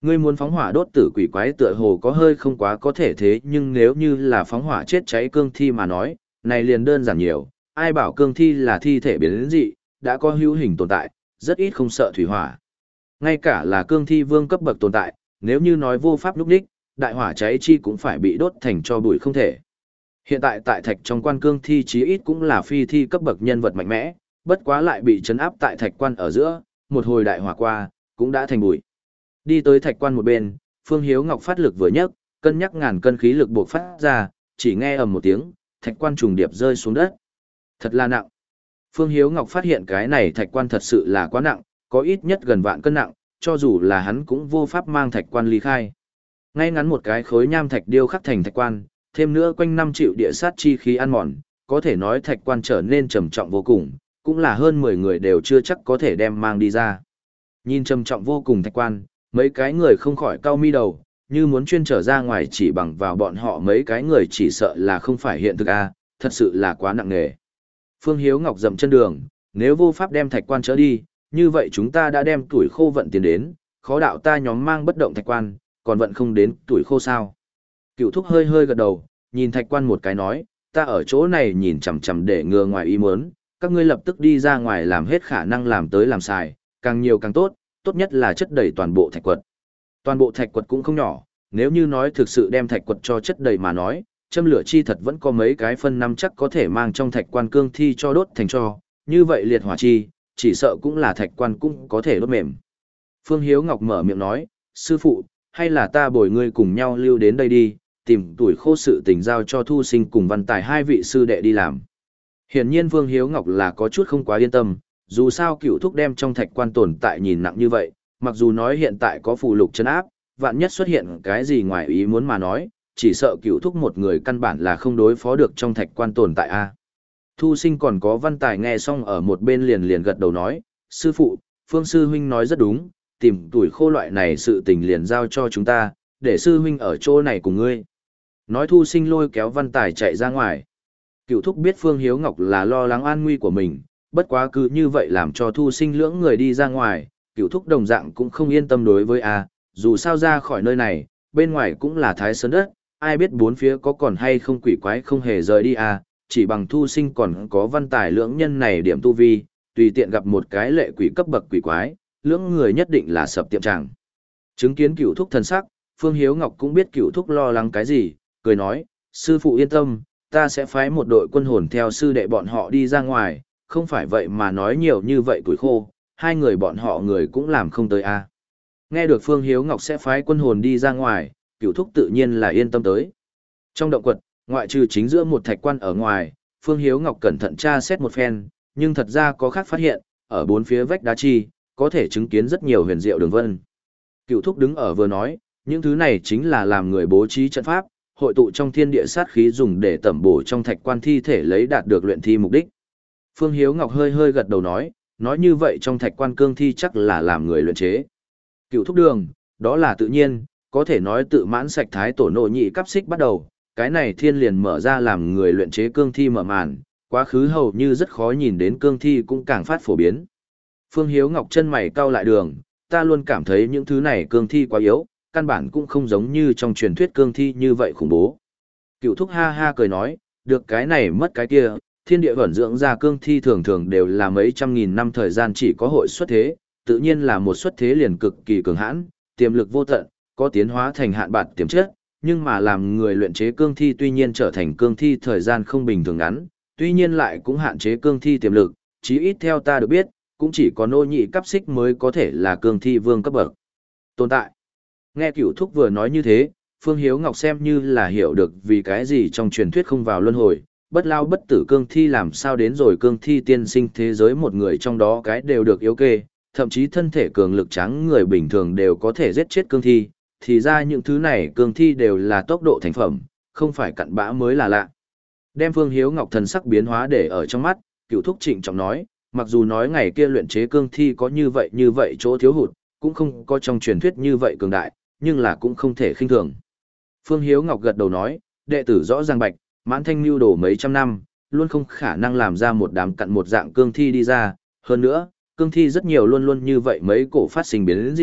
Ngươi muốn phóng hỏa đốt tử quỷ quái tựa hồ có hơi không quá có thể thế nhưng nếu như là phóng hỏa chết cháy cương thi mà nói, này liền đơn giản nhiều, ai bảo cương thi là thi thể biến dị, đã có hữu hình tồn tại, rất ít không sợ thủy hỏa. Ngay cả là cương thi vương cấp bậc tồn tại, nếu như nói vô pháp lúc đích, đại hỏa cháy chi cũng phải bị đốt thành cho bụi không thể. Hiện tại tại thạch trong quan cương thi chí ít cũng là phi thi cấp bậc nhân vật mạnh mẽ, bất quá lại bị chấn áp tại thạch quan ở giữa, một hồi đại hỏa qua, cũng đã thành bụi. Đi tới thạch quan một bên, Phương Hiếu Ngọc phát lực vừa nhấc, cân nhắc ngàn cân khí lực buộc phát ra, chỉ nghe ầm một tiếng, thạch quan trùng điệp rơi xuống đất. Thật là nặng. Phương Hiếu Ngọc phát hiện cái này thạch quan thật sự là quá nặng, có ít nhất gần vạn cân nặng, cho dù là hắn cũng vô pháp mang thạch quan ly khai. Ngay ngắn một cái khối nham thạch điêu khắc thành thạch quan, thêm nữa quanh năm triệu địa sát chi khí ăn mòn, có thể nói thạch quan trở nên trầm trọng vô cùng, cũng là hơn mười người đều chưa chắc có thể đem mang đi ra. Nhìn trầm trọng vô cùng thạch quan, mấy cái người không khỏi cau mi đầu, như muốn chuyên trở ra ngoài chỉ bằng vào bọn họ mấy cái người chỉ sợ là không phải hiện thực a, thật sự là quá nặng nề. Phương Hiếu Ngọc dậm chân đường, nếu vô pháp đem thạch quan trở đi, như vậy chúng ta đã đem tuổi khô vận tiền đến, khó đạo ta nhóm mang bất động thạch quan, còn vận không đến tuổi khô sao. Cựu thúc hơi hơi gật đầu, nhìn thạch quan một cái nói, ta ở chỗ này nhìn chằm chằm để ngừa ngoài ý muốn, các ngươi lập tức đi ra ngoài làm hết khả năng làm tới làm xài, càng nhiều càng tốt, tốt nhất là chất đầy toàn bộ thạch quật. Toàn bộ thạch quật cũng không nhỏ, nếu như nói thực sự đem thạch quật cho chất đầy mà nói, châm lửa chi thật vẫn có mấy cái phân năm chắc có thể mang trong thạch quan cương thi cho đốt thành cho, như vậy liệt hỏa chi, chỉ sợ cũng là thạch quan cũng có thể đốt mềm. Phương Hiếu Ngọc mở miệng nói, sư phụ, hay là ta bồi ngươi cùng nhau lưu đến đây đi, tìm tuổi khô sự tình giao cho Thu Sinh cùng Văn Tài hai vị sư đệ đi làm. Hiển nhiên Phương Hiếu Ngọc là có chút không quá yên tâm, dù sao cựu thúc đem trong thạch quan tồn tại nhìn nặng như vậy, mặc dù nói hiện tại có phù lục chân áp, vạn nhất xuất hiện cái gì ngoài ý muốn mà nói, chỉ sợ cựu thúc một người căn bản là không đối phó được trong thạch quan tồn tại a. Thu Sinh còn có Văn Tài nghe xong ở một bên liền liền gật đầu nói, sư phụ, Phương sư huynh nói rất đúng, tìm tuổi khô loại này sự tình liền giao cho chúng ta, để sư huynh ở chỗ này cùng ngươi. Nói Thu Sinh lôi kéo Văn Tài chạy ra ngoài. Cựu thúc biết Phương Hiếu Ngọc là lo lắng an nguy của mình, bất quá cứ như vậy làm cho Thu Sinh lưỡng người đi ra ngoài, cựu thúc đồng dạng cũng không yên tâm đối với a, dù sao ra khỏi nơi này, bên ngoài cũng là Thái Sơn đất, ai biết bốn phía có còn hay không quỷ quái không hề rời đi a, chỉ bằng Thu Sinh còn có Văn Tài lưỡng nhân này điểm tu vi, tùy tiện gặp một cái lệ quỷ cấp bậc quỷ quái, lưỡng người nhất định là sập tiệm tràng. Chứng kiến cựu thúc thần sắc, Phương Hiếu Ngọc cũng biết cựu thúc lo lắng cái gì, cười nói, sư phụ yên tâm, ta sẽ phái một đội quân hồn theo sư đệ bọn họ đi ra ngoài, không phải vậy mà nói nhiều như vậy tuổi khô, hai người bọn họ người cũng làm không tới a. Nghe được Phương Hiếu Ngọc sẽ phái quân hồn đi ra ngoài, cựu thúc tự nhiên là yên tâm tới. Trong động quật, ngoại trừ chính giữa một thạch quan ở ngoài, Phương Hiếu Ngọc cẩn thận tra xét một phen, nhưng thật ra có khác phát hiện, ở bốn phía vách đá chi, có thể chứng kiến rất nhiều huyền diệu đường vân. Cựu thúc đứng ở vừa nói, những thứ này chính là làm người bố trí trận pháp, hội tụ trong thiên địa sát khí dùng để tẩm bổ trong thạch quan thi thể lấy đạt được luyện thi mục đích. Phương Hiếu Ngọc hơi hơi gật đầu nói, nói như vậy trong thạch quan cương thi chắc là làm người luyện chế. Cựu thúc đường, đó là tự nhiên, có thể nói tự mãn sạch thái tổ nộ nhị cấp xích bắt đầu, cái này thiên liền mở ra làm người luyện chế cương thi mở màn, quá khứ hầu như rất khó nhìn đến cương thi cũng càng phát phổ biến. Phương Hiếu Ngọc chân mày cau lại đường, ta luôn cảm thấy những thứ này cương thi quá yếu, căn bản cũng không giống như trong truyền thuyết cương thi như vậy khủng bố. Cựu thúc ha ha cười nói, được cái này mất cái kia, thiên địa vẩn dưỡng ra cương thi thường thường đều là mấy trăm nghìn năm thời gian chỉ có hội xuất thế, tự nhiên là một xuất thế liền cực kỳ cường hãn, tiềm lực vô tận, có tiến hóa thành hạn bạt tiềm chất, nhưng mà làm người luyện chế cương thi tuy nhiên trở thành cương thi thời gian không bình thường ngắn, tuy nhiên lại cũng hạn chế cương thi tiềm lực, chí ít theo ta được biết, cũng chỉ có nô nhị cấp xích mới có thể là cương thi vương cấp bậc tồn tại. Nghe cửu thúc vừa nói như thế, Phương Hiếu Ngọc xem như là hiểu được vì cái gì trong truyền thuyết không vào luân hồi, bất lao bất tử cương thi làm sao đến rồi cương thi tiên sinh thế giới một người trong đó cái đều được yếu kê, thậm chí thân thể cường lực trắng người bình thường đều có thể giết chết cương thi, thì ra những thứ này cương thi đều là tốc độ thành phẩm, không phải cặn bã mới là lạ. Đem Phương Hiếu Ngọc thần sắc biến hóa để ở trong mắt, cửu thúc trịnh trọng nói, mặc dù nói ngày kia luyện chế cương thi có như vậy như vậy chỗ thiếu hụt, cũng không có trong truyền thuyết như vậy cường đại, nhưng là cũng không thể khinh thường. Phương Hiếu Ngọc gật đầu nói, đệ tử rõ ràng bạch, mãn thanh mưu đồ mấy trăm năm, luôn không khả năng làm ra một đám cặn một dạng cương thi đi ra, hơn nữa, cương thi rất nhiều luôn luôn như vậy mấy cổ phát sinh biến dị,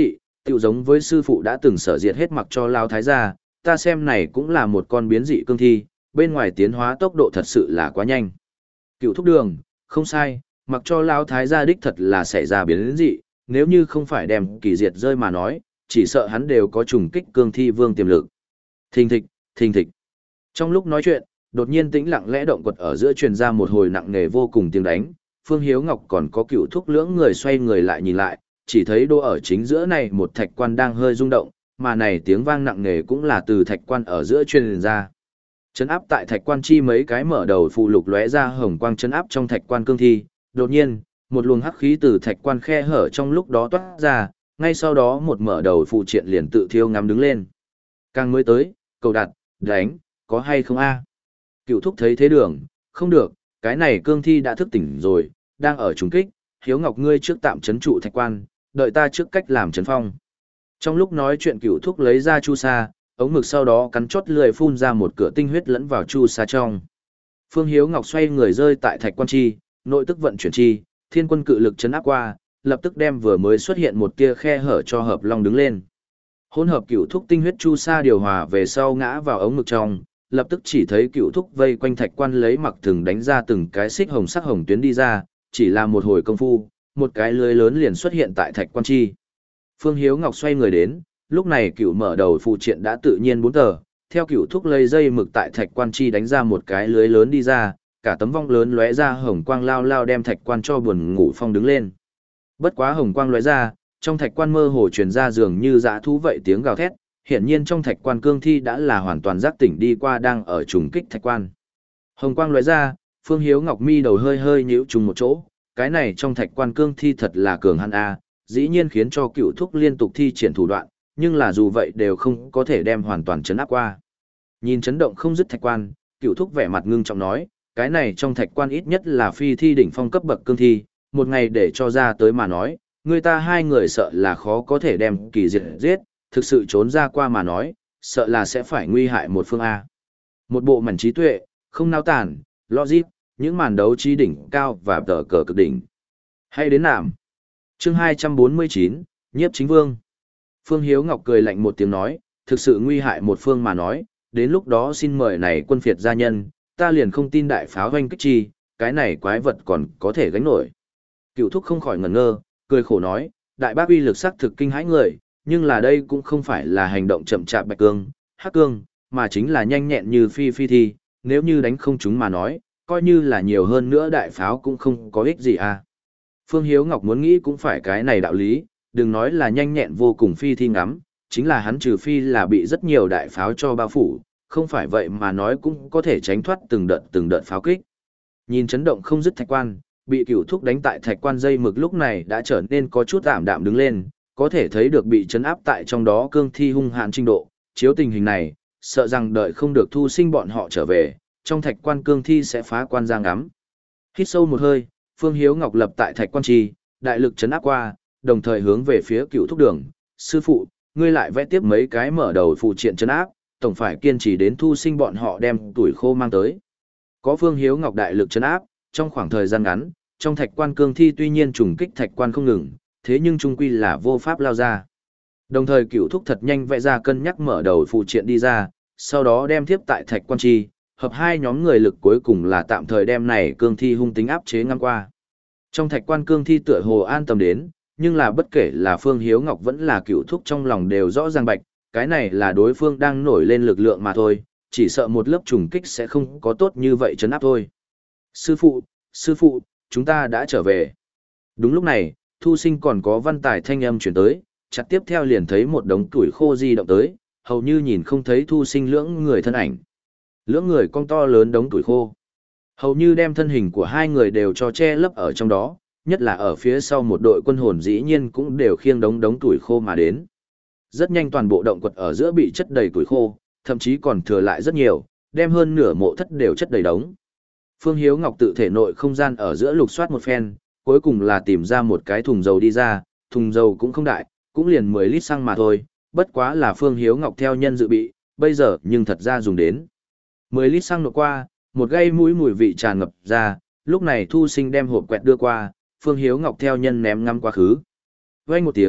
tựu giống với sư phụ đã từng sở diệt hết mặc cho Lao Thái gia, ta xem này cũng là một con biến dị cương thi, bên ngoài tiến hóa tốc độ thật sự là quá nhanh. Cựu thúc đường, không sai, mặc cho Lao Thái gia đích thật là xảy ra biến dị, nếu như không phải đem kỳ diệt rơi mà nói, chỉ sợ hắn đều có trùng kích cương thi vương tiềm lực. Thình thịch, thình thịch. Trong lúc nói chuyện, đột nhiên tĩnh lặng lẽ động quật ở giữa truyền ra một hồi nặng nề vô cùng tiếng đánh, Phương Hiếu Ngọc còn có cựu thúc lưỡng người xoay người lại nhìn lại, chỉ thấy đô ở chính giữa này một thạch quan đang hơi rung động, mà này tiếng vang nặng nề cũng là từ thạch quan ở giữa truyền ra. Chấn áp tại thạch quan chi mấy cái mở đầu phụ lục lóe ra hồng quang chấn áp trong thạch quan cương thi, đột nhiên, một luồng hắc khí từ thạch quan khe hở trong lúc đó toát ra, ngay sau đó một mở đầu phụ triện liền tự thiêu ngắm đứng lên. Càng mới tới, cầu đặt, đánh, có hay không a? Cựu thúc thấy thế đường, không được, cái này cương thi đã thức tỉnh rồi, đang ở trùng kích, Hiếu Ngọc ngươi trước tạm chấn trụ thạch quan, đợi ta trước cách làm chấn phong. Trong lúc nói chuyện cựu thúc lấy ra chu sa, ống mực sau đó cắn chốt lười phun ra một cửa tinh huyết lẫn vào chu sa trong. Phương Hiếu Ngọc xoay người rơi tại thạch quan chi, nội tức vận chuyển chi, thiên quân cự lực chấn áp qua, lập tức đem vừa mới xuất hiện một tia khe hở cho hợp long đứng lên. Hỗn hợp cựu thúc tinh huyết chu sa điều hòa về sau ngã vào ống mực trong, lập tức chỉ thấy cựu thúc vây quanh thạch quan lấy mặc thừng đánh ra từng cái xích hồng sắc hồng tuyến đi ra, chỉ là một hồi công phu, một cái lưới lớn liền xuất hiện tại thạch quan chi. Phương Hiếu Ngọc xoay người đến, lúc này cựu mở đầu phụ triện đã tự nhiên bốn tờ, theo cựu thúc lấy dây mực tại thạch quan chi đánh ra một cái lưới lớn đi ra, cả tấm vong lớn lóe ra hồng quang lao lao đem thạch quan cho buồn ngủ phong đứng lên. Bất quá hồng quang lóe ra, trong thạch quan mơ hồ truyền ra dường như dã thú vậy tiếng gào thét, hiển nhiên trong thạch quan cương thi đã là hoàn toàn giác tỉnh đi qua đang ở trùng kích thạch quan. Hồng quang lóe ra, Phương Hiếu Ngọc mi đầu hơi hơi nhíu trùng một chỗ, cái này trong thạch quan cương thi thật là cường hắn a, dĩ nhiên khiến cho cựu thúc liên tục thi triển thủ đoạn, nhưng là dù vậy đều không có thể đem hoàn toàn chấn áp qua. Nhìn chấn động không dứt thạch quan, cựu thúc vẻ mặt ngưng trọng nói, cái này trong thạch quan ít nhất là phi thi đỉnh phong cấp bậc cương thi, một ngày để cho ra tới mà nói, người ta hai người sợ là khó có thể đem kỳ diệt giết, thực sự trốn ra qua mà nói, sợ là sẽ phải nguy hại một phương A. Một bộ mảnh trí tuệ, không nao tản, logic, những màn đấu trí đỉnh cao và tờ cờ cực đỉnh. Hay đến nạm. Chương hai trăm bốn mươi chín, Nhiếp Chính Vương. Phương Hiếu Ngọc cười lạnh một tiếng nói, thực sự nguy hại một phương mà nói, đến lúc đó xin mời này quân phiệt gia nhân, ta liền không tin đại pháo hoanh kích chi, cái này quái vật còn có thể gánh nổi. Cựu thúc không khỏi ngẩn ngơ, cười khổ nói, đại bác uy lực sắc thực kinh hãi người, nhưng là đây cũng không phải là hành động chậm chạp bạch cương, hắc cương, mà chính là nhanh nhẹn như phi phi thi, nếu như đánh không chúng mà nói, coi như là nhiều hơn nữa đại pháo cũng không có ích gì à. Phương Hiếu Ngọc muốn nghĩ cũng phải cái này đạo lý, đừng nói là nhanh nhẹn vô cùng phi thi ngắm, chính là hắn trừ phi là bị rất nhiều đại pháo cho bao phủ, không phải vậy mà nói cũng có thể tránh thoát từng đợt từng đợt pháo kích. Nhìn chấn động không dứt thạch quan, bị cửu thúc đánh tại thạch quan dây mực lúc này đã trở nên có chút ảm đạm đứng lên, có thể thấy được bị chấn áp tại trong đó cương thi hung hãn trình độ, chiếu tình hình này, sợ rằng đợi không được thu sinh bọn họ trở về, trong thạch quan cương thi sẽ phá quan ra ngắm. Hít sâu một hơi, Phương Hiếu Ngọc lập tại thạch quan trì, đại lực chấn áp qua, đồng thời hướng về phía cửu thúc đường, sư phụ, ngươi lại vẽ tiếp mấy cái mở đầu phụ triện chấn áp, tổng phải kiên trì đến thu sinh bọn họ đem tuổi khô mang tới. Có Phương Hiếu Ngọc đại lực chấn áp, trong khoảng thời gian ngắn, trong thạch quan cương thi tuy nhiên trùng kích thạch quan không ngừng, thế nhưng trung quy là vô pháp lao ra. Đồng thời cửu thúc thật nhanh vẽ ra cân nhắc mở đầu phụ triện đi ra, sau đó đem tiếp tại thạch quan chi, hợp hai nhóm người lực cuối cùng là tạm thời đem này cương thi hung tính áp chế ngang qua. Trong thạch quan cương thi tựa hồ an tâm đến, nhưng là bất kể là Phương Hiếu Ngọc vẫn là cửu thúc trong lòng đều rõ ràng bạch, cái này là đối phương đang nổi lên lực lượng mà thôi, chỉ sợ một lớp trùng kích sẽ không có tốt như vậy chấn áp thôi. Sư phụ, sư phụ, chúng ta đã trở về. Đúng lúc này, Thu Sinh còn có văn tài thanh âm chuyển tới, chặt tiếp theo liền thấy một đống tuổi khô di động tới, hầu như nhìn không thấy Thu Sinh lưỡng người thân ảnh. Lưỡng người cong to lớn đống tuổi khô. Hầu như đem thân hình của hai người đều cho che lấp ở trong đó, nhất là ở phía sau một đội quân hồn dĩ nhiên cũng đều khiêng đống đống tuổi khô mà đến. Rất nhanh toàn bộ động quật ở giữa bị chất đầy tuổi khô, thậm chí còn thừa lại rất nhiều, đem hơn nửa mộ thất đều chất đầy đống. Phương Hiếu Ngọc tự thể nội không gian ở giữa lục soát một phen, cuối cùng là tìm ra một cái thùng dầu đi ra, thùng dầu cũng không đại, cũng liền mười lít xăng mà thôi, bất quá là Phương Hiếu Ngọc theo nhân dự bị, bây giờ nhưng thật ra dùng đến. mười lít xăng nộp qua, một gây mũi mùi vị tràn ngập ra, lúc này Thu Sinh đem hộp quẹt đưa qua, Phương Hiếu Ngọc theo nhân ném ngắm quá khứ. Vang một tiếng,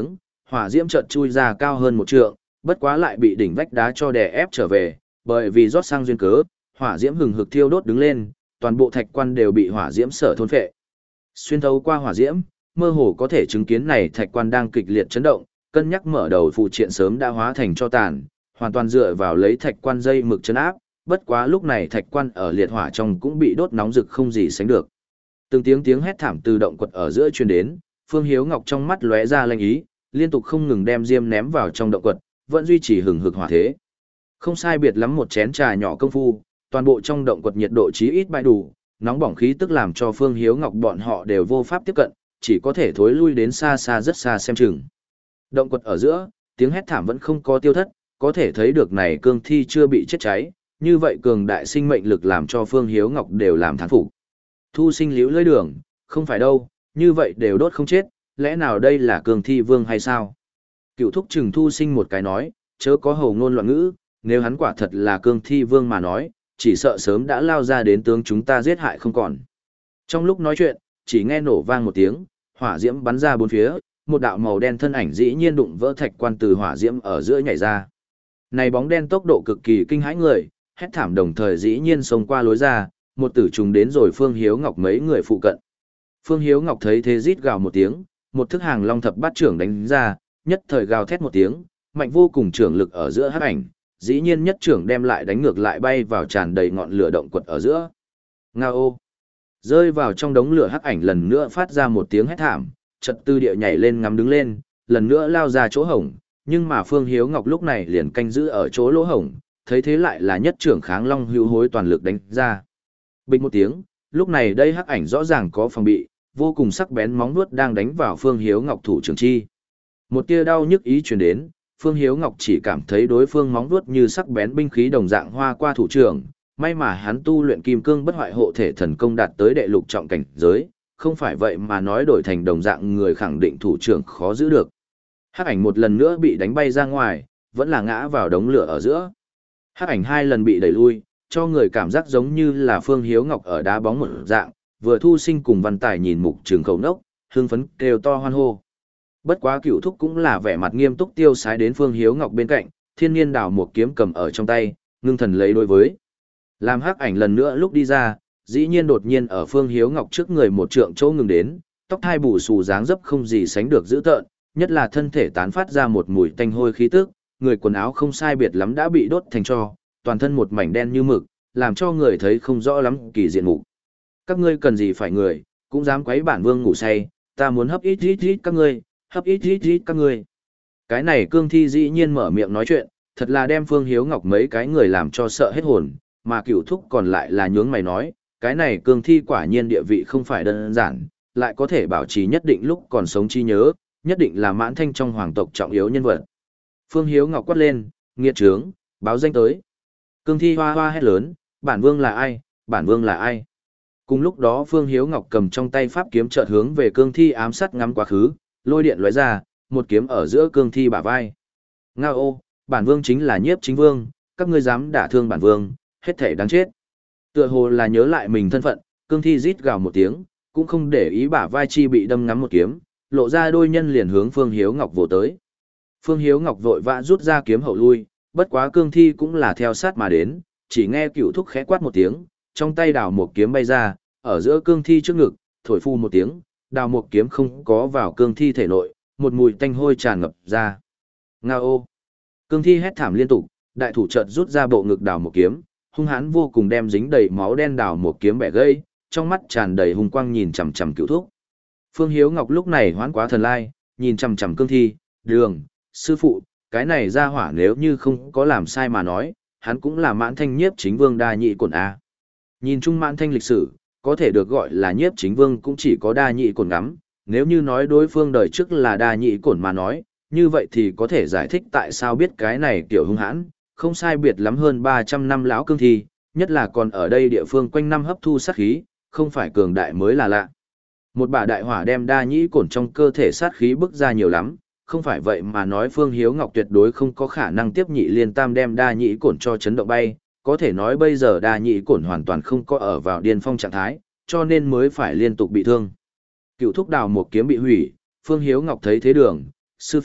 hỏa diễm chợt chui ra cao hơn một trượng, bất quá lại bị đỉnh vách đá cho đè ép trở về, bởi vì rót sang duyên cớ, hỏa diễm hừng hực thiêu đốt đứng lên, toàn bộ thạch quan đều bị hỏa diễm sở thôn phệ. Xuyên thấu qua hỏa diễm, mơ hồ có thể chứng kiến này thạch quan đang kịch liệt chấn động, cân nhắc mở đầu phụ triện sớm đã hóa thành cho tàn, hoàn toàn dựa vào lấy thạch quan dây mực chấn áp, bất quá lúc này thạch quan ở liệt hỏa trong cũng bị đốt nóng rực không gì sánh được. Từng tiếng tiếng hét thảm từ động quật ở giữa truyền đến, Phương Hiếu Ngọc trong mắt lóe ra lanh ý, liên tục không ngừng đem diêm ném vào trong động quật, vẫn duy trì hừng hực hỏa thế. Không sai biệt lắm một chén trà nhỏ công phu, toàn bộ trong động quật nhiệt độ chí ít bại đủ, nóng bỏng khí tức làm cho Phương Hiếu Ngọc bọn họ đều vô pháp tiếp cận, chỉ có thể thối lui đến xa xa rất xa xem chừng. Động quật ở giữa, tiếng hét thảm vẫn không có tiêu thất, có thể thấy được này cương thi chưa bị chết cháy, như vậy cường đại sinh mệnh lực làm cho Phương Hiếu Ngọc đều làm thán phục. Thu Sinh liễu lưỡi đường, không phải đâu, như vậy đều đốt không chết, lẽ nào đây là cương thi vương hay sao? Cựu thúc trừng Thu Sinh một cái nói, chớ có hầu ngôn loạn ngữ, nếu hắn quả thật là cương thi vương mà nói, chỉ sợ sớm đã lao ra đến tướng chúng ta giết hại không còn. Trong lúc nói chuyện, chỉ nghe nổ vang một tiếng, hỏa diễm bắn ra bốn phía, một đạo màu đen thân ảnh dĩ nhiên đụng vỡ thạch quan từ hỏa diễm ở giữa nhảy ra. Này bóng đen tốc độ cực kỳ kinh hãi người, hét thảm đồng thời dĩ nhiên xông qua lối ra, một tử trùng đến rồi Phương Hiếu Ngọc mấy người phụ cận. Phương Hiếu Ngọc thấy thế rít gào một tiếng, một thức hàng long thập bát trưởng đánh ra, nhất thời gào thét một tiếng, mạnh vô cùng trưởng lực ở giữa hắc ảnh, dĩ nhiên nhất trưởng đem lại đánh ngược lại bay vào tràn đầy ngọn lửa động quật ở giữa. Ngao! Rơi vào trong đống lửa hắc ảnh lần nữa phát ra một tiếng hét thảm, chật tư địa nhảy lên ngắm đứng lên, lần nữa lao ra chỗ hổng, nhưng mà Phương Hiếu Ngọc lúc này liền canh giữ ở chỗ lỗ hổng, thấy thế lại là nhất trưởng kháng long hữu hối toàn lực đánh ra. Bình một tiếng, lúc này đây hắc ảnh rõ ràng có phòng bị, vô cùng sắc bén móng vuốt đang đánh vào Phương Hiếu Ngọc thủ trưởng chi. Một tia đau nhức ý truyền đến, Phương Hiếu Ngọc chỉ cảm thấy đối phương móng vuốt như sắc bén binh khí đồng dạng hoa qua thủ trưởng, may mà hắn tu luyện kim cương bất hoại hộ thể thần công đạt tới đệ lục trọng cảnh giới, không phải vậy mà nói đổi thành đồng dạng người khẳng định thủ trưởng khó giữ được. Hắc ảnh một lần nữa bị đánh bay ra ngoài, vẫn là ngã vào đống lửa ở giữa. Hắc ảnh hai lần bị đẩy lui, cho người cảm giác giống như là Phương Hiếu Ngọc ở đá bóng một dạng, vừa Thu Sinh cùng Văn Tài nhìn mục trường khẩu nốc, hưng phấn kêu to hoan hô. Bất quá Cửu thúc cũng là vẻ mặt nghiêm túc tiêu sái đến Phương Hiếu Ngọc bên cạnh, thiên niên đào một kiếm cầm ở trong tay, ngưng thần lấy đối với. Làm hắc ảnh lần nữa lúc đi ra, dĩ nhiên đột nhiên ở Phương Hiếu Ngọc trước người một trượng chỗ ngừng đến, tóc hai bù xù dáng dấp không gì sánh được dữ tợn, nhất là thân thể tán phát ra một mùi tanh hôi khí tức, người quần áo không sai biệt lắm đã bị đốt thành tro, toàn thân một mảnh đen như mực, làm cho người thấy không rõ lắm kỳ diện mục. Các ngươi cần gì phải người, cũng dám quấy bản vương ngủ say, ta muốn hấp ít ít ít các ngươi, hấp ít ít ít các ngươi. Cái này cương thi dĩ nhiên mở miệng nói chuyện, thật là đem Phương Hiếu Ngọc mấy cái người làm cho sợ hết hồn, mà Cửu thúc còn lại là nhướng mày nói, cái này cương thi quả nhiên địa vị không phải đơn giản, lại có thể bảo trì nhất định lúc còn sống chi nhớ, nhất định là Mãn Thanh trong hoàng tộc trọng yếu nhân vật. Phương Hiếu Ngọc quát lên, nghiệt trướng, báo danh tới. Cương thi hoa hoa hét lớn, bản vương là ai, bản vương là ai. Cùng lúc đó Phương Hiếu Ngọc cầm trong tay pháp kiếm chợt hướng về cương thi ám sát ngắm quá khứ, lôi điện lóe ra, một kiếm ở giữa cương thi bả vai. Ngao ô, bản vương chính là Nhiếp Chính Vương, các ngươi dám đả thương bản vương, hết thể đáng chết. Tựa hồ là nhớ lại mình thân phận, cương thi rít gào một tiếng, cũng không để ý bả vai chi bị đâm ngắm một kiếm, lộ ra đôi nhân liền hướng Phương Hiếu Ngọc vồ tới. Phương Hiếu Ngọc vội vã rút ra kiếm hậu lui, bất quá cương thi cũng là theo sát mà đến, chỉ nghe Cửu thúc khẽ quát một tiếng, trong tay đào một kiếm bay ra, ở giữa cương thi trước ngực, thổi phu một tiếng, đào một kiếm không có vào cương thi thể nội, một mùi tanh hôi tràn ngập ra. Ngao ô! Cương thi hét thảm liên tục, đại thủ chợt rút ra bộ ngực đào một kiếm, hung hãn vô cùng đem dính đầy máu đen đào một kiếm bẻ gây, trong mắt tràn đầy hung quang nhìn chằm chằm Cửu thúc. Phương Hiếu Ngọc lúc này hoán quá thần lai, nhìn chằm chằm cương thi, đường, sư phụ, cái này ra hỏa nếu như không có làm sai mà nói, hắn cũng là Mãn Thanh Nhiếp Chính Vương đa nhị cổn A. Nhìn chung Mãn Thanh lịch sử, có thể được gọi là Nhiếp Chính Vương cũng chỉ có đa nhị cổn ngắm, nếu như nói đối phương đời trước là đa nhị cổn mà nói, như vậy thì có thể giải thích tại sao biết cái này kiểu hung hãn, không sai biệt lắm hơn ba trăm năm lão cương thi, nhất là còn ở đây địa phương quanh năm hấp thu sát khí, không phải cường đại mới là lạ. Một bả đại hỏa đem đa nhĩ cổn trong cơ thể sát khí bức ra nhiều lắm, không phải vậy mà nói Phương Hiếu Ngọc tuyệt đối không có khả năng tiếp nhị liên tam đem đa nhĩ cổn cho chấn động bay, có thể nói bây giờ đa nhĩ cổn hoàn toàn không có ở vào điên phong trạng thái, cho nên mới phải liên tục bị thương. Cựu thúc đào một kiếm bị hủy, Phương Hiếu Ngọc thấy thế đường, sư phụ,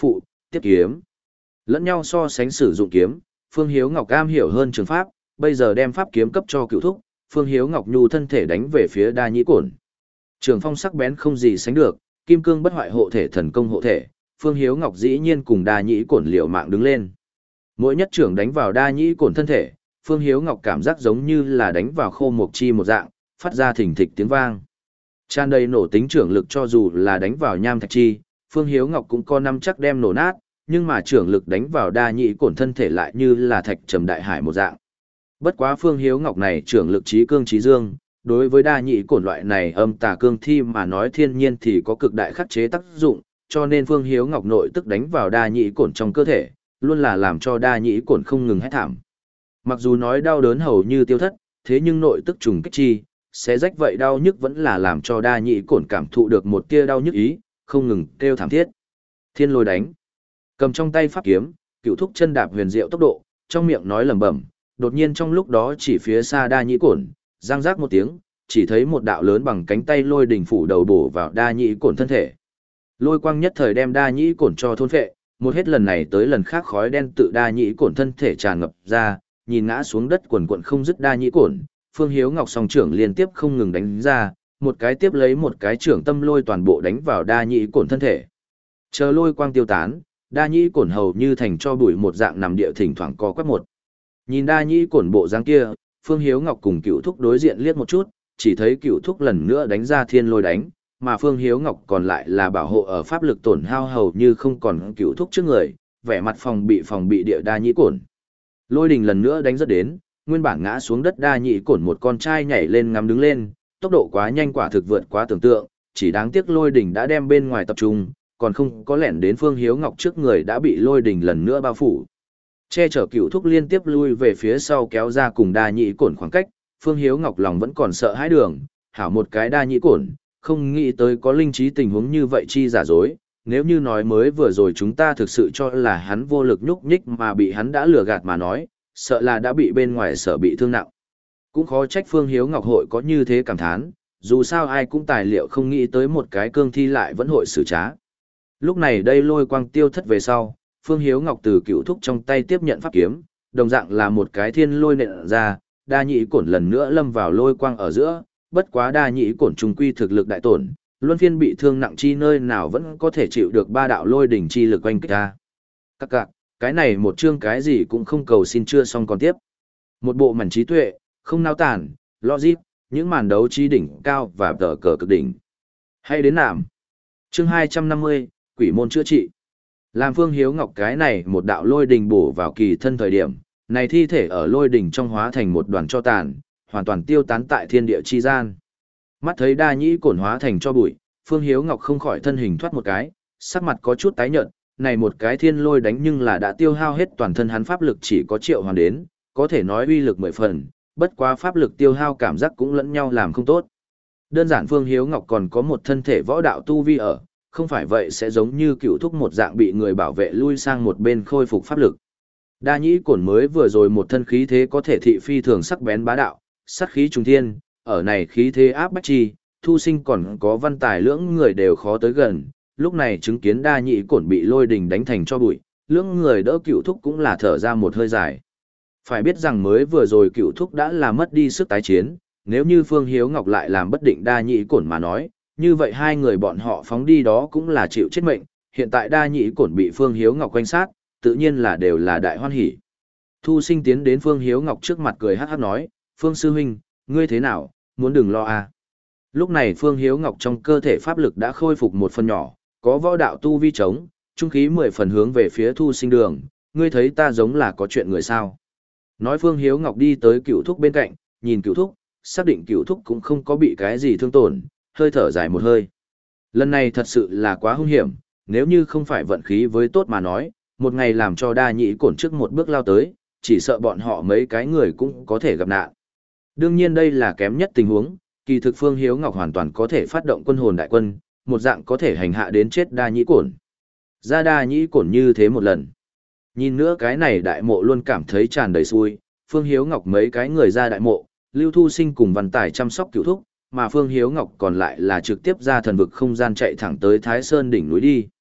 tiếp kiếm. Lẫn nhau so sánh sử dụng kiếm, Phương Hiếu Ngọc am hiểu hơn trường pháp, bây giờ đem pháp kiếm cấp cho Cửu Thúc, Phương Hiếu Ngọc nhu thân thể đánh về phía Đa Nhĩ Cổn. Trường phong sắc bén không gì sánh được, kim cương bất hoại hộ thể thần công hộ thể, Phương Hiếu Ngọc dĩ nhiên cùng Đa Nhĩ Cổn liều mạng đứng lên. Mỗi nhất trưởng đánh vào Đa Nhĩ Cổn thân thể, Phương Hiếu Ngọc cảm giác giống như là đánh vào khô mộc chi một dạng, phát ra thình thịch tiếng vang. Tràn đầy nổ tính trưởng lực cho dù là đánh vào nham thạch chi, Phương Hiếu Ngọc cũng có năm chắc đem nổ nát, nhưng mà trưởng lực đánh vào Đa Nhĩ Cổn thân thể lại như là thạch trầm đại hải một dạng. Bất quá Phương Hiếu Ngọc này trưởng lực trí cương trí dương, đối với Đa Nhĩ Cổn loại này âm tà cương thi mà nói thiên nhiên thì có cực đại khắc chế tác dụng, cho nên Phương Hiếu Ngọc nội tức đánh vào Đa Nhĩ Cổn trong cơ thể, luôn là làm cho Đa Nhĩ Cổn không ngừng hét thảm. Mặc dù nói đau đớn hầu như tiêu thất, thế nhưng nội tức trùng kích chi, sẽ rách vậy đau nhức vẫn là làm cho Đa Nhĩ Cổn cảm thụ được một tia đau nhức ý, không ngừng kêu thảm thiết. Thiên lôi đánh. Cầm trong tay pháp kiếm, Cửu Thúc chân đạp huyền diệu tốc độ, trong miệng nói lẩm bẩm, đột nhiên trong lúc đó chỉ phía xa Đa Nhĩ Cổn, giang giác một tiếng, chỉ thấy một đạo lớn bằng cánh tay lôi đỉnh phủ đầu bổ vào Đa Nhĩ Cổn thân thể. Lôi quang nhất thời đem Đa Nhĩ Cổn cho thôn phệ, một hết lần này tới lần khác khói đen tự Đa Nhĩ Cổn thân thể tràn ngập ra, nhìn ngã xuống đất quần quần không dứt Đa Nhĩ Cổn, Phương Hiếu Ngọc song trưởng liên tiếp không ngừng đánh ra, một cái tiếp lấy một cái trưởng tâm lôi toàn bộ đánh vào Đa Nhĩ Cổn thân thể. Chờ lôi quang tiêu tán, Đa Nhĩ Cổn hầu như thành cho bụi một dạng nằm địa thỉnh thoảng co quắp một. Nhìn Đa Nhĩ Cổn bộ dáng kia, Phương Hiếu Ngọc cùng Cửu Thúc đối diện liếc một chút, chỉ thấy Cửu Thúc lần nữa đánh ra thiên lôi đánh, mà Phương Hiếu Ngọc còn lại là bảo hộ ở pháp lực tổn hao hầu như không còn Cửu Thúc trước người, vẻ mặt phòng bị phòng bị địa Đa Nhĩ Cổn. Lôi đình lần nữa đánh rất đến, nguyên bản ngã xuống đất Đa Nhĩ Cổn một con trai nhảy lên ngắm đứng lên, tốc độ quá nhanh quả thực vượt quá tưởng tượng, chỉ đáng tiếc lôi đình đã đem bên ngoài tập trung, còn không có lẻn đến Phương Hiếu Ngọc trước người đã bị lôi đình lần nữa bao phủ. Che chở Cửu Thúc liên tiếp lui về phía sau kéo ra cùng Đa Nhĩ Cổn khoảng cách, Phương Hiếu Ngọc lòng vẫn còn sợ hãi đường, hảo một cái Đa Nhĩ Cổn, không nghĩ tới có linh trí tình huống như vậy chi giả dối, nếu như nói mới vừa rồi chúng ta thực sự cho là hắn vô lực nhúc nhích mà bị hắn đã lừa gạt mà nói, sợ là đã bị bên ngoài sở bị thương nặng. Cũng khó trách Phương Hiếu Ngọc hội có như thế cảm thán, dù sao ai cũng tài liệu không nghĩ tới một cái cương thi lại vẫn hội xử trá. Lúc này đây lôi quang tiêu thất về sau, Phương Hiếu Ngọc từ Cửu Thúc trong tay tiếp nhận pháp kiếm, đồng dạng là một cái thiên lôi nện ra, Đa Nhĩ Cổn lần nữa lâm vào lôi quang ở giữa, bất quá Đa Nhĩ Cổn trung quy thực lực đại tổn, luân phiên bị thương nặng chi nơi nào vẫn có thể chịu được ba đạo lôi đỉnh chi lực oanh kích ra. Các cạc, cái này một chương cái gì cũng không cầu xin chưa xong còn tiếp. Một bộ mảnh trí tuệ, không nao tản, logic, những màn đấu trí đỉnh cao và tờ cờ cực đỉnh. Hay đến nạm. Chương hai trăm năm mươi, Quỷ môn chữa trị. Làm Phương Hiếu Ngọc cái này một đạo lôi đình bổ vào kỳ thân thời điểm, này thi thể ở lôi đình trong hóa thành một đoàn cho tàn, hoàn toàn tiêu tán tại thiên địa chi gian. Mắt thấy Đa Nhĩ Cổn hóa thành cho bụi, Phương Hiếu Ngọc không khỏi thân hình thoát một cái, sắc mặt có chút tái nhợt, này một cái thiên lôi đánh nhưng là đã tiêu hao hết toàn thân hắn pháp lực chỉ có triệu hoàn đến, có thể nói uy lực mười phần, bất quá pháp lực tiêu hao cảm giác cũng lẫn nhau làm không tốt. Đơn giản Phương Hiếu Ngọc còn có một thân thể võ đạo tu vi ở, không phải vậy sẽ giống như Cửu Thúc một dạng bị người bảo vệ lui sang một bên khôi phục pháp lực. Đa Nhĩ Cổn mới vừa rồi một thân khí thế có thể thị phi thường sắc bén bá đạo, sát khí trùng thiên, ở này khí thế áp bách chi, Thu Sinh còn có Văn Tài lưỡng người đều khó tới gần, lúc này chứng kiến Đa Nhĩ Cổn bị lôi đình đánh thành cho bụi, lưỡng người đỡ Cửu Thúc cũng là thở ra một hơi dài. Phải biết rằng mới vừa rồi Cửu Thúc đã là mất đi sức tái chiến, nếu như Phương Hiếu Ngọc lại làm bất định Đa Nhĩ Cổn mà nói, như vậy hai người bọn họ phóng đi đó cũng là chịu chết mệnh, hiện tại Đa Nhĩ Cổn bị Phương Hiếu Ngọc quanh sát, tự nhiên là đều là đại hoan hỉ. Thu Sinh tiến đến Phương Hiếu Ngọc trước mặt cười hát hát nói, Phương Sư Huynh, ngươi thế nào, muốn đừng lo à. Lúc này Phương Hiếu Ngọc trong cơ thể pháp lực đã khôi phục một phần nhỏ, có võ đạo tu vi chống, trung khí mười phần hướng về phía Thu Sinh đường, ngươi thấy ta giống là có chuyện người sao. Nói Phương Hiếu Ngọc đi tới Cửu Thúc bên cạnh, nhìn Cửu Thúc, xác định Cửu Thúc cũng không có bị cái gì thương tổn, hơi thở dài một hơi. Lần này thật sự là quá hung hiểm, nếu như không phải vận khí với tốt mà nói, một ngày làm cho Đa Nhĩ Cổn trước một bước lao tới, chỉ sợ bọn họ mấy cái người cũng có thể gặp nạn. Đương nhiên đây là kém nhất tình huống, kỳ thực Phương Hiếu Ngọc hoàn toàn có thể phát động quân hồn đại quân, một dạng có thể hành hạ đến chết Đa Nhĩ Cổn. Ra Đa Nhĩ Cổn như thế một lần. Nhìn nữa cái này đại mộ luôn cảm thấy tràn đầy xui, Phương Hiếu Ngọc mấy cái người ra đại mộ, Lưu Thu Sinh cùng Văn Tài chăm sóc Cửu Thúc, mà Phương Hiếu Ngọc còn lại là trực tiếp ra thần vực không gian chạy thẳng tới Thái Sơn đỉnh núi đi.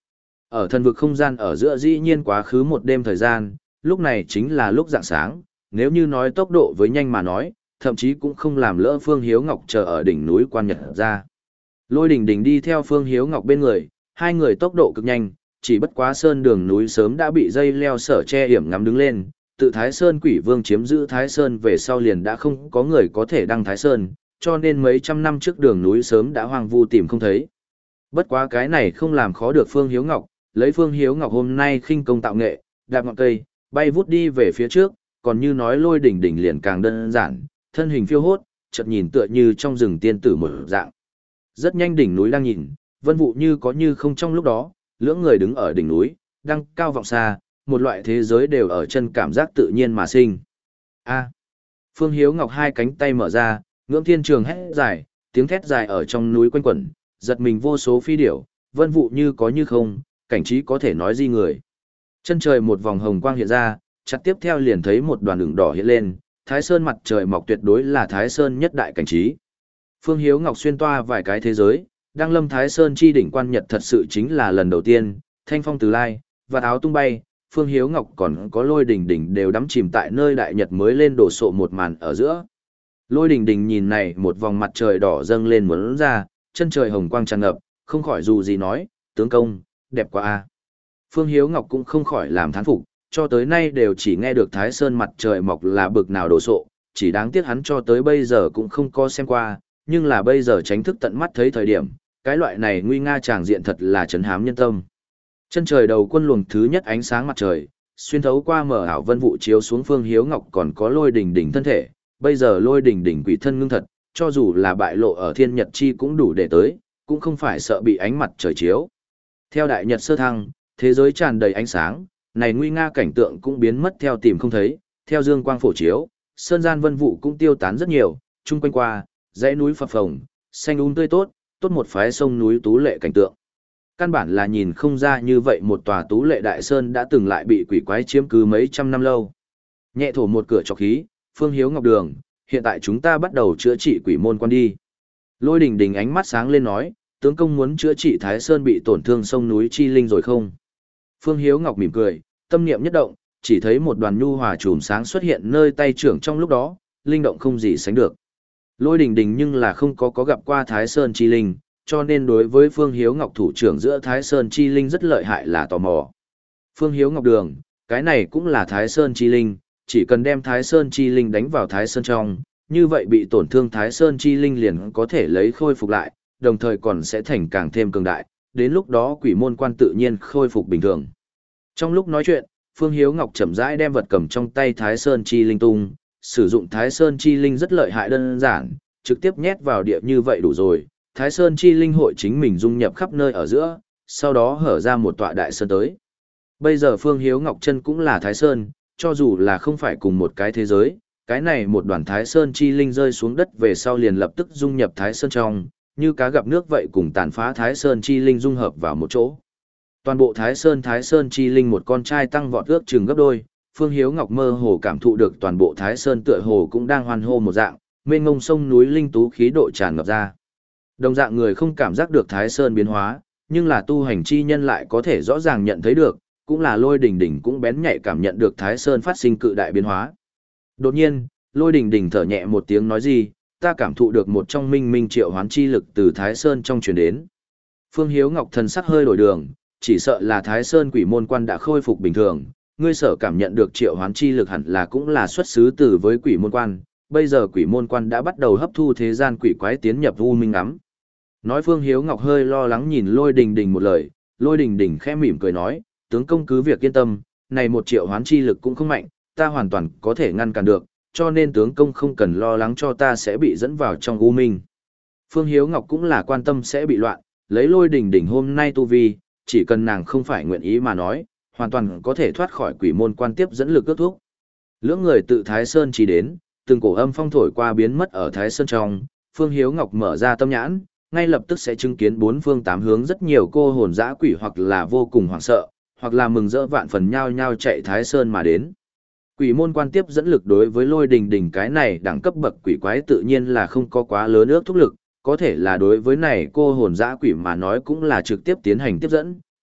Ở thần vực không gian ở giữa dĩ nhiên quá khứ một đêm thời gian, lúc này chính là lúc rạng sáng, nếu như nói tốc độ với nhanh mà nói, thậm chí cũng không làm lỡ Phương Hiếu Ngọc chờ ở đỉnh núi quan nhật ra. Lôi Đình Đình đi theo Phương Hiếu Ngọc bên người, hai người tốc độ cực nhanh, chỉ bất quá sơn đường núi sớm đã bị dây leo sở che hiểm ngắm đứng lên, tự Thái Sơn Quỷ Vương chiếm giữ Thái Sơn về sau liền đã không có người có thể đăng Thái Sơn, cho nên mấy trăm năm trước đường núi sớm đã hoang vu tìm không thấy. Bất quá cái này không làm khó được Phương Hiếu Ngọc, lấy Phương Hiếu Ngọc hôm nay khinh công tạo nghệ, đạp ngọn cây, bay vút đi về phía trước, còn như nói Lôi Đình Đình liền càng đơn giản, thân hình phiêu hốt, chợt nhìn tựa như trong rừng tiên tử một dạng. Rất nhanh đỉnh núi đang nhìn, vân vụ như có như không trong lúc đó, lưỡng người đứng ở đỉnh núi, đang cao vọng xa, một loại thế giới đều ở chân cảm giác tự nhiên mà sinh. A. Phương Hiếu Ngọc hai cánh tay mở ra, ngưỡng thiên trường hét dài, tiếng thét dài ở trong núi quanh quẩn, giật mình vô số phi điểu, vân vụ như có như không, cảnh trí có thể nói di người. Chân trời một vòng hồng quang hiện ra, chặt tiếp theo liền thấy một đoàn đường đỏ hiện lên, Thái Sơn mặt trời mọc tuyệt đối là Thái Sơn nhất đại cảnh trí. Phương Hiếu Ngọc xuyên toa vài cái thế giới, đang lâm Thái Sơn chi đỉnh quan nhật thật sự chính là lần đầu tiên, thanh phong từ lai, và áo tung bay, Phương Hiếu Ngọc còn có Lôi Đình Đình đều đắm chìm tại nơi đại nhật mới lên đổ sộ một màn ở giữa. Lôi Đình Đình nhìn này một vòng mặt trời đỏ dâng lên muốn ra, chân trời hồng quang tràn ngập, không khỏi dù gì nói, tướng công, đẹp quá a. Phương Hiếu Ngọc cũng không khỏi làm thán phục, cho tới nay đều chỉ nghe được Thái Sơn mặt trời mọc là bực nào đổ sộ, chỉ đáng tiếc hắn cho tới bây giờ cũng không có xem qua, nhưng là bây giờ tránh thức tận mắt thấy thời điểm, cái loại này nguy nga tràng diện thật là chấn hám nhân tâm. Chân trời đầu quân luồng thứ nhất ánh sáng mặt trời, xuyên thấu qua mở ảo vân vụ chiếu xuống Phương Hiếu Ngọc còn có Lôi Đình Đình thân thể, bây giờ Lôi Đình Đình quỷ thân ngưng thật, cho dù là bại lộ ở thiên nhật chi cũng đủ để tới, cũng không phải sợ bị ánh mặt trời chiếu. Theo đại nhật sơ thăng, thế giới tràn đầy ánh sáng, này nguy nga cảnh tượng cũng biến mất theo tìm không thấy, theo dương quang phổ chiếu, sơn gian vân vụ cũng tiêu tán rất nhiều, chung quanh qua, dãy núi phập phồng, xanh um tươi tốt, tốt một phái sông núi tú lệ cảnh tượng. Căn bản là nhìn không ra như vậy một tòa tú lệ đại sơn đã từng lại bị quỷ quái chiếm cứ mấy trăm năm lâu. Nhẹ thổ một cửa trọc khí, Phương Hiếu Ngọc Đường, hiện tại chúng ta bắt đầu chữa trị quỷ môn quan đi. Lôi Đình Đình ánh mắt sáng lên nói, tướng công muốn chữa trị Thái Sơn bị tổn thương sông núi chi linh rồi không? Phương Hiếu Ngọc mỉm cười, tâm niệm nhất động, chỉ thấy một đoàn nhu hòa chùm sáng xuất hiện nơi tay trưởng trong lúc đó, linh động không gì sánh được. Lôi Đình Đình nhưng là không có có gặp qua Thái Sơn chi linh, cho nên đối với Phương Hiếu Ngọc thủ trưởng giữa Thái Sơn chi linh rất lợi hại là tò mò. Phương Hiếu Ngọc Đường, cái này cũng là Thái Sơn chi linh, chỉ cần đem Thái Sơn chi linh đánh vào Thái Sơn trong, như vậy bị tổn thương Thái Sơn chi linh liền có thể lấy khôi phục lại, đồng thời còn sẽ thành càng thêm cường đại, đến lúc đó quỷ môn quan tự nhiên khôi phục bình thường. Trong lúc nói chuyện, Phương Hiếu Ngọc chậm rãi đem vật cầm trong tay Thái Sơn chi linh tung, sử dụng Thái Sơn chi linh rất lợi hại đơn giản, trực tiếp nhét vào địa như vậy đủ rồi. Thái Sơn chi linh hội chính mình dung nhập khắp nơi ở giữa, sau đó hở ra một tọa đại sơn tới. Bây giờ Phương Hiếu Ngọc Chân cũng là Thái Sơn, cho dù là không phải cùng một cái thế giới, cái này một đoàn Thái Sơn chi linh rơi xuống đất về sau liền lập tức dung nhập Thái Sơn trong, như cá gặp nước vậy cùng tàn phá Thái Sơn chi linh dung hợp vào một chỗ. Toàn bộ Thái Sơn Thái Sơn chi linh một con trai tăng vọt ước chừng gấp đôi, Phương Hiếu Ngọc mơ hồ cảm thụ được toàn bộ Thái Sơn tựa hồ cũng đang hoan hô một dạng, mênh mông sông núi linh tú khí độ tràn ngập ra. Đồng dạng người không cảm giác được Thái Sơn biến hóa, nhưng là tu hành chi nhân lại có thể rõ ràng nhận thấy được, cũng là Lôi Đình Đình cũng bén nhạy cảm nhận được Thái Sơn phát sinh cự đại biến hóa. Đột nhiên, Lôi Đình Đình thở nhẹ một tiếng nói gì, ta cảm thụ được một trong minh minh triệu hoán chi lực từ Thái Sơn trong truyền đến. Phương Hiếu Ngọc thần sắc hơi đổi đường, chỉ sợ là Thái Sơn quỷ môn quan đã khôi phục bình thường, ngươi sở cảm nhận được triệu hoán chi lực hẳn là cũng là xuất xứ từ với quỷ môn quan, bây giờ quỷ môn quan đã bắt đầu hấp thu thế gian quỷ quái tiến nhập u minh ngắm. Nói Phương Hiếu Ngọc hơi lo lắng nhìn Lôi Đình Đình một lời, Lôi Đình Đình khẽ mỉm cười nói, tướng công cứ việc yên tâm, này một triệu hoán chi lực cũng không mạnh, ta hoàn toàn có thể ngăn cản được, cho nên tướng công không cần lo lắng cho ta sẽ bị dẫn vào trong u minh. Phương Hiếu Ngọc cũng là quan tâm sẽ bị loạn, lấy Lôi Đình Đình hôm nay tu vi, chỉ cần nàng không phải nguyện ý mà nói, hoàn toàn có thể thoát khỏi quỷ môn quan tiếp dẫn lực ước thúc. Lưỡng người tự Thái Sơn chỉ đến, từng cổ âm phong thổi qua biến mất ở Thái Sơn trong, Phương Hiếu Ngọc mở ra tâm nhãn, ngay lập tức sẽ chứng kiến bốn phương tám hướng rất nhiều cô hồn dã quỷ hoặc là vô cùng hoảng sợ, hoặc là mừng rỡ vạn phần nhao nhao chạy Thái Sơn mà đến. Quỷ môn quan tiếp dẫn lực đối với Lôi Đình Đình cái này đẳng cấp bậc quỷ quái tự nhiên là không có quá lớn ước thúc lực, có thể là đối với này cô hồn dã quỷ mà nói cũng là trực tiếp tiến hành tiếp dẫn,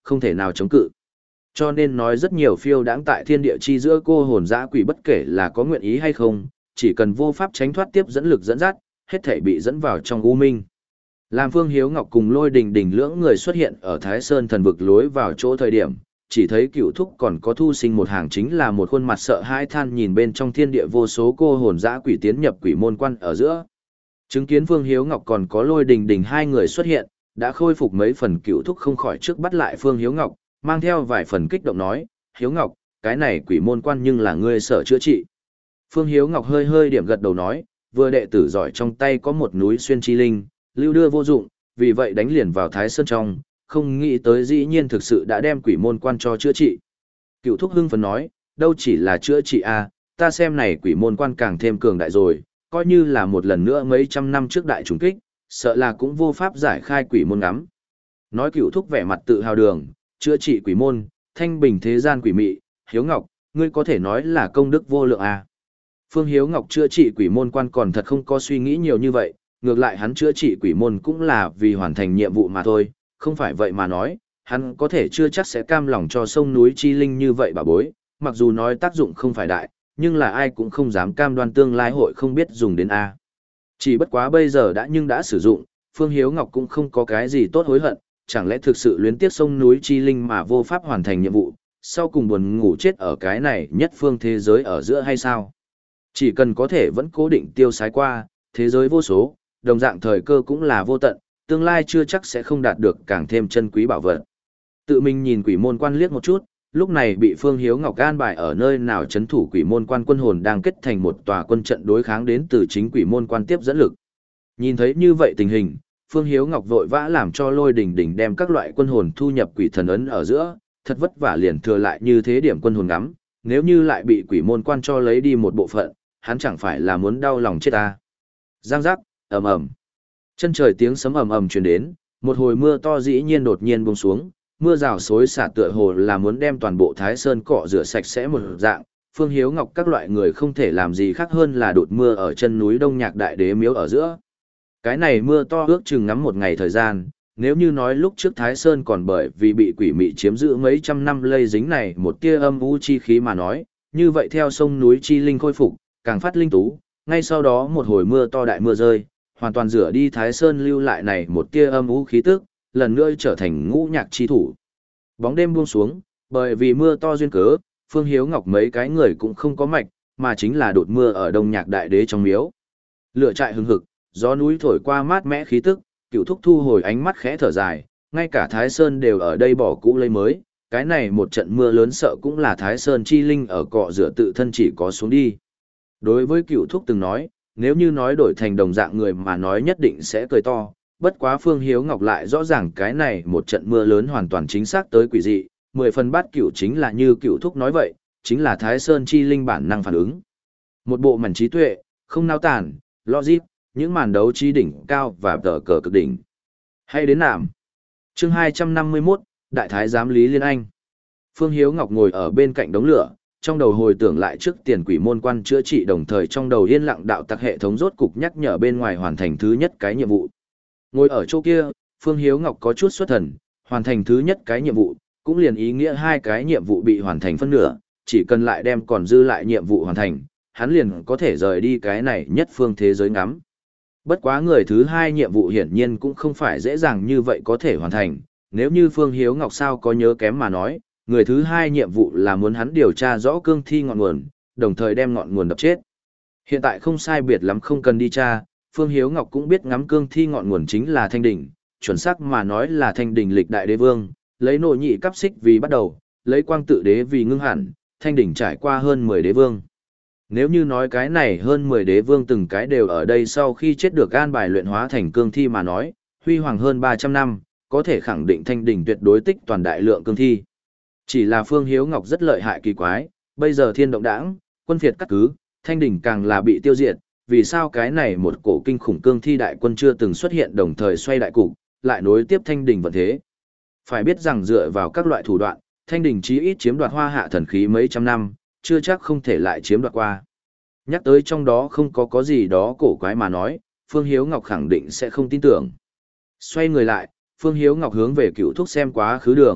không thể nào chống cự. Cho nên nói rất nhiều phiêu đãng tại thiên địa chi giữa cô hồn dã quỷ bất kể là có nguyện ý hay không, chỉ cần vô pháp tránh thoát tiếp dẫn lực dẫn dắt, hết thảy bị dẫn vào trong u minh. Làm Phương Hiếu Ngọc cùng Lôi Đình Đình lưỡng người xuất hiện ở Thái Sơn thần vực lối vào chỗ thời điểm, chỉ thấy Cửu Thúc còn có Thu Sinh một hàng chính là một khuôn mặt sợ hãi than nhìn bên trong thiên địa vô số cô hồn dã quỷ tiến nhập quỷ môn quan ở giữa. Chứng kiến Phương Hiếu Ngọc còn có Lôi Đình Đình hai người xuất hiện, đã khôi phục mấy phần. Cửu Thúc không khỏi trước bắt lại Phương Hiếu Ngọc, mang theo vài phần kích động nói, Hiếu Ngọc, cái này quỷ môn quan nhưng là ngươi sợ chữa trị. Phương Hiếu Ngọc hơi hơi điểm gật đầu nói, vừa đệ tử giỏi trong tay có một núi xuyên chi linh, lưu đưa vô dụng, vì vậy đánh liền vào Thái Sơn trong, không nghĩ tới dĩ nhiên thực sự đã đem quỷ môn quan cho chữa trị. Cửu Thúc hưng phấn nói, đâu chỉ là chữa trị a, ta xem này quỷ môn quan càng thêm cường đại rồi, coi như là một lần nữa mấy trăm năm trước đại trùng kích, sợ là cũng vô pháp giải khai quỷ môn ngắm. Nói Cửu Thúc vẻ mặt tự hào đường, chữa trị quỷ môn, thanh bình thế gian quỷ mị, Hiếu Ngọc, ngươi có thể nói là công đức vô lượng a. Phương Hiếu Ngọc chữa trị quỷ môn quan còn thật không có suy nghĩ nhiều như vậy, ngược lại hắn chữa trị quỷ môn cũng là vì hoàn thành nhiệm vụ mà thôi, không phải vậy mà nói, hắn có thể chưa chắc sẽ cam lòng cho sông núi chi linh như vậy bà bối, mặc dù nói tác dụng không phải đại, nhưng là ai cũng không dám cam đoan tương lai hội không biết dùng đến A. Chỉ bất quá bây giờ đã nhưng đã sử dụng, Phương Hiếu Ngọc cũng không có cái gì tốt hối hận, chẳng lẽ thực sự luyến tiếc sông núi chi linh mà vô pháp hoàn thành nhiệm vụ, sau cùng buồn ngủ chết ở cái này nhất phương thế giới ở giữa hay sao? Chỉ cần có thể vẫn cố định tiêu sái qua, thế giới vô số, đồng dạng thời cơ cũng là vô tận, tương lai chưa chắc sẽ không đạt được càng thêm chân quý bảo vật. Tự mình nhìn quỷ môn quan liếc một chút, lúc này bị Phương Hiếu Ngọc an bài ở nơi nào chấn thủ quỷ môn quan quân hồn đang kết thành một tòa quân trận đối kháng đến từ chính quỷ môn quan tiếp dẫn lực. Nhìn thấy như vậy tình hình, Phương Hiếu Ngọc vội vã làm cho Lôi Đình Đình đem các loại quân hồn thu nhập quỷ thần ấn ở giữa, thật vất vả liền thừa lại như thế điểm quân hồn ngắm, nếu như lại bị quỷ môn quan cho lấy đi một bộ phận, hắn chẳng phải là muốn đau lòng chết ta. Giang giác, ầm ầm. Chân trời tiếng sấm ầm ầm truyền đến, một hồi mưa to dĩ nhiên đột nhiên buông xuống, mưa rào xối xả tựa hồ là muốn đem toàn bộ Thái Sơn cọ rửa sạch sẽ một dạng. Phương Hiếu Ngọc các loại người không thể làm gì khác hơn là đột mưa ở chân núi Đông Nhạc Đại Đế miếu ở giữa. Cái này mưa to ước chừng ngắm một ngày thời gian, nếu như nói lúc trước Thái Sơn còn bởi vì bị quỷ mị chiếm giữ mấy trăm năm lây dính này một tia âm u chi khí mà nói, như vậy theo sông núi chi linh khôi phục, càng phát linh tú, ngay sau đó một hồi mưa to đại mưa rơi, hoàn toàn rửa đi Thái Sơn lưu lại này một tia âm u khí tức, lần nữa trở thành ngũ nhạc chi thủ. Bóng đêm buông xuống, bởi vì mưa to duyên cớ, Phương Hiếu Ngọc mấy cái người cũng không có mạch, mà chính là đột mưa ở Đông Nhạc Đại Đế trong miếu. Lửa trại hừng hực, gió núi thổi qua mát mẽ khí tức, Cửu Thúc thu hồi ánh mắt khẽ thở dài, ngay cả Thái Sơn đều ở đây bỏ cũ lấy mới, cái này một trận mưa lớn sợ cũng là Thái Sơn chi linh ở cọ rửa tự thân chỉ có xuống đi. Đối với Cửu Thúc từng nói, nếu như nói đổi thành đồng dạng người mà nói nhất định sẽ cười to, bất quá Phương Hiếu Ngọc lại rõ ràng cái này một trận mưa lớn hoàn toàn chính xác tới quỷ dị, mười phần bát cửu chính là như Cửu Thúc nói vậy, chính là Thái Sơn chi linh bản năng phản ứng. Một bộ mảnh trí tuệ, không nao tản, logic, những màn đấu trí đỉnh cao và tờ cờ cực đỉnh. Hay đến nạm. Chương hai trăm năm mươi mốt, Đại Thái Giám Lý Liên Anh. Phương Hiếu Ngọc ngồi ở bên cạnh đống lửa, trong đầu hồi tưởng lại trước tiền quỷ môn quan chữa trị, đồng thời trong đầu yên lặng đạo tặc hệ thống rốt cục nhắc nhở bên ngoài hoàn thành thứ nhất cái nhiệm vụ. Ngồi ở chỗ kia, Phương Hiếu Ngọc có chút xuất thần, hoàn thành thứ nhất cái nhiệm vụ, cũng liền ý nghĩa hai cái nhiệm vụ bị hoàn thành phân nửa, chỉ cần lại đem còn dư lại nhiệm vụ hoàn thành, hắn liền có thể rời đi cái này nhất phương thế giới ngắm. Bất quá người thứ hai nhiệm vụ hiển nhiên cũng không phải dễ dàng như vậy có thể hoàn thành, nếu như Phương Hiếu Ngọc sao có nhớ kém mà nói, người thứ hai nhiệm vụ là muốn hắn điều tra rõ cương thi ngọn nguồn, đồng thời đem ngọn nguồn đập chết. Hiện tại không sai biệt lắm không cần đi tra, Phương Hiếu Ngọc cũng biết ngắm cương thi ngọn nguồn chính là Thanh Đỉnh, chuẩn xác mà nói là Thanh Đỉnh lịch đại đế vương, lấy nội nhị cấp xích vì bắt đầu, lấy quang tự đế vì ngưng hẳn, Thanh Đỉnh trải qua hơn mười đế vương. Nếu như nói cái này hơn mười đế vương từng cái đều ở đây sau khi chết được an bài luyện hóa thành cương thi mà nói, huy hoàng hơn ba trăm năm, có thể khẳng định Thanh Đỉnh tuyệt đối tích toàn đại lượng cương thi. Chỉ là Phương Hiếu Ngọc rất lợi hại kỳ quái, bây giờ thiên động đãng, quân phiệt cắt cứ, Thanh Đỉnh càng là bị tiêu diệt, vì sao cái này một cổ kinh khủng cương thi đại quân chưa từng xuất hiện đồng thời xoay đại cục, lại nối tiếp Thanh Đỉnh vận thế. Phải biết rằng dựa vào các loại thủ đoạn, Thanh Đỉnh chí ít chiếm đoạt hoa hạ thần khí mấy trăm năm, chưa chắc không thể lại chiếm đoạt qua. Nhắc tới trong đó không có có gì đó cổ quái mà nói, Phương Hiếu Ngọc khẳng định sẽ không tin tưởng. Xoay người lại, Phương Hiếu Ngọc hướng về Cửu Thúc xem quá khứ đường,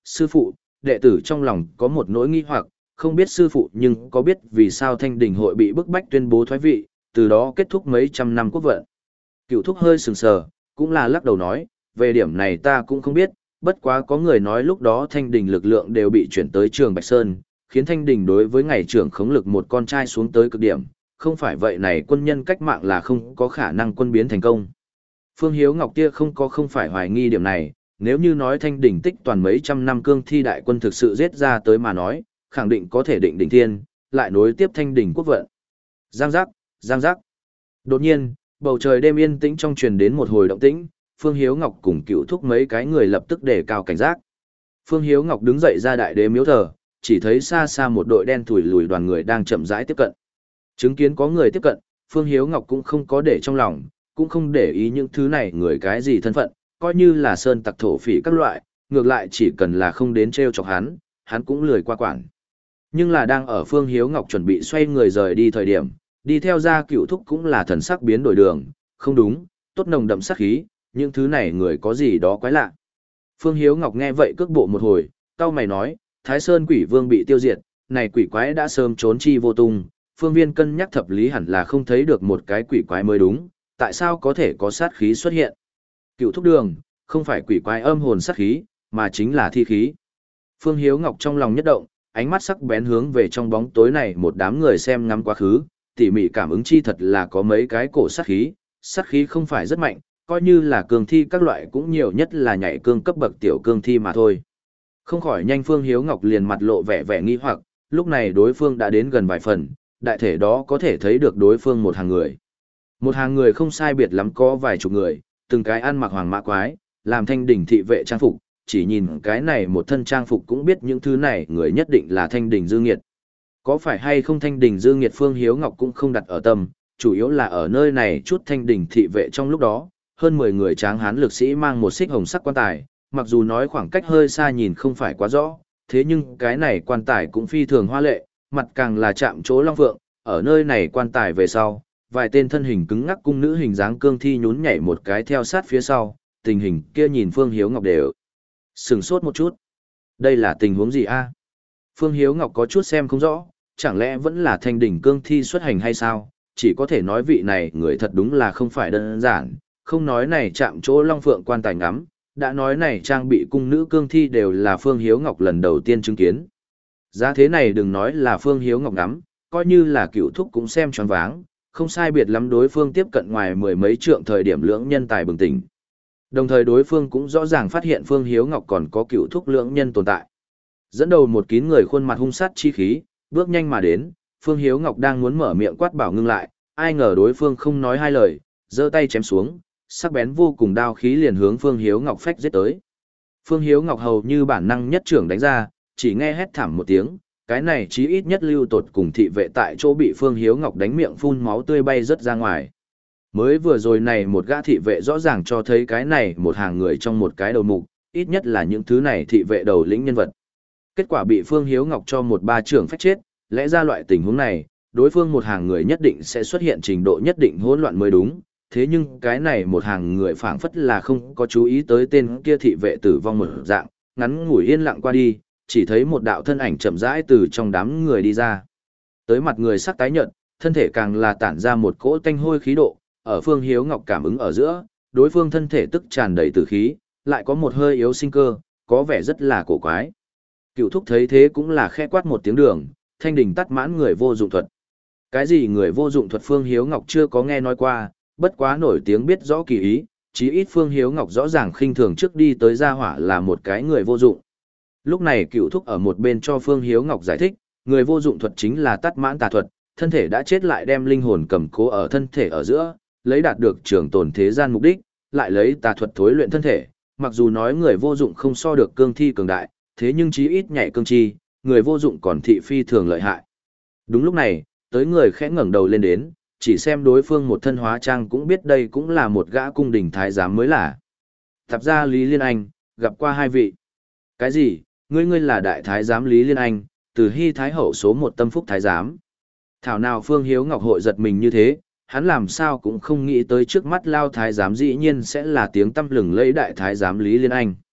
Sư phụ, đệ tử trong lòng có một nỗi nghi hoặc, không biết sư phụ nhưng có biết vì sao Thanh Đình hội bị bức bách tuyên bố thoái vị, từ đó kết thúc mấy trăm năm quốc vận. Cựu thúc hơi sừng sờ, cũng là lắc đầu nói, về điểm này ta cũng không biết, bất quá có người nói lúc đó Thanh Đình lực lượng đều bị chuyển tới Trường Bạch Sơn, khiến Thanh Đình đối với ngày trưởng khống lực một con trai xuống tới cực điểm, không phải vậy này quân nhân cách mạng là không có khả năng quân biến thành công. Phương Hiếu Ngọc Tia không có không phải hoài nghi điểm này, nếu như nói Thanh Đình tích toàn mấy trăm năm cương thi đại quân thực sự giết ra tới mà nói, khẳng định có thể định đỉnh thiên, lại nối tiếp Thanh Đình quốc vận. Giang giác, giang giác. Đột nhiên, bầu trời đêm yên tĩnh trong truyền đến một hồi động tĩnh, Phương Hiếu Ngọc cùng Cựu thúc mấy cái người lập tức đề cao cảnh giác. Phương Hiếu Ngọc đứng dậy ra đại đế miếu thờ, chỉ thấy xa xa một đội đen thủi lùi đoàn người đang chậm rãi tiếp cận. Chứng kiến có người tiếp cận, Phương Hiếu Ngọc cũng không có để trong lòng, cũng không để ý những thứ này người cái gì thân phận, coi như là sơn tặc thổ phỉ các loại, ngược lại chỉ cần là không đến treo chọc hắn, hắn cũng lười qua quản. Nhưng là đang ở Phương Hiếu Ngọc chuẩn bị xoay người rời đi thời điểm, đi theo ra Cựu thúc cũng là thần sắc biến đổi đường, không đúng, tốt nồng đậm sát khí, những thứ này người có gì đó quái lạ. Phương Hiếu Ngọc nghe vậy cước bộ một hồi, cau mày nói, Thái Sơn Quỷ Vương bị tiêu diệt, này quỷ quái đã sớm trốn chi vô tung, Phương Viên cân nhắc thập lý hẳn là không thấy được một cái quỷ quái mới đúng, tại sao có thể có sát khí xuất hiện? Cựu thúc đường, không phải quỷ quái âm hồn sát khí, mà chính là thi khí. Phương Hiếu Ngọc trong lòng nhất động, ánh mắt sắc bén hướng về trong bóng tối này một đám người xem ngắm quá khứ, tỉ mỉ cảm ứng chi thật là có mấy cái cổ sát khí, sát khí không phải rất mạnh, coi như là cường thi các loại cũng nhiều nhất là nhảy cương cấp bậc tiểu cương thi mà thôi. Không khỏi nhanh Phương Hiếu Ngọc liền mặt lộ vẻ vẻ nghi hoặc, lúc này đối phương đã đến gần vài phần, đại thể đó có thể thấy được đối phương một hàng người. Một hàng người không sai biệt lắm có vài chục người, từng cái ăn mặc hoàng mã quái, làm Thanh Đình thị vệ trang phục, chỉ nhìn cái này một thân trang phục cũng biết những thứ này người nhất định là Thanh Đình dư nghiệt. Có phải hay không Thanh Đình dư nghiệt Phương Hiếu Ngọc cũng không đặt ở tâm, chủ yếu là ở nơi này chút Thanh Đình thị vệ trong lúc đó, hơn mười người tráng hán lực sĩ mang một xích hồng sắc quan tài, mặc dù nói khoảng cách hơi xa nhìn không phải quá rõ, thế nhưng cái này quan tài cũng phi thường hoa lệ, mặt càng là chạm chỗ long phượng, ở nơi này quan tài về sau, vài tên thân hình cứng ngắc cung nữ hình dáng cương thi nhún nhảy một cái theo sát phía sau, tình hình kia nhìn Phương Hiếu Ngọc đều sửng sốt một chút. Đây là tình huống gì a? Phương Hiếu Ngọc có chút xem không rõ, chẳng lẽ vẫn là Thanh Đình cương thi xuất hành hay sao? Chỉ có thể nói vị này người thật đúng là không phải đơn giản, không nói này chạm chỗ long phượng quan tài ngắm, đã nói này trang bị cung nữ cương thi đều là Phương Hiếu Ngọc lần đầu tiên chứng kiến. Giá thế này đừng nói là Phương Hiếu Ngọc ngắm, coi như là Cựu thúc cũng xem choáng váng, không sai biệt lắm đối phương tiếp cận ngoài mười mấy trượng thời điểm lưỡng nhân tài bừng tỉnh. Đồng thời đối phương cũng rõ ràng phát hiện Phương Hiếu Ngọc còn có Cựu thúc lưỡng nhân tồn tại. Dẫn đầu một kín người khuôn mặt hung sát chi khí, bước nhanh mà đến, Phương Hiếu Ngọc đang muốn mở miệng quát bảo ngưng lại, ai ngờ đối phương không nói hai lời, giơ tay chém xuống, sắc bén vô cùng đao khí liền hướng Phương Hiếu Ngọc phách giết tới. Phương Hiếu Ngọc hầu như bản năng nhất trưởng đánh ra, chỉ nghe hét thảm một tiếng, cái này chí ít nhất lưu tột cùng thị vệ tại chỗ bị Phương Hiếu Ngọc đánh miệng phun máu tươi bay rất ra ngoài. Mới vừa rồi này một gã thị vệ rõ ràng cho thấy cái này một hàng người trong một cái đầu mục, ít nhất là những thứ này thị vệ đầu lĩnh nhân vật. Kết quả bị Phương Hiếu Ngọc cho một ba trưởng phách chết, lẽ ra loại tình huống này, đối phương một hàng người nhất định sẽ xuất hiện trình độ nhất định hỗn loạn mới đúng. Thế nhưng cái này một hàng người phảng phất là không có chú ý tới tên kia thị vệ tử vong một dạng, ngắn ngủi yên lặng qua đi, chỉ thấy một đạo thân ảnh chậm rãi từ trong đám người đi ra. Tới mặt người sắc tái nhợt, thân thể càng là tản ra một cỗ tanh hôi khí độ, ở Phương Hiếu Ngọc cảm ứng ở giữa, đối phương thân thể tức tràn đầy tử khí, lại có một hơi yếu sinh cơ, có vẻ rất là cổ quái. Cựu thúc thấy thế cũng là khẽ quát một tiếng đường, Thanh Đình tắt mãn người vô dụng thuật. Cái gì người vô dụng thuật Phương Hiếu Ngọc chưa có nghe nói qua, bất quá nổi tiếng biết rõ kỳ ý, chí ít Phương Hiếu Ngọc rõ ràng khinh thường trước đi tới gia hỏa là một cái người vô dụng. Lúc này Cựu thúc ở một bên cho Phương Hiếu Ngọc giải thích, người vô dụng thuật chính là tắt mãn tà thuật, thân thể đã chết lại đem linh hồn cầm cố ở thân thể ở giữa, lấy đạt được trường tồn thế gian mục đích, lại lấy tà thuật thối luyện thân thể, mặc dù nói người vô dụng không so được cương thi cường đại, thế nhưng chí ít nhảy cương chi, người vô dụng còn thị phi thường lợi hại. Đúng lúc này, tới người khẽ ngẩng đầu lên đến, chỉ xem đối phương một thân hóa trang cũng biết đây cũng là một gã cung đình thái giám mới là. Thập gia Lý Liên Anh, gặp qua hai vị. Cái gì, ngươi ngươi là đại thái giám Lý Liên Anh, từ Hy Thái Hậu số một tâm phúc thái giám. Thảo nào Phương Hiếu Ngọc hội giật mình như thế, hắn làm sao cũng không nghĩ tới trước mắt lao thái giám dĩ nhiên sẽ là tiếng tăm lừng lẫy đại thái giám Lý Liên Anh.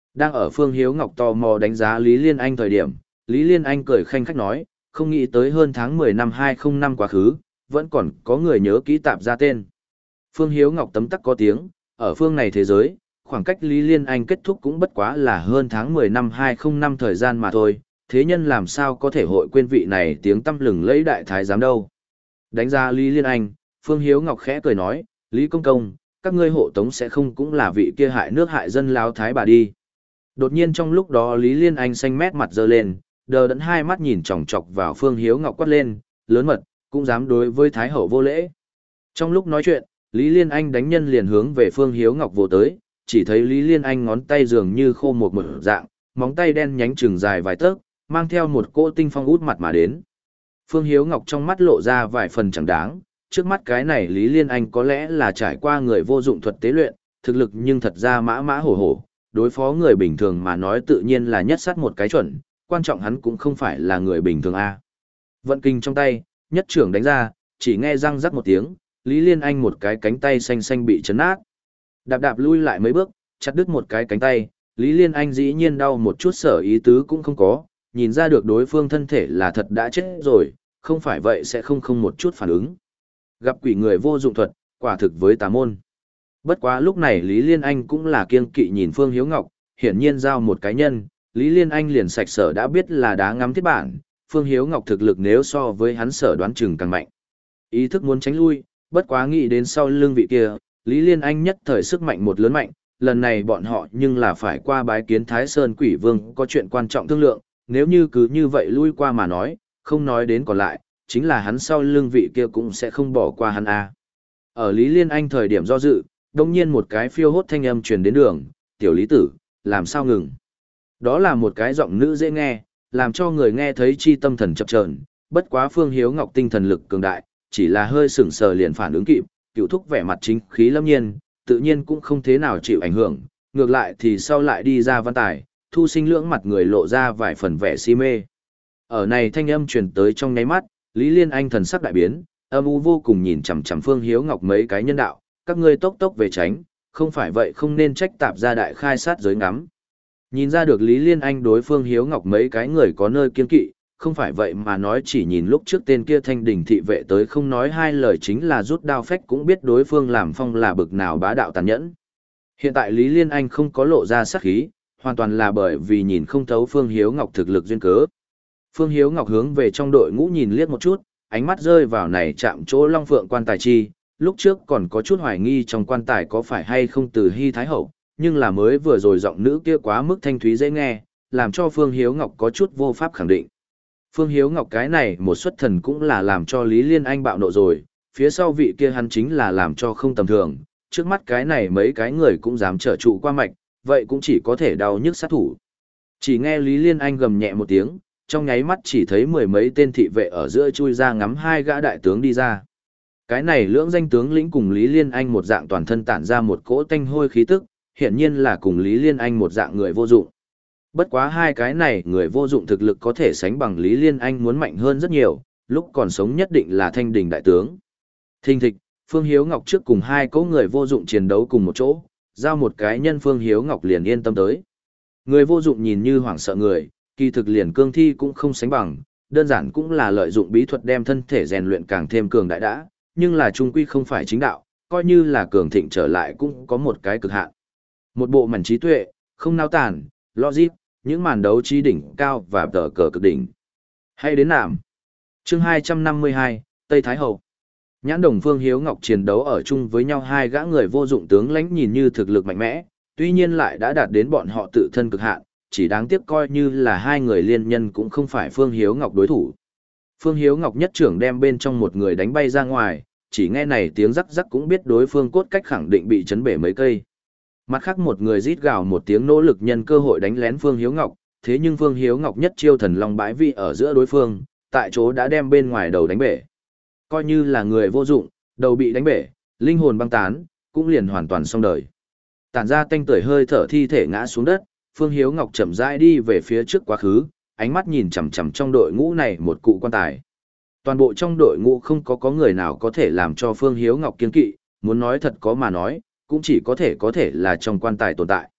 Đang ở Phương Hiếu Ngọc tò mò đánh giá Lý Liên Anh thời điểm, Lý Liên Anh cười khanh khách nói, không nghĩ tới hơn tháng mười năm hai không năm quá khứ, vẫn còn có người nhớ kỹ tạp ra tên. Phương Hiếu Ngọc tấm tắc có tiếng, ở phương này thế giới, khoảng cách Lý Liên Anh kết thúc cũng bất quá là hơn tháng mười năm hai không năm thời gian mà thôi, thế nhân làm sao có thể hội quên vị này tiếng tăm lừng lẫy đại thái giám đâu. Đánh giá Lý Liên Anh, Phương Hiếu Ngọc khẽ cười nói, Lý Công Công, các ngươi hộ tống sẽ không cũng là vị kia hại nước hại dân láo thái bà đi. Đột nhiên trong lúc đó Lý Liên Anh xanh mét mặt dơ lên, đờ đẫn hai mắt nhìn chòng chọc vào Phương Hiếu Ngọc quát lên, lớn mật, cũng dám đối với Thái Hậu vô lễ. Trong lúc nói chuyện, Lý Liên Anh đánh nhân liền hướng về Phương Hiếu Ngọc vồ tới, chỉ thấy Lý Liên Anh ngón tay dường như khô một một dạng, móng tay đen nhánh chừng dài vài tấc, mang theo một cỗ tinh phong út mặt mà đến. Phương Hiếu Ngọc trong mắt lộ ra vài phần chẳng đáng, trước mắt cái này Lý Liên Anh có lẽ là trải qua người vô dụng thuật tế luyện, thực lực nhưng thật ra mã mã hổ hổ, đối phó người bình thường mà nói tự nhiên là nhất sát một cái chuẩn, quan trọng hắn cũng không phải là người bình thường a. Vận kinh trong tay, nhất trưởng đánh ra, chỉ nghe răng rắc một tiếng, Lý Liên Anh một cái cánh tay xanh xanh bị chấn nát. Đạp đạp lui lại mấy bước, chặt đứt một cái cánh tay, Lý Liên Anh dĩ nhiên đau một chút sở ý tứ cũng không có, nhìn ra được đối phương thân thể là thật đã chết rồi, không phải vậy sẽ không không một chút phản ứng. Gặp quỷ người vô dụng thuật, quả thực với tà môn. Bất quá lúc này Lý Liên Anh cũng là kiêng kỵ nhìn Phương Hiếu Ngọc, hiển nhiên giao một cái nhân, Lý Liên Anh liền sạch sở đã biết là đá ngắm thiết bản, Phương Hiếu Ngọc thực lực nếu so với hắn sở đoán chừng càng mạnh. Ý thức muốn tránh lui, bất quá nghĩ đến sau lưng vị kia, Lý Liên Anh nhất thời sức mạnh một lớn mạnh, lần này bọn họ nhưng là phải qua bái kiến Thái Sơn Quỷ Vương có chuyện quan trọng thương lượng, nếu như cứ như vậy lui qua mà nói, không nói đến còn lại, chính là hắn sau lưng vị kia cũng sẽ không bỏ qua hắn a. Ở Lý Liên Anh thời điểm do dự, đồng nhiên một cái phiêu hốt thanh âm truyền đến đường, tiểu lý tử, làm sao ngừng. Đó là một cái giọng nữ dễ nghe, làm cho người nghe thấy chi tâm thần chập chờn. Bất quá Phương Hiếu Ngọc tinh thần lực cường đại, chỉ là hơi sững sờ liền phản ứng kịp, cựu thúc vẻ mặt chính khí lâm nhiên, tự nhiên cũng không thế nào chịu ảnh hưởng, ngược lại thì sau lại đi ra văn tài, thu sinh lưỡng mặt người lộ ra vài phần vẻ si mê. Ở này thanh âm truyền tới trong nháy mắt, Lý Liên Anh thần sắc đại biến, âm u vô cùng nhìn chằm chằm Phương Hiếu Ngọc mấy cái nhân đạo, các ngươi tốc tốc về tránh, không phải vậy không nên trách tạp gia đại khai sát giới ngắm. Nhìn ra được Lý Liên Anh đối Phương Hiếu Ngọc mấy cái người có nơi kiên kỵ, không phải vậy mà nói chỉ nhìn lúc trước tên kia thanh đỉnh thị vệ tới không nói hai lời chính là rút đao phách cũng biết đối phương làm phong là bực nào bá đạo tàn nhẫn. Hiện tại Lý Liên Anh không có lộ ra sát khí, hoàn toàn là bởi vì nhìn không thấu Phương Hiếu Ngọc thực lực duyên cớ. Phương Hiếu Ngọc hướng về trong đội ngũ nhìn liếc một chút, ánh mắt rơi vào này chạm chỗ Long Phượng quan tài chi, lúc trước còn có chút hoài nghi trong quan tài có phải hay không từ Hy Thái Hậu, nhưng là mới vừa rồi giọng nữ kia quá mức thanh thúy dễ nghe, làm cho Phương Hiếu Ngọc có chút vô pháp khẳng định. Phương Hiếu Ngọc cái này một xuất thần cũng là làm cho Lý Liên Anh bạo nộ rồi, phía sau vị kia hắn chính là làm cho không tầm thường, trước mắt cái này mấy cái người cũng dám trở trụ qua mạch, vậy cũng chỉ có thể đau nhức sát thủ. Chỉ nghe Lý Liên Anh gầm nhẹ một tiếng, trong nháy mắt chỉ thấy mười mấy tên thị vệ ở giữa chui ra ngắm hai gã đại tướng đi ra. Cái này lưỡng danh tướng lĩnh cùng Lý Liên Anh một dạng toàn thân tản ra một cỗ tanh hôi khí tức, hiện nhiên là cùng Lý Liên Anh một dạng người vô dụng. Bất quá hai cái này người vô dụng thực lực có thể sánh bằng Lý Liên Anh muốn mạnh hơn rất nhiều, lúc còn sống nhất định là thanh đình đại tướng. Thình thịch, Phương Hiếu Ngọc trước cùng hai cỗ người vô dụng chiến đấu cùng một chỗ, giao một cái nhân Phương Hiếu Ngọc liền yên tâm tới. Người vô dụng nhìn như hoảng sợ người, kỳ thực liền cương thi cũng không sánh bằng, đơn giản cũng là lợi dụng bí thuật đem thân thể rèn luyện càng thêm cường đại đã, nhưng là trung quy không phải chính đạo, coi như là cường thịnh trở lại cũng có một cái cực hạn. Một bộ mảnh trí tuệ, không nao tản, logic, những màn đấu trí đỉnh cao và tờ cờ cực đỉnh. Hay đến nạm. Chương hai trăm năm mươi hai, Tây Thái Hậu. Nhãn Đồng Phương Hiếu Ngọc chiến đấu ở chung với nhau hai gã người vô dụng tướng lãnh nhìn như thực lực mạnh mẽ, tuy nhiên lại đã đạt đến bọn họ tự thân cực hạn, chỉ đáng tiếc coi như là hai người liên nhân cũng không phải Phương Hiếu Ngọc đối thủ. Phương Hiếu Ngọc nhất trưởng đem bên trong một người đánh bay ra ngoài, chỉ nghe này tiếng rắc rắc cũng biết đối phương cốt cách khẳng định bị chấn bể mấy cây. Mặt khác một người rít gào một tiếng nỗ lực nhân cơ hội đánh lén Phương Hiếu Ngọc, thế nhưng Phương Hiếu Ngọc nhất chiêu thần long bãi vị ở giữa đối phương, tại chỗ đã đem bên ngoài đầu đánh bể. Coi như là người vô dụng, đầu bị đánh bể, linh hồn băng tán, cũng liền hoàn toàn xong đời. Tản ra tanh tưởi hơi thở thi thể ngã xuống đất, Phương Hiếu Ngọc chậm rãi đi về phía trước quá khứ, ánh mắt nhìn chằm chằm trong đội ngũ này một cụ quan tài. Toàn bộ trong đội ngũ không có có người nào có thể làm cho Phương Hiếu Ngọc kiên kỵ, muốn nói thật có mà nói, cũng chỉ có thể có thể là trong quan tài tồn tại.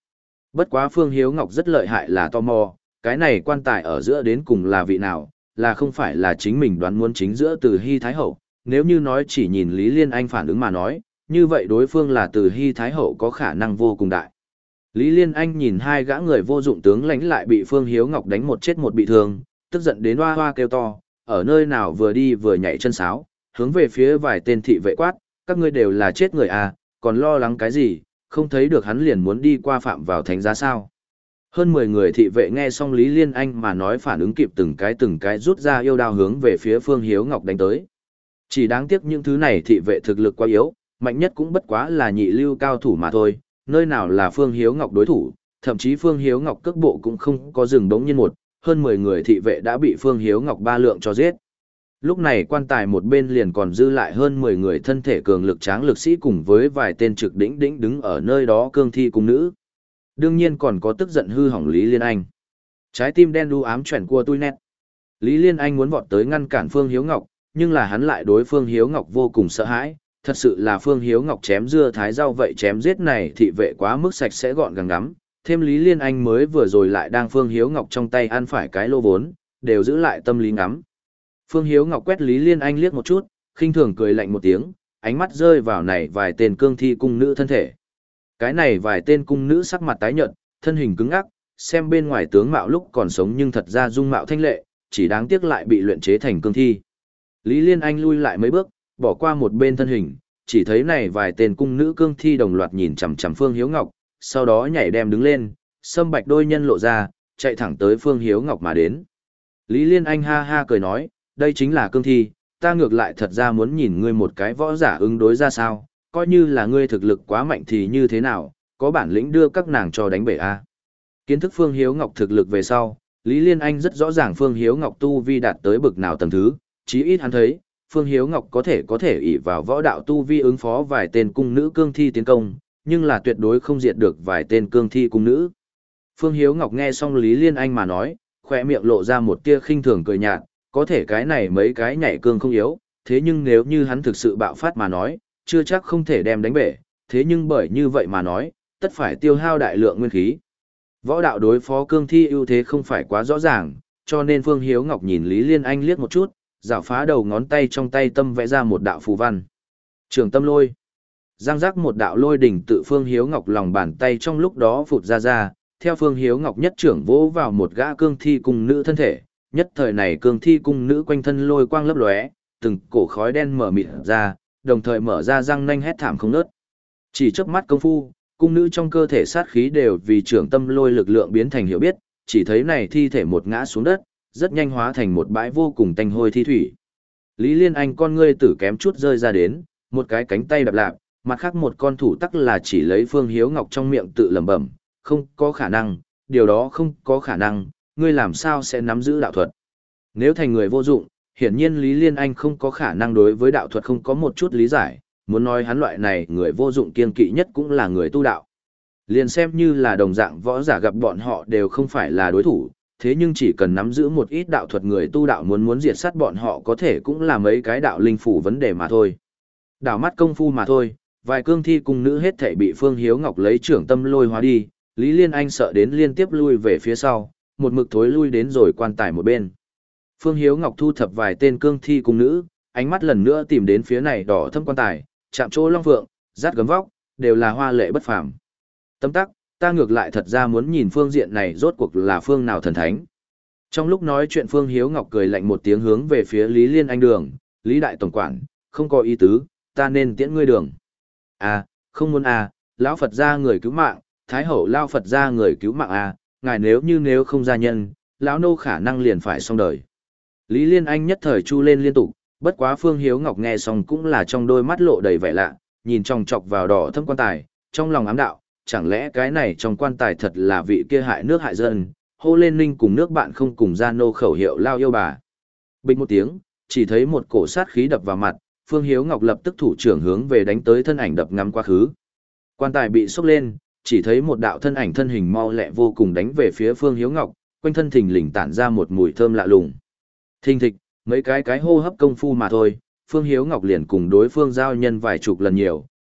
Bất quá Phương Hiếu Ngọc rất lợi hại là tò mò, cái này quan tài ở giữa đến cùng là vị nào, là không phải là chính mình đoán muốn chính giữa Từ Hy Thái Hậu, nếu như nói chỉ nhìn Lý Liên Anh phản ứng mà nói, như vậy đối phương là Từ Hy Thái Hậu có khả năng vô cùng đại. Lý Liên Anh nhìn hai gã người vô dụng tướng lãnh lại bị Phương Hiếu Ngọc đánh một chết một bị thương, tức giận đến hoa hoa kêu to, ở nơi nào vừa đi vừa nhảy chân sáo, hướng về phía vài tên thị vệ quát, các ngươi đều là chết người à, còn lo lắng cái gì, không thấy được hắn liền muốn đi qua phạm vào thánh giá sao. Hơn mười người thị vệ nghe xong Lý Liên Anh mà nói phản ứng kịp từng cái từng cái rút ra yêu đao hướng về phía Phương Hiếu Ngọc đánh tới. Chỉ đáng tiếc những thứ này thị vệ thực lực quá yếu, mạnh nhất cũng bất quá là nhị lưu cao thủ mà thôi, nơi nào là Phương Hiếu Ngọc đối thủ, thậm chí Phương Hiếu Ngọc cước bộ cũng không có dừng đống nhiên một, hơn mười người thị vệ đã bị Phương Hiếu Ngọc ba lượng cho giết. Lúc này quan tài một bên liền còn dư lại hơn mười người thân thể cường lực tráng lực sĩ cùng với vài tên trực đỉnh đỉnh đứng ở nơi đó cương thi cung nữ. Đương nhiên còn có tức giận hư hỏng Lý Liên Anh. Trái tim đen đu ám chuyển qua tôi nét. Lý Liên Anh muốn vọt tới ngăn cản Phương Hiếu Ngọc, nhưng là hắn lại đối Phương Hiếu Ngọc vô cùng sợ hãi. Thật sự là Phương Hiếu Ngọc chém dưa thái rau vậy chém giết này thị vệ quá mức sạch sẽ gọn gàng lắm. Thêm Lý Liên Anh mới vừa rồi lại đang Phương Hiếu Ngọc trong tay ăn phải cái lô vốn, đều giữ lại tâm lý ngắm. Phương Hiếu Ngọc quét Lý Liên Anh liếc một chút, khinh thường cười lạnh một tiếng, ánh mắt rơi vào này vài tên cương thi cung nữ thân thể. Cái này vài tên cung nữ sắc mặt tái nhợt, thân hình cứng ngắc, xem bên ngoài tướng mạo lúc còn sống nhưng thật ra dung mạo thanh lệ, chỉ đáng tiếc lại bị luyện chế thành cương thi. Lý Liên Anh lui lại mấy bước, bỏ qua một bên thân hình, chỉ thấy này vài tên cung nữ cương thi đồng loạt nhìn chằm chằm Phương Hiếu Ngọc, sau đó nhảy đem đứng lên, sâm bạch đôi nhân lộ ra, chạy thẳng tới Phương Hiếu Ngọc mà đến. Lý Liên Anh ha ha cười nói, đây chính là cương thi, ta ngược lại thật ra muốn nhìn ngươi một cái võ giả ứng đối ra sao, coi như là ngươi thực lực quá mạnh thì như thế nào, có bản lĩnh đưa các nàng cho đánh bể a. Kiến thức Phương Hiếu Ngọc thực lực về sau, Lý Liên Anh rất rõ ràng Phương Hiếu Ngọc tu vi đạt tới bực nào tầng thứ, chí ít hắn thấy, Phương Hiếu Ngọc có thể có thể ỷ vào võ đạo tu vi ứng phó vài tên cung nữ cương thi tiến công, nhưng là tuyệt đối không diệt được vài tên cương thi cung nữ. Phương Hiếu Ngọc nghe xong Lý Liên Anh mà nói, khỏe miệng lộ ra một tia khinh thường cười nhạt, có thể cái này mấy cái nhảy cương không yếu, thế nhưng nếu như hắn thực sự bạo phát mà nói, chưa chắc không thể đem đánh bể, thế nhưng bởi như vậy mà nói, tất phải tiêu hao đại lượng nguyên khí. Võ đạo đối phó cương thi ưu thế không phải quá rõ ràng, cho nên Phương Hiếu Ngọc nhìn Lý Liên Anh liếc một chút, rảo phá đầu ngón tay trong tay tâm vẽ ra một đạo phù văn. Trường tâm lôi. Giang giác một đạo lôi đỉnh tự Phương Hiếu Ngọc lòng bàn tay trong lúc đó phụt ra ra, theo Phương Hiếu Ngọc nhất trưởng vỗ vào một gã cương thi cung nữ thân thể, nhất thời này cương thi cung nữ quanh thân lôi quang lấp lóe, từng cổ khói đen mở mịt ra, đồng thời mở ra răng nanh hét thảm không ngớt. Chỉ chớp mắt công phu, cung nữ trong cơ thể sát khí đều vì trưởng tâm lôi lực lượng biến thành hiểu biết, chỉ thấy này thi thể một ngã xuống đất, rất nhanh hóa thành một bãi vô cùng tanh hôi thi thủy. Lý Liên Anh con ngươi tử kém chút rơi ra đến, một cái cánh tay đập lạp, mặt khác một con thủ tắc là chỉ lấy Phương Hiếu Ngọc trong miệng tự lẩm bẩm, không có khả năng, điều đó không có khả năng, ngươi làm sao sẽ nắm giữ đạo thuật. Nếu thành người vô dụng, hiển nhiên Lý Liên Anh không có khả năng đối với đạo thuật không có một chút lý giải, muốn nói hắn loại này người vô dụng kiên kỵ nhất cũng là người tu đạo. Liền xem như là đồng dạng võ giả gặp bọn họ đều không phải là đối thủ, thế nhưng chỉ cần nắm giữ một ít đạo thuật người tu đạo muốn muốn diệt sát bọn họ có thể cũng là mấy cái đạo linh phủ vấn đề mà thôi. Đảo mắt công phu mà thôi, vài cương thi cung nữ hết thể bị Phương Hiếu Ngọc lấy trưởng tâm lôi hóa đi, Lý Liên Anh sợ đến liên tiếp lui về phía sau, một mực thối lui đến rồi quan tài một bên. Phương Hiếu Ngọc thu thập vài tên cương thi cung nữ, ánh mắt lần nữa tìm đến phía này đỏ thâm quan tài, chạm chỗ long phượng, rát gấm vóc, đều là hoa lệ bất phàm. Tấm tắc, ta ngược lại thật ra muốn nhìn phương diện này rốt cuộc là phương nào thần thánh. Trong lúc nói chuyện Phương Hiếu Ngọc cười lạnh một tiếng hướng về phía Lý Liên Anh đường, Lý Đại Tổng Quản, không có ý tứ, ta nên tiễn ngươi đường. À, không muốn à, lão Phật gia người cứu mạng, Thái Hậu lao Phật gia người cứu mạng à, ngài nếu như nếu không gia nhân, lão nô khả năng liền phải xong đời. Lý Liên Anh nhất thời chu lên liên tục, bất quá Phương Hiếu Ngọc nghe xong cũng là trong đôi mắt lộ đầy vẻ lạ, nhìn trong chọc vào đỏ thâm quan tài, trong lòng ám đạo, chẳng lẽ cái này trong quan tài thật là vị kia hại nước hại dân, hô lên ninh cùng nước bạn không cùng ra nô khẩu hiệu lao yêu bà. Bình một tiếng, chỉ thấy một cổ sát khí đập vào mặt, Phương Hiếu Ngọc lập tức thủ trưởng hướng về đánh tới thân ảnh đập ngắm quá khứ. Quan tài bị sốc lên, chỉ thấy một đạo thân ảnh thân hình mau lẹ vô cùng đánh về phía Phương Hiếu Ngọc, quanh thân thình lình tản ra một mùi thơm lạ lùng. Thình thịch, mấy cái cái hô hấp công phu mà thôi, Phương Hiếu Ngọc liền cùng đối phương giao nhân vài chục lần nhiều,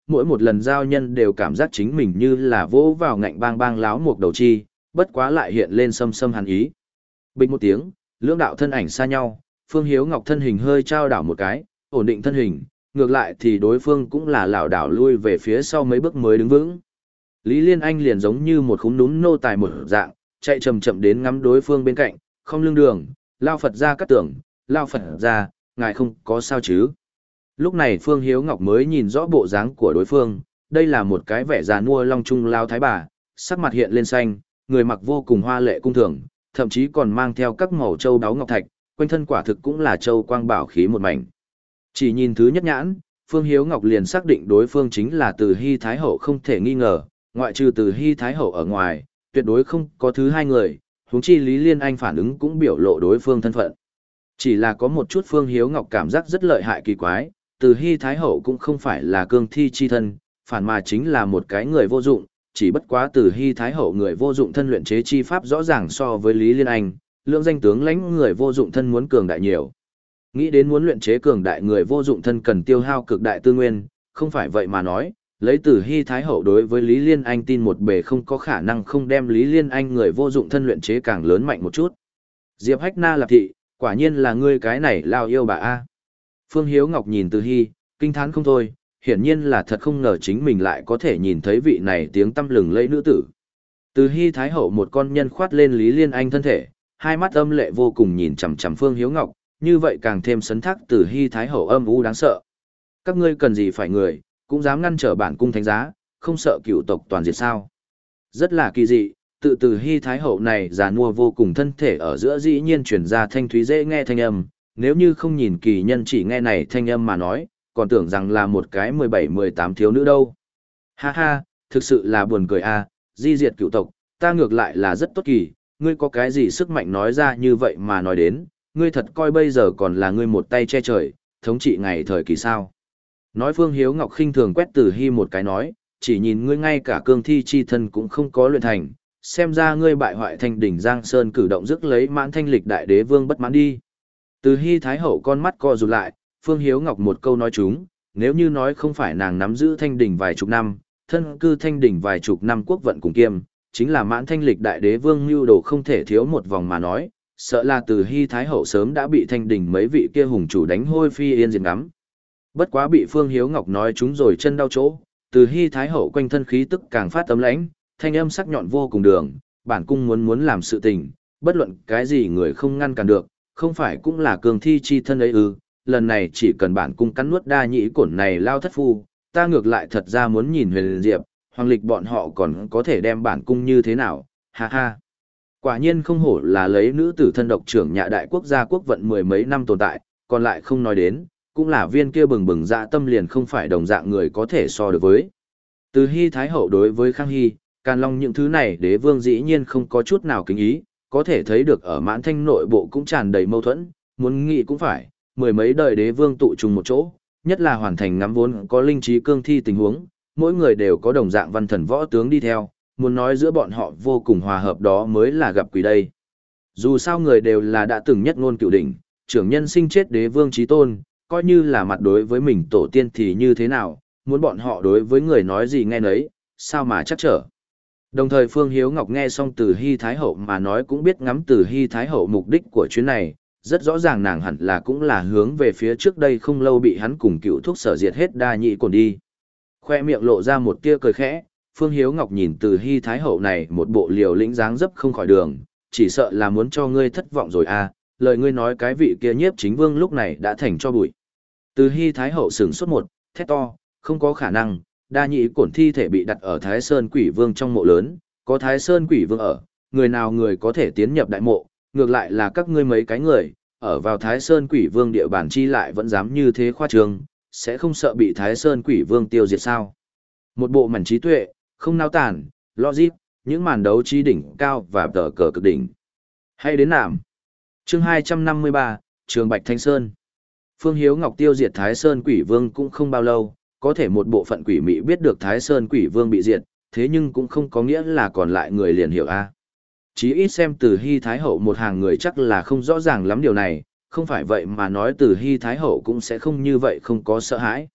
mỗi một lần giao nhân đều cảm giác chính mình như là vỗ vào ngạnh bang bang láo một đầu chi, bất quá lại hiện lên sâm sâm hàn ý. Bình một tiếng, lưỡng đạo thân ảnh xa nhau, Phương Hiếu Ngọc thân hình hơi trao đảo một cái, ổn định thân hình, ngược lại thì đối phương cũng là lảo đảo lui về phía sau mấy bước mới đứng vững. Lý Liên Anh liền giống như một khúm núm nô tài một dạng, chạy chậm chậm đến ngắm đối phương bên cạnh, không lưng đường, lao Phật ra cắt tưởng, lao Phật ra, ngài không có sao chứ. Lúc này Phương Hiếu Ngọc mới nhìn rõ bộ dáng của đối phương, đây là một cái vẻ già nua long trung lao thái bà, sắc mặt hiện lên xanh, người mặc vô cùng hoa lệ cung thường, thậm chí còn mang theo các màu châu đáo ngọc thạch, quanh thân quả thực cũng là châu quang bảo khí một mảnh. Chỉ nhìn thứ nhất nhãn, Phương Hiếu Ngọc liền xác định đối phương chính là Từ Hy Thái Hậu không thể nghi ngờ, ngoại trừ Từ Hy Thái Hậu ở ngoài, tuyệt đối không có thứ hai người, huống chi Lý Liên Anh phản ứng cũng biểu lộ đối phương thân phận. Chỉ là có một chút Phương Hiếu Ngọc cảm giác rất lợi hại kỳ quái, Từ Hy Thái Hậu cũng không phải là cương thi chi thân, phản mà chính là một cái người vô dụng, chỉ bất quá Từ Hy Thái Hậu người vô dụng thân luyện chế chi pháp rõ ràng so với Lý Liên Anh, lượng danh tướng lãnh người vô dụng thân muốn cường đại nhiều. Nghĩ đến muốn luyện chế cường đại người vô dụng thân cần tiêu hao cực đại tư nguyên, không phải vậy mà nói, lấy Từ Hy Thái Hậu đối với Lý Liên Anh tin một bề không có khả năng không đem Lý Liên Anh người vô dụng thân luyện chế càng lớn mạnh một chút. Diệp Hách Na Lạp thị, quả nhiên là ngươi cái này lao yêu bà a. Phương Hiếu Ngọc nhìn Từ Hy, kinh thán không thôi, hiển nhiên là thật không ngờ chính mình lại có thể nhìn thấy vị này tiếng tăm lừng lẫy nữ tử. Từ Hy Thái Hậu một con nhân khoát lên Lý Liên Anh thân thể, hai mắt âm lệ vô cùng nhìn chằm chằm Phương Hiếu Ngọc, như vậy càng thêm sấn thác Từ Hy Thái Hậu âm u đáng sợ. Các ngươi cần gì phải người, cũng dám ngăn trở bản cung thánh giá, không sợ cựu tộc toàn diệt sao? Rất là kỳ dị, tự Từ Hy Thái Hậu này già nua vô cùng thân thể ở giữa dĩ nhiên truyền ra thanh thúy dễ nghe thanh âm, nếu như không nhìn kỳ nhân chỉ nghe này thanh âm mà nói, còn tưởng rằng là một cái mười bảy mười tám thiếu nữ đâu. Ha ha, thực sự là buồn cười a, di diệt cựu tộc, ta ngược lại là rất tốt kỳ, ngươi có cái gì sức mạnh nói ra như vậy mà nói đến, ngươi thật coi bây giờ còn là ngươi một tay che trời, thống trị ngày thời kỳ sao. Nói Phương Hiếu Ngọc khinh thường quét Từ Hy một cái nói, chỉ nhìn ngươi ngay cả cương thi chi thân cũng không có luyện thành, xem ra ngươi bại hoại thanh đỉnh Giang Sơn cử động rước lấy mãn thanh lịch đại đế vương bất mãn đi. Từ Hy Thái Hậu con mắt co rụt lại, Phương Hiếu Ngọc một câu nói chúng, nếu như nói không phải nàng nắm giữ thanh đỉnh vài chục năm, thân cư thanh đỉnh vài chục năm quốc vận cùng kiêm, chính là mãn thanh lịch đại đế vương mưu đồ không thể thiếu một vòng mà nói, sợ là Từ Hy Thái Hậu sớm đã bị thanh đỉnh mấy vị kia hùng chủ đánh hôi phi yên diệt ngắm. Bất quá bị Phương Hiếu Ngọc nói chúng rồi chân đau chỗ, Từ Hy Thái Hậu quanh thân khí tức càng phát tấm lãnh, thanh âm sắc nhọn vô cùng đường, bản cung muốn muốn làm sự tình, bất luận cái gì người không ngăn cản được, không phải cũng là cường thi chi thân ấy ư, lần này chỉ cần bản cung cắn nuốt đa nhĩ cổn này lao thất phu, ta ngược lại thật ra muốn nhìn huyền diệp, hoàng lịch bọn họ còn có thể đem bản cung như thế nào, ha ha. Quả nhiên không hổ là lấy nữ tử thân độc trưởng nhạ đại quốc gia quốc vận mười mấy năm tồn tại, còn lại không nói đến, cũng là viên kia bừng bừng dạ tâm liền không phải đồng dạng người có thể so được với. Từ Hy Thái Hậu đối với Khang Hy, Càn Long những thứ này đế vương dĩ nhiên không có chút nào kính ý, có thể thấy được ở mãn thanh nội bộ cũng tràn đầy mâu thuẫn, muốn nghĩ cũng phải, mười mấy đời đế vương tụ trùng một chỗ, nhất là hoàn thành ngắm vốn có linh trí cương thi tình huống, mỗi người đều có đồng dạng văn thần võ tướng đi theo, muốn nói giữa bọn họ vô cùng hòa hợp đó mới là gặp quỷ đây. Dù sao người đều là đã từng nhất ngôn cựu đỉnh, trưởng nhân sinh chết đế vương chí tôn, coi như là mặt đối với mình tổ tiên thì như thế nào, muốn bọn họ đối với người nói gì nghe nấy, sao mà chắc trở. Đồng thời Phương Hiếu Ngọc nghe xong từ Hy Thái Hậu mà nói cũng biết ngắm từ Hy Thái Hậu mục đích của chuyến này, rất rõ ràng nàng hẳn là cũng là hướng về phía trước đây không lâu bị hắn cùng cựu thuốc sở diệt hết đa nhị cồn đi. Khoe miệng lộ ra một tia cười khẽ, Phương Hiếu Ngọc nhìn từ Hy Thái Hậu này một bộ liều lĩnh dáng dấp không khỏi đường, chỉ sợ là muốn cho ngươi thất vọng rồi à, lời ngươi nói cái vị kia nhiếp chính vương lúc này đã thành cho bụi. Từ Hy Thái Hậu sửng sốt một, thét to, không có khả năng, đa nhị cổn thi thể bị đặt ở Thái Sơn Quỷ Vương trong mộ lớn, có Thái Sơn Quỷ Vương ở, người nào người có thể tiến nhập đại mộ, ngược lại là các ngươi mấy cái người, ở vào Thái Sơn Quỷ Vương địa bàn chi lại vẫn dám như thế khoa trương, sẽ không sợ bị Thái Sơn Quỷ Vương tiêu diệt sao. Một bộ mảnh trí tuệ, không nao tản, logic, những màn đấu trí đỉnh cao và tờ cờ cực đỉnh. Hay đến nảm. Chương hai trăm năm mươi ba, Trường Bạch Thanh Sơn. Phương Hiếu Ngọc tiêu diệt Thái Sơn Quỷ Vương cũng không bao lâu, có thể một bộ phận quỷ mị biết được Thái Sơn Quỷ Vương bị diệt, thế nhưng cũng không có nghĩa là còn lại người liền hiểu a. Chí ít xem từ Hy Thái Hậu một hàng người chắc là không rõ ràng lắm điều này, không phải vậy mà nói từ Hy Thái Hậu cũng sẽ không như vậy không có sợ hãi.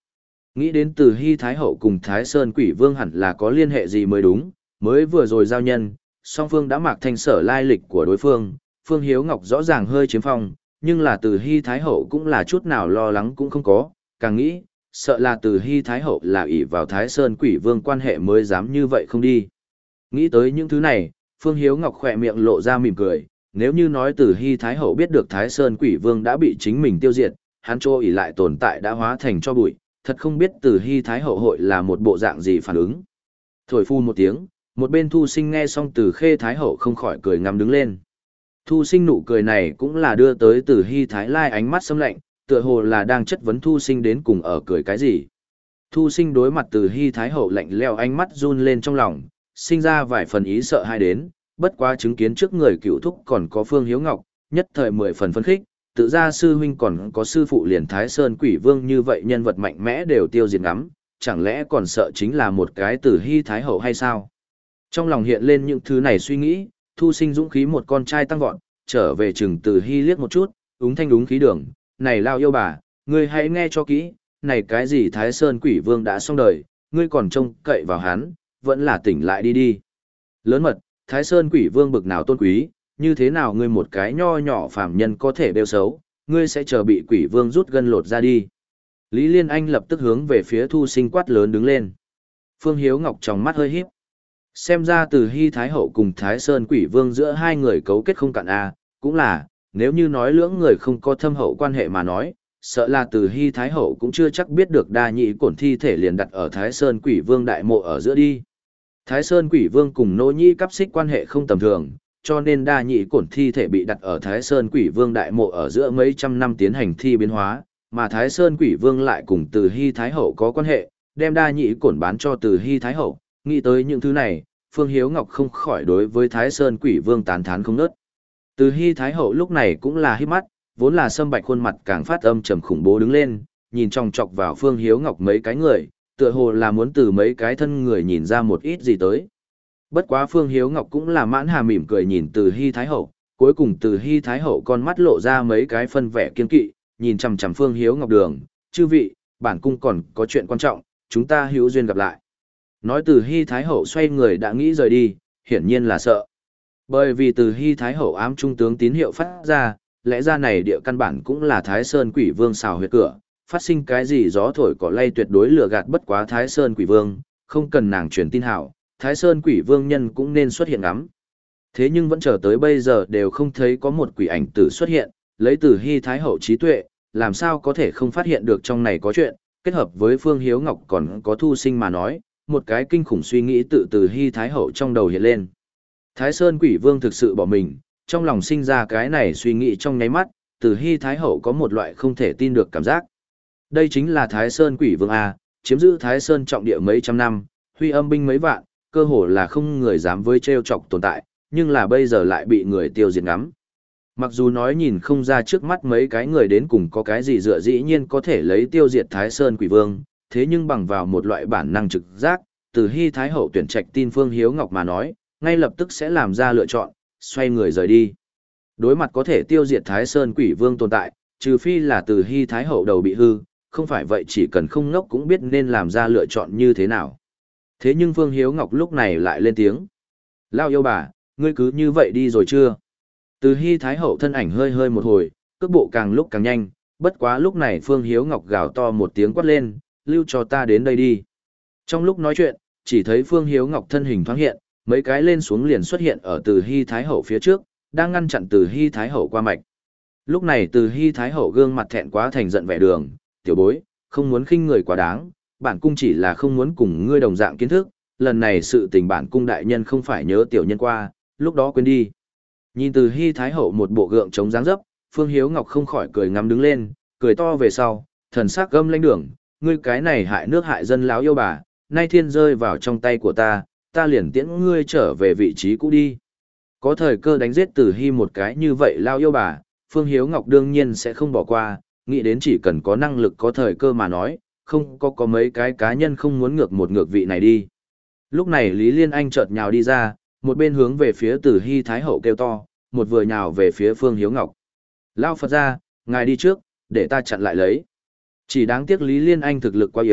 Nghĩ đến từ Hy Thái Hậu cùng Thái Sơn Quỷ Vương hẳn là có liên hệ gì mới đúng, mới vừa rồi giao nhân, song phương đã mặc thành sở lai lịch của đối phương, Phương Hiếu Ngọc rõ ràng hơi chiếm phong, nhưng là từ Hy Thái Hậu cũng là chút nào lo lắng cũng không có, càng nghĩ, sợ là từ Hy Thái Hậu là ỷ vào Thái Sơn Quỷ Vương quan hệ mới dám như vậy không đi. Nghĩ tới những thứ này, Phương Hiếu Ngọc khỏe miệng lộ ra mỉm cười, nếu như nói từ Hy Thái Hậu biết được Thái Sơn Quỷ Vương đã bị chính mình tiêu diệt, hắn cho ỷ lại tồn tại đã hóa thành cho bụi, thật không biết từ Hy Thái Hậu hội là một bộ dạng gì phản ứng. Thổi phu một tiếng, một bên Thu Sinh nghe xong từ Khê Thái Hậu không khỏi cười ngắm đứng lên. Thu Sinh nụ cười này cũng là đưa tới từ Hy Thái Lai ánh mắt sâm lạnh, tựa hồ là đang chất vấn Thu Sinh đến cùng ở cười cái gì. Thu Sinh đối mặt từ Hy Thái Hậu lạnh leo ánh mắt run lên trong lòng, sinh ra vài phần ý sợ hai đến, bất quá chứng kiến trước người cựu thúc còn có Phương Hiếu Ngọc, nhất thời mười phần phấn khích, tự ra sư huynh còn có sư phụ liền Thái Sơn Quỷ Vương như vậy nhân vật mạnh mẽ đều tiêu diệt ngắm, chẳng lẽ còn sợ chính là một cái Từ Hy Thái Hậu hay sao? Trong lòng hiện lên những thứ này suy nghĩ, Thu Sinh dũng khí một con trai tăng vọt, trở về chừng Từ Hy liếc một chút, úng thanh úng khí đường, này lao yêu bà, ngươi hãy nghe cho kỹ, này cái gì Thái Sơn Quỷ Vương đã xong đời, ngươi còn trông cậy vào hắn, vẫn là tỉnh lại đi đi. Lớn mật, Thái Sơn Quỷ Vương bực nào tôn quý, như thế nào ngươi một cái nho nhỏ phàm nhân có thể đeo xấu, ngươi sẽ chờ bị Quỷ Vương rút gân lột ra đi. Lý Liên Anh lập tức hướng về phía Thu Sinh quát lớn đứng lên. Phương Hiếu Ngọc trong mắt hơi híp. Xem ra từ Hy Thái Hậu cùng Thái Sơn Quỷ Vương giữa hai người cấu kết không cạn a, cũng là, nếu như nói lưỡng người không có thâm hậu quan hệ mà nói, sợ là từ Hy Thái Hậu cũng chưa chắc biết được đa nhị cổn thi thể liền đặt ở Thái Sơn Quỷ Vương đại mộ ở giữa đi. Thái Sơn Quỷ Vương cùng Nô Nhĩ cắp xích quan hệ không tầm thường, cho nên đa nhị cổn thi thể bị đặt ở Thái Sơn Quỷ Vương đại mộ ở giữa mấy trăm năm tiến hành thi biến hóa, mà Thái Sơn Quỷ Vương lại cùng Từ Hy Thái Hậu có quan hệ, đem đa nhị cổn bán cho Từ Hy Thái Hậu, nghĩ tới những thứ này, Phương Hiếu Ngọc không khỏi đối với Thái Sơn Quỷ Vương tán thán không nớt. Từ Hy Thái Hậu lúc này cũng là hít mắt, vốn là sâm bạch khuôn mặt càng phát âm trầm khủng bố đứng lên, nhìn chòng chọc vào Phương Hiếu Ngọc mấy cái người, tựa hồ là muốn từ mấy cái thân người nhìn ra một ít gì tới. Bất quá Phương Hiếu Ngọc cũng là mãn hà mỉm cười nhìn Từ Hy Thái Hậu, cuối cùng Từ Hy Thái Hậu con mắt lộ ra mấy cái phân vẻ kiên kỵ, nhìn chằm chằm Phương Hiếu Ngọc đường, chư vị, bản cung còn có chuyện quan trọng, chúng ta hữu duyên gặp lại. Nói Từ Hy Thái Hậu xoay người đã nghĩ rời đi, hiển nhiên là sợ. Bởi vì Từ Hy Thái Hậu ám trung tướng tín hiệu phát ra, lẽ ra này địa căn bản cũng là Thái Sơn Quỷ Vương xào huyệt cửa, phát sinh cái gì gió thổi cỏ lay tuyệt đối lừa gạt bất quá Thái Sơn Quỷ Vương, không cần nàng truyền tin hảo, Thái Sơn Quỷ Vương nhân cũng nên xuất hiện ngắm. Thế nhưng vẫn chờ tới bây giờ đều không thấy có một quỷ ảnh tử xuất hiện, lấy Từ Hy Thái Hậu trí tuệ, làm sao có thể không phát hiện được trong này có chuyện, kết hợp với Phương Hiếu Ngọc còn có Thu Sinh mà nói, một cái kinh khủng suy nghĩ tự Từ Hy Thái Hậu trong đầu hiện lên. Thái Sơn Quỷ Vương thực sự bỏ mình, trong lòng sinh ra cái này suy nghĩ trong nháy mắt, Từ Hy Thái Hậu có một loại không thể tin được cảm giác. Đây chính là Thái Sơn Quỷ Vương A, chiếm giữ Thái Sơn trọng địa mấy trăm năm, huy âm binh mấy vạn, cơ hồ là không người dám với trêu chọc tồn tại, nhưng là bây giờ lại bị người tiêu diệt ngắm. Mặc dù nói nhìn không ra trước mắt mấy cái người đến cùng có cái gì dựa dĩ nhiên có thể lấy tiêu diệt Thái Sơn Quỷ Vương, thế nhưng bằng vào một loại bản năng trực giác, Từ Hy Thái Hậu tuyển trạch tin Phương Hiếu Ngọc mà nói, ngay lập tức sẽ làm ra lựa chọn, xoay người rời đi. Đối mặt có thể tiêu diệt Thái Sơn Quỷ Vương tồn tại, trừ phi là Từ Hy Thái Hậu đầu bị hư, không phải vậy chỉ cần không ngốc cũng biết nên làm ra lựa chọn như thế nào. Thế nhưng Phương Hiếu Ngọc lúc này lại lên tiếng. Lao yêu bà, ngươi cứ như vậy đi rồi chưa? Từ Hy Thái Hậu thân ảnh hơi hơi một hồi, cước bộ càng lúc càng nhanh, bất quá lúc này Phương Hiếu Ngọc gào to một tiếng quát lên, lưu cho ta đến đây đi. Trong lúc nói chuyện, chỉ thấy Phương Hiếu Ngọc thân hình thoáng hiện, mấy cái lên xuống liền xuất hiện ở Từ Hy Thái Hậu phía trước, đang ngăn chặn Từ Hy Thái Hậu qua mạch. Lúc này Từ Hy Thái Hậu gương mặt thẹn quá thành giận vẻ đường, tiểu bối, không muốn khinh người quá đáng, bản cung chỉ là không muốn cùng ngươi đồng dạng kiến thức, lần này sự tình bản cung đại nhân không phải nhớ tiểu nhân qua, lúc đó quên đi. Nhìn Từ Hy Thái Hậu một bộ gượng chống dáng dấp, Phương Hiếu Ngọc không khỏi cười ngắm đứng lên, cười to về sau, thần sắc gâm lãnh đường, ngươi cái này hại nước hại dân láo yêu bà, nay thiên rơi vào trong tay của ta, ta liền tiễn ngươi trở về vị trí cũ đi. Có thời cơ đánh giết Từ Hy một cái như vậy lao yêu bà, Phương Hiếu Ngọc đương nhiên sẽ không bỏ qua, nghĩ đến chỉ cần có năng lực có thời cơ mà nói, không có có mấy cái cá nhân không muốn ngược một ngược vị này đi. Lúc này Lý Liên Anh chợt nhào đi ra, một bên hướng về phía Từ Hy Thái Hậu kêu to, một vừa nhào về phía Phương Hiếu Ngọc. Lao Phật ra, ngài đi trước, để ta chặn lại lấy. Chỉ đáng tiếc Lý Liên Anh thực lực quá yếu,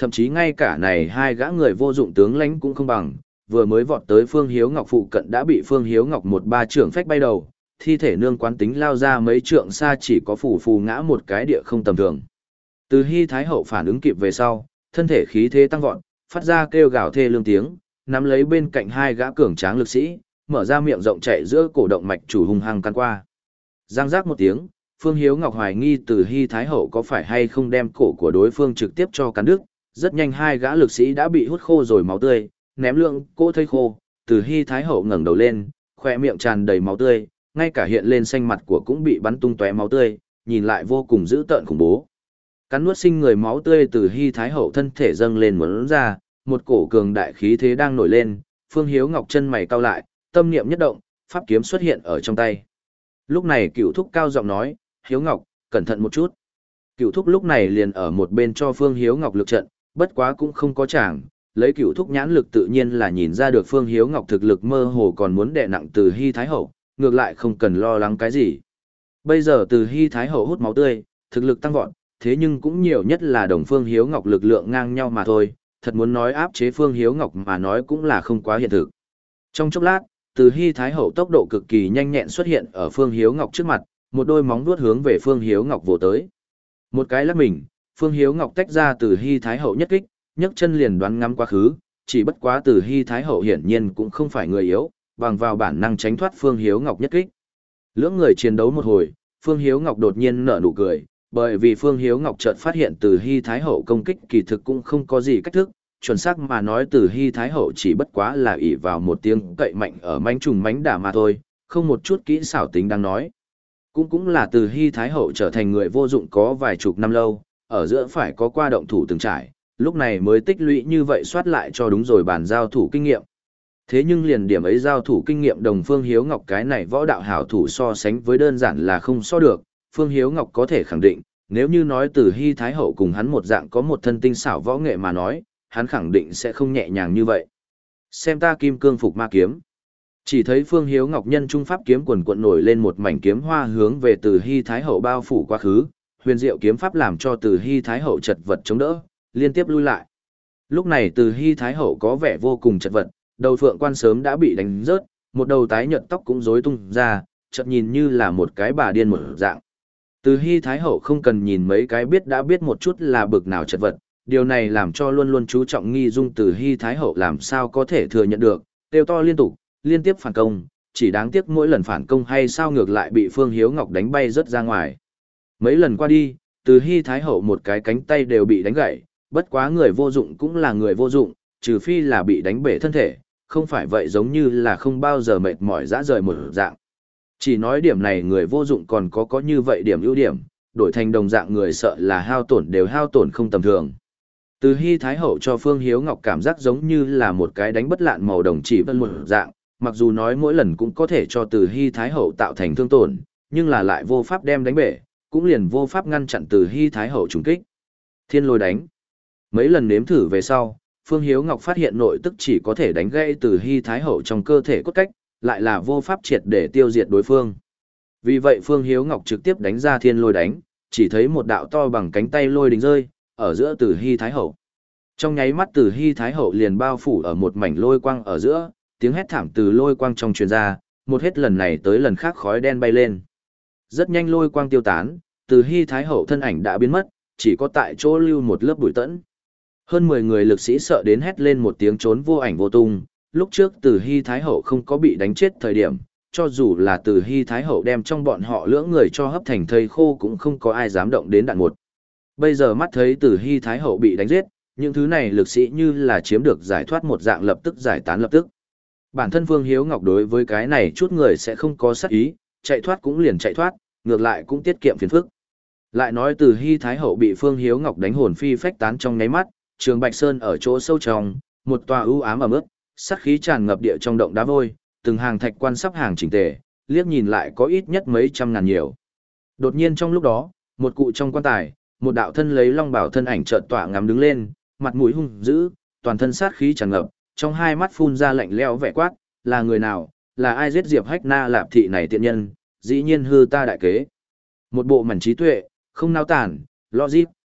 thậm chí ngay cả này hai gã người vô dụng tướng lãnh cũng không bằng, vừa mới vọt tới Phương Hiếu Ngọc phụ cận đã bị Phương Hiếu Ngọc một ba trưởng phách bay đầu, thi thể nương quán tính lao ra mấy trượng xa chỉ có phù phù ngã một cái địa không tầm thường. Từ Hy Thái Hậu phản ứng kịp về sau, thân thể khí thế tăng vọt, phát ra kêu gào thê lương tiếng, nắm lấy bên cạnh hai gã cường tráng lực sĩ, mở ra miệng rộng chạy giữa cổ động mạch chủ hung hăng căn qua. Giang giác một tiếng, Phương Hiếu Ngọc hoài nghi Từ Hy Thái Hậu có phải hay không đem cổ của đối phương trực tiếp cho cắn đứt, rất nhanh hai gã lực sĩ đã bị hút khô rồi máu tươi, ném lượng cỗ thây khô, Từ Hy Thái Hậu ngẩng đầu lên, khỏe miệng tràn đầy máu tươi, ngay cả hiện lên xanh mặt của cũng bị bắn tung tóe máu tươi, nhìn lại vô cùng dữ tợn khủng bố. Cắn nuốt sinh người máu tươi Từ Hy Thái Hậu thân thể dâng lên muốn ra, một cổ cường đại khí thế đang nổi lên, Phương Hiếu Ngọc chân mày cau lại, tâm niệm nhất động, pháp kiếm xuất hiện ở trong tay. Lúc này Cửu Thúc cao giọng nói, Hiếu Ngọc, cẩn thận một chút. Cửu Thúc lúc này liền ở một bên cho Phương Hiếu Ngọc lực trận, bất quá cũng không có chàng, lấy Cửu Thúc nhãn lực tự nhiên là nhìn ra được Phương Hiếu Ngọc thực lực mơ hồ còn muốn đè nặng Từ Hy Thái Hậu, ngược lại không cần lo lắng cái gì. Bây giờ Từ Hy Thái Hậu hút máu tươi, thực lực tăng vọt, thế nhưng cũng nhiều nhất là đồng Phương Hiếu Ngọc lực lượng ngang nhau mà thôi, thật muốn nói áp chế Phương Hiếu Ngọc mà nói cũng là không quá hiện thực. Trong chốc lát, Từ Hy Thái Hậu tốc độ cực kỳ nhanh nhẹn xuất hiện ở Phương Hiếu Ngọc trước mặt, một đôi móng vuốt hướng về Phương Hiếu Ngọc vồ tới. Một cái lắc mình, Phương Hiếu Ngọc tách ra Từ Hy Thái Hậu nhất kích, nhấc chân liền đoán ngắm quá khứ, chỉ bất quá Từ Hy Thái Hậu hiển nhiên cũng không phải người yếu, bằng vào bản năng tránh thoát Phương Hiếu Ngọc nhất kích. Lưỡng người chiến đấu một hồi, Phương Hiếu Ngọc đột nhiên nở nụ cười, bởi vì Phương Hiếu Ngọc chợt phát hiện Từ Hy Thái Hậu công kích kỳ thực cũng không có gì cách thức, chuẩn xác mà nói Từ Hy Thái Hậu chỉ bất quá là ỷ vào một tiếng cậy mạnh ở mánh trùng mánh đả mà thôi, không một chút kỹ xảo tính đang nói. Cũng cũng là Từ Hy Thái Hậu trở thành người vô dụng có vài chục năm lâu, ở giữa phải có qua động thủ từng trải, lúc này mới tích lũy như vậy soát lại cho đúng rồi bàn giao thủ kinh nghiệm. Thế nhưng liền điểm ấy giao thủ kinh nghiệm đồng Phương Hiếu Ngọc cái này võ đạo hảo thủ so sánh với đơn giản là không so được, Phương Hiếu Ngọc có thể khẳng định, nếu như nói Từ Hy Thái Hậu cùng hắn một dạng có một thân tinh xảo võ nghệ mà nói, hắn khẳng định sẽ không nhẹ nhàng như vậy. Xem ta kim cương phục ma kiếm. Chỉ thấy Phương Hiếu Ngọc nhân trung pháp kiếm quần quận nổi lên một mảnh kiếm hoa hướng về Từ Hy Thái Hậu bao phủ quá khứ, huyền diệu kiếm pháp làm cho Từ Hy Thái Hậu chật vật chống đỡ, liên tiếp lui lại. Lúc này Từ Hy Thái Hậu có vẻ vô cùng chật vật, đầu phượng quan sớm đã bị đánh rớt, một đầu tái nhợt tóc cũng rối tung ra, chợt nhìn như là một cái bà điên một dạng. Từ Hy Thái Hậu không cần nhìn mấy cái biết đã biết một chút là bực nào chật vật, điều này làm cho luôn luôn chú trọng nghi dung Từ Hy Thái Hậu làm sao có thể thừa nhận được, kêu to liên tục, liên tiếp phản công, chỉ đáng tiếc mỗi lần phản công hay sao ngược lại bị Phương Hiếu Ngọc đánh bay rất ra ngoài. Mấy lần qua đi, Từ Hy Thái Hậu một cái cánh tay đều bị đánh gãy, bất quá người vô dụng cũng là người vô dụng, trừ phi là bị đánh bể thân thể, không phải vậy giống như là không bao giờ mệt mỏi dã rời một dạng. Chỉ nói điểm này người vô dụng còn có có như vậy điểm ưu điểm, đổi thành đồng dạng người sợ là hao tổn đều hao tổn không tầm thường. Từ Hy Thái Hậu cho Phương Hiếu Ngọc cảm giác giống như là một cái đánh bất lạn màu đồng chỉ vân một dạng, mặc dù nói mỗi lần cũng có thể cho Từ Hy Thái Hậu tạo thành thương tổn, nhưng là lại vô pháp đem đánh bể, cũng liền vô pháp ngăn chặn Từ Hy Thái Hậu trùng kích. Thiên lôi đánh. Mấy lần nếm thử về sau, Phương Hiếu Ngọc phát hiện nội tức chỉ có thể đánh gãy Từ Hy Thái Hậu trong cơ thể cốt cách, lại là vô pháp triệt để tiêu diệt đối phương. Vì vậy Phương Hiếu Ngọc trực tiếp đánh ra thiên lôi đánh, chỉ thấy một đạo to bằng cánh tay lôi đình rơi, ở giữa Từ Hy Thái Hậu. Trong nháy mắt Từ Hy Thái Hậu liền bao phủ ở một mảnh lôi quang ở giữa, tiếng hét thảm từ lôi quang trong truyền ra, một hết lần này tới lần khác khói đen bay lên. Rất nhanh lôi quang tiêu tán, Từ Hy Thái Hậu thân ảnh đã biến mất, chỉ có tại chỗ lưu một lớp bụi tẫn. Hơn mười người lực sĩ sợ đến hét lên một tiếng trốn vô ảnh vô tung, lúc trước Từ Hy Thái Hậu không có bị đánh chết thời điểm, cho dù là Từ Hy Thái Hậu đem trong bọn họ lưỡng người cho hấp thành thây khô cũng không có ai dám động đến đạn một. Bây giờ mắt thấy Từ Hy Thái Hậu bị đánh giết, những thứ này lực sĩ như là chiếm được giải thoát một dạng lập tức giải tán lập tức. Bản thân Phương Hiếu Ngọc đối với cái này chút người sẽ không có sát ý, chạy thoát cũng liền chạy thoát, ngược lại cũng tiết kiệm phiền phức. Lại nói Từ Hy Thái Hậu bị Phương Hiếu Ngọc đánh hồn phi phách tán trong nháy mắt, Trường Bạch Sơn ở chỗ sâu trong, một tòa ưu ám ẩm ướt, sát khí tràn ngập địa trong động đá vôi, từng hàng thạch quan sắp hàng chỉnh tề, liếc nhìn lại có ít nhất mấy trăm ngàn nhiều. Đột nhiên trong lúc đó, một cụ trong quan tài, một đạo thân lấy long bảo thân ảnh chợt tỏa ngắm đứng lên, mặt mũi hung dữ, toàn thân sát khí tràn ngập, trong hai mắt phun ra lạnh lẽo vẻ quát, là người nào, là ai giết Diệp Hách Na Lạp thị này tiện nhân, dĩ nhiên hư ta đại kế. Một bộ mảnh trí tuệ, không nao tản, logic,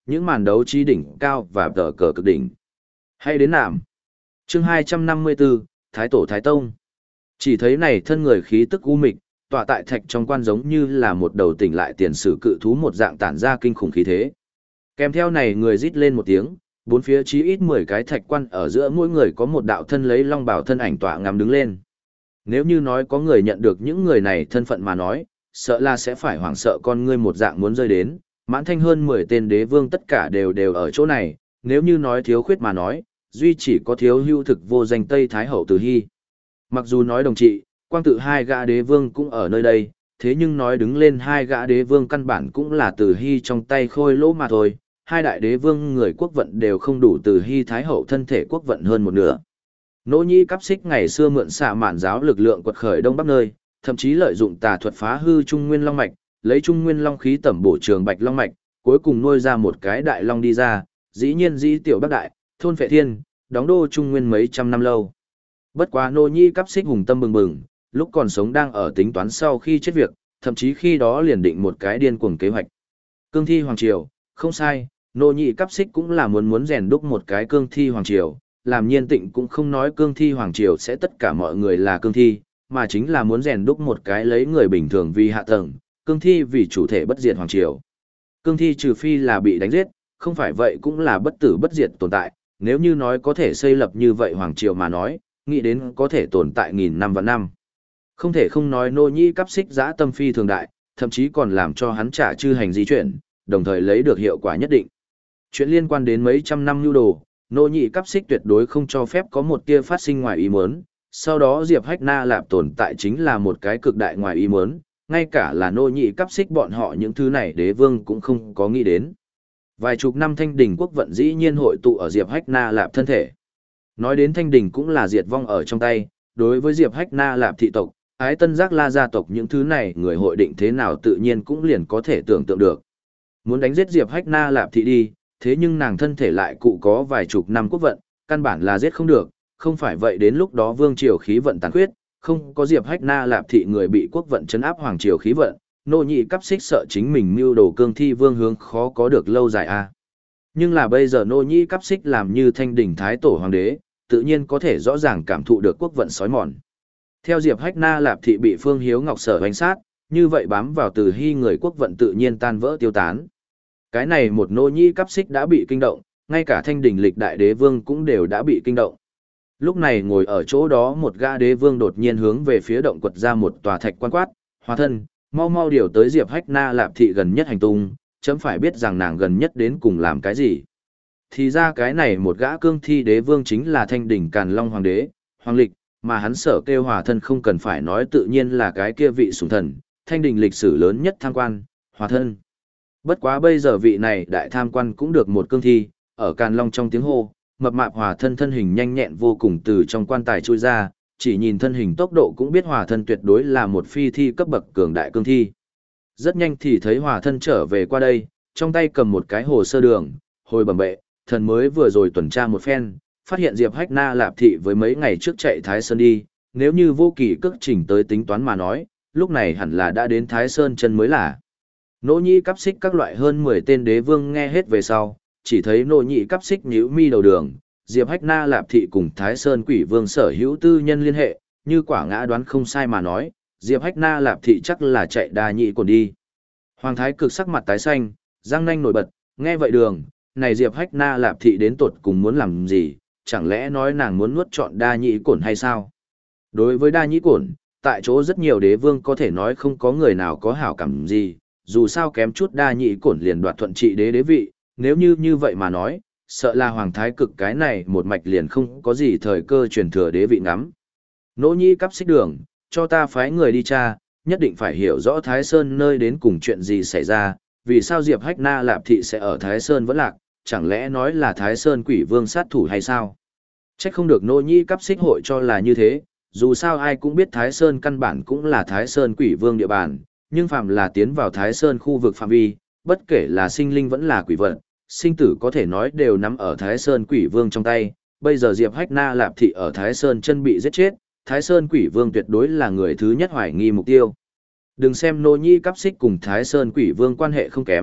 những màn đấu trí đỉnh cao và tờ cờ cực đỉnh. Hay đến nạm. Chương hai trăm năm mươi tư, Thái Tổ Thái Tông. Chỉ thấy này thân người khí tức u mịch, tọa tại thạch trong quan giống như là một đầu tỉnh lại tiền sử cự thú một dạng tản ra kinh khủng khí thế. Kèm theo này người rít lên một tiếng, bốn phía chí ít mười cái thạch quan ở giữa mỗi người có một đạo thân lấy long bào thân ảnh tọa ngắm đứng lên. Nếu như nói có người nhận được những người này thân phận mà nói, sợ là sẽ phải hoảng sợ con ngươi một dạng muốn rơi đến, mãn thanh hơn mười tên đế vương tất cả đều đều ở chỗ này, nếu như nói thiếu khuyết mà nói, duy chỉ có thiếu hưu thực vô danh Tây Thái Hậu Từ Hy. Mặc dù nói đồng trị, quang tự hai gã đế vương cũng ở nơi đây, thế nhưng nói đứng lên hai gã đế vương căn bản cũng là Từ Hy trong tay khôi lỗ mà thôi, hai đại đế vương người quốc vận đều không đủ Từ Hy Thái Hậu thân thể quốc vận hơn một nửa. Nỗ Nhĩ Cáp Xích ngày xưa mượn xạ mạn giáo lực lượng quật khởi đông bắc nơi, thậm chí lợi dụng tà thuật phá hư Trung Nguyên Long mạch, lấy Trung Nguyên Long khí tẩm bổ trường Bạch Long mạch, cuối cùng nuôi ra một cái đại long đi ra, dĩ nhiên dĩ tiểu bắc đại, thôn phệ thiên, đóng đô Trung Nguyên mấy trăm năm lâu. Bất quá Nỗ Nhĩ Cáp Xích hùng tâm bừng bừng, lúc còn sống đang ở tính toán sau khi chết việc, thậm chí khi đó liền định một cái điên cuồng kế hoạch. Cương thi hoàng triều, không sai, Nỗ Nhĩ Cáp Xích cũng là muốn muốn rèn đúc một cái cương thi hoàng triều, làm Nhiên Tịnh cũng không nói cương thi hoàng triều sẽ tất cả mọi người là cương thi, mà chính là muốn rèn đúc một cái lấy người bình thường vì hạ tầng, cương thi vì chủ thể bất diệt hoàng triều. Cương thi trừ phi là bị đánh giết, không phải vậy cũng là bất tử bất diệt tồn tại, nếu như nói có thể xây lập như vậy hoàng triều mà nói, nghĩ đến có thể tồn tại nghìn năm và năm. Không thể không nói Nỗ Nhĩ Cáp Xích dã tâm phi thường đại, thậm chí còn làm cho hắn trả chư hành di chuyển, đồng thời lấy được hiệu quả nhất định. Chuyện liên quan đến mấy trăm năm nhu đồ, Nỗ Nhĩ Cáp Xích tuyệt đối không cho phép có một tia phát sinh ngoài ý muốn, sau đó Diệp Hách Na Lạp tồn tại chính là một cái cực đại ngoài ý muốn, ngay cả là Nỗ Nhĩ Cáp Xích bọn họ những thứ này đế vương cũng không có nghĩ đến. Vài chục năm Thanh Đình quốc vận dĩ nhiên hội tụ ở Diệp Hách Na Lạp thân thể. Nói đến Thanh Đình cũng là diệt vong ở trong tay, đối với Diệp Hách Na Lạp thị tộc, Ái Tân Giác La gia tộc những thứ này người hội định thế nào tự nhiên cũng liền có thể tưởng tượng được. Muốn đánh giết Diệp Hách Na Lạp thị đi, thế nhưng nàng thân thể lại cụ có vài chục năm quốc vận, căn bản là giết không được, không phải vậy đến lúc đó vương triều khí vận tàn khuyết, không có Diệp Hách Na Lạp thị người bị quốc vận chấn áp hoàng triều khí vận, Nỗ Nhĩ Cáp Xích sợ chính mình mưu đồ cương thi vương hướng khó có được lâu dài a. Nhưng là bây giờ Nỗ Nhĩ Cáp Xích làm như Thanh Đình Thái Tổ hoàng đế, tự nhiên có thể rõ ràng cảm thụ được quốc vận sói mòn. Theo Diệp Hách Na Lạp thị bị Phương Hiếu Ngọc sở hoành sát, như vậy bám vào Từ Hy người quốc vận tự nhiên tan vỡ tiêu tán. Cái này một Nỗ Nhĩ Cáp Xích đã bị kinh động, ngay cả Thanh Đình lịch đại đế vương cũng đều đã bị kinh động. Lúc này ngồi ở chỗ đó một gã đế vương đột nhiên hướng về phía động quật ra một tòa thạch quan quát, "Hóa thân, mau mau điều tới Diệp Hách Na Lạp thị gần nhất hành tung, chấm phải biết rằng nàng gần nhất đến cùng làm cái gì." Thì ra cái này một gã cương thi đế vương chính là Thanh Đình Càn Long hoàng đế, Hoàng Lịch, mà hắn sở kêu Hòa thân không cần phải nói tự nhiên là cái kia vị sủng thần, Thanh Đình lịch sử lớn nhất tham quan, Hòa thân. Bất quá bây giờ vị này đại tham quan cũng được một cương thi, ở Càn Long trong tiếng hô, mập mạp Hòa thân thân hình nhanh nhẹn vô cùng từ trong quan tài chui ra, chỉ nhìn thân hình tốc độ cũng biết Hòa thân tuyệt đối là một phi thi cấp bậc cường đại cương thi. Rất nhanh thì thấy Hòa thân trở về qua đây, trong tay cầm một cái hồ sơ đường, hồi bẩm bệ, thần mới vừa rồi tuần tra một phen, phát hiện Diệp Hách Na Lạp thị với mấy ngày trước chạy Thái Sơn đi, nếu như vô kỳ cước trình tới tính toán mà nói, lúc này hẳn là đã đến Thái Sơn chân mới là. Nỗ Nhĩ Cáp Xích các loại hơn mười tên đế vương nghe hết về sau, chỉ thấy Nỗ Nhĩ Cáp Xích nhíu mi đầu đường, Diệp Hách Na Lạp thị cùng Thái Sơn Quỷ Vương sở hữu tư nhân liên hệ, như quả ngã đoán không sai mà nói, Diệp Hách Na Lạp thị chắc là chạy đa nhị còn đi. Hoàng Thái Cực sắc mặt tái xanh, răng nanh nổi bật, nghe vậy đường, này Diệp Hách Na Lạp thị đến tột cùng muốn làm gì, chẳng lẽ nói nàng muốn nuốt trọn đa nhị cổn hay sao? Đối với đa nhị cổn, tại chỗ rất nhiều đế vương có thể nói không có người nào có hảo cảm gì, dù sao kém chút đa nhị cổn liền đoạt thuận trị đế đế vị, nếu như như vậy mà nói, sợ là Hoàng Thái Cực cái này một mạch liền không có gì thời cơ truyền thừa đế vị ngắm. Nỗ Nhĩ Cáp Xích đường, cho ta phái người đi tra, nhất định phải hiểu rõ Thái Sơn nơi đến cùng chuyện gì xảy ra, vì sao Diệp Hách Na Lạp thị sẽ ở Thái Sơn vẫn lạc, chẳng lẽ nói là Thái Sơn Quỷ Vương sát thủ hay sao? Chắc không được Nỗ Nhĩ Cáp Xích hội cho là như thế, dù sao ai cũng biết Thái Sơn căn bản cũng là Thái Sơn Quỷ Vương địa bàn, nhưng phạm là tiến vào Thái Sơn khu vực phạm vi, bất kể là sinh linh vẫn là quỷ vật, sinh tử có thể nói đều nắm ở Thái Sơn Quỷ Vương trong tay. Bây giờ Diệp Hách Na Lạp thị ở Thái Sơn chân bị giết chết, Thái Sơn Quỷ Vương tuyệt đối là người thứ nhất hoài nghi mục tiêu. Đừng xem Nỗ Nhĩ Cáp Xích cùng Thái Sơn Quỷ Vương quan hệ không kém,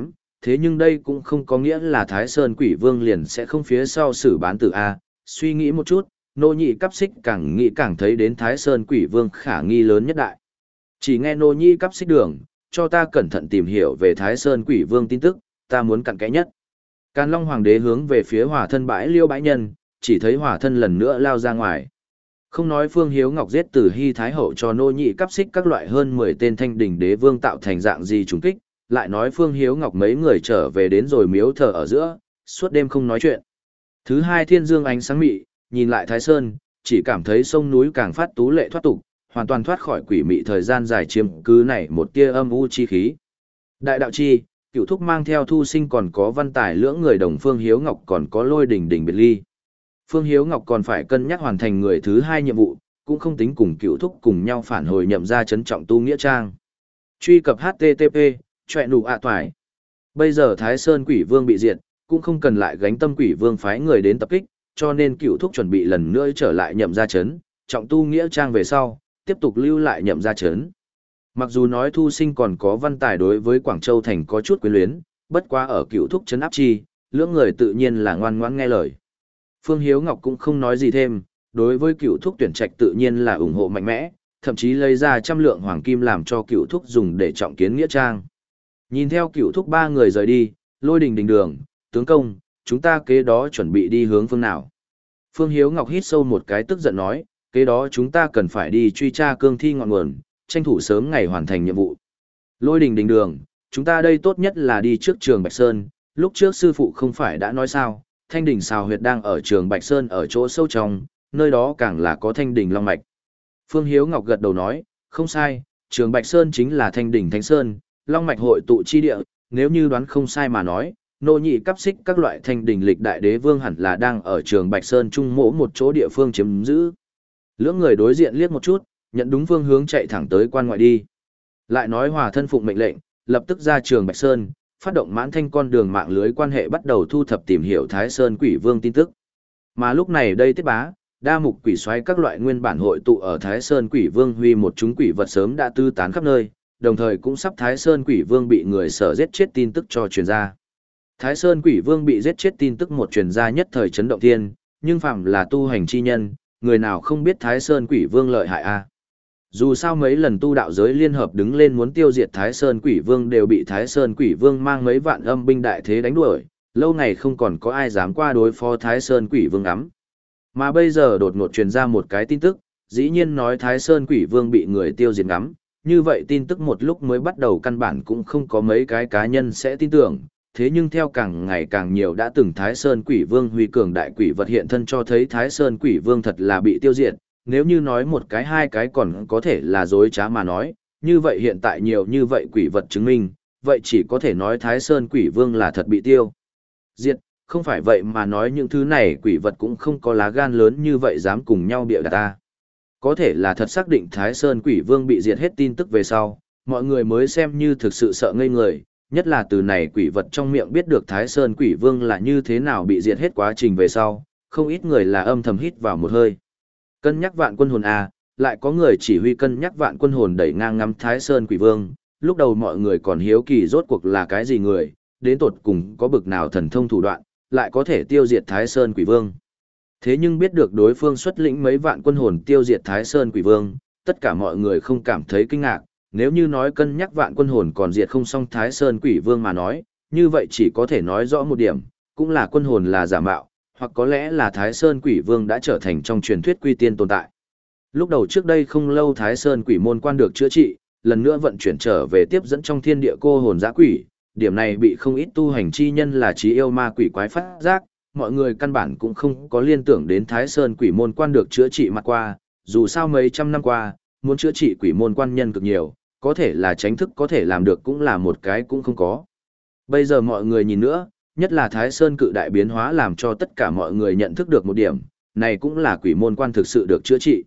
Thế nhưng đây cũng không có nghĩa là Thái Sơn Quỷ Vương liền sẽ không phía sau xử bán tử A, suy nghĩ một chút, nô nhị cắp xích càng nghĩ càng thấy đến Thái Sơn Quỷ Vương khả nghi lớn nhất đại. Chỉ nghe nô nhị cắp xích đường, cho ta cẩn thận tìm hiểu về Thái Sơn Quỷ Vương tin tức, ta muốn cặn kẽ nhất. Càn Long Hoàng đế hướng về phía hỏa thân bãi liêu bãi nhân, chỉ thấy hỏa thân lần nữa lao ra ngoài. Không nói Phương Hiếu Ngọc giết từ Hy Thái Hậu cho nô nhị cắp xích các loại hơn mười tên thanh đỉnh đế vương tạo thành dạng gì trùng kích, lại nói Phương Hiếu Ngọc mấy người trở về đến rồi miếu thờ ở giữa, suốt đêm không nói chuyện. Thứ hai thiên dương ánh sáng mị, nhìn lại Thái Sơn, chỉ cảm thấy sông núi càng phát tú lệ thoát tục, hoàn toàn thoát khỏi quỷ mị thời gian dài chiếm cứ này một tia âm u chi khí. Đại đạo chi, Cửu Thúc mang theo Thu Sinh còn có Văn Tài lưỡng người đồng Phương Hiếu Ngọc còn có Lôi Đình Đình biệt ly. Phương Hiếu Ngọc còn phải cân nhắc hoàn thành người thứ hai nhiệm vụ, cũng không tính cùng Cửu Thúc cùng nhau phản hồi nhậm ra trấn trọng tu nghĩa trang. Truy cập H T T P, chọe nụ ạ toài. Bây giờ Thái Sơn Quỷ Vương bị diệt, cũng không cần lại gánh tâm Quỷ Vương phái người đến tập kích, cho nên Cửu Thúc chuẩn bị lần nữa trở lại nhậm ra trấn, trọng tu nghĩa trang về sau, tiếp tục lưu lại nhậm ra trấn. Mặc dù nói Thu Sinh còn có Văn Tài đối với Quảng Châu thành có chút quyến luyến, bất quá ở Cửu Thúc trấn áp chi, lưỡng người tự nhiên là ngoan ngoãn nghe lời. Phương Hiếu Ngọc cũng không nói gì thêm, đối với Cửu Thúc tuyển trạch tự nhiên là ủng hộ mạnh mẽ, thậm chí lấy ra trăm lượng hoàng kim làm cho Cửu Thúc dùng để trọng kiến nghĩa trang. Nhìn theo Cửu Thúc ba người rời đi, Lôi Đình Đình đường, tướng công, chúng ta kế đó chuẩn bị đi hướng phương nào? Phương Hiếu Ngọc hít sâu một cái tức giận nói, kế đó chúng ta cần phải đi truy tra cương thi ngọn nguồn, tranh thủ sớm ngày hoàn thành nhiệm vụ. Lôi Đình Đình đường, chúng ta đây tốt nhất là đi trước trường Bạch Sơn, lúc trước sư phụ không phải đã nói sao, thanh đỉnh xào huyệt đang ở trường Bạch Sơn ở chỗ sâu trong, nơi đó càng là có thanh đỉnh long mạch. Phương Hiếu Ngọc gật đầu nói, không sai, trường Bạch Sơn chính là thanh đỉnh Thánh Sơn, long mạch hội tụ chi địa, nếu như đoán không sai mà nói, nô nhị cắp xích các loại thanh đỉnh lịch đại đế vương hẳn là đang ở trường Bạch Sơn trung mỗ một chỗ địa phương chiếm giữ. Lưỡng người đối diện liếc một chút, nhận đúng phương hướng chạy thẳng tới quan ngoại đi. Lại nói Hòa thân phụng mệnh lệnh, lập tức ra trường Bạch Sơn, phát động mãn thanh con đường mạng lưới quan hệ bắt đầu thu thập tìm hiểu Thái Sơn Quỷ Vương tin tức. Mà lúc này đây Tiết Bá, đa mục quỷ xoáy các loại nguyên bản hội tụ ở Thái Sơn Quỷ Vương huy một chúng quỷ vật sớm đã tư tán khắp nơi, đồng thời cũng sắp Thái Sơn Quỷ Vương bị người sở giết chết tin tức cho truyền ra. Thái Sơn Quỷ Vương bị giết chết tin tức một truyền ra nhất thời chấn động thiên, nhưng phạm là tu hành chi nhân, người nào không biết Thái Sơn Quỷ Vương lợi hại a? Dù sao mấy lần tu đạo giới liên hợp đứng lên muốn tiêu diệt Thái Sơn Quỷ Vương đều bị Thái Sơn Quỷ Vương mang mấy vạn âm binh đại thế đánh đuổi, lâu ngày không còn có ai dám qua đối phó Thái Sơn Quỷ Vương lắm. Mà bây giờ đột ngột truyền ra một cái tin tức, dĩ nhiên nói Thái Sơn Quỷ Vương bị người tiêu diệt ngắm, như vậy tin tức một lúc mới bắt đầu căn bản cũng không có mấy cái cá nhân sẽ tin tưởng, thế nhưng theo càng ngày càng nhiều đã từng Thái Sơn Quỷ Vương huy cường đại quỷ vật hiện thân cho thấy Thái Sơn Quỷ Vương thật là bị tiêu diệt, nếu như nói một cái hai cái còn có thể là dối trá mà nói, như vậy hiện tại nhiều như vậy quỷ vật chứng minh, vậy chỉ có thể nói Thái Sơn Quỷ Vương là thật bị tiêu diệt, không phải vậy mà nói những thứ này quỷ vật cũng không có lá gan lớn như vậy dám cùng nhau bịa đặt ta. Có thể là thật xác định Thái Sơn Quỷ Vương bị diệt hết tin tức về sau, mọi người mới xem như thực sự sợ ngây người, nhất là từ này quỷ vật trong miệng biết được Thái Sơn Quỷ Vương là như thế nào bị diệt hết quá trình về sau, không ít người là âm thầm hít vào một hơi. Cân nhắc vạn quân hồn à, lại có người chỉ huy cân nhắc vạn quân hồn đẩy ngang ngắm Thái Sơn Quỷ Vương, lúc đầu mọi người còn hiếu kỳ rốt cuộc là cái gì người, đến tột cùng có bực nào thần thông thủ đoạn, lại có thể tiêu diệt Thái Sơn Quỷ Vương. Thế nhưng biết được đối phương xuất lĩnh mấy vạn quân hồn tiêu diệt Thái Sơn Quỷ Vương, tất cả mọi người không cảm thấy kinh ngạc, nếu như nói cân nhắc vạn quân hồn còn diệt không xong Thái Sơn Quỷ Vương mà nói, như vậy chỉ có thể nói rõ một điểm, cũng là quân hồn là giả mạo, hoặc có lẽ là Thái Sơn Quỷ Vương đã trở thành trong truyền thuyết quy tiên tồn tại. Lúc đầu trước đây không lâu Thái Sơn Quỷ môn quan được chữa trị, lần nữa vận chuyển trở về tiếp dẫn trong thiên địa cô hồn dã quỷ, điểm này bị không ít tu hành chi nhân là trí yêu ma quỷ quái phát giác, mọi người căn bản cũng không có liên tưởng đến Thái Sơn Quỷ môn quan được chữa trị mặt qua, dù sao mấy trăm năm qua, muốn chữa trị quỷ môn quan nhân cực nhiều, có thể là tránh thức có thể làm được cũng là một cái cũng không có. Bây giờ mọi người nhìn nữa, nhất là Thái Sơn cự đại biến hóa làm cho tất cả mọi người nhận thức được một điểm, này cũng là quỷ môn quan thực sự được chữa trị.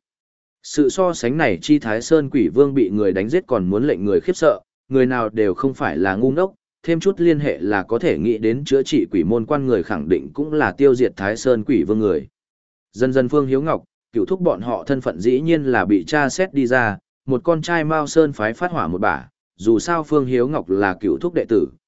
Sự so sánh này chi Thái Sơn Quỷ Vương bị người đánh giết còn muốn lệnh người khiếp sợ, người nào đều không phải là ngu ngốc, thêm chút liên hệ là có thể nghĩ đến chữa trị quỷ môn quan người khẳng định cũng là tiêu diệt Thái Sơn Quỷ Vương người. Dần dần Phương Hiếu Ngọc, cựu thúc bọn họ thân phận dĩ nhiên là bị tra xét đi ra, một con trai Mao Sơn phái phát hỏa một bả, dù sao Phương Hiếu Ngọc là cựu thúc đệ tử,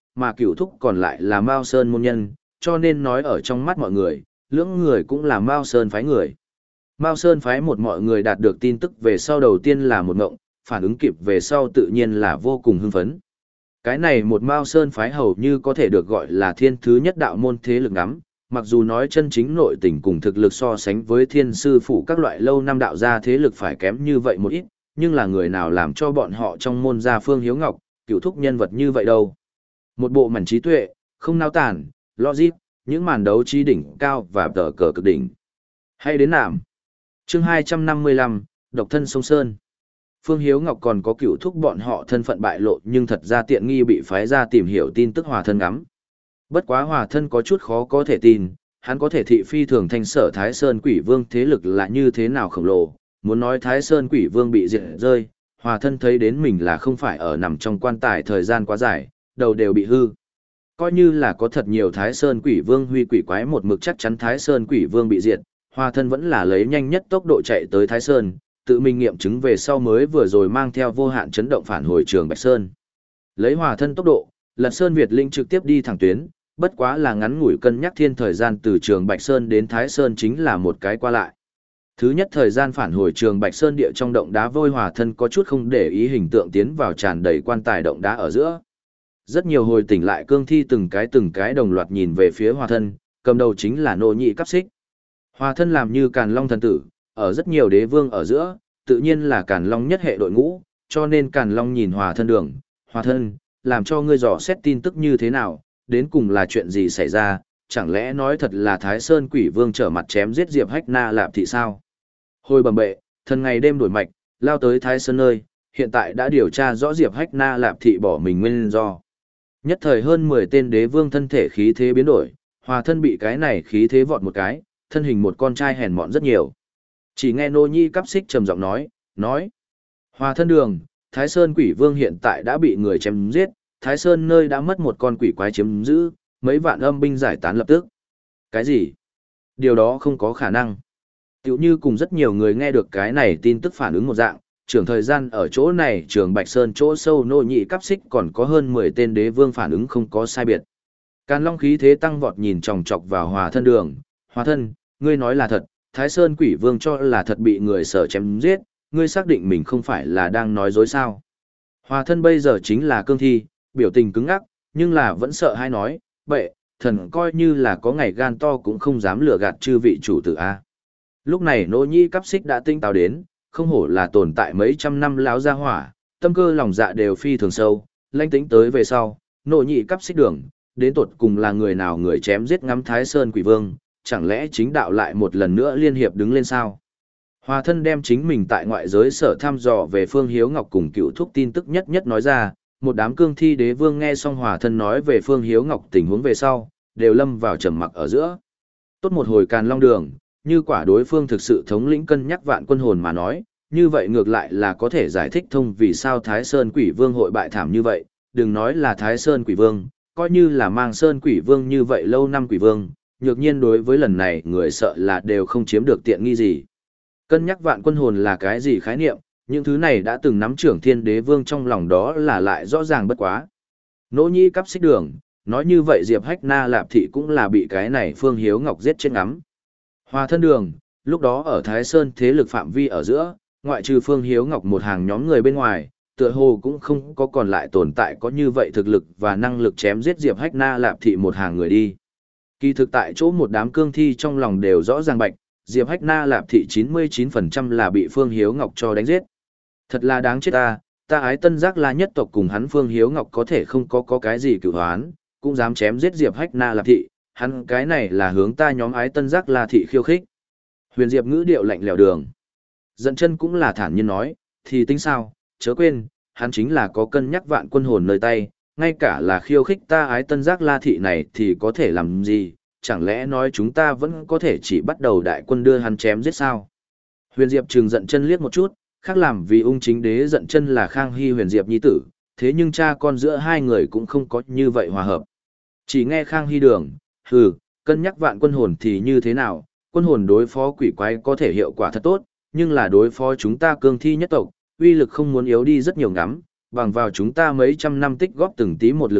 mà Cửu Thúc còn lại là Mao Sơn môn nhân, cho nên nói ở trong mắt mọi người, lưỡng người cũng là Mao Sơn phái người. Mao Sơn phái một mọi người đạt được tin tức về sau đầu tiên là một ngộng, phản ứng kịp về sau tự nhiên là vô cùng hưng phấn. Cái này một Mao Sơn phái hầu như có thể được gọi là thiên thứ nhất đạo môn thế lực ngắm, mặc dù nói chân chính nội tình cùng thực lực so sánh với thiên sư phủ các loại lâu năm đạo gia thế lực phải kém như vậy một ít, nhưng là người nào làm cho bọn họ trong môn gia Phương Hiếu Ngọc, Cửu Thúc nhân vật như vậy đâu. Một bộ mảnh trí tuệ, không nao tản, logic, những màn đấu trí đỉnh cao và tờ cờ cực đỉnh. Hay đến nạm. Chương hai trăm năm mươi lăm, Độc thân sông Sơn. Phương Hiếu Ngọc còn có Cửu Thúc bọn họ thân phận bại lộ nhưng thật ra tiện nghi bị phái ra tìm hiểu tin tức hòa thân ngắm. Bất quá hòa thân có chút khó có thể tin, hắn có thể thị phi thường thành sở Thái Sơn Quỷ Vương thế lực là như thế nào khổng lồ, muốn nói Thái Sơn Quỷ Vương bị diệt rơi, hòa thân thấy đến mình là không phải ở nằm trong quan tài thời gian quá dài, đầu đều bị hư. Coi như là có thật nhiều Thái Sơn Quỷ Vương huy quỷ quái một mực chắc chắn Thái Sơn Quỷ Vương bị diệt, hòa thân vẫn là lấy nhanh nhất tốc độ chạy tới Thái Sơn, tự mình nghiệm chứng về sau mới vừa rồi mang theo vô hạn chấn động phản hồi trường Bạch Sơn. Lấy hòa thân tốc độ, Lật Sơn Việt Linh trực tiếp đi thẳng tuyến, bất quá là ngắn ngủi cân nhắc thiên thời gian từ trường Bạch Sơn đến Thái Sơn chính là một cái qua lại. Thứ nhất thời gian phản hồi trường Bạch Sơn địa trong động đá vôi hòa thân có chút không để ý hình tượng tiến vào tràn đầy quan tài động đá ở giữa. Rất nhiều hồi tỉnh lại cương thi từng cái từng cái đồng loạt nhìn về phía hòa thân, cầm đầu chính là nô nhị cấp xích. Hòa thân làm như Càn Long thần tử, ở rất nhiều đế vương ở giữa, tự nhiên là Càn Long nhất hệ đội ngũ, cho nên Càn Long nhìn hòa thân đường, hòa thân, làm cho ngươi dò xét tin tức như thế nào, đến cùng là chuyện gì xảy ra, chẳng lẽ nói thật là Thái Sơn Quỷ Vương trở mặt chém giết Diệp Hách Na Lạp Thị sao? Hồi bẩm bệ, thần ngày đêm đổi mạch, lao tới Thái Sơn nơi, hiện tại đã điều tra rõ Diệp Hách Na Lạp Thị bỏ mình nguyên do. Nhất thời hơn mười tên đế vương thân thể khí thế biến đổi, hòa thân bị cái này khí thế vọt một cái, thân hình một con trai hèn mọn rất nhiều. Chỉ nghe nô nhi cắp xích trầm giọng nói, nói. Hòa thân đường, Thái Sơn Quỷ Vương hiện tại đã bị người chém giết, Thái Sơn nơi đã mất một con quỷ quái chiếm giữ, mấy vạn âm binh giải tán lập tức. Cái gì? Điều đó không có khả năng. Tiểu như cùng rất nhiều người nghe được cái này tin tức phản ứng một dạng, trường thời gian ở chỗ này trường Bạch Sơn chỗ sâu nô nhị cắp xích còn có hơn mười tên đế vương phản ứng không có sai biệt. Càn Long khí thế tăng vọt nhìn chòng chọc vào hòa thân đường, hòa thân, ngươi nói là thật, Thái Sơn Quỷ Vương cho là thật bị người sở chém giết, ngươi xác định mình không phải là đang nói dối sao. Hòa thân bây giờ chính là cương thi, biểu tình cứng ngắc, nhưng là vẫn sợ hay nói, bệ, thần coi như là có ngày gan to cũng không dám lừa gạt chư vị chủ tử a. Lúc này nỗ nhĩ cắp xích đã tinh táo đến, không hổ là tồn tại mấy trăm năm láo gia hỏa, tâm cơ lòng dạ đều phi thường sâu, lãnh tính tới về sau, nỗ nhĩ cắp xích đường, đến tột cùng là người nào người chém giết ngắm Thái Sơn Quỷ Vương, chẳng lẽ chính đạo lại một lần nữa liên hiệp đứng lên sao? Hòa thân đem chính mình tại ngoại giới sở thăm dò về Phương Hiếu Ngọc cùng Cửu Thúc tin tức nhất nhất nói ra, một đám cương thi đế vương nghe xong hòa thân nói về Phương Hiếu Ngọc tình huống về sau, đều lâm vào trầm mặc ở giữa. Tốt một hồi Càn Long đường, như quả đối phương thực sự thống lĩnh cân nhắc vạn quân hồn mà nói, như vậy ngược lại là có thể giải thích thông vì sao Thái Sơn Quỷ Vương hội bại thảm như vậy, đừng nói là Thái Sơn Quỷ Vương, coi như là Mang Sơn Quỷ Vương như vậy lâu năm Quỷ Vương, nhược nhiên đối với lần này người sợ là đều không chiếm được tiện nghi gì. Cân nhắc vạn quân hồn là cái gì khái niệm, những thứ này đã từng nắm trưởng thiên đế vương trong lòng đó là lại rõ ràng bất quá. Nỗ nhi cắp xích đường, nói như vậy Diệp Hách Na Lạp Thị cũng là bị cái này Phương Hiếu Ngọc giết chết ngắm. Hòa thân đường, lúc đó ở Thái Sơn thế lực phạm vi ở giữa, ngoại trừ Phương Hiếu Ngọc một hàng nhóm người bên ngoài, tựa hồ cũng không có còn lại tồn tại có như vậy thực lực và năng lực chém giết Diệp Hách Na Lạp Thị một hàng người đi. Kỳ thực tại chỗ một đám cương thi trong lòng đều rõ ràng bạch, Diệp Hách Na Lạp Thị chín mươi chín phần trăm là bị Phương Hiếu Ngọc cho đánh giết. Thật là đáng chết ta, ta ái Tân Giác La nhất tộc cùng hắn Phương Hiếu Ngọc có thể không có có cái gì cửu hoán, cũng dám chém giết Diệp Hách Na Lạp Thị, hắn cái này là hướng ta nhóm ái Tân Giác La Thị khiêu khích. Huyền Diệp ngữ điệu lạnh lẽo đường. Dận chân cũng là thản nhiên nói, thì tính sao, chớ quên, hắn chính là có cân nhắc vạn quân hồn nơi tay, ngay cả là khiêu khích ta ái Tân Giác La Thị này thì có thể làm gì, chẳng lẽ nói chúng ta vẫn có thể chỉ bắt đầu đại quân đưa hắn chém giết sao? Huyền Diệp trừng Dận chân liếc một chút, khác làm vì ung chính đế Dận chân là Khang Hy Huyền Diệp nhi tử, thế nhưng cha con giữa hai người cũng không có như vậy hòa hợp. Chỉ nghe Khang Hy đường, hừ, cân nhắc vạn quân hồn thì như thế nào, quân hồn đối phó quỷ quái có thể hiệu quả thật tốt, nhưng là đối phó chúng ta cương thi nhất tộc, uy lực không muốn yếu đi rất nhiều ngắm, bằng vào chúng ta mấy trăm năm tích góp từng tí một lực lượng,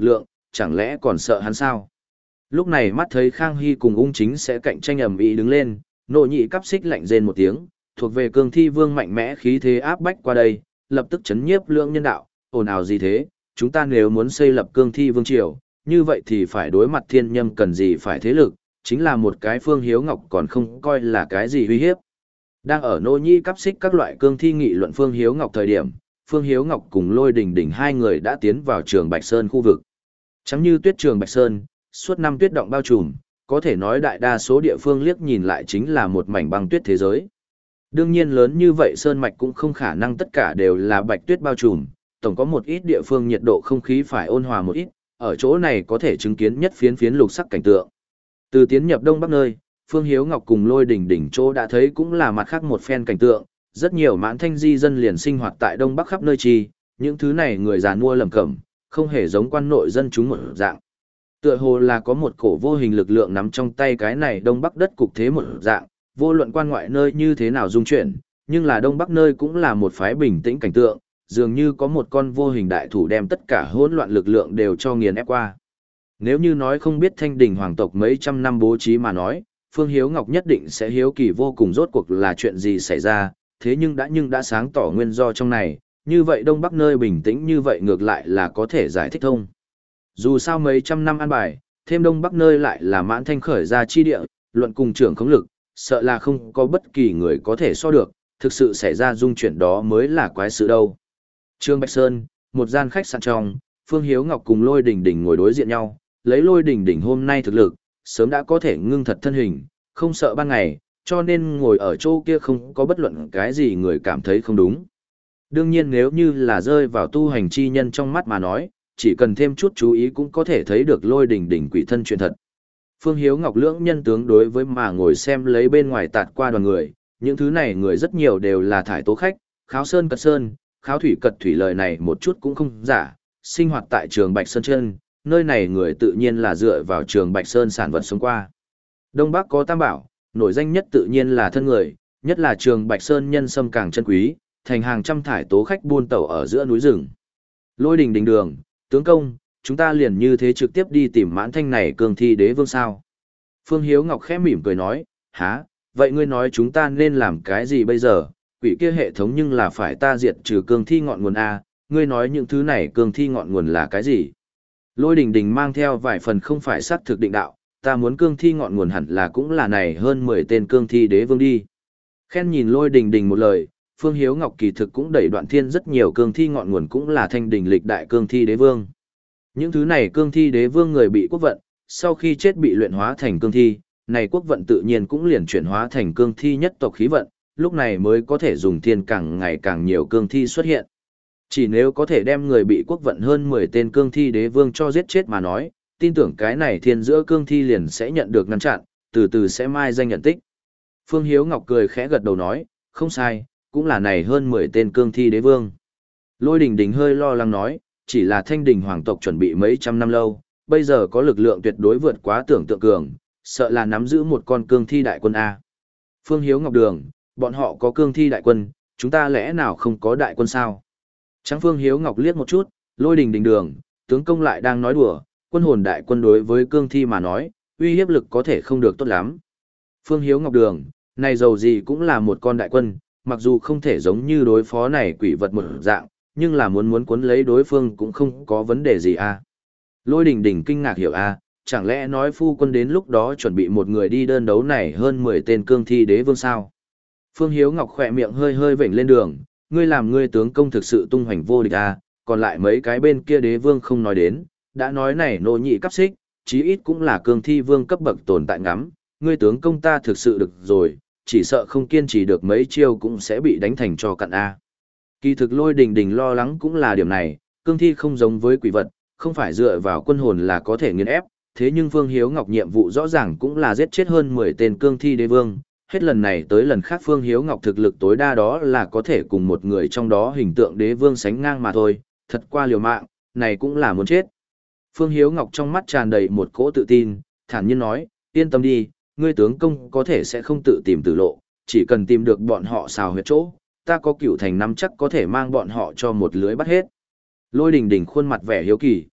chẳng lẽ còn sợ hắn sao? Lúc này mắt thấy Khang Hy cùng ung chính sẽ cạnh tranh ầm ĩ đứng lên, Nỗ Nhĩ Cáp Xích lạnh rên một tiếng, thuộc về cương thi vương mạnh mẽ khí thế áp bách qua đây, lập tức chấn nhiếp lượng nhân đạo, ồn ào gì thế, chúng ta nếu muốn xây lập cương thi vương triều, như vậy thì phải đối mặt thiên nhâm cần gì phải thế lực, chính là một cái Phương Hiếu Ngọc còn không coi là cái gì uy hiếp. Đang ở Nỗ Nhĩ Cáp Xích các loại cương thi nghị luận Phương Hiếu Ngọc thời điểm, Phương Hiếu Ngọc cùng Lôi Đình Đình hai người đã tiến vào trường Bạch Sơn khu vực. Trắng như tuyết trường Bạch Sơn, suốt năm tuyết động bao trùm, có thể nói đại đa số địa phương liếc nhìn lại chính là một mảnh băng tuyết thế giới. Đương nhiên lớn như vậy sơn mạch cũng không khả năng tất cả đều là bạch tuyết bao trùm, tổng có một ít địa phương nhiệt độ không khí phải ôn hòa một ít, ở chỗ này có thể chứng kiến nhất phiến phiến lục sắc cảnh tượng. Từ tiến nhập đông bắc nơi, Phương Hiếu Ngọc cùng Lôi Đình Đình chỗ đã thấy cũng là mặt khác một phen cảnh tượng, rất nhiều mãn thanh di dân liền sinh hoạt tại đông bắc khắp nơi chi, những thứ này người già nua lầm cẩm, không hề giống quan nội dân chúng một dạng. Tựa hồ là có một cổ vô hình lực lượng nắm trong tay cái này đông bắc đất cục thế một dạng, vô luận quan ngoại nơi như thế nào dung chuyển, nhưng là đông bắc nơi cũng là một phái bình tĩnh cảnh tượng, dường như có một con vô hình đại thủ đem tất cả hỗn loạn lực lượng đều cho nghiền ép qua. Nếu như nói không biết Thanh Đình hoàng tộc mấy trăm năm bố trí mà nói, Phương Hiếu Ngọc nhất định sẽ hiếu kỳ vô cùng rốt cuộc là chuyện gì xảy ra, thế nhưng đã nhưng đã sáng tỏ nguyên do trong này, như vậy đông bắc nơi bình tĩnh như vậy ngược lại là có thể giải thích thông. Dù sao mấy trăm năm an bài, thêm đông bắc nơi lại là mãn thanh khởi ra chi địa, luận cùng trưởng khống lực, sợ là không có bất kỳ người có thể so được, thực sự xảy ra dung chuyển đó mới là quái sự đâu. Trương Bạch Sơn, một gian khách sạn trong, Phương Hiếu Ngọc cùng Lôi Đình Đình ngồi đối diện nhau, lấy Lôi Đình Đình hôm nay thực lực, sớm đã có thể ngưng thật thân hình, không sợ ban ngày, cho nên ngồi ở chỗ kia không có bất luận cái gì người cảm thấy không đúng. Đương nhiên nếu như là rơi vào tu hành chi nhân trong mắt mà nói, chỉ cần thêm chút chú ý cũng có thể thấy được Lôi Đình Đình quỷ thân chuyện thật. Phương Hiếu Ngọc lưỡng nhân tướng đối với mà ngồi xem lấy bên ngoài tạt qua đoàn người, những thứ này người rất nhiều đều là thải tố khách, kháo sơn cật sơn, kháo thủy cật thủy lời này một chút cũng không giả, sinh hoạt tại trường Bạch Sơn chân, nơi này người tự nhiên là dựa vào trường Bạch Sơn sản vật sống qua. Đông Bắc có tam bảo, nổi danh nhất tự nhiên là thân người, nhất là trường Bạch Sơn nhân sâm càng chân quý, thành hàng trăm thải tố khách buôn tẩu ở giữa núi rừng. Lôi Đình Đình đường, tướng công, chúng ta liền như thế trực tiếp đi tìm mãn thanh này cương thi đế vương sao. Phương Hiếu Ngọc khẽ mỉm cười nói, há, vậy ngươi nói chúng ta nên làm cái gì bây giờ, quỷ kia hệ thống nhưng là phải ta diệt trừ cương thi ngọn nguồn A, ngươi nói những thứ này cương thi ngọn nguồn là cái gì. Lôi Đình Đình mang theo vài phần không phải xác thực định đạo, ta muốn cương thi ngọn nguồn hẳn là cũng là này hơn mười tên cương thi đế vương đi. Khen nhìn Lôi Đình Đình một lời, Phương Hiếu Ngọc kỳ thực cũng đẩy đoạn thiên rất nhiều cương thi ngọn nguồn cũng là thanh đình lịch đại cương thi đế vương. Những thứ này cương thi đế vương người bị quốc vận, sau khi chết bị luyện hóa thành cương thi, này quốc vận tự nhiên cũng liền chuyển hóa thành cương thi nhất tộc khí vận, lúc này mới có thể dùng thiên càng ngày càng nhiều cương thi xuất hiện. Chỉ nếu có thể đem người bị quốc vận hơn mười tên cương thi đế vương cho giết chết mà nói, tin tưởng cái này thiên giữa cương thi liền sẽ nhận được ngăn chặn, từ từ sẽ mai danh nhận tích. Phương Hiếu Ngọc cười khẽ gật đầu nói, không sai, cũng là này hơn mười tên cương thi đế vương. Lôi Đình Đình hơi lo lắng nói, chỉ là thanh đình hoàng tộc chuẩn bị mấy trăm năm lâu, bây giờ có lực lượng tuyệt đối vượt quá tưởng tượng cường, sợ là nắm giữ một con cương thi đại quân A. Phương Hiếu Ngọc đường, bọn họ có cương thi đại quân, chúng ta lẽ nào không có đại quân sao? Trắng Phương Hiếu Ngọc liếc một chút, Lôi Đình Đình đường, tướng công lại đang nói đùa, quân hồn đại quân đối với cương thi mà nói, uy hiếp lực có thể không được tốt lắm. Phương Hiếu Ngọc đường, này dầu gì cũng là một con đại quân, mặc dù không thể giống như đối phó này quỷ vật một dạng, nhưng là muốn muốn cuốn lấy đối phương cũng không có vấn đề gì a. Lôi Đình Đình kinh ngạc hiểu a, chẳng lẽ nói phu quân đến lúc đó chuẩn bị một người đi đơn đấu này hơn mười tên cương thi đế vương sao? Phương Hiếu Ngọc khỏe miệng hơi hơi vểnh lên đường, ngươi làm ngươi tướng công thực sự tung hoành vô địch a, còn lại mấy cái bên kia đế vương không nói đến, đã nói này Nỗ Nhĩ Cáp Xích, chí ít cũng là cương thi vương cấp bậc tồn tại ngắm, ngươi tướng công ta thực sự được rồi, chỉ sợ không kiên trì được mấy chiêu cũng sẽ bị đánh thành cho cặn a. Kỳ thực Lôi Đình Đình lo lắng cũng là điểm này, cương thi không giống với quỷ vật, không phải dựa vào quân hồn là có thể nghiền ép, thế nhưng Phương Hiếu Ngọc nhiệm vụ rõ ràng cũng là giết chết hơn mười tên cương thi đế vương, hết lần này tới lần khác Phương Hiếu Ngọc thực lực tối đa đó là có thể cùng một người trong đó hình tượng đế vương sánh ngang mà thôi, thật qua liều mạng, này cũng là muốn chết. Phương Hiếu Ngọc trong mắt tràn đầy một cỗ tự tin, thản nhiên nói, yên tâm đi, ngươi tướng công có thể sẽ không tự tìm tử lộ, chỉ cần tìm được bọn họ xào huyệt chỗ, ta có cửu thành nắm chắc có thể mang bọn họ cho một lưới bắt hết. Lôi Đình Đình khuôn mặt vẻ hiếu kỳ,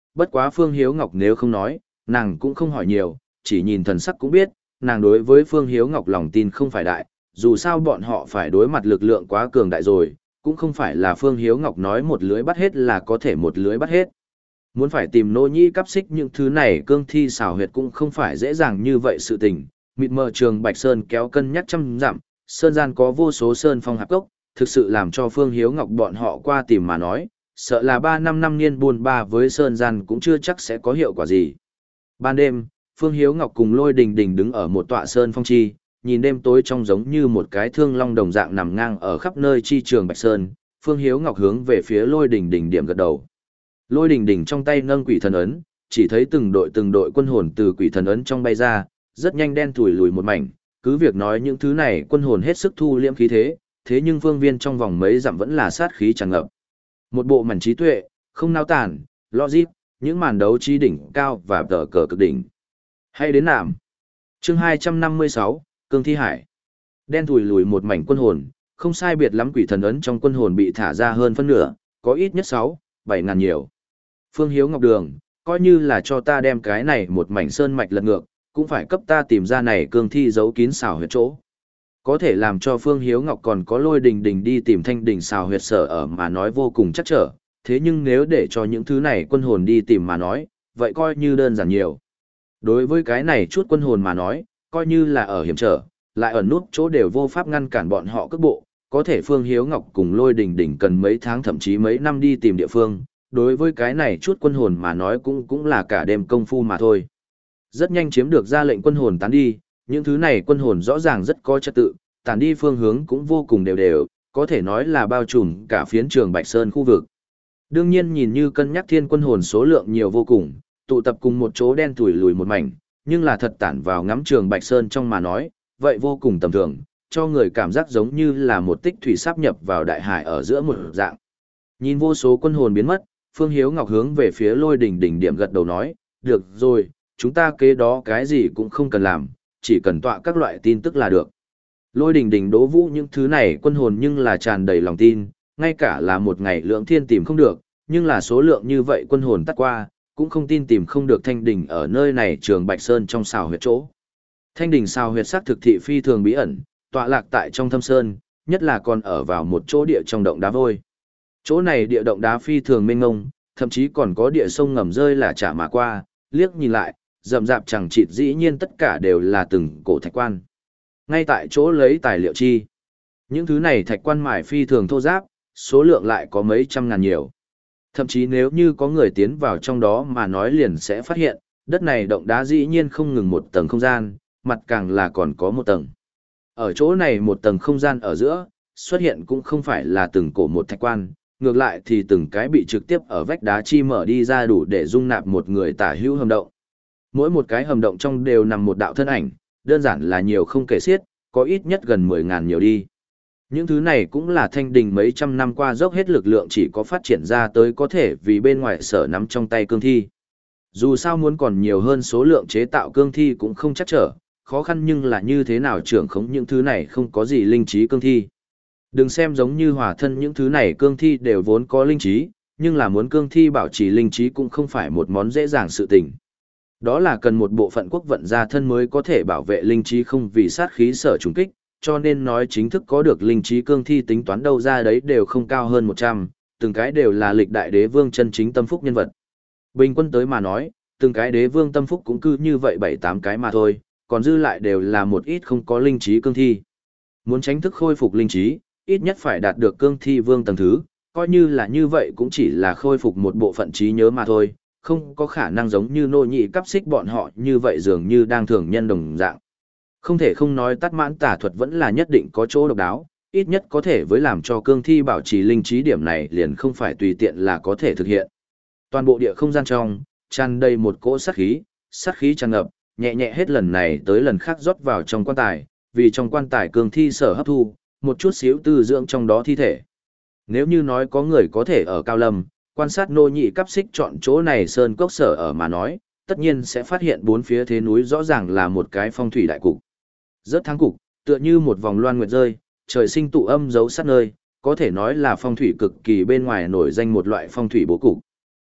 bất quá Phương Hiếu Ngọc nếu không nói, nàng cũng không hỏi nhiều, chỉ nhìn thần sắc cũng biết, nàng đối với Phương Hiếu Ngọc lòng tin không phải đại, dù sao bọn họ phải đối mặt lực lượng quá cường đại rồi, cũng không phải là Phương Hiếu Ngọc nói một lưới bắt hết là có thể một lưới bắt hết. Muốn phải tìm nô nhĩ cắp xích những thứ này cương thi xảo huyệt cũng không phải dễ dàng như vậy sự tình, mịt mờ trường Bạch Sơn kéo cân nhắc trăm dặm, sơn gian có vô số sơn phong hạp cốc, thực sự làm cho Phương Hiếu Ngọc bọn họ qua tìm mà nói, sợ là ba năm năm niên buôn ba với sơn gian cũng chưa chắc sẽ có hiệu quả gì. Ban đêm, Phương Hiếu Ngọc cùng Lôi Đình Đình đứng ở một tọa sơn phong chi, nhìn đêm tối trong giống như một cái thương long đồng dạng nằm ngang ở khắp nơi chi trường Bạch Sơn, Phương Hiếu Ngọc hướng về phía Lôi Đình Đình điểm gật đầu. Lôi Đình Đình trong tay nâng quỷ thần ấn, chỉ thấy từng đội từng đội quân hồn từ quỷ thần ấn trong bay ra, rất nhanh đen thủi lùi một mảnh, cứ việc nói những thứ này quân hồn hết sức thu liễm khí thế, thế nhưng phương viên trong vòng mấy dặm vẫn là sát khí tràn ngập. Một bộ mảnh trí tuệ, không nao tản, logic, những màn đấu trí đỉnh cao và tờ cờ cực đỉnh. Hay đến nạm. Chương hai trăm năm mươi sáu, Cương Thi Hải. Đen thùi lùi một mảnh quân hồn, không sai biệt lắm quỷ thần ấn trong quân hồn bị thả ra hơn phân nửa, có ít nhất sáu, bảy ngàn nhiều. Phương Hiếu Ngọc Đường, coi như là cho ta đem cái này một mảnh sơn mạch lật ngược, cũng phải cấp ta tìm ra này cương thi giấu kín xảo huyệt chỗ. Có thể làm cho Phương Hiếu Ngọc còn có Lôi Đình Đình đi tìm thanh đỉnh xào huyệt sở ở mà nói vô cùng chắc trở, thế nhưng nếu để cho những thứ này quân hồn đi tìm mà nói, vậy coi như đơn giản nhiều. Đối với cái này chút quân hồn mà nói, coi như là ở hiểm trở, lại ẩn nút chỗ đều vô pháp ngăn cản bọn họ cước bộ, có thể Phương Hiếu Ngọc cùng Lôi Đình Đình cần mấy tháng thậm chí mấy năm đi tìm địa phương, đối với cái này chút quân hồn mà nói cũng cũng là cả đêm công phu mà thôi. Rất nhanh chiếm được ra lệnh quân hồn tán đi, những thứ này quân hồn rõ ràng rất có trật tự, tản đi phương hướng cũng vô cùng đều đều, có thể nói là bao trùm cả phiến trường Bạch Sơn khu vực. Đương nhiên nhìn như cân nhắc thiên quân hồn số lượng nhiều vô cùng, tụ tập cùng một chỗ đen tủi lùi một mảnh, nhưng là thật tản vào ngắm trường Bạch Sơn trong mà nói, vậy vô cùng tầm thường, cho người cảm giác giống như là một tích thủy sáp nhập vào đại hải ở giữa một dạng. Nhìn vô số quân hồn biến mất, Phương Hiếu Ngọc hướng về phía Lôi Đình Đình điểm gật đầu nói, được rồi, chúng ta kế đó cái gì cũng không cần làm, chỉ cần tọa các loại tin tức là được. Lôi Đình Đình đố vũ những thứ này quân hồn nhưng là tràn đầy lòng tin, ngay cả là một ngày lượng thiên tìm không được, nhưng là số lượng như vậy quân hồn tắt qua, cũng không tin tìm không được thanh đỉnh ở nơi này trường Bạch Sơn trong xào huyệt chỗ. Thanh đỉnh xào huyệt sắc thực thị phi thường bí ẩn, tọa lạc tại trong thâm sơn, nhất là còn ở vào một chỗ địa trong động đá vôi. Chỗ này địa động đá phi thường mênh mông, thậm chí còn có địa sông ngầm rơi là chả mà qua, liếc nhìn lại, rậm rạp chẳng chịt dĩ nhiên tất cả đều là từng cổ thạch quan. Ngay tại chỗ lấy tài liệu chi. Những thứ này thạch quan mài phi thường thô giáp, số lượng lại có mấy trăm ngàn nhiều. Thậm chí nếu như có người tiến vào trong đó mà nói liền sẽ phát hiện, đất này động đá dĩ nhiên không ngừng một tầng không gian, mặt càng là còn có một tầng. Ở chỗ này một tầng không gian ở giữa, xuất hiện cũng không phải là từng cổ một thạch quan, ngược lại thì từng cái bị trực tiếp ở vách đá chi mở đi ra đủ để dung nạp một người tả hữu hầm động. Mỗi một cái hầm động trong đều nằm một đạo thân ảnh, đơn giản là nhiều không kể xiết, có ít nhất gần mười ngàn nhiều đi. Những thứ này cũng là thanh đình mấy trăm năm qua dốc hết lực lượng chỉ có phát triển ra tới có thể vì bên ngoài sở nắm trong tay cương thi. Dù sao muốn còn nhiều hơn số lượng chế tạo cương thi cũng không chắc trở, khó khăn nhưng là như thế nào trưởng khống những thứ này không có gì linh trí cương thi. Đừng xem giống như hòa thân những thứ này cương thi đều vốn có linh trí, nhưng là muốn cương thi bảo trì linh trí cũng không phải một món dễ dàng sự tình. Đó là cần một bộ phận quốc vận gia thân mới có thể bảo vệ linh trí không vì sát khí sở trùng kích, cho nên nói chính thức có được linh trí cương thi tính toán đâu ra đấy đều không cao hơn một trăm, từng cái đều là lịch đại đế vương chân chính tâm phúc nhân vật. Bình quân tới mà nói, từng cái đế vương tâm phúc cũng cứ như vậy bảy tám cái mà thôi, còn dư lại đều là một ít không có linh trí cương thi. Muốn tránh thức khôi phục linh trí, ít nhất phải đạt được cương thi vương tầng thứ, coi như là như vậy cũng chỉ là khôi phục một bộ phận trí nhớ mà thôi, không có khả năng giống như nô nhị cắp xích bọn họ như vậy dường như đang thường nhân đồng dạng. Không thể không nói tắt mãn tả thuật vẫn là nhất định có chỗ độc đáo, ít nhất có thể với làm cho cương thi bảo trì linh trí điểm này liền không phải tùy tiện là có thể thực hiện. Toàn bộ địa không gian trong, tràn đầy một cỗ sát khí, sát khí tràn ngập, nhẹ nhẹ hết lần này tới lần khác rót vào trong quan tài, vì trong quan tài cương thi sở hấp thu, một chút xíu tư dưỡng trong đó thi thể. Nếu như nói có người có thể ở Cao Lâm, quan sát nô nhị cắp xích chọn chỗ này sơn cốc sở ở mà nói, tất nhiên sẽ phát hiện bốn phía thế núi rõ ràng là một cái phong thủy đại cục. Rất thắng cục, tựa như một vòng loan nguyệt rơi, trời sinh tụ âm giấu sát nơi, có thể nói là phong thủy cực kỳ bên ngoài nổi danh một loại phong thủy bố cục.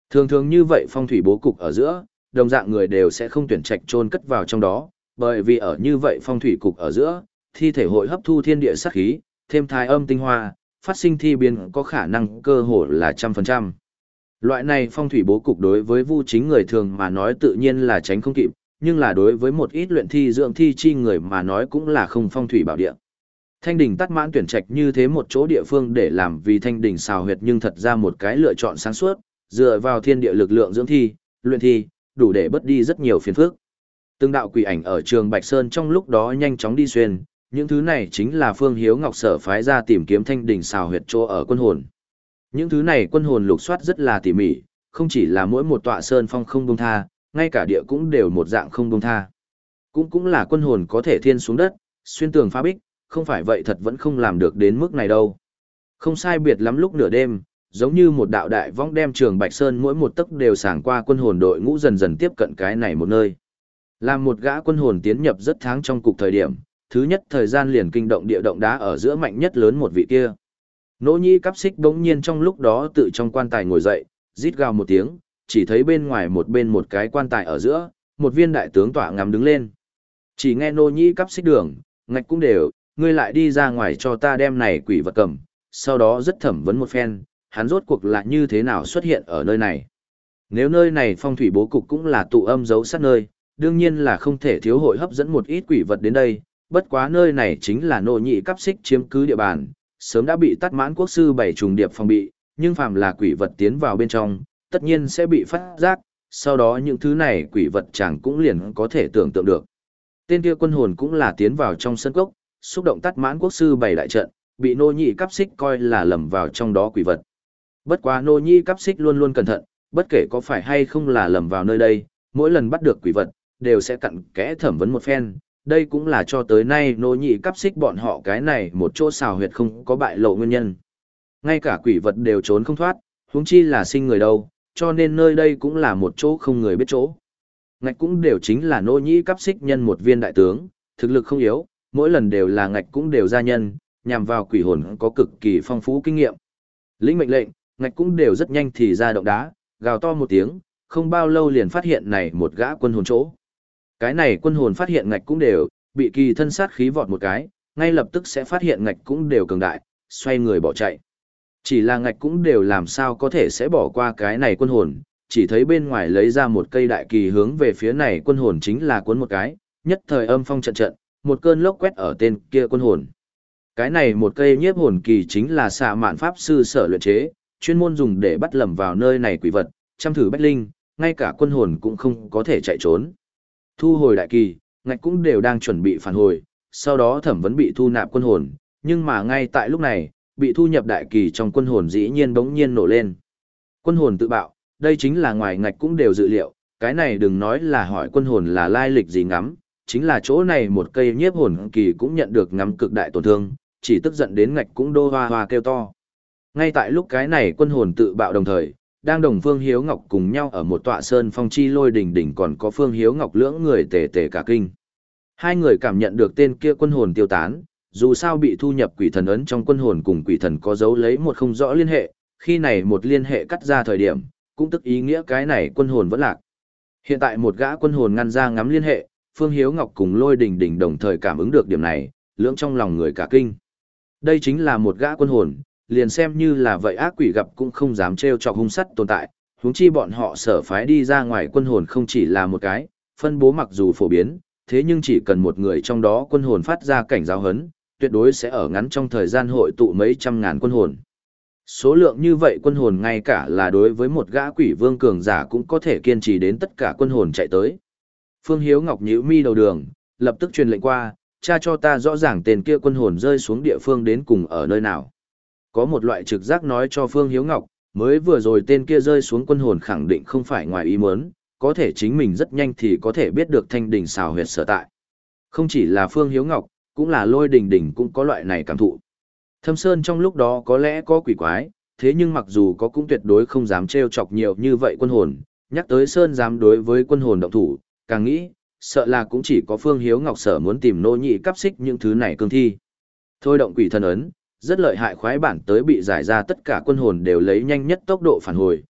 Thường thường như vậy phong thủy bố cục ở giữa, đồng dạng người đều sẽ không tuyển trạch chôn cất vào trong đó, bởi vì ở như vậy phong thủy cục ở giữa, thi thể hội hấp thu thiên địa sát khí, thêm thái âm tinh hoa, phát sinh thi biến có khả năng cơ hội là trăm phần trăm. Loại này phong thủy bố cục đối với vu chính người thường mà nói tự nhiên là tránh không kịp, nhưng là đối với một ít luyện thi dưỡng thi chi người mà nói cũng là không phong thủy bảo địa. Thanh đỉnh tắt mãn tuyển trạch như thế một chỗ địa phương để làm vì thanh đỉnh xào huyệt nhưng thật ra một cái lựa chọn sáng suốt, dựa vào thiên địa lực lượng dưỡng thi, luyện thi, đủ để bớt đi rất nhiều phiền phức. Từng đạo quỷ ảnh ở trường Bạch Sơn trong lúc đó nhanh chóng đi xuyên, những thứ này chính là Phương Hiếu Ngọc sở phái ra tìm kiếm thanh đỉnh xào huyệt chỗ ở quân hồn. Những thứ này quân hồn lục soát rất là tỉ mỉ, không chỉ là mỗi một tọa sơn phong không buông tha, ngay cả địa cũng đều một dạng không buông tha. Cũng cũng là quân hồn có thể thiên xuống đất, xuyên tường phá bích, không phải vậy thật vẫn không làm được đến mức này đâu. Không sai biệt lắm lúc nửa đêm, giống như một đạo đại vong đem trường Bạch Sơn mỗi một tấc đều sảng qua quân hồn đội ngũ dần dần tiếp cận cái này một nơi. Làm một gã quân hồn tiến nhập rất tháng trong cục thời điểm, thứ nhất thời gian liền kinh động địa động đá ở giữa mạnh nhất lớn một vị kia. Nỗ Nhi cắp xích bỗng nhiên trong lúc đó tự trong quan tài ngồi dậy, rít gào một tiếng, chỉ thấy bên ngoài một bên một cái quan tài ở giữa, một viên đại tướng tỏa ngắm đứng lên. Chỉ nghe Nỗ Nhi cắp xích đường, ngạch cũng đều, ngươi lại đi ra ngoài cho ta đem này quỷ vật cầm, sau đó rất thẩm vấn một phen, hắn rốt cuộc là như thế nào xuất hiện ở nơi này. Nếu nơi này phong thủy bố cục cũng là tụ âm giấu sát nơi, đương nhiên là không thể thiếu hội hấp dẫn một ít quỷ vật đến đây, bất quá nơi này chính là Nỗ Nhị cắp xích chiếm cứ địa bàn, sớm đã bị Tát Mãn Quốc sư bảy trùng điệp phòng bị, nhưng phàm là quỷ vật tiến vào bên trong, tất nhiên sẽ bị phát giác, sau đó những thứ này quỷ vật chẳng cũng liền có thể tưởng tượng được. Tên kia quân hồn cũng là tiến vào trong sân cốc, xúc động Tát Mãn Quốc sư bảy đại trận, bị Nỗ Nhị cắp xích coi là lầm vào trong đó quỷ vật. Bất quá Nỗ Nhị cắp xích luôn luôn cẩn thận, bất kể có phải hay không là lầm vào nơi đây, mỗi lần bắt được quỷ vật, đều sẽ cặn kẽ thẩm vấn một phen. Đây cũng là cho tới nay Nỗ Nhị cắp xích bọn họ cái này một chỗ xào huyệt không có bại lộ nguyên nhân. Ngay cả quỷ vật đều trốn không thoát, huống chi là sinh người đâu, cho nên nơi đây cũng là một chỗ không người biết chỗ. Ngạch cũng đều chính là Nỗ Nhị cắp xích nhân một viên đại tướng, thực lực không yếu, mỗi lần đều là ngạch cũng đều gia nhân, nhằm vào quỷ hồn có cực kỳ phong phú kinh nghiệm. Lĩnh mệnh lệnh, ngạch cũng đều rất nhanh thì ra động đá, gào to một tiếng, không bao lâu liền phát hiện này một gã quân hồn chỗ. Cái này quân hồn phát hiện ngạch cũng đều, bị kỳ thân sát khí vọt một cái, ngay lập tức sẽ phát hiện ngạch cũng đều cường đại, xoay người bỏ chạy. Chỉ là ngạch cũng đều làm sao có thể sẽ bỏ qua cái này quân hồn, chỉ thấy bên ngoài lấy ra một cây đại kỳ hướng về phía này quân hồn chính là cuốn một cái, nhất thời âm phong trận trận, một cơn lốc quét ở tên kia quân hồn. Cái này một cây nhiếp hồn kỳ chính là xạ mạn pháp sư sở luyện chế, chuyên môn dùng để bắt lầm vào nơi này quỷ vật, chăm thử bách linh, ngay cả quân hồn cũng không có thể chạy trốn. Thu hồi đại kỳ, ngạch cũng đều đang chuẩn bị phản hồi, sau đó thẩm vấn bị thu nạp quân hồn, nhưng mà ngay tại lúc này, bị thu nhập đại kỳ trong quân hồn dĩ nhiên bỗng nhiên nổ lên. Quân hồn tự bạo, đây chính là ngoài ngạch cũng đều dự liệu, cái này đừng nói là hỏi quân hồn là lai lịch gì ngắm, chính là chỗ này một cây nhiếp hồn kỳ cũng nhận được ngắm cực đại tổn thương, chỉ tức giận đến ngạch cũng đô hoa hoa kêu to. Ngay tại lúc cái này quân hồn tự bạo đồng thời, đang đồng Phương Hiếu Ngọc cùng nhau ở một tọa sơn phong chi lôi đỉnh đỉnh còn có Phương Hiếu Ngọc lưỡng người tề tề cả kinh. Hai người cảm nhận được tên kia quân hồn tiêu tán, dù sao bị thu nhập quỷ thần ấn trong quân hồn cùng quỷ thần có dấu lấy một không rõ liên hệ, khi này một liên hệ cắt ra thời điểm, cũng tức ý nghĩa cái này quân hồn vẫn lạc. Hiện tại một gã quân hồn ngăn ra ngắm liên hệ, Phương Hiếu Ngọc cùng lôi đỉnh đỉnh đồng thời cảm ứng được điểm này, lưỡng trong lòng người cả kinh. Đây chính là một gã quân hồn, liền xem như là vậy ác quỷ gặp cũng không dám trêu chọc hung sắt tồn tại, huống chi bọn họ sở phái đi ra ngoài quân hồn không chỉ là một cái, phân bố mặc dù phổ biến, thế nhưng chỉ cần một người trong đó quân hồn phát ra cảnh giáo hấn, tuyệt đối sẽ ở ngắn trong thời gian hội tụ mấy trăm ngàn quân hồn. Số lượng như vậy quân hồn ngay cả là đối với một gã quỷ vương cường giả cũng có thể kiên trì đến tất cả quân hồn chạy tới. Phương Hiếu Ngọc nhíu mi đầu đường, lập tức truyền lệnh qua, cha cho ta rõ ràng tên kia quân hồn rơi xuống địa phương đến cùng ở nơi nào. Có một loại trực giác nói cho Phương Hiếu Ngọc, mới vừa rồi tên kia rơi xuống quân hồn khẳng định không phải ngoài ý muốn, có thể chính mình rất nhanh thì có thể biết được thanh đỉnh xào huyệt sở tại. Không chỉ là Phương Hiếu Ngọc, cũng là lôi đình đình cũng có loại này cảm thụ. Thâm Sơn trong lúc đó có lẽ có quỷ quái, thế nhưng mặc dù có cũng tuyệt đối không dám trêu chọc nhiều như vậy quân hồn, nhắc tới Sơn dám đối với quân hồn động thủ, càng nghĩ, sợ là cũng chỉ có Phương Hiếu Ngọc sở muốn tìm nô nhị cắp xích những thứ này cương thi. Thôi động quỷ thần ấn, rất lợi hại khoái bản tới bị giải ra tất cả quân hồn đều lấy nhanh nhất tốc độ phản hồi,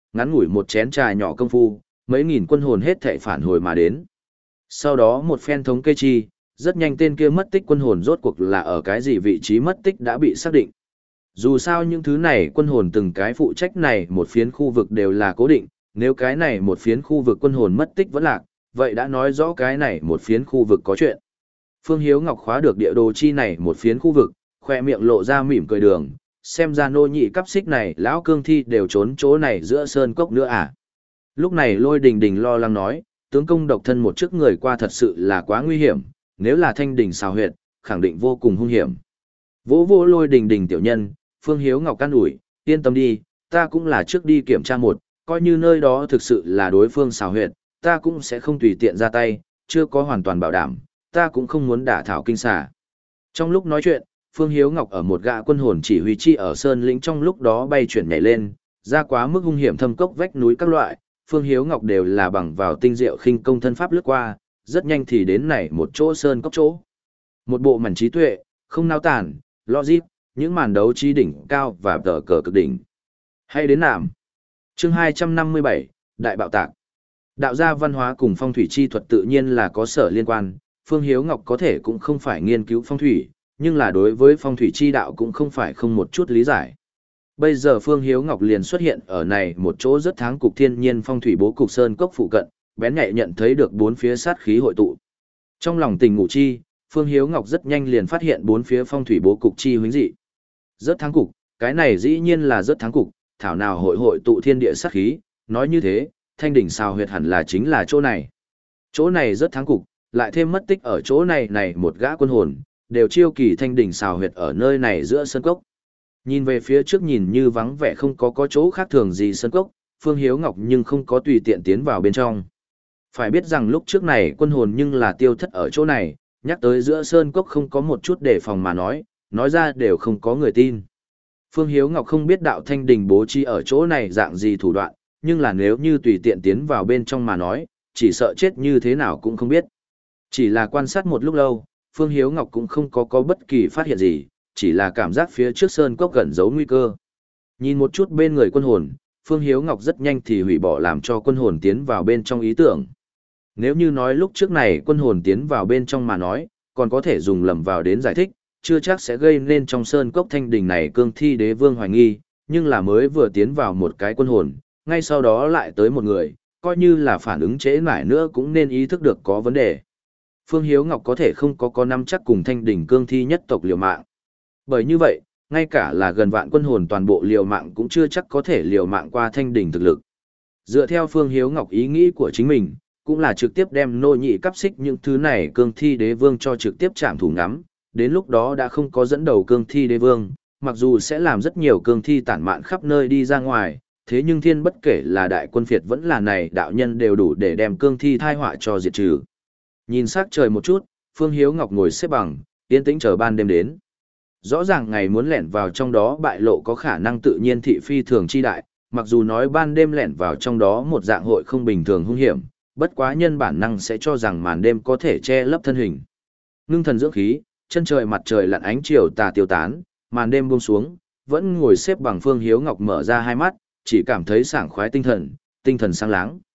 ngắn ngủi một chén trà nhỏ công phu, mấy nghìn quân hồn hết thảy phản hồi mà đến. Sau đó một phen thống kê chi, rất nhanh tên kia mất tích quân hồn rốt cuộc là ở cái gì vị trí mất tích đã bị xác định. Dù sao những thứ này quân hồn từng cái phụ trách này một phiến khu vực đều là cố định, nếu cái này một phiến khu vực quân hồn mất tích vẫn lạc, vậy đã nói rõ cái này một phiến khu vực có chuyện. Phương Hiếu Ngọc khóa được địa đồ chi này một phiến khu vực, khoe miệng lộ ra mỉm cười đường, xem ra nô nhị cắp xích này lão cương thi đều trốn chỗ này giữa sơn cốc nữa à. Lúc này Lôi Đình Đình lo lắng nói, tướng công độc thân một trước người qua thật sự là quá nguy hiểm, nếu là thanh đình xào huyệt, khẳng định vô cùng hung hiểm. Vỗ vỗ Lôi Đình Đình tiểu nhân, Phương Hiếu Ngọc can ủi, yên tâm đi, ta cũng là trước đi kiểm tra một, coi như nơi đó thực sự là đối phương xào huyệt, ta cũng sẽ không tùy tiện ra tay, chưa có hoàn toàn bảo đảm, ta cũng không muốn đả thảo kinh xà. Trong lúc nói chuyện, Phương Hiếu Ngọc ở một gã quân hồn chỉ huy chi ở sơn lĩnh trong lúc đó bay chuyển nhảy lên, ra quá mức hung hiểm thâm cốc vách núi các loại, Phương Hiếu Ngọc đều là bằng vào tinh diệu khinh công thân pháp lướt qua, rất nhanh thì đến này một chỗ sơn cốc chỗ. Một bộ mảnh trí tuệ, không nao tản, logic, những màn đấu trí đỉnh cao và tờ cờ cực đỉnh. Hay đến nạm. Chương hai trăm năm mươi bảy, Đại bạo tạc. Đạo gia văn hóa cùng phong thủy chi thuật tự nhiên là có sở liên quan, Phương Hiếu Ngọc có thể cũng không phải nghiên cứu phong thủy, nhưng là đối với phong thủy chi đạo cũng không phải không một chút lý giải. Bây giờ Phương Hiếu Ngọc liền xuất hiện ở này một chỗ rất tháng cục thiên nhiên phong thủy bố cục sơn cốc phụ cận, bén nhạy nhận thấy được bốn phía sát khí hội tụ. Trong lòng tình ngủ chi, Phương Hiếu Ngọc rất nhanh liền phát hiện bốn phía phong thủy bố cục chi huyễn dị. Rất tháng cục, cái này dĩ nhiên là rất tháng cục, thảo nào hội hội tụ thiên địa sát khí, nói như thế, thanh đỉnh xào huyệt hẳn là chính là chỗ này. Chỗ này rất tháng cục, lại thêm mất tích ở chỗ này này một gã quân hồn, đều chiêu kỳ thanh đỉnh xào huyệt ở nơi này giữa sân cốc. Nhìn về phía trước nhìn như vắng vẻ không có có chỗ khác thường gì sân cốc, Phương Hiếu Ngọc nhưng không có tùy tiện tiến vào bên trong. Phải biết rằng lúc trước này quân hồn nhưng là tiêu thất ở chỗ này, nhắc tới giữa sơn cốc không có một chút đề phòng mà nói, nói ra đều không có người tin. Phương Hiếu Ngọc không biết đạo thanh đình bố trí ở chỗ này dạng gì thủ đoạn, nhưng là nếu như tùy tiện tiến vào bên trong mà nói, chỉ sợ chết như thế nào cũng không biết. Chỉ là quan sát một lúc lâu, Phương Hiếu Ngọc cũng không có có bất kỳ phát hiện gì, chỉ là cảm giác phía trước sơn cốc gần giấu nguy cơ. Nhìn một chút bên người quân hồn, Phương Hiếu Ngọc rất nhanh thì hủy bỏ làm cho quân hồn tiến vào bên trong ý tưởng. Nếu như nói lúc trước này quân hồn tiến vào bên trong mà nói, còn có thể dùng lầm vào đến giải thích, chưa chắc sẽ gây nên trong sơn cốc thanh đình này cương thi đế vương hoài nghi, nhưng là mới vừa tiến vào một cái quân hồn, ngay sau đó lại tới một người, coi như là phản ứng trễ nải nữa cũng nên ý thức được có vấn đề. Phương Hiếu Ngọc có thể không có có nắm chắc cùng thanh đình cương thi nhất tộc liều mạng. Bởi như vậy, ngay cả là gần vạn quân hồn toàn bộ liều mạng cũng chưa chắc có thể liều mạng qua thanh đình thực lực. Dựa theo Phương Hiếu Ngọc ý nghĩ của chính mình, cũng là trực tiếp đem nô nhị cắp xích những thứ này cương thi đế vương cho trực tiếp chạm thủ ngắm, đến lúc đó đã không có dẫn đầu cương thi đế vương, mặc dù sẽ làm rất nhiều cương thi tản mạn khắp nơi đi ra ngoài, thế nhưng thiên bất kể là đại quân phiệt vẫn là này đạo nhân đều đủ để đem cương thi thai họa cho diệt trừ. Nhìn sắc trời một chút, Phương Hiếu Ngọc ngồi xếp bằng, yên tĩnh chờ ban đêm đến. Rõ ràng ngày muốn lẻn vào trong đó bại lộ có khả năng tự nhiên thị phi thường chi đại, mặc dù nói ban đêm lẻn vào trong đó một dạng hội không bình thường hung hiểm, bất quá nhân bản năng sẽ cho rằng màn đêm có thể che lấp thân hình. Ngưng thần dưỡng khí, chân trời mặt trời lặn ánh chiều tà tiêu tán, màn đêm buông xuống, vẫn ngồi xếp bằng Phương Hiếu Ngọc mở ra hai mắt, chỉ cảm thấy sảng khoái tinh thần, tinh thần sáng láng.